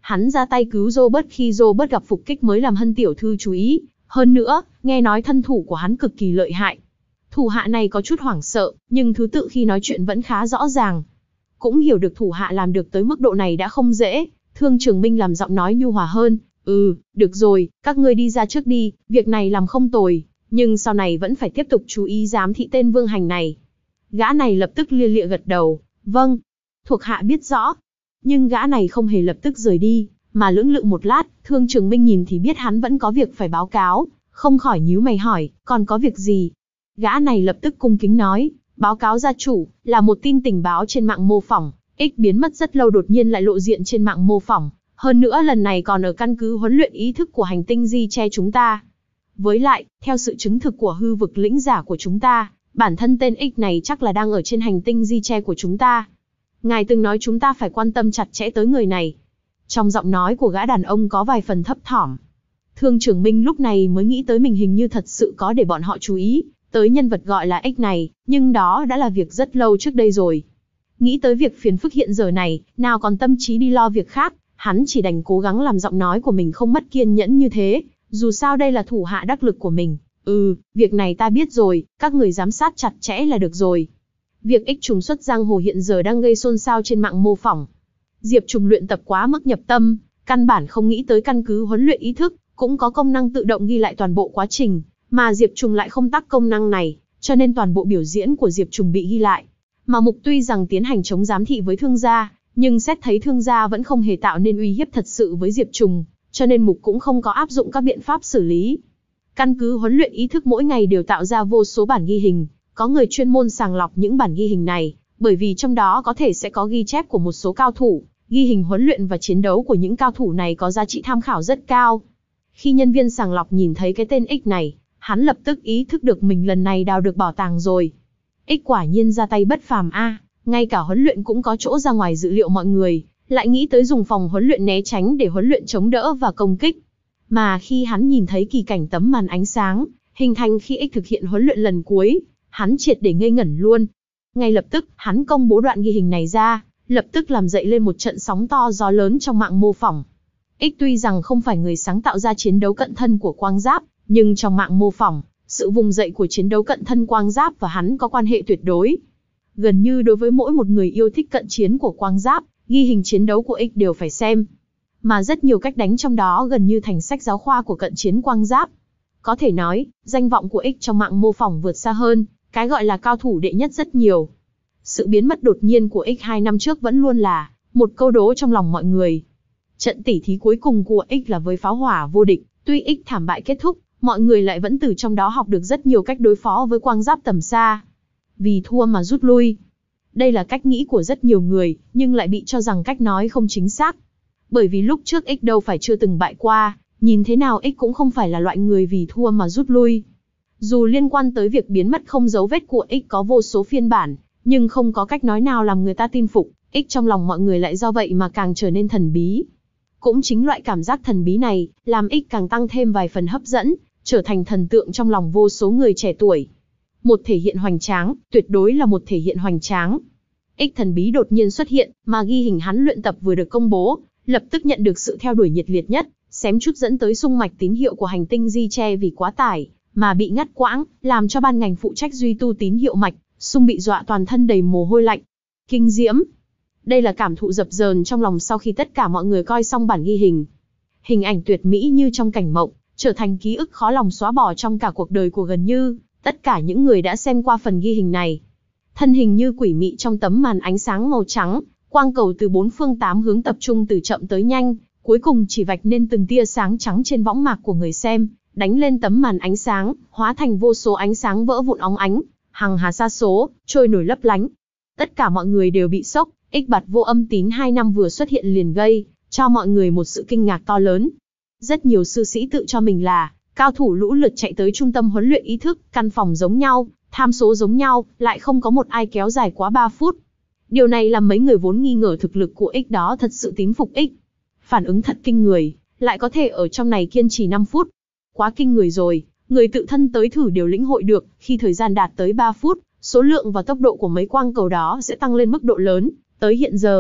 Hắn ra tay cứu Robert khi Robert gặp phục kích mới làm Hân tiểu thư chú ý. Hơn nữa, nghe nói thân thủ của hắn cực kỳ lợi hại. Thủ hạ này có chút hoảng sợ, nhưng thứ tự khi nói chuyện vẫn khá rõ ràng. Cũng hiểu được thủ hạ làm được tới mức độ này đã không dễ. Thương Trường Minh làm giọng nói nhu hòa hơn. Ừ, được rồi, các ngươi đi ra trước đi, việc này làm không tồi. Nhưng sau này vẫn phải tiếp tục chú ý giám thị tên Vương Hành này. Gã này lập tức lia lịa gật đầu. Vâng, thuộc hạ biết rõ. Nhưng gã này không hề lập tức rời đi, mà lưỡng lự một lát, Thương Trường Minh nhìn thì biết hắn vẫn có việc phải báo cáo, không khỏi nhíu mày hỏi, còn có việc gì? Gã này lập tức cung kính nói, báo cáo gia chủ, là một tin tình báo trên mạng mô phỏng, X biến mất rất lâu đột nhiên lại lộ diện trên mạng mô phỏng, hơn nữa lần này còn ở căn cứ huấn luyện ý thức của hành tinh Di Che chúng ta. Với lại, theo sự chứng thực của hư vực lĩnh giả của chúng ta, bản thân tên X này chắc là đang ở trên hành tinh Di Che của chúng ta. Ngài từng nói chúng ta phải quan tâm chặt chẽ tới người này. Trong giọng nói của gã đàn ông có vài phần thấp thỏm. Thương Trường Minh lúc này mới nghĩ tới mình hình như thật sự có để bọn họ chú ý tới nhân vật gọi là X này, nhưng đó đã là việc rất lâu trước đây rồi. Nghĩ tới việc phiền phức hiện giờ này, nào còn tâm trí đi lo việc khác, hắn chỉ đành cố gắng làm giọng nói của mình không mất kiên nhẫn như thế, dù sao đây là thủ hạ đắc lực của mình. Ừ, việc này ta biết rồi, các người giám sát chặt chẽ là được rồi. Việc X trùng xuất giang hồ hiện giờ đang gây xôn xao trên mạng mô phỏng. Diệp Trùng luyện tập quá mức nhập tâm, căn bản không nghĩ tới căn cứ huấn luyện ý thức cũng có công năng tự động ghi lại toàn bộ quá trình, mà Diệp Trùng lại không tắt công năng này, cho nên toàn bộ biểu diễn của Diệp Trùng bị ghi lại. Mà Mục tuy rằng tiến hành chống giám thị với Thương gia, nhưng xét thấy Thương gia vẫn không hề tạo nên uy hiếp thật sự với Diệp Trùng, cho nên Mục cũng không có áp dụng các biện pháp xử lý. Căn cứ huấn luyện ý thức mỗi ngày đều tạo ra vô số bản ghi hình, có người chuyên môn sàng lọc những bản ghi hình này, bởi vì trong đó có thể sẽ có ghi chép của một số cao thủ, ghi hình huấn luyện và chiến đấu của những cao thủ này có giá trị tham khảo rất cao. Khi nhân viên sàng lọc nhìn thấy cái tên X này, hắn lập tức ý thức được mình lần này đào được bảo tàng rồi. X quả nhiên ra tay bất phàm a, ngay cả huấn luyện cũng có chỗ ra ngoài dự liệu mọi người, lại nghĩ tới dùng phòng huấn luyện né tránh để huấn luyện chống đỡ và công kích. Mà khi hắn nhìn thấy kỳ cảnh tấm màn ánh sáng, hình thành khi X thực hiện huấn luyện lần cuối, hắn triệt để ngây ngẩn luôn. Ngay lập tức, hắn công bố đoạn ghi hình này ra, lập tức làm dậy lên một trận sóng to gió lớn trong mạng mô phỏng. X tuy rằng không phải người sáng tạo ra chiến đấu cận thân của quang giáp, nhưng trong mạng mô phỏng, sự vùng dậy của chiến đấu cận thân quang giáp và hắn có quan hệ tuyệt đối. Gần như đối với mỗi một người yêu thích cận chiến của quang giáp, ghi hình chiến đấu của X đều phải xem. Mà rất nhiều cách đánh trong đó gần như thành sách giáo khoa của cận chiến quang giáp. Có thể nói, danh vọng của X trong mạng mô phỏng vượt xa hơn, cái gọi là cao thủ đệ nhất rất nhiều. Sự biến mất đột nhiên của X hai năm trước vẫn luôn là một câu đố trong lòng mọi người. Trận tỉ thí cuối cùng của X là với pháo hỏa vô địch, tuy X thảm bại kết thúc, mọi người lại vẫn từ trong đó học được rất nhiều cách đối phó với quang giáp tầm xa. Vì thua mà rút lui. Đây là cách nghĩ của rất nhiều người, nhưng lại bị cho rằng cách nói không chính xác. Bởi vì lúc trước X đâu phải chưa từng bại qua, nhìn thế nào X cũng không phải là loại người vì thua mà rút lui. Dù liên quan tới việc biến mất không dấu vết của X có vô số phiên bản, nhưng không có cách nói nào làm người ta tin phục, X trong lòng mọi người lại do vậy mà càng trở nên thần bí. Cũng chính loại cảm giác thần bí này, làm X càng tăng thêm vài phần hấp dẫn, trở thành thần tượng trong lòng vô số người trẻ tuổi. Một thể hiện hoành tráng, tuyệt đối là một thể hiện hoành tráng. X thần bí đột nhiên xuất hiện, mà ghi hình hắn luyện tập vừa được công bố, lập tức nhận được sự theo đuổi nhiệt liệt nhất, xém chút dẫn tới xung mạch tín hiệu của hành tinh Di Che vì quá tải, mà bị ngắt quãng, làm cho ban ngành phụ trách duy tu tín hiệu mạch, xung bị dọa toàn thân đầy mồ hôi lạnh. Kinh diễm. Đây là cảm thụ dập dờn trong lòng sau khi tất cả mọi người coi xong bản ghi hình. Hình ảnh tuyệt mỹ như trong cảnh mộng, trở thành ký ức khó lòng xóa bỏ trong cả cuộc đời của gần như tất cả những người đã xem qua phần ghi hình này. Thân hình như quỷ mị trong tấm màn ánh sáng màu trắng, quang cầu từ bốn phương tám hướng tập trung từ chậm tới nhanh, cuối cùng chỉ vạch nên từng tia sáng trắng trên võng mạc của người xem, đánh lên tấm màn ánh sáng, hóa thành vô số ánh sáng vỡ vụn óng ánh, hằng hà sa số, trôi nổi lấp lánh. Tất cả mọi người đều bị sốc, X bạt vô âm tín hai năm vừa xuất hiện liền gây cho mọi người một sự kinh ngạc to lớn. Rất nhiều sư sĩ tự cho mình là cao thủ lũ lượt chạy tới trung tâm huấn luyện ý thức, căn phòng giống nhau, tham số giống nhau, lại không có một ai kéo dài quá ba phút. Điều này làm mấy người vốn nghi ngờ thực lực của X đó thật sự tín phục X. Phản ứng thật kinh người, lại có thể ở trong này kiên trì năm phút. Quá kinh người rồi, người tự thân tới thử đều lĩnh hội được, khi thời gian đạt tới ba phút, số lượng và tốc độ của mấy quang cầu đó sẽ tăng lên mức độ lớn. Tới hiện giờ,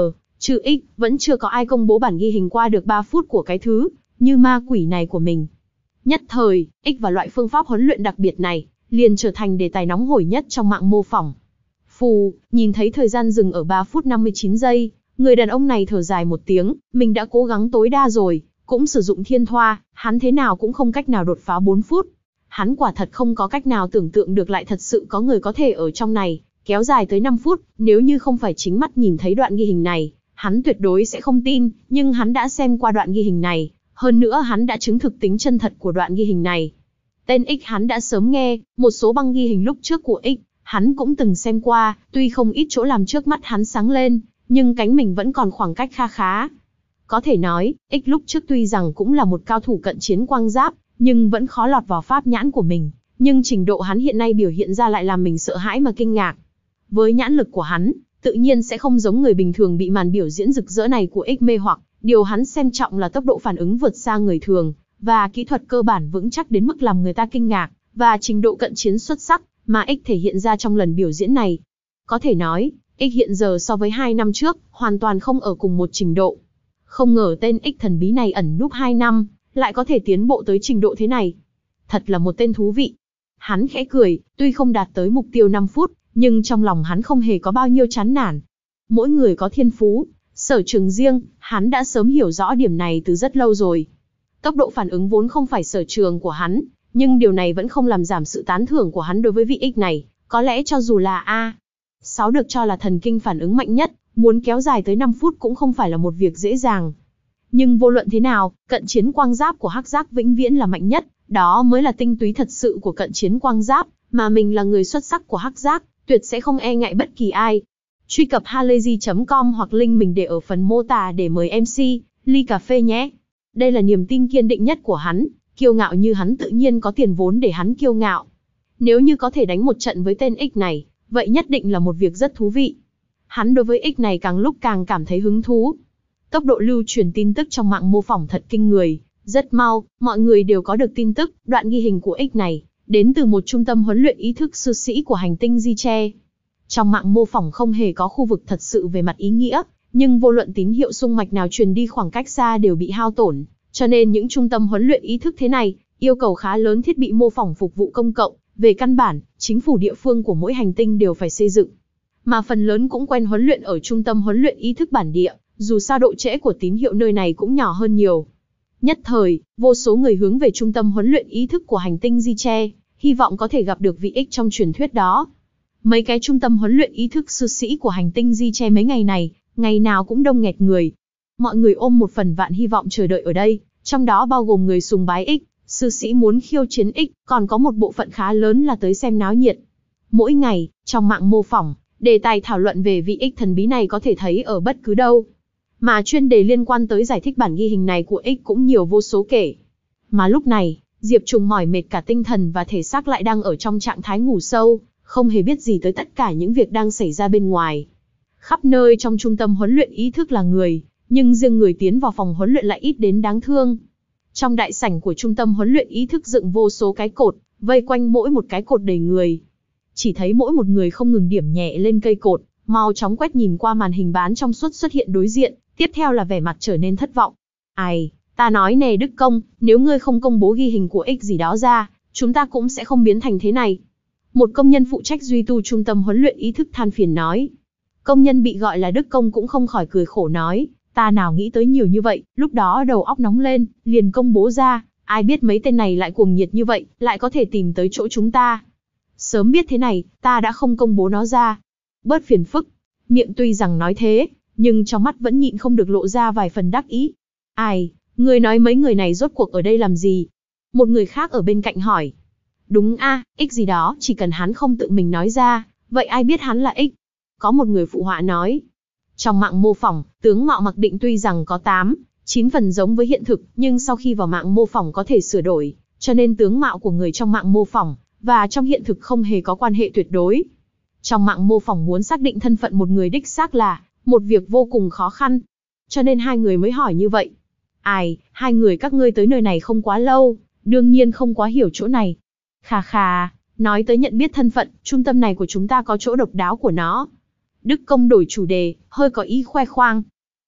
Trừ X, vẫn chưa có ai công bố bản ghi hình qua được ba phút của cái thứ như ma quỷ này của mình. Nhất thời, X và loại phương pháp huấn luyện đặc biệt này liền trở thành đề tài nóng hổi nhất trong mạng mô phỏng. Phù, nhìn thấy thời gian dừng ở ba phút năm mươi chín giây, người đàn ông này thở dài một tiếng, mình đã cố gắng tối đa rồi, cũng sử dụng thiên thoa, hắn thế nào cũng không cách nào đột phá bốn phút. Hắn quả thật không có cách nào tưởng tượng được lại thật sự có người có thể ở trong này kéo dài tới năm phút, nếu như không phải chính mắt nhìn thấy đoạn ghi hình này, hắn tuyệt đối sẽ không tin, nhưng hắn đã xem qua đoạn ghi hình này, hơn nữa hắn đã chứng thực tính chân thật của đoạn ghi hình này. Tên X hắn đã sớm nghe, một số băng ghi hình lúc trước của X, hắn cũng từng xem qua, tuy không ít chỗ làm trước mắt hắn sáng lên, nhưng cánh mình vẫn còn khoảng cách kha khá. Có thể nói, X lúc trước tuy rằng cũng là một cao thủ cận chiến quang giáp, nhưng vẫn khó lọt vào pháp nhãn của mình, nhưng trình độ hắn hiện nay biểu hiện ra lại làm mình sợ hãi mà kinh ngạc. Với nhãn lực của hắn, tự nhiên sẽ không giống người bình thường bị màn biểu diễn rực rỡ này của X mê hoặc, điều hắn xem trọng là tốc độ phản ứng vượt xa người thường, và kỹ thuật cơ bản vững chắc đến mức làm người ta kinh ngạc, và trình độ cận chiến xuất sắc mà X thể hiện ra trong lần biểu diễn này. Có thể nói, X hiện giờ so với hai năm trước, hoàn toàn không ở cùng một trình độ. Không ngờ tên X thần bí này ẩn núp hai năm, lại có thể tiến bộ tới trình độ thế này. Thật là một tên thú vị. Hắn khẽ cười, tuy không đạt tới mục tiêu năm phút, nhưng trong lòng hắn không hề có bao nhiêu chán nản. Mỗi người có thiên phú, sở trường riêng, hắn đã sớm hiểu rõ điểm này từ rất lâu rồi. Tốc độ phản ứng vốn không phải sở trường của hắn, nhưng điều này vẫn không làm giảm sự tán thưởng của hắn đối với vị X này. Có lẽ cho dù là A sáu được cho là thần kinh phản ứng mạnh nhất, muốn kéo dài tới năm phút cũng không phải là một việc dễ dàng. Nhưng vô luận thế nào, cận chiến quang giáp của Hắc Giác vĩnh viễn là mạnh nhất, đó mới là tinh túy thật sự của cận chiến quang giáp, mà mình là người xuất sắc của Hắc Giác, tuyệt sẽ không e ngại bất kỳ ai. Truy cập halayzi chấm com hoặc link mình để ở phần mô tả để mời em xê, ly cà phê nhé. Đây là niềm tin kiên định nhất của hắn, kiêu ngạo như hắn tự nhiên có tiền vốn để hắn kiêu ngạo. Nếu như có thể đánh một trận với tên X này, vậy nhất định là một việc rất thú vị. Hắn đối với X này càng lúc càng cảm thấy hứng thú. Tốc độ lưu truyền tin tức trong mạng mô phỏng thật kinh người, rất mau, mọi người đều có được tin tức, đoạn ghi hình của X này, đến từ một trung tâm huấn luyện ý thức sư sĩ của hành tinh Di-che. Trong mạng mô phỏng không hề có khu vực thật sự về mặt ý nghĩa, nhưng vô luận tín hiệu xung mạch nào truyền đi khoảng cách xa đều bị hao tổn, cho nên những trung tâm huấn luyện ý thức thế này, yêu cầu khá lớn thiết bị mô phỏng phục vụ công cộng, về căn bản, chính phủ địa phương của mỗi hành tinh đều phải xây dựng. Mà phần lớn cũng quen huấn luyện ở trung tâm huấn luyện ý thức bản địa, dù sao độ trễ của tín hiệu nơi này cũng nhỏ hơn nhiều. Nhất thời, vô số người hướng về trung tâm huấn luyện ý thức của hành tinh Di-che, hy vọng có thể gặp được vị X trong truyền thuyết đó. Mấy cái trung tâm huấn luyện ý thức sư sĩ của hành tinh Di-che mấy ngày này, ngày nào cũng đông nghẹt người. Mọi người ôm một phần vạn hy vọng chờ đợi ở đây, trong đó bao gồm người sùng bái X, sư sĩ muốn khiêu chiến X, còn có một bộ phận khá lớn là tới xem náo nhiệt. Mỗi ngày, trong mạng mô phỏng, đề tài thảo luận về vị X thần bí này có thể thấy ở bất cứ đâu. Mà chuyên đề liên quan tới giải thích bản ghi hình này của X cũng nhiều vô số kể. Mà lúc này, Diệp Trùng mỏi mệt cả tinh thần và thể xác lại đang ở trong trạng thái ngủ sâu, không hề biết gì tới tất cả những việc đang xảy ra bên ngoài. Khắp nơi trong trung tâm huấn luyện ý thức là người, nhưng riêng người tiến vào phòng huấn luyện lại ít đến đáng thương. Trong đại sảnh của trung tâm huấn luyện ý thức dựng vô số cái cột, vây quanh mỗi một cái cột đầy người. Chỉ thấy mỗi một người không ngừng điểm nhẹ lên cây cột, mau chóng quét nhìn qua màn hình bán trong suốt xuất hiện đối diện, tiếp theo là vẻ mặt trở nên thất vọng. Ai, ta nói nè Đức Công, nếu ngươi không công bố ghi hình của X gì đó ra, chúng ta cũng sẽ không biến thành thế này. Một công nhân phụ trách duy tu trung tâm huấn luyện ý thức than phiền nói. Công nhân bị gọi là Đức Công cũng không khỏi cười khổ nói, ta nào nghĩ tới nhiều như vậy, lúc đó đầu óc nóng lên, liền công bố ra, ai biết mấy tên này lại cuồng nhiệt như vậy, lại có thể tìm tới chỗ chúng ta. Sớm biết thế này, ta đã không công bố nó ra. Bớt phiền phức. Miệng tuy rằng nói thế, nhưng trong mắt vẫn nhịn không được lộ ra vài phần đắc ý. Ai, người nói mấy người này rốt cuộc ở đây làm gì? Một người khác ở bên cạnh hỏi. Đúng a, X gì đó, chỉ cần hắn không tự mình nói ra, vậy ai biết hắn là X? Có một người phụ họa nói. Trong mạng mô phỏng, tướng mạo mặc định tuy rằng có tám, chín phần giống với hiện thực, nhưng sau khi vào mạng mô phỏng có thể sửa đổi, cho nên tướng mạo của người trong mạng mô phỏng và trong hiện thực không hề có quan hệ tuyệt đối. Trong mạng mô phỏng muốn xác định thân phận một người đích xác là một việc vô cùng khó khăn. Cho nên hai người mới hỏi như vậy. Ai, hai người các ngươi tới nơi này không quá lâu, đương nhiên không quá hiểu chỗ này. Khà khà, nói tới nhận biết thân phận, trung tâm này của chúng ta có chỗ độc đáo của nó. Đức Công đổi chủ đề, hơi có ý khoe khoang.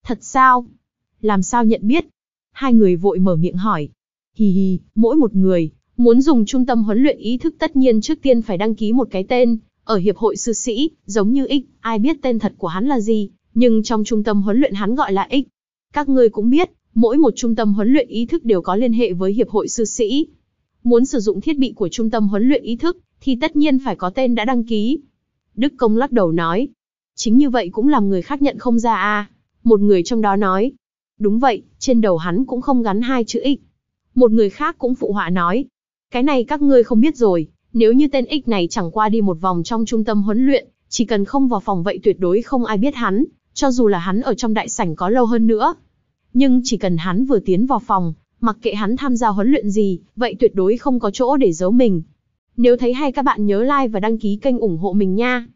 Thật sao? Làm sao nhận biết? Hai người vội mở miệng hỏi. Hì hì, mỗi một người, muốn dùng trung tâm huấn luyện ý thức tất nhiên trước tiên phải đăng ký một cái tên, ở hiệp hội sư sĩ, giống như X, ai biết tên thật của hắn là gì, nhưng trong trung tâm huấn luyện hắn gọi là X. Các ngươi cũng biết, mỗi một trung tâm huấn luyện ý thức đều có liên hệ với hiệp hội sư sĩ. Muốn sử dụng thiết bị của trung tâm huấn luyện ý thức, thì tất nhiên phải có tên đã đăng ký. Đức Công lắc đầu nói. Chính như vậy cũng làm người khác nhận không ra à. Một người trong đó nói. Đúng vậy, trên đầu hắn cũng không gắn hai chữ X. Một người khác cũng phụ họa nói. Cái này các ngươi không biết rồi, nếu như tên X này chẳng qua đi một vòng trong trung tâm huấn luyện, chỉ cần không vào phòng vậy tuyệt đối không ai biết hắn, cho dù là hắn ở trong đại sảnh có lâu hơn nữa. Nhưng chỉ cần hắn vừa tiến vào phòng, mặc kệ hắn tham gia huấn luyện gì, vậy tuyệt đối không có chỗ để giấu mình. Nếu thấy hay các bạn nhớ like và đăng ký kênh ủng hộ mình nha.